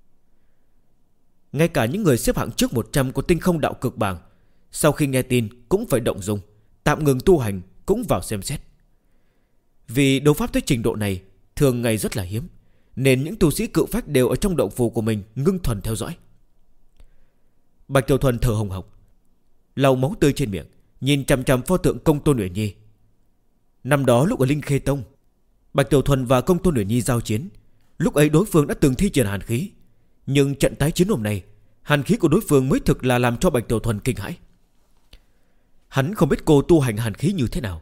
Ngay cả những người xếp hạng trước 100 của tinh không đạo cực bảng, sau khi nghe tin cũng phải động dung, tạm ngừng tu hành, cũng vào xem xét. Vì đấu pháp tới trình độ này thường ngày rất là hiếm, nên những tu sĩ cự phách đều ở trong động phủ của mình ngưng thần theo dõi. Bạch Tiểu Thuần thở hồng hộc, lau máu tươi trên miệng, nhìn chằm chằm pho tượng Công Tôn Uyển Nhi. Năm đó lúc ở Linh Khê Tông, Bạch Tiểu Thuần và Công Tôn Uyển Nhi giao chiến, lúc ấy đối phương đã từng thi triển hàn khí. Nhưng trận tái chiến hôm nay, hàn khí của đối phương mới thực là làm cho Bạch Tiểu Thuần kinh hãi. Hắn không biết cô tu hành hàn khí như thế nào,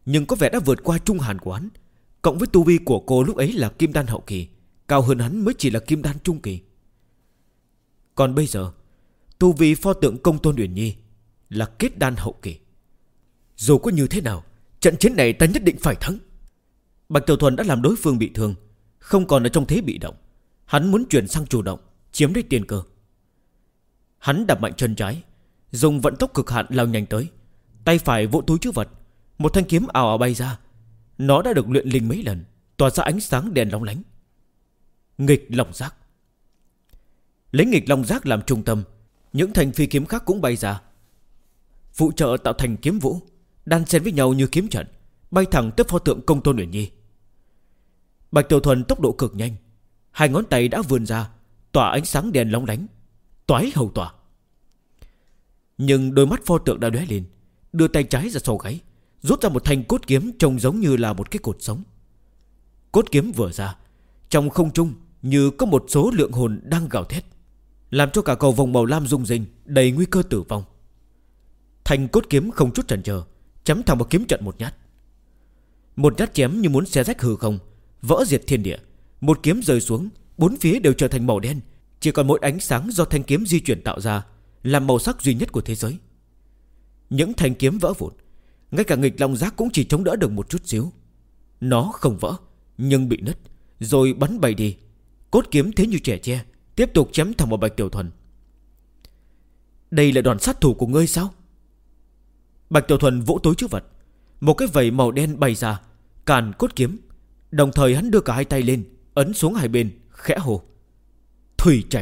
nhưng có vẻ đã vượt qua trung hàn của hắn. Cộng với tu vi của cô lúc ấy là kim đan hậu kỳ, cao hơn hắn mới chỉ là kim đan trung kỳ. Còn bây giờ tu vi pho tượng Công Tôn Uyển Nhi là kết đan hậu kỳ. Dù có như thế nào, trận chiến này ta nhất định phải thắng. Bạch Tiểu Thuần đã làm đối phương bị thương, không còn ở trong thế bị động. Hắn muốn chuyển sang chủ động, chiếm lấy tiền cơ. Hắn đạp mạnh chân trái, dùng vận tốc cực hạn lao nhanh tới. Tay phải vỗ túi trữ vật, một thanh kiếm ào ào bay ra. Nó đã được luyện linh mấy lần, tỏa ra ánh sáng đèn lóng lánh. Nghịch Long Giác. Lấy Nghịch Long Giác làm trung tâm, những thanh phi kiếm khác cũng bay ra, phụ trợ tạo thành kiếm vũ, đan xen với nhau như kiếm trận, bay thẳng tới pho tượng Công Tôn Uyển Nhi. Bạch Tiểu Thuần tốc độ cực nhanh, hai ngón tay đã vươn ra, tỏa ánh sáng đèn lóng lánh, toái hầu tỏa. Nhưng đôi mắt pho tượng đã lóe lên, đưa tay trái ra sau gáy, rút ra một thanh cốt kiếm trông giống như là một cái cột sống. Cốt kiếm vừa ra, trong không trung như có một số lượng hồn đang gào thét, làm cho cả cầu vòng màu lam rung rinh, đầy nguy cơ tử vong. Thanh cốt kiếm không chút chần chờ, chém thẳng vào kiếm trận một nhát. Một nhát chém như muốn xé rách hư không, vỡ diệt thiên địa. Một kiếm rơi xuống, bốn phía đều trở thành màu đen, chỉ còn mỗi ánh sáng do thanh kiếm di chuyển tạo ra, làm màu sắc duy nhất của thế giới. Những thanh kiếm vỡ vụn, ngay cả Nghịch Long Giác cũng chỉ chống đỡ được một chút xíu. Nó không vỡ, nhưng bị nứt, rồi bắn bay đi. Cốt kiếm thế như trẻ tre, tiếp tục chém thẳng vào Bạch Tiểu Thuần. Đây là đòn sát thủ của ngươi sao? Bạch Tiểu Thuần vỗ túi trữ vật, một cái vẩy màu đen bay ra, càn cốt kiếm. Đồng thời hắn đưa cả hai tay lên, ấn xuống hai bên, khẽ hô: Thủy Trạch.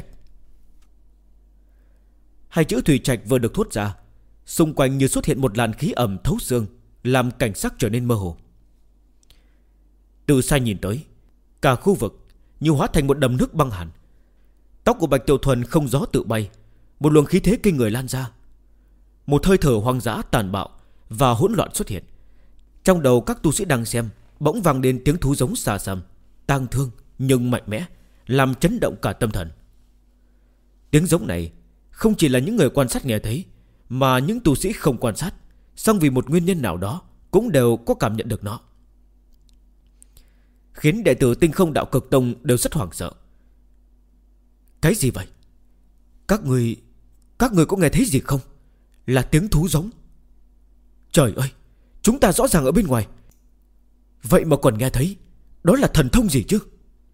Hai chữ Thủy Trạch vừa được thốt ra, xung quanh như xuất hiện một làn khí ẩm thấu xương, làm cảnh sắc trở nên mơ hồ. Từ xa nhìn tới, cả khu vực như hóa thành một đầm nước băng hẳn. Tóc của Bạch Tiểu Thuần không gió tự bay, một luồng khí thế kinh người lan ra. Một hơi thở hoang dã tàn bạo và hỗn loạn xuất hiện. Trong đầu các tu sĩ đang xem bỗng vang lên tiếng thú giống xa xăm, tang thương nhưng mạnh mẽ, làm chấn động cả tâm thần. Tiếng giống này không chỉ là những người quan sát nghe thấy, mà những tu sĩ không quan sát, song vì một nguyên nhân nào đó cũng đều có cảm nhận được nó, khiến đệ tử Tinh Không Đạo Cực Tông đều rất hoảng sợ. Cái gì vậy? Các người có nghe thấy gì không? Là tiếng thú giống. Trời ơi, chúng ta rõ ràng ở bên ngoài, vậy mà còn nghe thấy. Đó là thần thông gì chứ?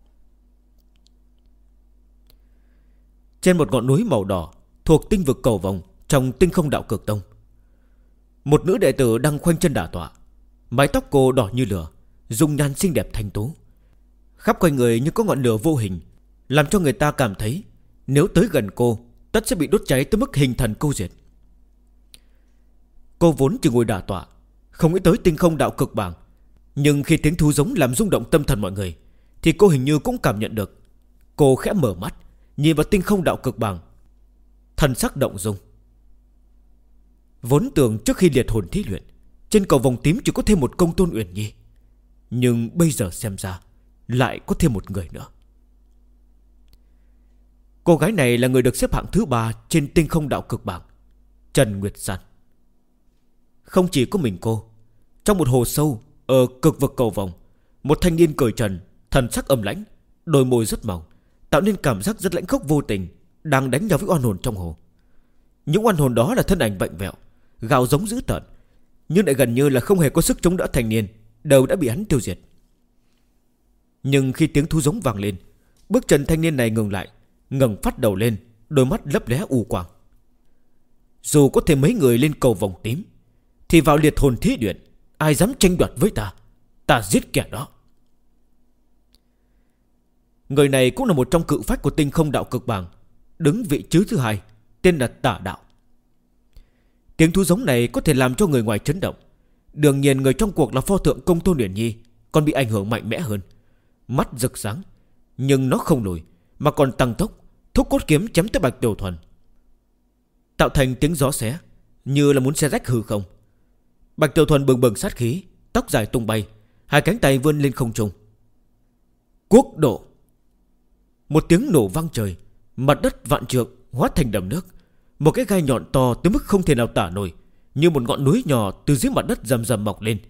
Trên một ngọn núi màu đỏ thuộc tinh vực cầu vòng trong Tinh Không Đạo Cực Tông, một nữ đệ tử đang khoanh chân đả tọa. Mái tóc cô đỏ như lửa, dung nhan xinh đẹp thanh tú, khắp quanh người như có ngọn lửa vô hình, làm cho người ta cảm thấy nếu tới gần cô tất sẽ bị đốt cháy tới mức hình thần câu diệt. Cô vốn chỉ ngồi đả tọa, không nghĩ tới Tinh Không Đạo Cực bảng, nhưng khi tiếng thú giống làm rung động tâm thần mọi người, thì cô hình như cũng cảm nhận được. Cô khẽ mở mắt, nhìn vào Tinh Không Đạo Cực bảng, thần sắc động dung. Vốn tưởng trước khi liệt hồn thí luyện, trên cầu vòng tím chỉ có thêm một Công Tôn Uyển Nhi, nhưng bây giờ xem ra lại có thêm một người nữa. Cô gái này là người được xếp hạng thứ 3 trên Tinh Không Đạo Cực bảng, Trần Nguyệt San. Không chỉ có mình cô, trong một hồ sâu ở cực vực cầu vòng, một thanh niên cởi trần, thần sắc âm lãnh, đôi môi rất mỏng, tạo nên cảm giác rất lãnh khốc vô tình, đang đánh nhau với oan hồn trong hồ. Những oan hồn đó là thân ảnh vặn vẹo, gào giống dữ tợn, nhưng lại gần như là không hề có sức chống đỡ thanh niên, đều đã bị hắn tiêu diệt. Nhưng khi tiếng thú giống vang lên, bước chân thanh niên này ngừng lại, ngẩng phát đầu lên, đôi mắt lấp lóe u quang. Dù có thêm mấy người lên cầu vòng tím, thì vào liệt hồn thí luyện, ai dám tranh đoạt với ta, ta giết kẻ đó. Người này cũng là một trong cự phách của Tinh Không Đạo Cực bảng, đứng vị trí thứ 2, tên là Tả Đạo. Tiếng thú giống này có thể làm cho người ngoài chấn động. Đương nhiên người trong cuộc là pho tượng Công Tôn Uyển Nhi còn bị ảnh hưởng mạnh mẽ hơn. Mắt rực sáng, nhưng nó không lùi, mà còn tăng tốc, thúc cốt kiếm chém tới Bạch Tiểu Thuần, tạo thành tiếng gió xé, như là muốn xé rách hư không. Bạch Tiểu Thuần bừng bừng sát khí, tóc dài tung bay, hai cánh tay vươn lên không trung. Quốc độ. Một tiếng nổ vang trời, mặt đất vạn trượng hóa thành đầm nước. Một cái gai nhọn to tới mức không thể nào tả nổi, như một ngọn núi nhỏ từ dưới mặt đất rầm rầm mọc lên,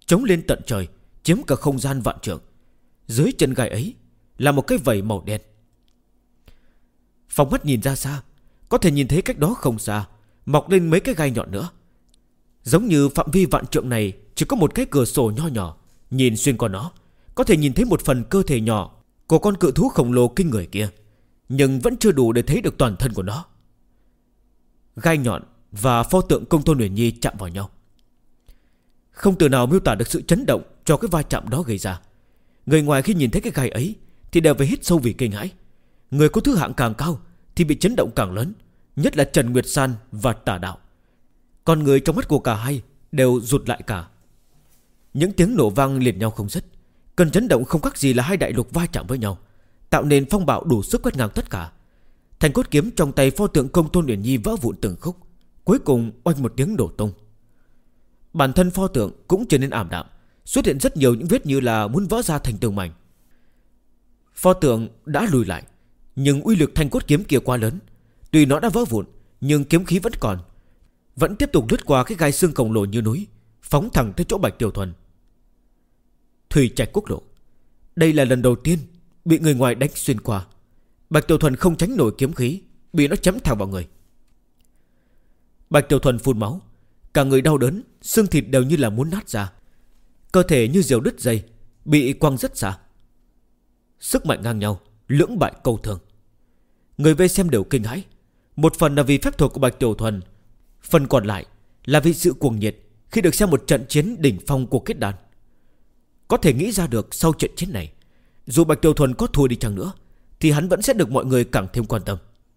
chống lên tận trời, chiếm cả không gian vạn trượng. Dưới chân gai ấy là một cái vảy màu đen. Phóng mắt nhìn ra xa, có thể nhìn thấy cách đó không xa mọc lên mấy cái gai nhọn nữa. Giống như phạm vi vạn trượng này chỉ có một cái cửa sổ nho nhỏ, nhìn xuyên qua nó có thể nhìn thấy một phần cơ thể nhỏ của con cự thú khổng lồ kinh người kia, nhưng vẫn chưa đủ để thấy được toàn thân của nó. Gai nhọn và pho tượng Công Tôn Uyển Nhi chạm vào nhau, không từ nào miêu tả được sự chấn động cho cái va chạm đó gây ra. Người ngoài khi nhìn thấy cái gai ấy thì đều phải hít sâu vì kinh hãi. Người có thứ hạng càng cao thì bị chấn động càng lớn, nhất là Trần Nguyệt San và Tả Đạo. Con người trong mắt của cả hai đều rụt lại cả. Những tiếng nổ vang liền nhau không dứt, cơn chấn động không khác gì là hai đại lục va chạm với nhau, tạo nên phong bạo đủ sức quét ngang tất cả. Thanh cốt kiếm trong tay pho tượng Công Tôn Uyển Nhi vỡ vụn từng khúc, cuối cùng oanh một tiếng đổ tung. Bản thân pho tượng cũng trở nên ảm đạm, xuất hiện rất nhiều những vết như là muốn vỡ ra thành từng mảnh. Pho tượng đã lùi lại, nhưng uy lực thanh cốt kiếm kia quá lớn. Tuy nó đã vỡ vụn, nhưng kiếm khí vẫn còn, vẫn tiếp tục lướt qua cái gai xương khổng lồ như núi, phóng thẳng tới chỗ Bạch Tiểu Thuần. Thủy Trạch quốc lộ, đây là lần đầu tiên bị người ngoài đánh xuyên qua. Bạch Tiểu Thuần không tránh nổi kiếm khí, bị nó chém thẳng vào người. Bạch Tiểu Thuần phun máu, cả người đau đớn, xương thịt đều như là muốn nát ra, cơ thể như diều đứt dây, bị quăng rất xa. Sức mạnh ngang nhau, lưỡng bại câu thường. Người vây xem đều kinh hãi. Một phần là vì phép thuật của Bạch Tiểu Thuần, phần còn lại là vì sự cuồng nhiệt khi được xem một trận chiến đỉnh phong của kết đan. Có thể nghĩ ra được sau trận chiến này, dù Bạch Tiểu Thuần có thua đi chăng nữa thì hắn vẫn sẽ được mọi người càng thêm quan tâm.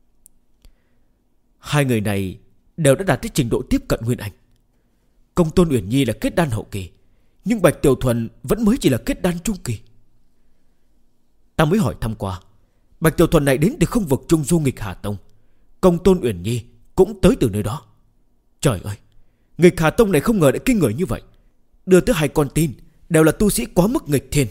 Hai người này đều đã đạt tới trình độ tiếp cận Nguyên Anh. Công Tôn Uyển Nhi là kết đan hậu kỳ, nhưng Bạch Tiểu Thuần vẫn mới chỉ là kết đan trung kỳ. Ta mới hỏi thăm qua, Bạch Tiểu Thuần này đến từ không vực Trung Du Nghịch Hà Tông, Công Tôn Uyển Nhi cũng tới từ nơi đó. Trời ơi, Nghịch Hà Tông này không ngờ lại kinh người như vậy, đưa tới hai con tin đều là tu sĩ quá mức nghịch thiên.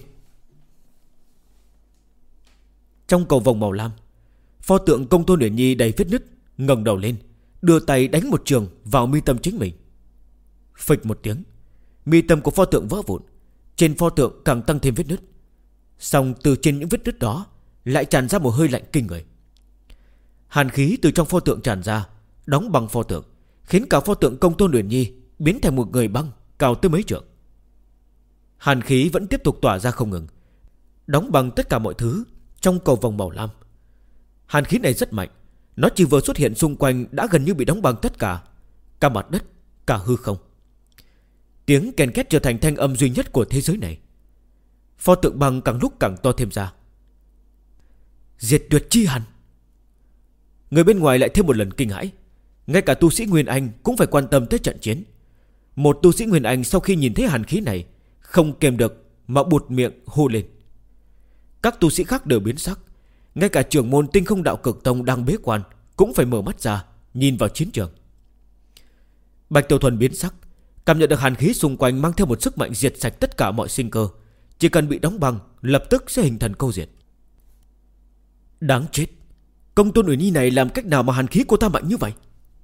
Trong cầu vòng màu lam, pho tượng Công Tôn Uyển Nhi đầy vết nứt ngẩng đầu lên, đưa tay đánh một trường vào mi tâm chính mình. Phịch một tiếng, mi tâm của pho tượng vỡ vụn, trên pho tượng càng tăng thêm vết nứt. Xong từ trên những vết nứt đó lại tràn ra một hơi lạnh kinh người. Hàn khí từ trong pho tượng tràn ra, đóng băng pho tượng, khiến cả pho tượng Công Tôn Uyển Nhi biến thành một người băng cao tới mấy trượng. Hàn khí vẫn tiếp tục tỏa ra không ngừng, đóng băng tất cả mọi thứ trong cầu vòng màu lam. Hàn khí này rất mạnh, nó chỉ vừa xuất hiện xung quanh đã gần như bị đóng băng tất cả, cả mặt đất, cả hư không. Tiếng ken két trở thành thanh âm duy nhất của thế giới này. Pho tượng băng càng lúc càng to thêm ra. Diệt tuyệt chi hàn. Người bên ngoài lại thêm một lần kinh hãi. Ngay cả tu sĩ Nguyên Anh cũng phải quan tâm tới trận chiến. Một tu sĩ Nguyên Anh sau khi nhìn thấy hàn khí này không kèm được mà buột miệng hô lên. Các tu sĩ khác đều biến sắc. Ngay cả trưởng môn Tinh Không Đạo Cực Tông đang bế quan cũng phải mở mắt ra nhìn vào chiến trường. Bạch Tiểu Thuần biến sắc, cảm nhận được hàn khí xung quanh mang theo một sức mạnh diệt sạch tất cả mọi sinh cơ. Chỉ cần bị đóng băng lập tức sẽ hình thành câu diệt. Đáng chết, Công Tôn Uyển Nhi này làm cách nào mà hàn khí của ta mạnh như vậy?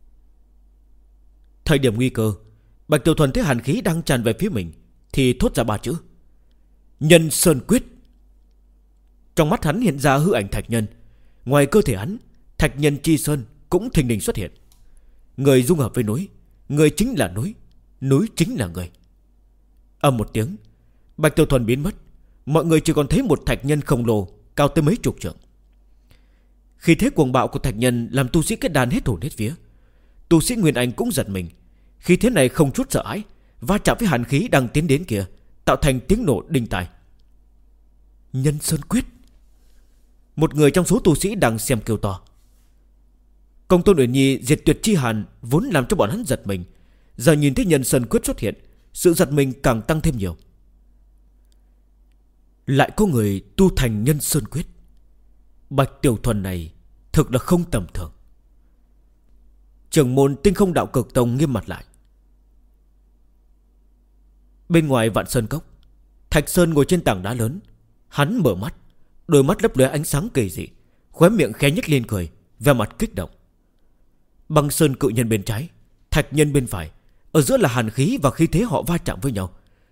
Thời điểm nguy cơ, Bạch Tiểu Thuần thấy hàn khí đang tràn về phía mình thì thốt ra 3 chữ: Nhân Sơn Quyết. Trong mắt hắn hiện ra hư ảnh thạch nhân. Ngoài cơ thể hắn, thạch nhân chi sơn cũng thình lình xuất hiện. Người dung hợp với núi, người chính là núi, núi chính là người. Âm một tiếng, Bạch Tiểu Thuần biến mất. Mọi người chỉ còn thấy một thạch nhân khổng lồ cao tới mấy chục trượng. Khi thế cuồng bạo của thạch nhân làm tu sĩ kết đan hết hồn hết vía. Tu sĩ Nguyên Anh cũng giật mình. Khi thế này không chút sợ hãi, va chạm với hàn khí đang tiến đến kia, tạo thành tiếng nổ đinh tai. Nhân Sơn Quyết. Một người trong số tu sĩ đang xem kêu to. Công Tôn Uyển Nhi diệt tuyệt chi hàn vốn làm cho bọn hắn giật mình. Giờ nhìn thấy Nhân Sơn Quyết xuất hiện, sự giật mình càng tăng thêm nhiều. Lại có người tu thành Nhân Sơn Quyết. Bạch Tiểu Thuần này thực là không tầm thường. Trưởng môn Tinh Không Đạo Cực Tông nghiêm mặt lại. Bên ngoài Vạn Sơn Cốc, Thạch Sơn ngồi trên tảng đá lớn. Hắn mở mắt, đôi mắt lấp lóe ánh sáng kỳ dị, khóe miệng khẽ nhếch lên cười, vẻ mặt kích động. Băng Sơn cự nhân bên trái, Thạch nhân bên phải, ở giữa là hàn khí và khí thế họ va chạm với nhau,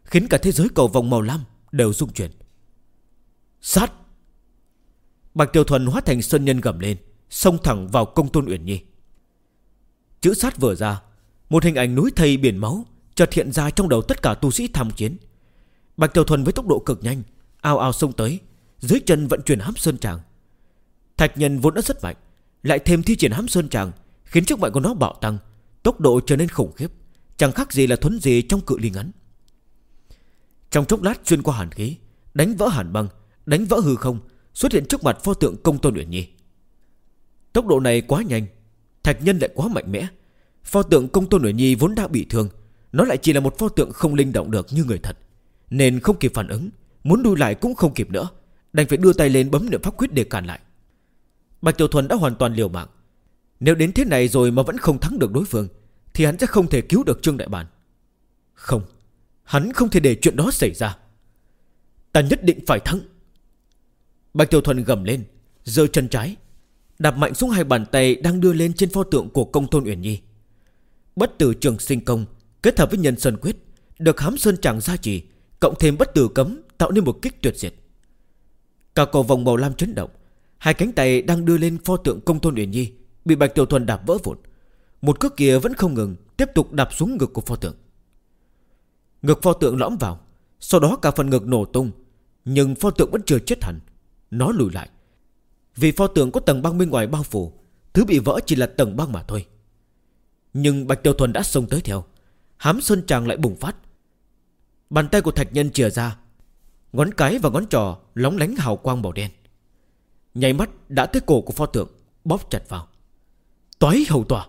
khiến cả thế giới cầu vòng màu lam đều rung chuyển. Sát! Bạch Tiểu Thuần hóa thành sơn nhân gầm lên, xông thẳng vào Công Tôn Uyển Nhi. Chữ sát vừa ra, một hình ảnh núi thây biển máu chợt hiện ra trong đầu tất cả tu sĩ tham chiến. Bạch Tiểu Thuần với tốc độ cực nhanh ào ào xông tới, dưới chân vận chuyển Hám Sơn Tràng. Thạch Nhân vốn đã rất mạnh, lại thêm thi triển Hám Sơn Tràng, khiến sức mạnh của nó bạo tăng, tốc độ trở nên khủng khiếp, chẳng khác gì là thuấn di trong cự ly ngắn. Trong chốc lát xuyên qua hàn khí, đánh vỡ hàn băng, đánh vỡ hư không, xuất hiện trước mặt pho tượng Công Tôn Uyển Nhi. Tốc độ này quá nhanh, Thạch Nhân lại quá mạnh mẽ. Pho tượng Công Tôn Uyển Nhi vốn đã bị thương, nó lại chỉ là một pho tượng không linh động được như người thật, nên không kịp phản ứng, muốn đuổi lại cũng không kịp nữa, đành phải đưa tay lên bấm niệm pháp quyết để cản lại. Bạch Tiểu Thuần đã hoàn toàn liều mạng. Nếu đến thế này rồi mà vẫn không thắng được đối phương, thì hắn sẽ không thể cứu được Trương Đại Bản. Không, hắn không thể để chuyện đó xảy ra. Ta nhất định phải thắng. Bạch Tiểu Thuần gầm lên, giơ chân trái đạp mạnh xuống hai bàn tay đang đưa lên trên pho tượng của Công Tôn Uyển Nhi. Bất tử trường sinh công kết hợp với nhân sơn quyết, được Hám Sơn Tràng gia trì, cộng thêm bất tử cấm, tạo nên một kích tuyệt diệt. Cả cầu vòng màu lam chấn động, hai cánh tay đang đưa lên pho tượng Công Tôn Uyển Nhi bị Bạch Tiểu Thuần đạp vỡ vụn. Một cước kia vẫn không ngừng tiếp tục đạp xuống ngực của pho tượng. Ngực pho tượng lõm vào, sau đó cả phần ngực nổ tung, nhưng pho tượng vẫn chưa chết hẳn. Nó lùi lại, vì pho tượng có tầng băng bên ngoài bao phủ, thứ bị vỡ chỉ là tầng băng mà thôi. Nhưng Bạch Tiểu Thuần đã xông tới theo, Hám Sơn Tràng lại bùng phát. Bàn tay của Thạch Nhân chìa ra, ngón cái và ngón trỏ lóng lánh hào quang màu đen, nháy mắt đã tới cổ của pho tượng, bóp chặt vào. Toái hầu tòa!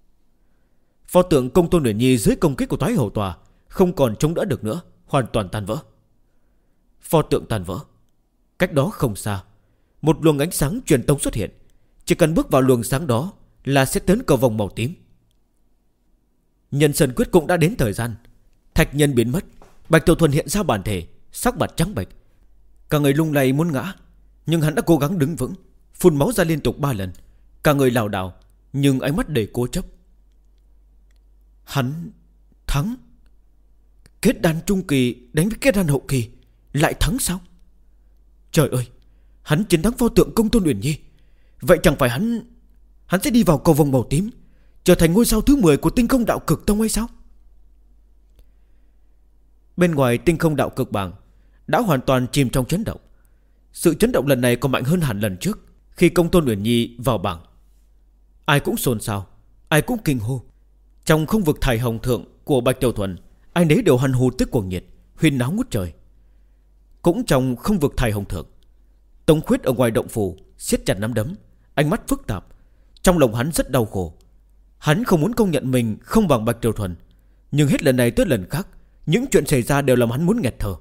Pho tượng Công Tôn Uyển Nhi dưới công kích của Toái hầu tòa không còn chống đỡ được nữa, hoàn toàn tan vỡ. Pho tượng tan vỡ. Cách đó không xa, một luồng ánh sáng truyền tống xuất hiện. Chỉ cần bước vào luồng sáng đó là sẽ tới cầu vòng màu tím. Nhân sơn quyết cũng đã đến thời gian. Thạch Nhân biến mất, Bạch Tiểu Thuần hiện ra bản thể, sắc mặt trắng bệch, cả người lung lay muốn ngã. Nhưng hắn đã cố gắng đứng vững, phun máu ra liên tục 3 lần, cả người lảo đảo, nhưng ánh mắt đầy cố chấp. Hắn thắng. Kết đan trung kỳ đánh với kết đan hậu kỳ lại thắng sao? Trời ơi, hắn chiến thắng pho tượng Công Tôn Uyển Nhi. Vậy chẳng phải hắn sẽ đi vào cầu vòng màu tím, trở thành ngôi sao thứ 10 của Tinh Không Đạo Cực Tông hay sao? Bên ngoài Tinh Không Đạo Cực bảng đã hoàn toàn chìm trong chấn động. Sự chấn động lần này còn mạnh hơn hẳn lần trước, khi Công Tôn Uyển Nhi vào bảng. Ai cũng xôn xao, ai cũng kinh hô. Trong không vực thải hồng thượng của Bạch Tiểu Thuần, ai nấy đều hằn hù tức cuồng nhiệt, huyên náo ngút trời. Cũng trong không vực thải hồng thượng, Tống Khuyết ở ngoài động phủ siết chặt nắm đấm, ánh mắt phức tạp. Trong lòng hắn rất đau khổ. Hắn không muốn công nhận mình không bằng Bạch Tiểu Thuần, nhưng hết lần này tới lần khác, những chuyện xảy ra đều làm hắn muốn nghẹt thở.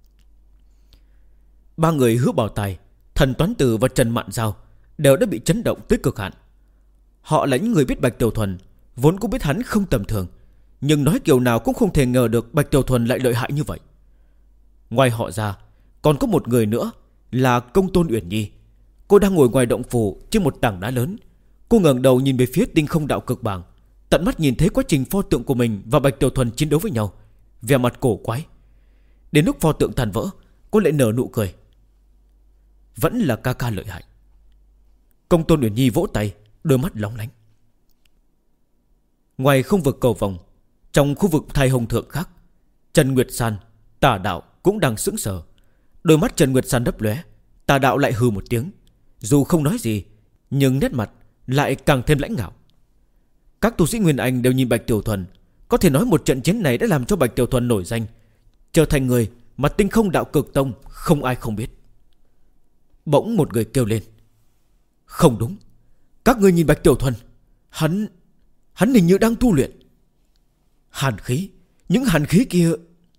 Ba người Hứa Bảo Tài, Thần Toán Tử và Trần Mạn Giao đều đã bị chấn động tới cực hạn. Họ là những người biết Bạch Tiểu Thuần, vốn cũng biết hắn không tầm thường, nhưng nói kiểu nào cũng không thể ngờ được Bạch Tiểu Thuần lại lợi hại như vậy. Ngoài họ ra, còn có một người nữa là Công Tôn Uyển Nhi. Cô đang ngồi ngoài động phủ trên một tảng đá lớn. Cô ngẩng đầu nhìn về phía Tinh Không Đạo Cực bảng, tận mắt nhìn thấy quá trình pho tượng của mình và Bạch Tiểu Thuần chiến đấu với nhau, vẻ mặt cổ quái. Đến lúc pho tượng tan vỡ, cô lại nở nụ cười. Vẫn là ca ca lợi hại. Công Tôn Uyển Nhi vỗ tay, đôi mắt lóng lánh. Ngoài không vực cầu vòng, trong khu vực thai hồng thượng khác, Trần Nguyệt San, Tà Đạo cũng đang sững sờ. Đôi mắt Trần Nguyệt San đấp lóe, Tà Đạo lại hừ một tiếng. Dù không nói gì, nhưng nét mặt lại càng thêm lãnh ngạo. Các tu sĩ Nguyên Anh đều nhìn Bạch Tiểu Thuần. Có thể nói một trận chiến này đã làm cho Bạch Tiểu Thuần nổi danh, trở thành người mà Tinh Không Đạo Cực Tông không ai không biết. Bỗng một người kêu lên. Không đúng, các ngươi nhìn Bạch Tiểu Thuần, Hắn hình như đang tu luyện. Hàn khí, những hàn khí kia.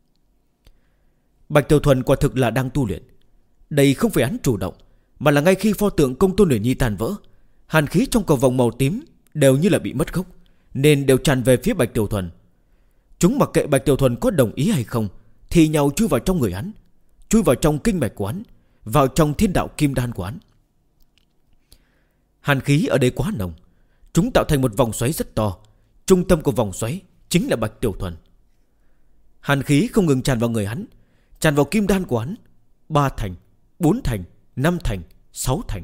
Bạch Tiểu Thuần quả thực là đang tu luyện. Đây không phải hắn chủ động, mà là ngay khi pho tượng Công Tôn Uyển Nhi tàn vỡ, hàn khí trong cầu vòng màu tím đều như là bị mất gốc, nên đều tràn về phía Bạch Tiểu Thuần. Chúng mặc kệ Bạch Tiểu Thuần có đồng ý hay không, thì nhau chui vào trong người hắn, chui vào trong kinh mạch của hắn, vào trong thiên đạo kim đan của hắn. Hàn khí ở đây quá nồng, chúng tạo thành một vòng xoáy rất to. Trung tâm của vòng xoáy chính là Bạch Tiểu Thuần. Hàn khí không ngừng tràn vào người hắn, tràn vào kim đan của hắn. 3 thành, 4 thành, 5 thành, 6 thành.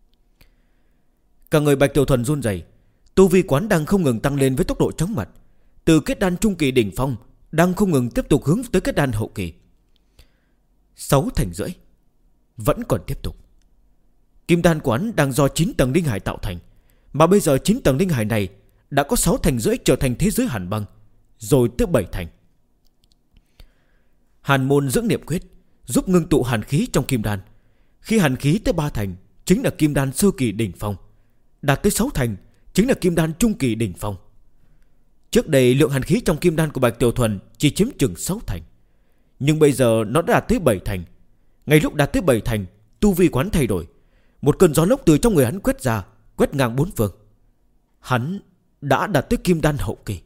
Cả người Bạch Tiểu Thuần run rẩy. Tu vi quán đang không ngừng tăng lên với tốc độ chóng mặt. Từ kết đan trung kỳ đỉnh phong đang không ngừng tiếp tục hướng tới kết đan hậu kỳ. 6 thành rưỡi vẫn còn tiếp tục. Kim đan quán đang do 9 tầng linh hải tạo thành, mà bây giờ 9 tầng linh hải này đã có 6 thành rưỡi trở thành thế giới hàn băng, rồi tới 7 thành. Hàn môn dưỡng niệm quyết giúp ngưng tụ hàn khí trong kim đan. Khi hàn khí tới 3 thành chính là kim đan sơ kỳ đỉnh phong, đạt tới 6 thành chính là kim đan trung kỳ đỉnh phong. Trước đây lượng hàn khí trong kim đan của Bạch Tiểu Thuần chỉ chiếm chừng 6 thành, nhưng bây giờ nó đã đạt tới 7 thành. Ngay lúc đạt tới 7 thành, tu vi quán thay đổi. Một cơn gió lốc từ trong người hắn quét ra, quét ngang 4 phương. Hắn đã đạt tới kim đan hậu kỳ.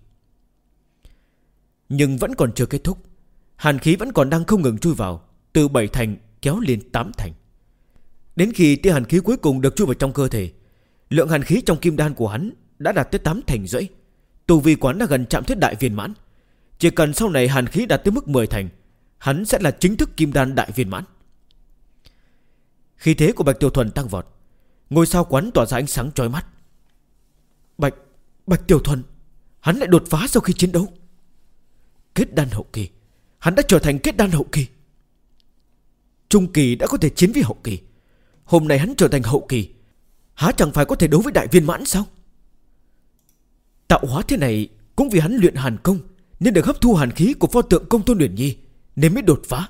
Nhưng vẫn còn chưa kết thúc. Hàn khí vẫn còn đang không ngừng chui vào, từ 7 thành kéo lên 8 thành. Đến khi tia hàn khí cuối cùng được chui vào trong cơ thể, lượng hàn khí trong kim đan của hắn đã đạt tới 8 thành rưỡi. Tu vi quán đã gần chạm tới đại viên mãn. Chỉ cần sau này hàn khí đạt tới mức 10 thành, hắn sẽ là chính thức kim đan đại viên mãn. Khí thế của Bạch Tiểu Thuần tăng vọt. Ngôi sao quán tỏa ra ánh sáng chói mắt. Bạch Tiểu Thuần, hắn lại đột phá sau khi chiến đấu. Kết đan hậu kỳ, hắn đã trở thành kết đan hậu kỳ. Trung kỳ đã có thể chiến với hậu kỳ, hôm nay hắn trở thành hậu kỳ, há chẳng phải có thể đấu với đại viên mãn sao? Tạo hóa thế này cũng vì hắn luyện hàn công, nên được hấp thu hàn khí của pho tượng Công Tôn Uyển Nhi, nên mới đột phá.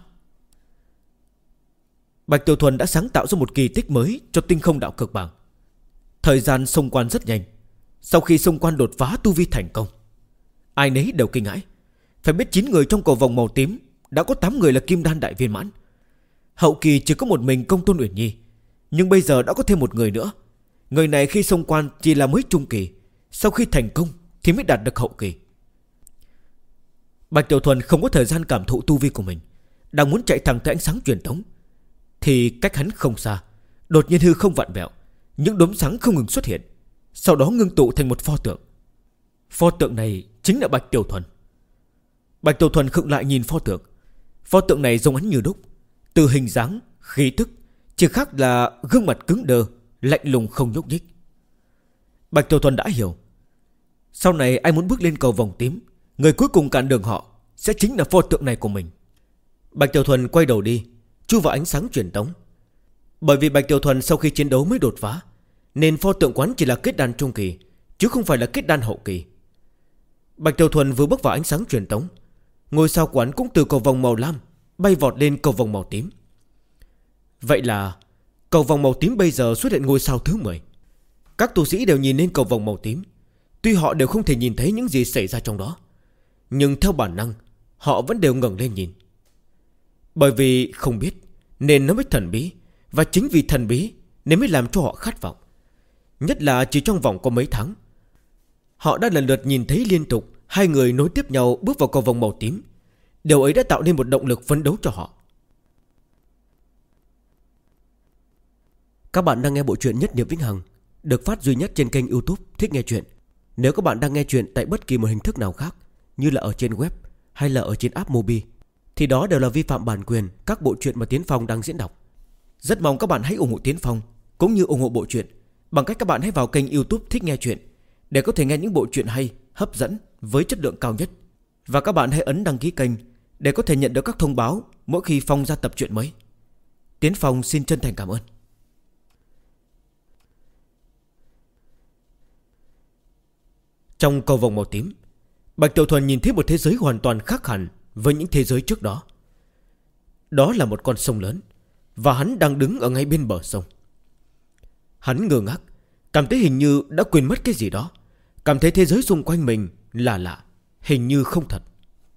Bạch Tiểu Thuần đã sáng tạo ra một kỳ tích mới cho tinh không đạo cực bảng. Thời gian xông quan rất nhanh. Sau khi xông quan đột phá tu vi thành công, ai nấy đều kinh hãi. Phải biết 9 người trong cầu vòng màu tím đã có 8 người là kim đan đại viên mãn. Hậu kỳ chỉ có một mình Công Tôn Uyển Nhi, nhưng bây giờ đã có thêm một người nữa. Người này khi xông quan chỉ là mới trung kỳ, sau khi thành công thì mới đạt được hậu kỳ. Bạch Tiểu Thuần không có thời gian cảm thụ tu vi của mình, đang muốn chạy thẳng tới ánh sáng truyền thống, thì cách hắn không xa, đột nhiên hư không vặn vẹo, những đốm sáng không ngừng xuất hiện, sau đó ngưng tụ thành một pho tượng. Pho tượng này chính là Bạch Tiểu Thuần. Bạch Tiểu Thuần khựng lại nhìn pho tượng. Pho tượng này giống hắn như đúc, từ hình dáng, khí tức, chỉ khác là gương mặt cứng đờ, lạnh lùng không nhúc nhích. Bạch Tiểu Thuần đã hiểu, sau này ai muốn bước lên cầu vòng tím, người cuối cùng cản đường họ sẽ chính là pho tượng này của mình. Bạch Tiểu Thuần quay đầu đi, chui vào ánh sáng truyền tống. Bởi vì Bạch Tiểu Thuần sau khi chiến đấu mới đột phá, nên pho tượng quán chỉ là kết đan trung kỳ, chứ không phải là kết đan hậu kỳ. Bạch Tiểu Thuần vừa bước vào ánh sáng truyền tống, ngôi sao quán cũng từ cầu vòng màu lam bay vọt lên cầu vòng màu tím. Vậy là cầu vòng màu tím bây giờ xuất hiện ngôi sao thứ 10. Các tu sĩ đều nhìn lên cầu vòng màu tím. Tuy họ đều không thể nhìn thấy những gì xảy ra trong đó, nhưng theo bản năng họ vẫn đều ngẩng lên nhìn. Bởi vì không biết nên nó mới thần bí, và chính vì thần bí nên mới làm cho họ khát vọng. Nhất là chỉ trong vòng có mấy tháng, họ đã lần lượt nhìn thấy liên tục 2 người nối tiếp nhau bước vào cầu vòng màu tím. Điều ấy đã tạo nên một động lực phấn đấu cho họ. Các bạn đang nghe bộ truyện Nhất Niệm Vĩnh Hằng, được phát duy nhất trên kênh YouTube Thích Nghe Chuyện. Nếu các bạn đang nghe chuyện tại bất kỳ một hình thức nào khác, như là ở trên web hay là ở trên app Mobi, thì đó đều là vi phạm bản quyền các bộ truyện mà Tiến Phong đang diễn đọc. Rất mong các bạn hãy ủng hộ Tiến Phong cũng như ủng hộ bộ truyện bằng cách các bạn hãy vào kênh YouTube Thích Nghe Chuyện để có thể nghe những bộ truyện hay, hấp dẫn với chất lượng cao nhất. Và các bạn hãy ấn đăng ký kênh để có thể nhận được các thông báo mỗi khi Phong ra tập truyện mới. Tiến Phong xin chân thành cảm ơn. Trong cầu vòng màu tím, Bạch Tiểu Thuần nhìn thấy một thế giới hoàn toàn khác hẳn với những thế giới trước đó. Đó là một con sông lớn, và hắn đang đứng ở ngay bên bờ sông. Hắn ngơ ngác, cảm thấy hình như đã quên mất cái gì đó, cảm thấy thế giới xung quanh mình là lạ, hình như không thật.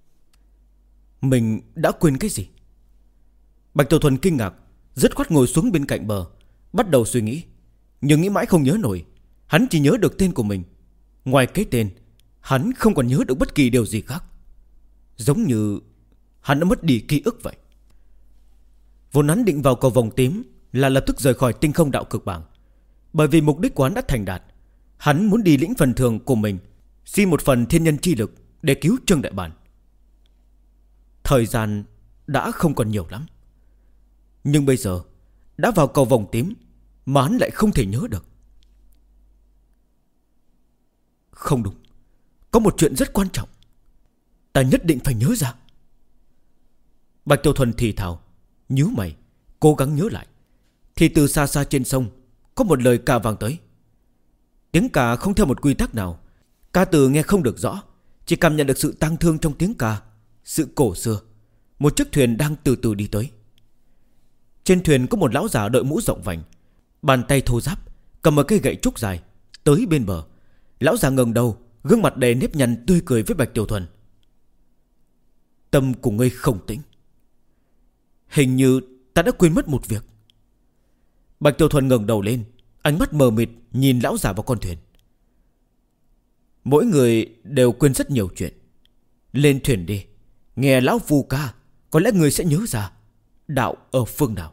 Mình đã quên cái gì? Bạch Tiểu Thuần kinh ngạc, dứt khoát ngồi xuống bên cạnh bờ, bắt đầu suy nghĩ. Nhưng nghĩ mãi không nhớ nổi. Hắn chỉ nhớ được tên của mình. Ngoài cái tên, hắn không còn nhớ được bất kỳ điều gì khác. Giống như hắn đã mất đi ký ức vậy. Vốn hắn định vào cầu vòng tím là lập tức rời khỏi tinh không đạo cực bảng, bởi vì mục đích của hắn đã thành đạt. Hắn muốn đi lĩnh phần thưởng của mình, xin một phần thiên nhân chi lực để cứu Trương Đại Bản. Thời gian đã không còn nhiều lắm. Nhưng bây giờ đã vào cầu vòng tím mà hắn lại không thể nhớ được. Không đúng, có một chuyện rất quan trọng, ta nhất định phải nhớ ra. Bạch Tiểu Thuần thì thào, nhíu mày, cố gắng nhớ lại. Thì từ xa xa trên sông có một lời ca vang tới. Tiếng ca không theo một quy tắc nào. Ca từ nghe không được rõ, chỉ cảm nhận được sự tang thương trong tiếng ca, sự cổ xưa. Một chiếc thuyền đang từ từ đi tới. Trên thuyền có một lão già đội mũ rộng vành, bàn tay thô ráp, cầm một cây gậy trúc dài. Tới bên bờ, lão già ngẩng đầu, gương mặt đầy nếp nhăn tươi cười với Bạch Tiểu Thuần. Tâm của ngươi không tĩnh. Hình như ta đã quên mất một việc. Bạch Tiểu Thuần ngẩng đầu lên, ánh mắt mờ mịt nhìn lão già vào con thuyền. Mỗi người đều quên rất nhiều chuyện. Lên thuyền đi, nghe lão phu ca, có lẽ người sẽ nhớ ra đạo ở phương nào.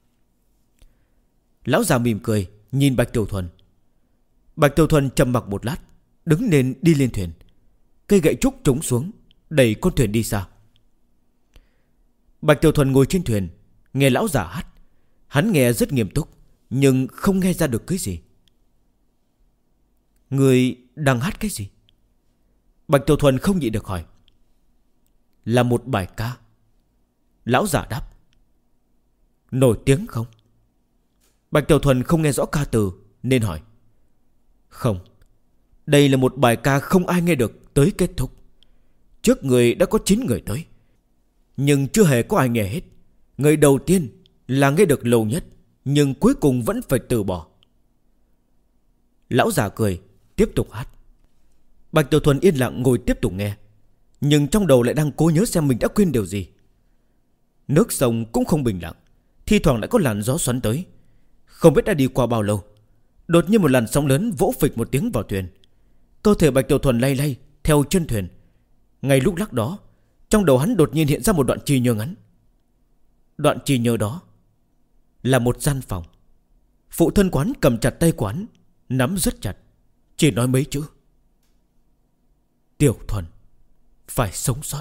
Lão già mỉm cười nhìn Bạch Tiểu Thuần. Bạch Tiểu Thuần trầm mặc một lát, đứng lên đi lên thuyền. Cây gậy trúc trống xuống, đẩy con thuyền đi xa. Bạch Tiểu Thuần ngồi trên thuyền, nghe lão già hát. Hắn nghe rất nghiêm túc, nhưng không nghe ra được cái gì. Người đang hát cái gì? Bạch Tiểu Thuần không nhịn được hỏi. Là một bài ca. Lão già đáp. Nổi tiếng không? Bạch Tiểu Thuần không nghe rõ ca từ nên hỏi. Không, đây là một bài ca không ai nghe được tới kết thúc. Trước người đã có 9 người tới, nhưng chưa hề có ai nghe hết. Người đầu tiên là nghe được lâu nhất, nhưng cuối cùng vẫn phải từ bỏ. Lão già cười, tiếp tục hát. Bạch Tiểu Thuần yên lặng ngồi tiếp tục nghe, nhưng trong đầu lại đang cố nhớ xem mình đã quên điều gì. Nước sông cũng không bình lặng, thi thoảng lại có làn gió xoắn tới. Không biết đã đi qua bao lâu, đột nhiên một làn sóng lớn vỗ phịch một tiếng vào thuyền. Cơ thể Bạch Tiểu Thuần lay lay theo chân thuyền. Ngay lúc lắc đó, trong đầu hắn đột nhiên hiện ra một đoạn trí nhớ ngắn. Đoạn trí nhớ đó là một gian phòng. Phụ thân quán cầm chặt tay quán, nắm rất chặt, chỉ nói mấy chữ: Tiểu Thuần phải sống sót.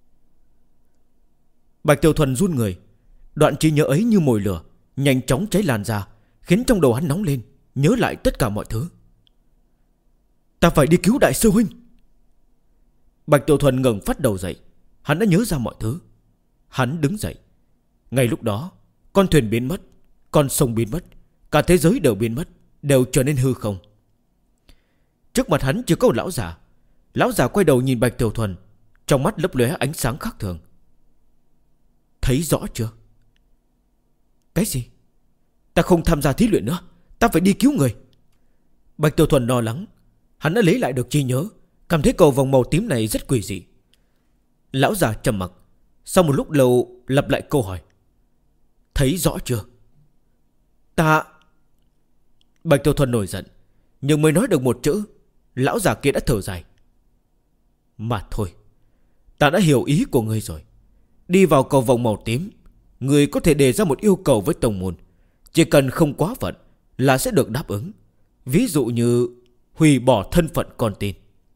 Bạch Tiểu Thuần run người. Đoạn trí nhớ ấy như mồi lửa, nhanh chóng cháy lan ra, khiến trong đầu hắn nóng lên, nhớ lại tất cả mọi thứ. Ta phải đi cứu đại sư huynh. Bạch Tiểu Thuần ngẩng phát đầu dậy. Hắn đã nhớ ra mọi thứ. Hắn đứng dậy. Ngay lúc đó, con thuyền biến mất, con sông biến mất, cả thế giới đều biến mất, đều trở nên hư không. Trước mặt hắn chỉ có một lão già. Lão già quay đầu nhìn Bạch Tiểu Thuần, trong mắt lấp lóe ánh sáng khác thường. Thấy rõ chưa? Cái gì? Ta không tham gia thí luyện nữa, ta phải đi cứu người. Bạch Tiểu Thuần lo lắng. Hắn đã lấy lại được trí nhớ, cảm thấy cầu vòng màu tím này rất quỷ dị. Lão già trầm mặc, sau một lúc lâu lặp lại câu hỏi. Thấy rõ chưa? Ta... Bạch Tiểu Thuần nổi giận, nhưng mới nói được một chữ, lão già kia đã thở dài. Mà thôi, ta đã hiểu ý của ngươi rồi. Đi vào cầu vòng màu tím, ngươi có thể đề ra một yêu cầu với tông môn. Chỉ cần không quá phận là sẽ được đáp ứng. Ví dụ như hủy bỏ thân phận con tin.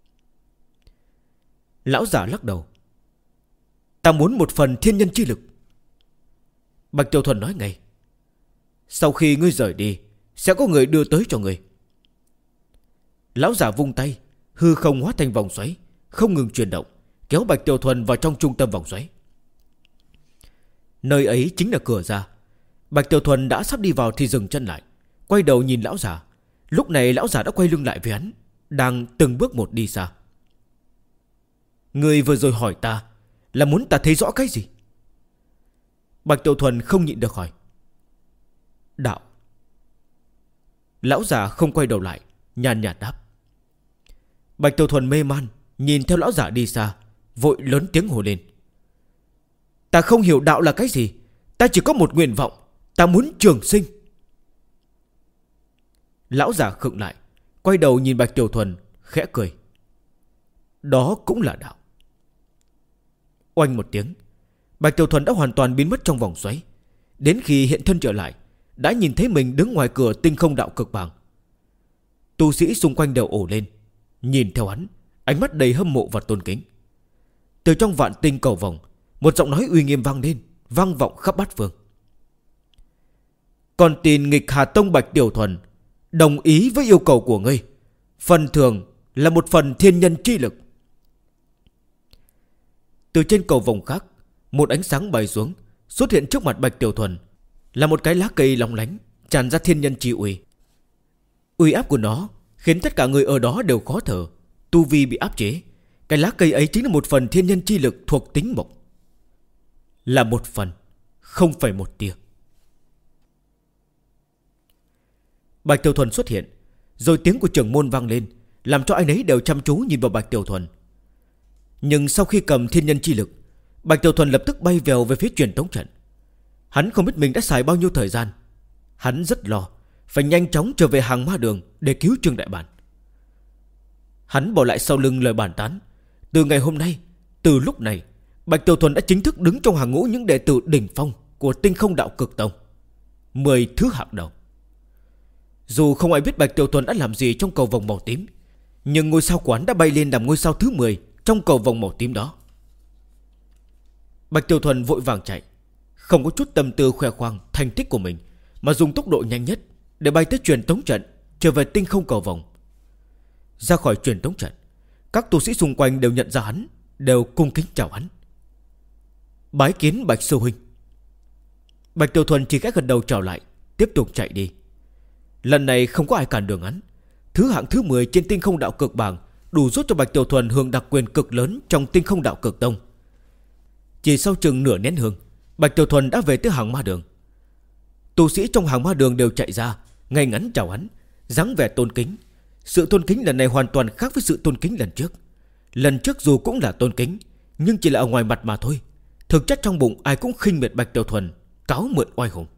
Lão già lắc đầu. Ta muốn một phần thiên nhân chi lực. Bạch Tiểu Thuần nói ngay. Sau khi ngươi rời đi, sẽ có người đưa tới cho ngươi. Lão già vung tay, hư không hóa thành vòng xoáy, không ngừng chuyển động, kéo Bạch Tiểu Thuần vào trong trung tâm vòng xoáy. Nơi ấy chính là cửa ra. Bạch Tiểu Thuần đã sắp đi vào thì dừng chân lại, quay đầu nhìn lão già. Lúc này lão già đã quay lưng lại với hắn, đang từng bước một đi xa. Ngươi vừa rồi hỏi ta là muốn ta thấy rõ cái gì? Bạch Tiểu Thuần không nhịn được hỏi. Đạo. Lão già không quay đầu lại, nhàn nhạt đáp. Bạch Tiểu Thuần mê man nhìn theo lão già đi xa, vội lớn tiếng hô lên. Ta không hiểu đạo là cái gì. Ta chỉ có một nguyện vọng. Ta muốn trường sinh. Lão già khựng lại, quay đầu nhìn Bạch Tiểu Thuần, khẽ cười. Đó cũng là đạo. Oanh một tiếng, Bạch Tiểu Thuần đã hoàn toàn biến mất trong vòng xoáy. Đến khi hiện thân trở lại, đã nhìn thấy mình đứng ngoài cửa tinh không đạo cực bảng. Tu sĩ xung quanh đều ồ lên, nhìn theo hắn, ánh mắt đầy hâm mộ và tôn kính. Từ trong vạn tinh cầu vòng, một giọng nói uy nghiêm vang lên, vang vọng khắp bát phương. Còn tin Nghịch Hà Tông Bạch Tiểu Thuần đồng ý với yêu cầu của ngươi, phần thưởng là một phần thiên nhân chi lực. Từ trên cầu vòng khác, một ánh sáng bay xuống, xuất hiện trước mặt Bạch Tiểu Thuần, là một cái lá cây lóng lánh, tràn ra thiên nhân chi uy. Uy áp của nó khiến tất cả người ở đó đều khó thở, tu vi bị áp chế. Cái lá cây ấy chính là một phần thiên nhân chi lực thuộc tính mộc. Là một phần, không phải một tia. Bạch Tiểu Thuần xuất hiện, rồi tiếng của trưởng môn vang lên, làm cho ai nấy đều chăm chú nhìn vào Bạch Tiểu Thuần. Nhưng sau khi cầm thiên nhân chi lực, Bạch Tiểu Thuần lập tức bay vèo về phía truyền tống trận. Hắn không biết mình đã xài bao nhiêu thời gian. Hắn rất lo, phải nhanh chóng trở về hàng ma đường để cứu Trương Đại Bản. Hắn bỏ lại sau lưng lời bàn tán. Từ ngày hôm nay, từ lúc này, Bạch Tiểu Thuần đã chính thức đứng trong hàng ngũ những đệ tử đỉnh phong của Tinh Không Đạo Cực Tông, 10 thứ hạng đầu. Dù không ai biết Bạch Tiểu Thuần đã làm gì trong cầu vòng màu tím, nhưng ngôi sao quán đã bay lên làm ngôi sao thứ 10 trong cầu vòng màu tím đó. Bạch Tiểu Thuần vội vàng chạy, không có chút tâm tư khoe khoang thành tích của mình, mà dùng tốc độ nhanh nhất để bay tới truyền tống trận, trở về tinh không cầu vòng. Ra khỏi truyền tống trận, các tu sĩ xung quanh đều nhận ra hắn, đều cung kính chào hắn. Bái kiến Bạch sư huynh. Bạch Tiểu Thuần chỉ khẽ gật đầu chào lại, tiếp tục chạy đi. Lần này không có ai cản đường hắn. Thứ hạng thứ 10 trên Tinh Không Đạo Cực bảng đủ giúp cho Bạch Tiểu Thuần hưởng đặc quyền cực lớn trong Tinh Không Đạo Cực Tông. Chỉ sau chừng nửa nén hương, Bạch Tiểu Thuần đã về tới hàng ma đường. Tu sĩ trong hàng ma đường đều chạy ra, ngay ngắn chào hắn, dáng vẻ tôn kính. Sự tôn kính lần này hoàn toàn khác với sự tôn kính lần trước. Lần trước dù cũng là tôn kính, nhưng chỉ là ở ngoài mặt mà thôi. Thực chất trong bụng ai cũng khinh miệt Bạch Tiểu Thuần, cáo mượn oai hùng.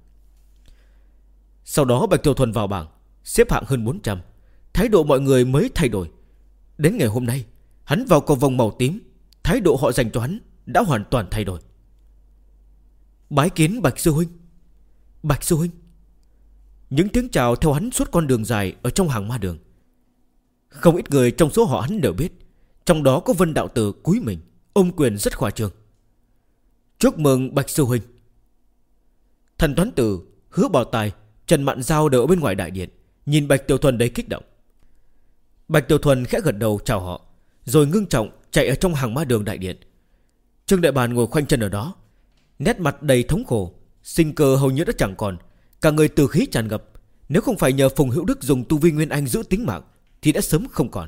Sau đó Bạch Tiểu Thuần vào bảng, xếp hạng hơn 400. Thái độ mọi người mới thay đổi. Đến ngày hôm nay, hắn vào cầu vòng màu tím, thái độ họ dành cho hắn đã hoàn toàn thay đổi. Bái kiến Bạch sư huynh. Bạch sư huynh. Những tiếng chào theo hắn suốt con đường dài ở trong hàng ma đường. Không ít người trong số họ hắn đều biết, trong đó có Vân đạo tử cúi mình, ôm quyền rất khoa trương. Chúc mừng Bạch sư huynh. Thần Toán Tử, Hứa Bảo Tài, Trần Mạn Giao đều ở bên ngoài đại điện, nhìn Bạch Tiểu Thuần đầy kích động. Bạch Tiểu Thuần khẽ gật đầu chào họ, rồi ngưng trọng chạy ở trong hàng ma đường đại điện. Trương Đại Bàn ngồi khoanh chân ở đó, nét mặt đầy thống khổ, sinh cơ hầu như đã chẳng còn, cả người từ khí tràn ngập. Nếu không phải nhờ Phùng Hữu Đức dùng tu vi Nguyên Anh giữ tính mạng thì đã sớm không còn.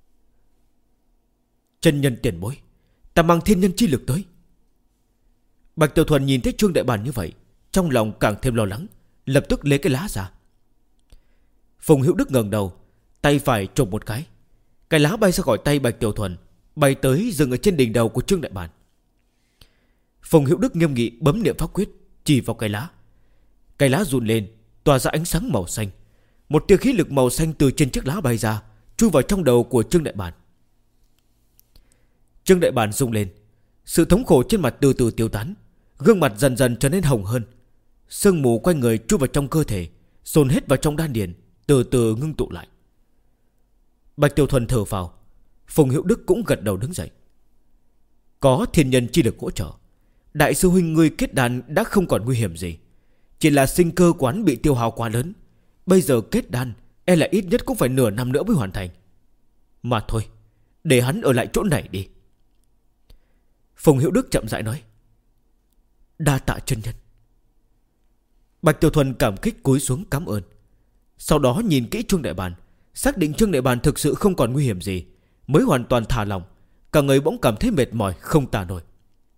Chân nhân tiền bối, ta mang thiên nhân chi lực tới. Bạch Tiểu Thuần nhìn thấy Trương Đại Bàn như vậy, trong lòng càng thêm lo lắng, lập tức lấy cái lá ra. Phùng Hữu Đức ngẩng đầu, tay phải chộp một cái lá bay ra khỏi tay Bạch Tiểu Thuần, bay tới dừng ở trên đỉnh đầu của Trương Đại Bàn. Phùng Hữu Đức nghiêm nghị bấm niệm pháp quyết, chỉ vào cái lá run lên, tỏa ra ánh sáng màu xanh. Một tia khí lực màu xanh từ trên chiếc lá bay ra, chui vào trong đầu của Trương Đại Bàn. Trương Đại Bàn rung lên, sự thống khổ trên mặt từ từ tiêu tán, gương mặt dần dần trở nên hồng hơn. Sương mù quanh người chui vào trong cơ thể, dồn hết vào trong đan điền, từ từ ngưng tụ lại. Bạch Tiểu Thuần thở phào. Phùng Hữu Đức cũng gật đầu đứng dậy. Có thiên nhân chi lực hỗ trợ, đại sư huynh ngươi kết đan đã không còn nguy hiểm gì. Chỉ là sinh cơ quán bị tiêu hao quá lớn, bây giờ kết đan e là ít nhất cũng phải nửa năm nữa mới hoàn thành. Mà thôi, để hắn ở lại chỗ này đi. Phùng Hữu Đức chậm rãi nói. Đa tạ chân nhân. Bạch Tiểu Thuần cảm kích cúi xuống cảm ơn. Sau đó nhìn kỹ Trương Đại Bàn, xác định Trương Đại Bàn thực sự không còn nguy hiểm gì, mới hoàn toàn thả lòng. Cả người bỗng cảm thấy mệt mỏi không tả nổi.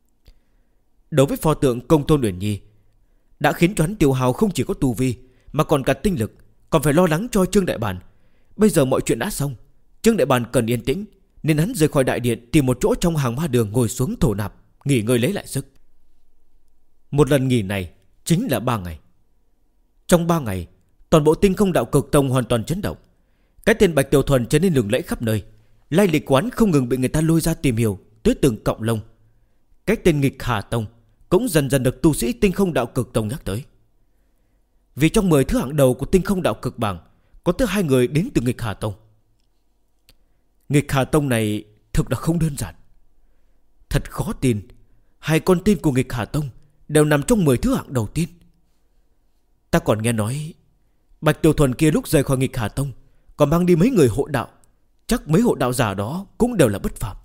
Đối với pho tượng Công Tôn Uyển Nhi, đã khiến cho hắn tiêu hao không chỉ có tu vi, mà còn cả tinh lực, còn phải lo lắng cho Trương Đại Bàn. Bây giờ mọi chuyện đã xong, Trương Đại Bàn cần yên tĩnh, nên hắn rời khỏi đại điện, tìm một chỗ trong hàng ma đường ngồi xuống thổ nạp, nghỉ ngơi lấy lại sức. Một lần nghỉ này chính là 3 ngày. Trong 3 ngày, toàn bộ Tinh Không Đạo Cực Tông hoàn toàn chấn động. Cái tên Bạch Tiểu Thuần trở nên lừng lẫy khắp nơi, lai lịch quán không ngừng bị người ta lôi ra tìm hiểu tới từng cọng lông. Cái tên Nghịch Hà Tông cũng dần dần được tu sĩ Tinh Không Đạo Cực Tông nhắc tới. Vì trong 10 thứ hạng đầu của Tinh Không Đạo Cực bảng có tới 2 người đến từ Nghịch Hà Tông. Nghịch Hà Tông này thực là không đơn giản. Thật khó tin, hai con tin của nghịch Hà Tông đều nằm trong 10 thứ hạng đầu tiên. Ta còn nghe nói Bạch Tiểu Thuần kia lúc rời khỏi nghịch Hà Tông còn mang đi mấy người hộ đạo. Chắc mấy hộ đạo giả đó cũng đều là bất phàm.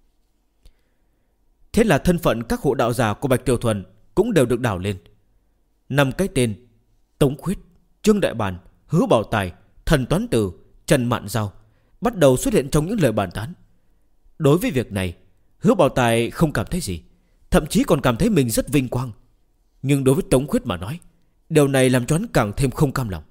Thế là thân phận các hộ đạo giả của Bạch Tiểu Thuần cũng đều được đảo lên. 5 cái tên: Tống Khuyết, Trương Đại Bàn, Hứa Bảo Tài, Thần Toán Tử, Trần Mạn Giao bắt đầu xuất hiện trong những lời bàn tán. Đối với việc này, Hứa Bảo Tài không cảm thấy gì, thậm chí còn cảm thấy mình rất vinh quang. Nhưng đối với Tống Khuyết mà nói, điều này làm cho hắn càng thêm không cam lòng.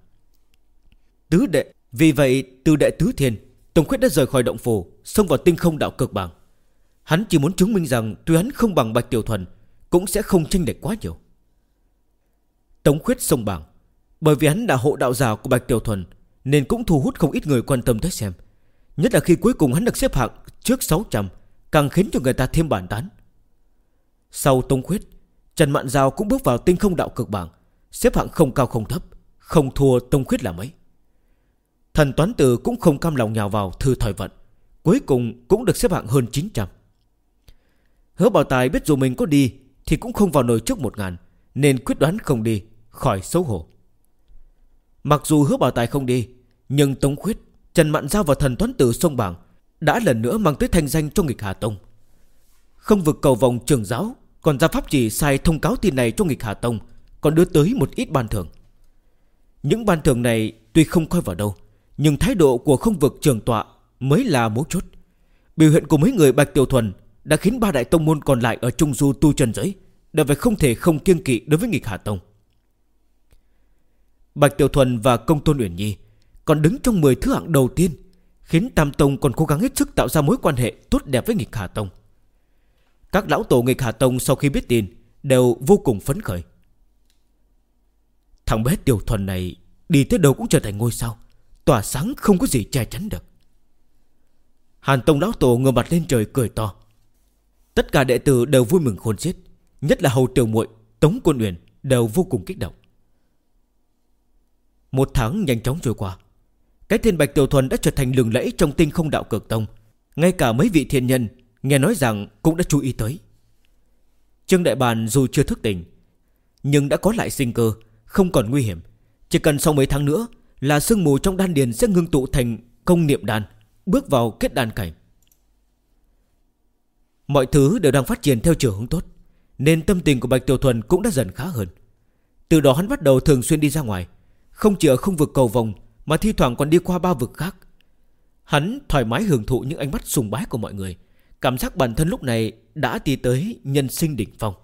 Vì vậy từ đệ tứ thiên, Tống Khuyết đã rời khỏi động phủ, xông vào tinh không đạo cực bảng. Hắn chỉ muốn chứng minh rằng tuy hắn không bằng Bạch Tiểu Thuần, cũng sẽ không chênh lệch quá nhiều. Tống Khuyết xông bảng, bởi vì hắn là hộ đạo giả của Bạch Tiểu Thuần, nên cũng thu hút không ít người quan tâm tới xem. Nhất là khi cuối cùng hắn được xếp hạng trước 600, càng khiến cho người ta thêm bàn tán. Sau Tống Khuyết, Trần Mạn Giao cũng bước vào tinh không đạo cực bảng, xếp hạng không cao không thấp, không thua Tống Khuyết là mấy. Thần Toán Tử cũng không cam lòng nhào vào thử thời vận, cuối cùng cũng được xếp hạng hơn 900. Hứa Bảo Tài biết dù mình có đi thì cũng không vào nổi trước 1000, nên quyết đoán không đi, khỏi xấu hổ. Mặc dù Hứa Bảo Tài không đi, nhưng Tống Khuyết, Trần Mạn Giao và Thần Toán Tử xông bảng đã lần nữa mang tới thanh danh cho nghịch Hà Tông. Không vực cầu vòng trưởng giáo còn ra pháp chỉ sai thông cáo tin này cho nghịch Hà Tông, còn đưa tới một ít ban thưởng. Những ban thưởng này tuy không coi vào đâu, nhưng thái độ của không vực trưởng tọa mới là mấu chốt. Biểu hiện của mấy người Bạch Tiểu Thuần đã khiến 3 đại tông môn còn lại ở Trung Du tu chân giới đều phải không thể không kiêng kỵ đối với nghịch Hà Tông. Bạch Tiểu Thuần và Công Tôn Uyển Nhi còn đứng trong 10 thứ hạng đầu tiên, khiến Tam Tông còn cố gắng hết sức tạo ra mối quan hệ tốt đẹp với nghịch Hà Tông. Các lão tổ nghịch Hà Tông sau khi biết tin đều vô cùng phấn khởi. Thằng bé Tiểu Thuần này đi tới đâu cũng trở thành ngôi sao, tỏa sáng không có gì che chắn được. Hàn Tông lão tổ ngửa mặt lên trời cười to. Tất cả đệ tử đều vui mừng khôn xiết, nhất là hầu tiểu muội Tống Quân Uyển đều vô cùng kích động. 1 tháng nhanh chóng trôi qua, cái tên Bạch Tiểu Thuần đã trở thành lừng lẫy trong tinh không đạo cực tông. Ngay cả mấy vị thiên nhân nghe nói rằng cũng đã chú ý tới. Trương Đại Bàn dù chưa thức tỉnh, nhưng đã có lại sinh cơ, không còn nguy hiểm. Chỉ cần sau mấy tháng nữa là sương mù trong đan điền sẽ ngưng tụ thành công niệm đan, bước vào kết đan cảnh. Mọi thứ đều đang phát triển theo chiều hướng tốt, nên tâm tình của Bạch Tiểu Thuần cũng đã dần khá hơn. Từ đó hắn bắt đầu thường xuyên đi ra ngoài, không chỉ ở không vực cầu vòng mà thi thoảng còn đi qua 3 vực khác. Hắn thoải mái hưởng thụ những ánh mắt sùng bái của mọi người, cảm giác bản thân lúc này đã đi tới nhân sinh đỉnh phong.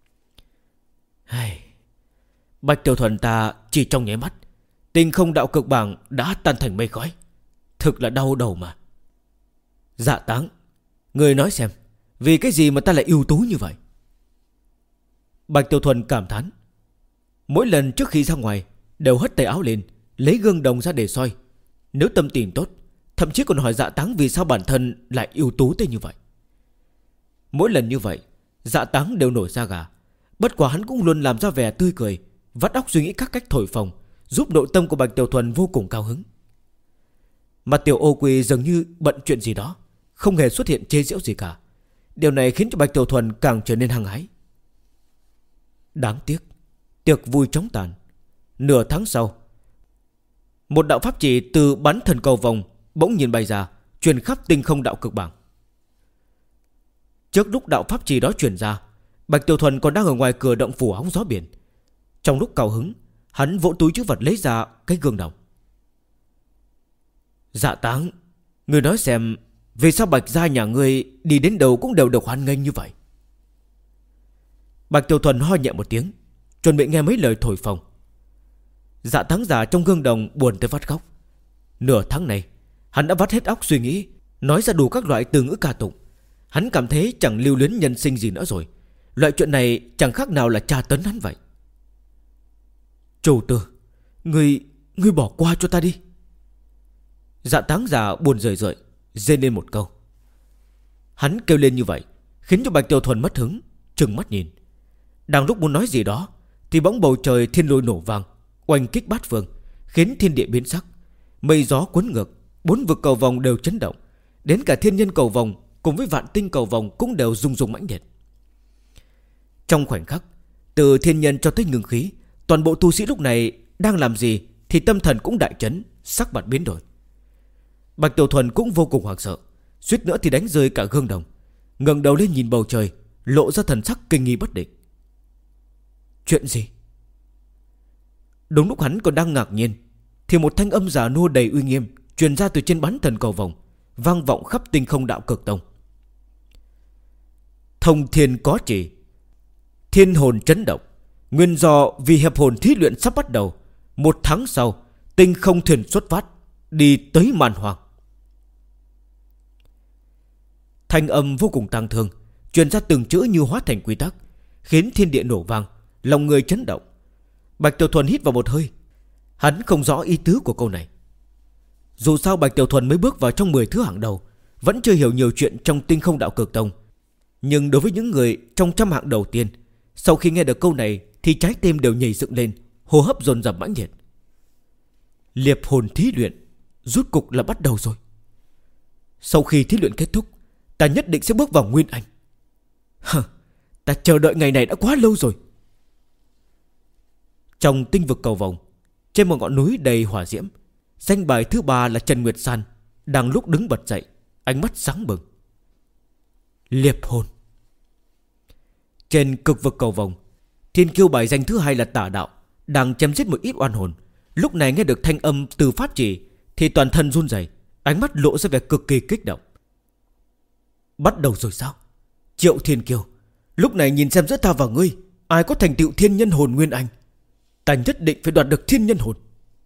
Bạch Tiểu Thuần ta chỉ trong nháy mắt, tinh không đạo cực bảng đã tan thành mây khói. Thực là đau đầu mà. Dạ Táng, người nói xem, vì cái gì mà ta lại ưu tú như vậy? Bạch Tiểu Thuần cảm thán. Mỗi lần trước khi ra ngoài đều hất tay áo lên, lấy gương đồng ra để soi. Nếu tâm tình tốt, thậm chí còn hỏi Dạ Táng vì sao bản thân lại ưu tú tới như vậy. Mỗi lần như vậy, Dạ Táng đều nổi da gà. Bất quá hắn cũng luôn làm ra vẻ tươi cười, vắt óc suy nghĩ các cách thổi phồng, giúp nội tâm của Bạch Tiểu Thuần vô cùng cao hứng. Mà Tiểu Ô Quỳ dường như bận chuyện gì đó, không hề xuất hiện chế giễu gì cả. Điều này khiến cho Bạch Tiểu Thuần càng trở nên hăng hái. Đáng tiếc, tiệc vui chóng tàn. Nửa tháng sau, một đạo pháp chỉ từ bắn thần cầu vòng bỗng nhiên bay ra, truyền khắp tinh không đạo cực bảng. Trước lúc đạo pháp chỉ đó truyền ra, Bạch Tiểu Thuần còn đang ở ngoài cửa động phủ hóng gió biển. Trong lúc cao hứng, hắn vỗ túi trữ vật lấy ra cái gương đồng. Dạ Táng, người nói xem, vì sao Bạch gia nhà ngươi đi đến đâu cũng đều được hoan nghênh như vậy? Bạch Tiểu Thuần ho nhẹ một tiếng, chuẩn bị nghe mấy lời thổi phồng. Dạ Táng già trong gương đồng buồn tới phát khóc. Nửa tháng này, hắn đã vắt hết óc suy nghĩ, nói ra đủ các loại từ ngữ ca tụng. Hắn cảm thấy chẳng lưu luyến nhân sinh gì nữa rồi. Loại chuyện này chẳng khác nào là tra tấn hắn vậy. Chủ tử, Ngươi bỏ qua cho ta đi. Dạ Táng già buồn rười rượi, rên lên một câu. Hắn kêu lên như vậy khiến cho Bạch Tiểu Thuần mất hứng, trừng mắt nhìn. Đang lúc muốn nói gì đó thì bỗng bầu trời thiên lôi nổ vang, oanh kích bát phương, khiến thiên địa biến sắc. Mây gió cuốn ngược, 4 vực cầu vòng đều chấn động. Đến cả thiên nhân cầu vòng cùng với vạn tinh cầu vòng cũng đều rung rung mãnh liệt. Trong khoảnh khắc, từ thiên nhân cho tới ngưng khí, toàn bộ tu sĩ lúc này đang làm gì thì tâm thần cũng đại chấn, sắc mặt biến đổi. Bạch Tiểu Thuần cũng vô cùng hoảng sợ, suýt nữa thì đánh rơi cả gương đồng, ngẩng đầu lên nhìn bầu trời, lộ ra thần sắc kinh nghi bất định. Chuyện gì? Đúng lúc hắn còn đang ngạc nhiên thì một thanh âm già nua đầy uy nghiêm truyền ra từ trên bán thần cầu vồng, vang vọng khắp tinh không đạo cực tông. Thông thiên có chỉ, thiên hồn chấn động. Nguyên do vì hiệp hồn thí luyện sắp bắt đầu. 1 tháng sau, tinh không thuyền xuất phát, đi tới màn hoàng. Thanh âm vô cùng tang thương truyền ra từng chữ như hóa thành quy tắc, khiến thiên địa nổ vang, lòng người chấn động. Bạch Tiểu Thuần hít vào một hơi. Hắn không rõ ý tứ của câu này. Dù sao Bạch Tiểu Thuần mới bước vào trong 10 thứ hạng đầu, vẫn chưa hiểu nhiều chuyện trong tinh không đạo cực tông. Nhưng đối với những người trong 100 hạng đầu tiên, sau khi nghe được câu này thì trái tim đều nhảy dựng lên, hô hấp dồn dập mãnh liệt. Liệp hồn thí luyện rút cục là bắt đầu rồi. Sau khi thí luyện kết thúc, ta nhất định sẽ bước vào Nguyên Anh. Ta chờ đợi ngày này đã quá lâu rồi. Trong tinh vực cầu vồng, trên một ngọn núi đầy hỏa diễm, danh bài thứ 3 là Trần Nguyệt San đang lúc đứng bật dậy, ánh mắt sáng bừng. Liệp hồn. Trên cực vực cầu vồng, thiên kiêu bài danh thứ 2 là Tả Đạo đang chém giết một ít oan hồn. Lúc này nghe được thanh âm từ pháp chỉ thì toàn thân run rẩy, ánh mắt lộ ra vẻ cực kỳ kích động. Bắt đầu rồi sao? Triệu Thiên Kiêu, lúc này nhìn xem giữa ta và ngươi, ai có thành tựu thiên nhân hồn Nguyên Anh. Ta nhất định phải đoạt được thiên nhân hồn.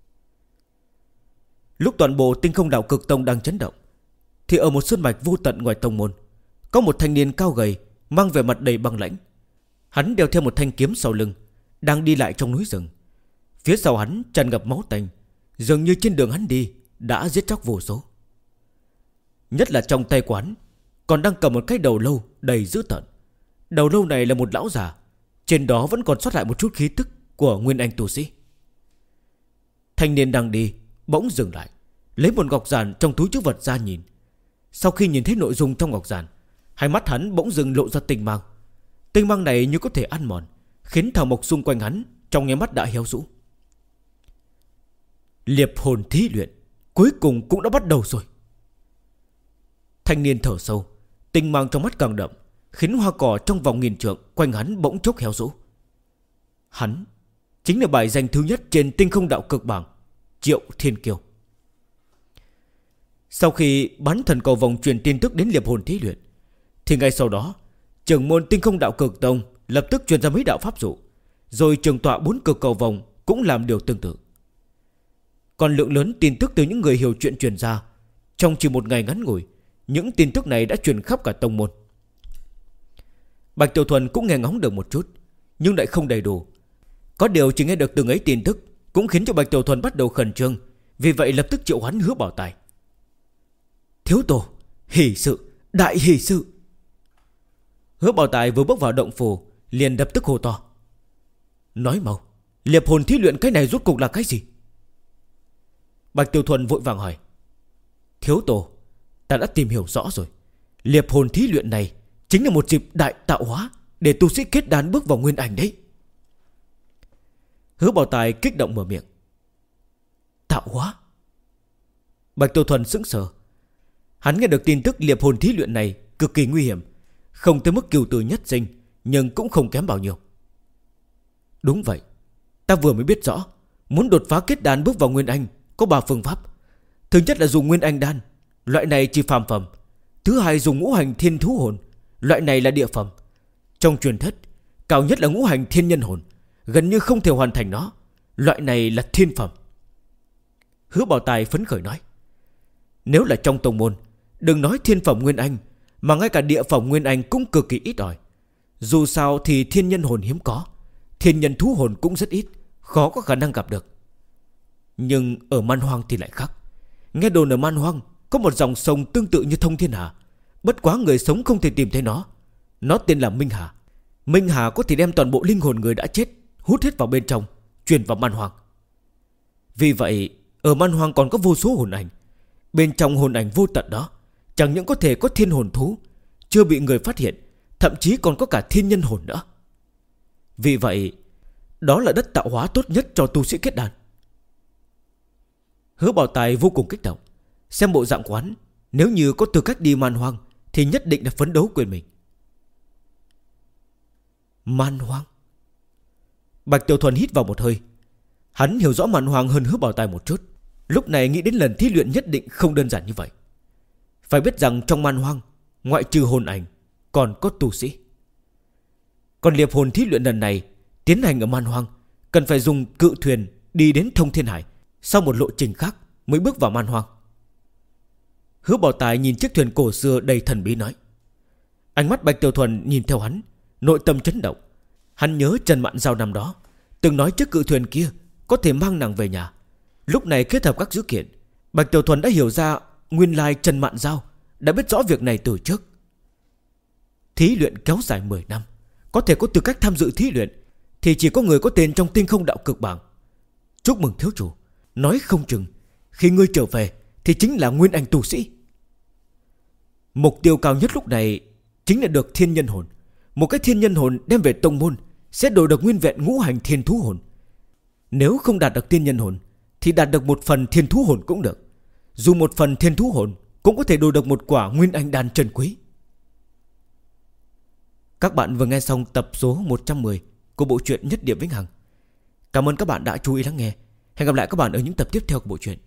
Lúc toàn bộ tinh không đạo cực tông đang chấn động, thì ở một sơn mạch vô tận ngoài tông môn, có một thanh niên cao gầy, mang vẻ mặt đầy băng lãnh. Hắn đeo theo một thanh kiếm sau lưng, đang đi lại trong núi rừng. Phía sau hắn tràn ngập máu tanh, dường như trên đường hắn đi đã giết chóc vô số. Nhất là trong tay quán còn đang cầm một cái đầu lâu đầy dữ tợn. Đầu lâu này là một lão già, trên đó vẫn còn sót lại một chút khí tức của Nguyên Anh tu sĩ. Thanh niên đang đi bỗng dừng lại, lấy một ngọc giản trong túi trữ vật ra nhìn. Sau khi nhìn thấy nội dung trong ngọc giản, hai mắt hắn bỗng dừng lộ ra tinh mang. Tinh mang này như có thể ăn mòn, khiến thảo mộc xung quanh hắn trong nháy mắt đã héo rũ. Liệp hồn thí luyện cuối cùng cũng đã bắt đầu rồi. Thanh niên thở sâu, tinh mang trong mắt càng đậm, khiến hoa cỏ trong vòng nghìn trượng quanh hắn bỗng chốc héo rũ. Hắn chính là bài danh thứ nhất trên tinh không đạo cực bảng, Triệu Thiên Kiêu. Sau khi bán thần cầu vòng truyền tin tức đến liệp hồn thí luyện, thì ngay sau đó trưởng môn tinh không đạo cực tông lập tức truyền ra mấy đạo pháp dụ, rồi trường tọa 4 cực cầu vòng cũng làm điều tương tự. Còn lượng lớn tin tức từ những người hiểu chuyện truyền ra, trong chỉ một ngày ngắn ngủi, những tin tức này đã truyền khắp cả tông môn. Bạch Tiểu Thuần cũng nghe ngóng được một chút, nhưng lại không đầy đủ. Có điều chỉ nghe được từng ấy tin tức cũng khiến cho Bạch Tiểu Thuần bắt đầu khẩn trương. Vì vậy lập tức triệu hoán Hứa Bảo Tài. Thiếu tổ, hỷ sự, đại hỷ sự. Hứa Bảo Tài vừa bước vào động phủ liền lập tức hô to. Nói mau, liệp hồn thí luyện cái này rốt cuộc là cái gì? Bạch Tiểu Thuần vội vàng hỏi. Thiếu tổ, ta đã tìm hiểu rõ rồi. Liệp hồn thí luyện này chính là một dịp đại tạo hóa, để tu sĩ kết đan bước vào Nguyên Anh đấy. Hứa Bảo Tài kích động mở miệng. Tạo hóa? Bạch Tiểu Thuần sững sờ. Hắn nghe được tin tức liệp hồn thí luyện này cực kỳ nguy hiểm, không tới mức cửu tử nhất sinh, nhưng cũng không kém bao nhiêu. Đúng vậy, ta vừa mới biết rõ, muốn đột phá kết đan bước vào Nguyên Anh có 3 phương pháp. Thứ nhất là dùng Nguyên Anh đan, loại này chỉ phàm phẩm. Thứ hai dùng ngũ hành thiên thú hồn, loại này là địa phẩm. Trong truyền thuyết, cao nhất là ngũ hành thiên nhân hồn, gần như không thể hoàn thành nó, loại này là thiên phẩm. Hứa Bảo Tài phấn khởi nói. Nếu là trong tông môn, đừng nói thiên phẩm Nguyên Anh, mà ngay cả địa phẩm Nguyên Anh cũng cực kỳ ít ỏi. Dù sao thì thiên nhân hồn hiếm có, thiên nhân thú hồn cũng rất ít, khó có khả năng gặp được. Nhưng ở Man Hoang thì lại khác. Nghe đồn ở Man Hoang có một dòng sông tương tự như Thông Thiên Hà, bất quá người sống không thể tìm thấy nó. Nó tên là Minh Hà. Minh Hà có thể đem toàn bộ linh hồn người đã chết hút hết vào bên trong, truyền vào Man Hoang. Vì vậy ở Man Hoang còn có vô số hồn ảnh. Bên trong hồn ảnh vô tận đó chẳng những có thể có thiên hồn thú chưa bị người phát hiện, thậm chí còn có cả thiên nhân hồn nữa. Vì vậy đó là đất tạo hóa tốt nhất cho tu sĩ kết đan. Hứa Bảo Tài vô cùng kích động. Xem bộ dạng quán, nếu như có tư cách đi man hoang thì nhất định là phấn đấu quên mình. Man hoang. Bạch Tiểu Thuần hít vào một hơi. Hắn hiểu rõ man hoang hơn Hứa Bảo Tài một chút. Lúc này nghĩ đến lần thí luyện nhất định không đơn giản như vậy. Phải biết rằng trong man hoang, ngoại trừ hồn ảnh, còn có tu sĩ. Còn liệp hồn thí luyện lần này tiến hành ở man hoang, cần phải dùng cự thuyền đi đến Thông Thiên Hải, sau một lộ trình khác mới bước vào man hoang. Hứa Bảo Tài nhìn chiếc thuyền cổ xưa đầy thần bí nói. Ánh mắt Bạch Tiểu Thuần nhìn theo hắn, nội tâm chấn động. Hắn nhớ Trần Mạn Giao năm đó từng nói chiếc cự thuyền kia có thể mang nàng về nhà. Lúc này kết hợp các dữ kiện, Bạch Tiểu Thuần đã hiểu ra nguyên lai Trần Mạn Giao đã biết rõ việc này từ trước. Thí luyện kéo dài 10 năm, có thể có tư cách tham dự thí luyện thì chỉ có người có tên trong Tinh Không Đạo Cực bảng. Chúc mừng thiếu chủ, nói không chừng khi ngươi trở về thì chính là nguyên anh tu sĩ. Mục tiêu cao nhất lúc này chính là được thiên nhân hồn. Một cái thiên nhân hồn đem về tông môn sẽ đổi được nguyên vẹn ngũ hành thiên thú hồn. Nếu không đạt được thiên nhân hồn thì đạt được một phần thiên thú hồn cũng được. Dù một phần thiên thú hồn cũng có thể đổi được một quả nguyên anh đan trân quý. Các bạn vừa nghe xong tập số 110 của bộ truyện Nhất Điểm Vĩnh Hằng. Cảm ơn các bạn đã chú ý lắng nghe. Hẹn gặp lại các bạn ở những tập tiếp theo của bộ truyện.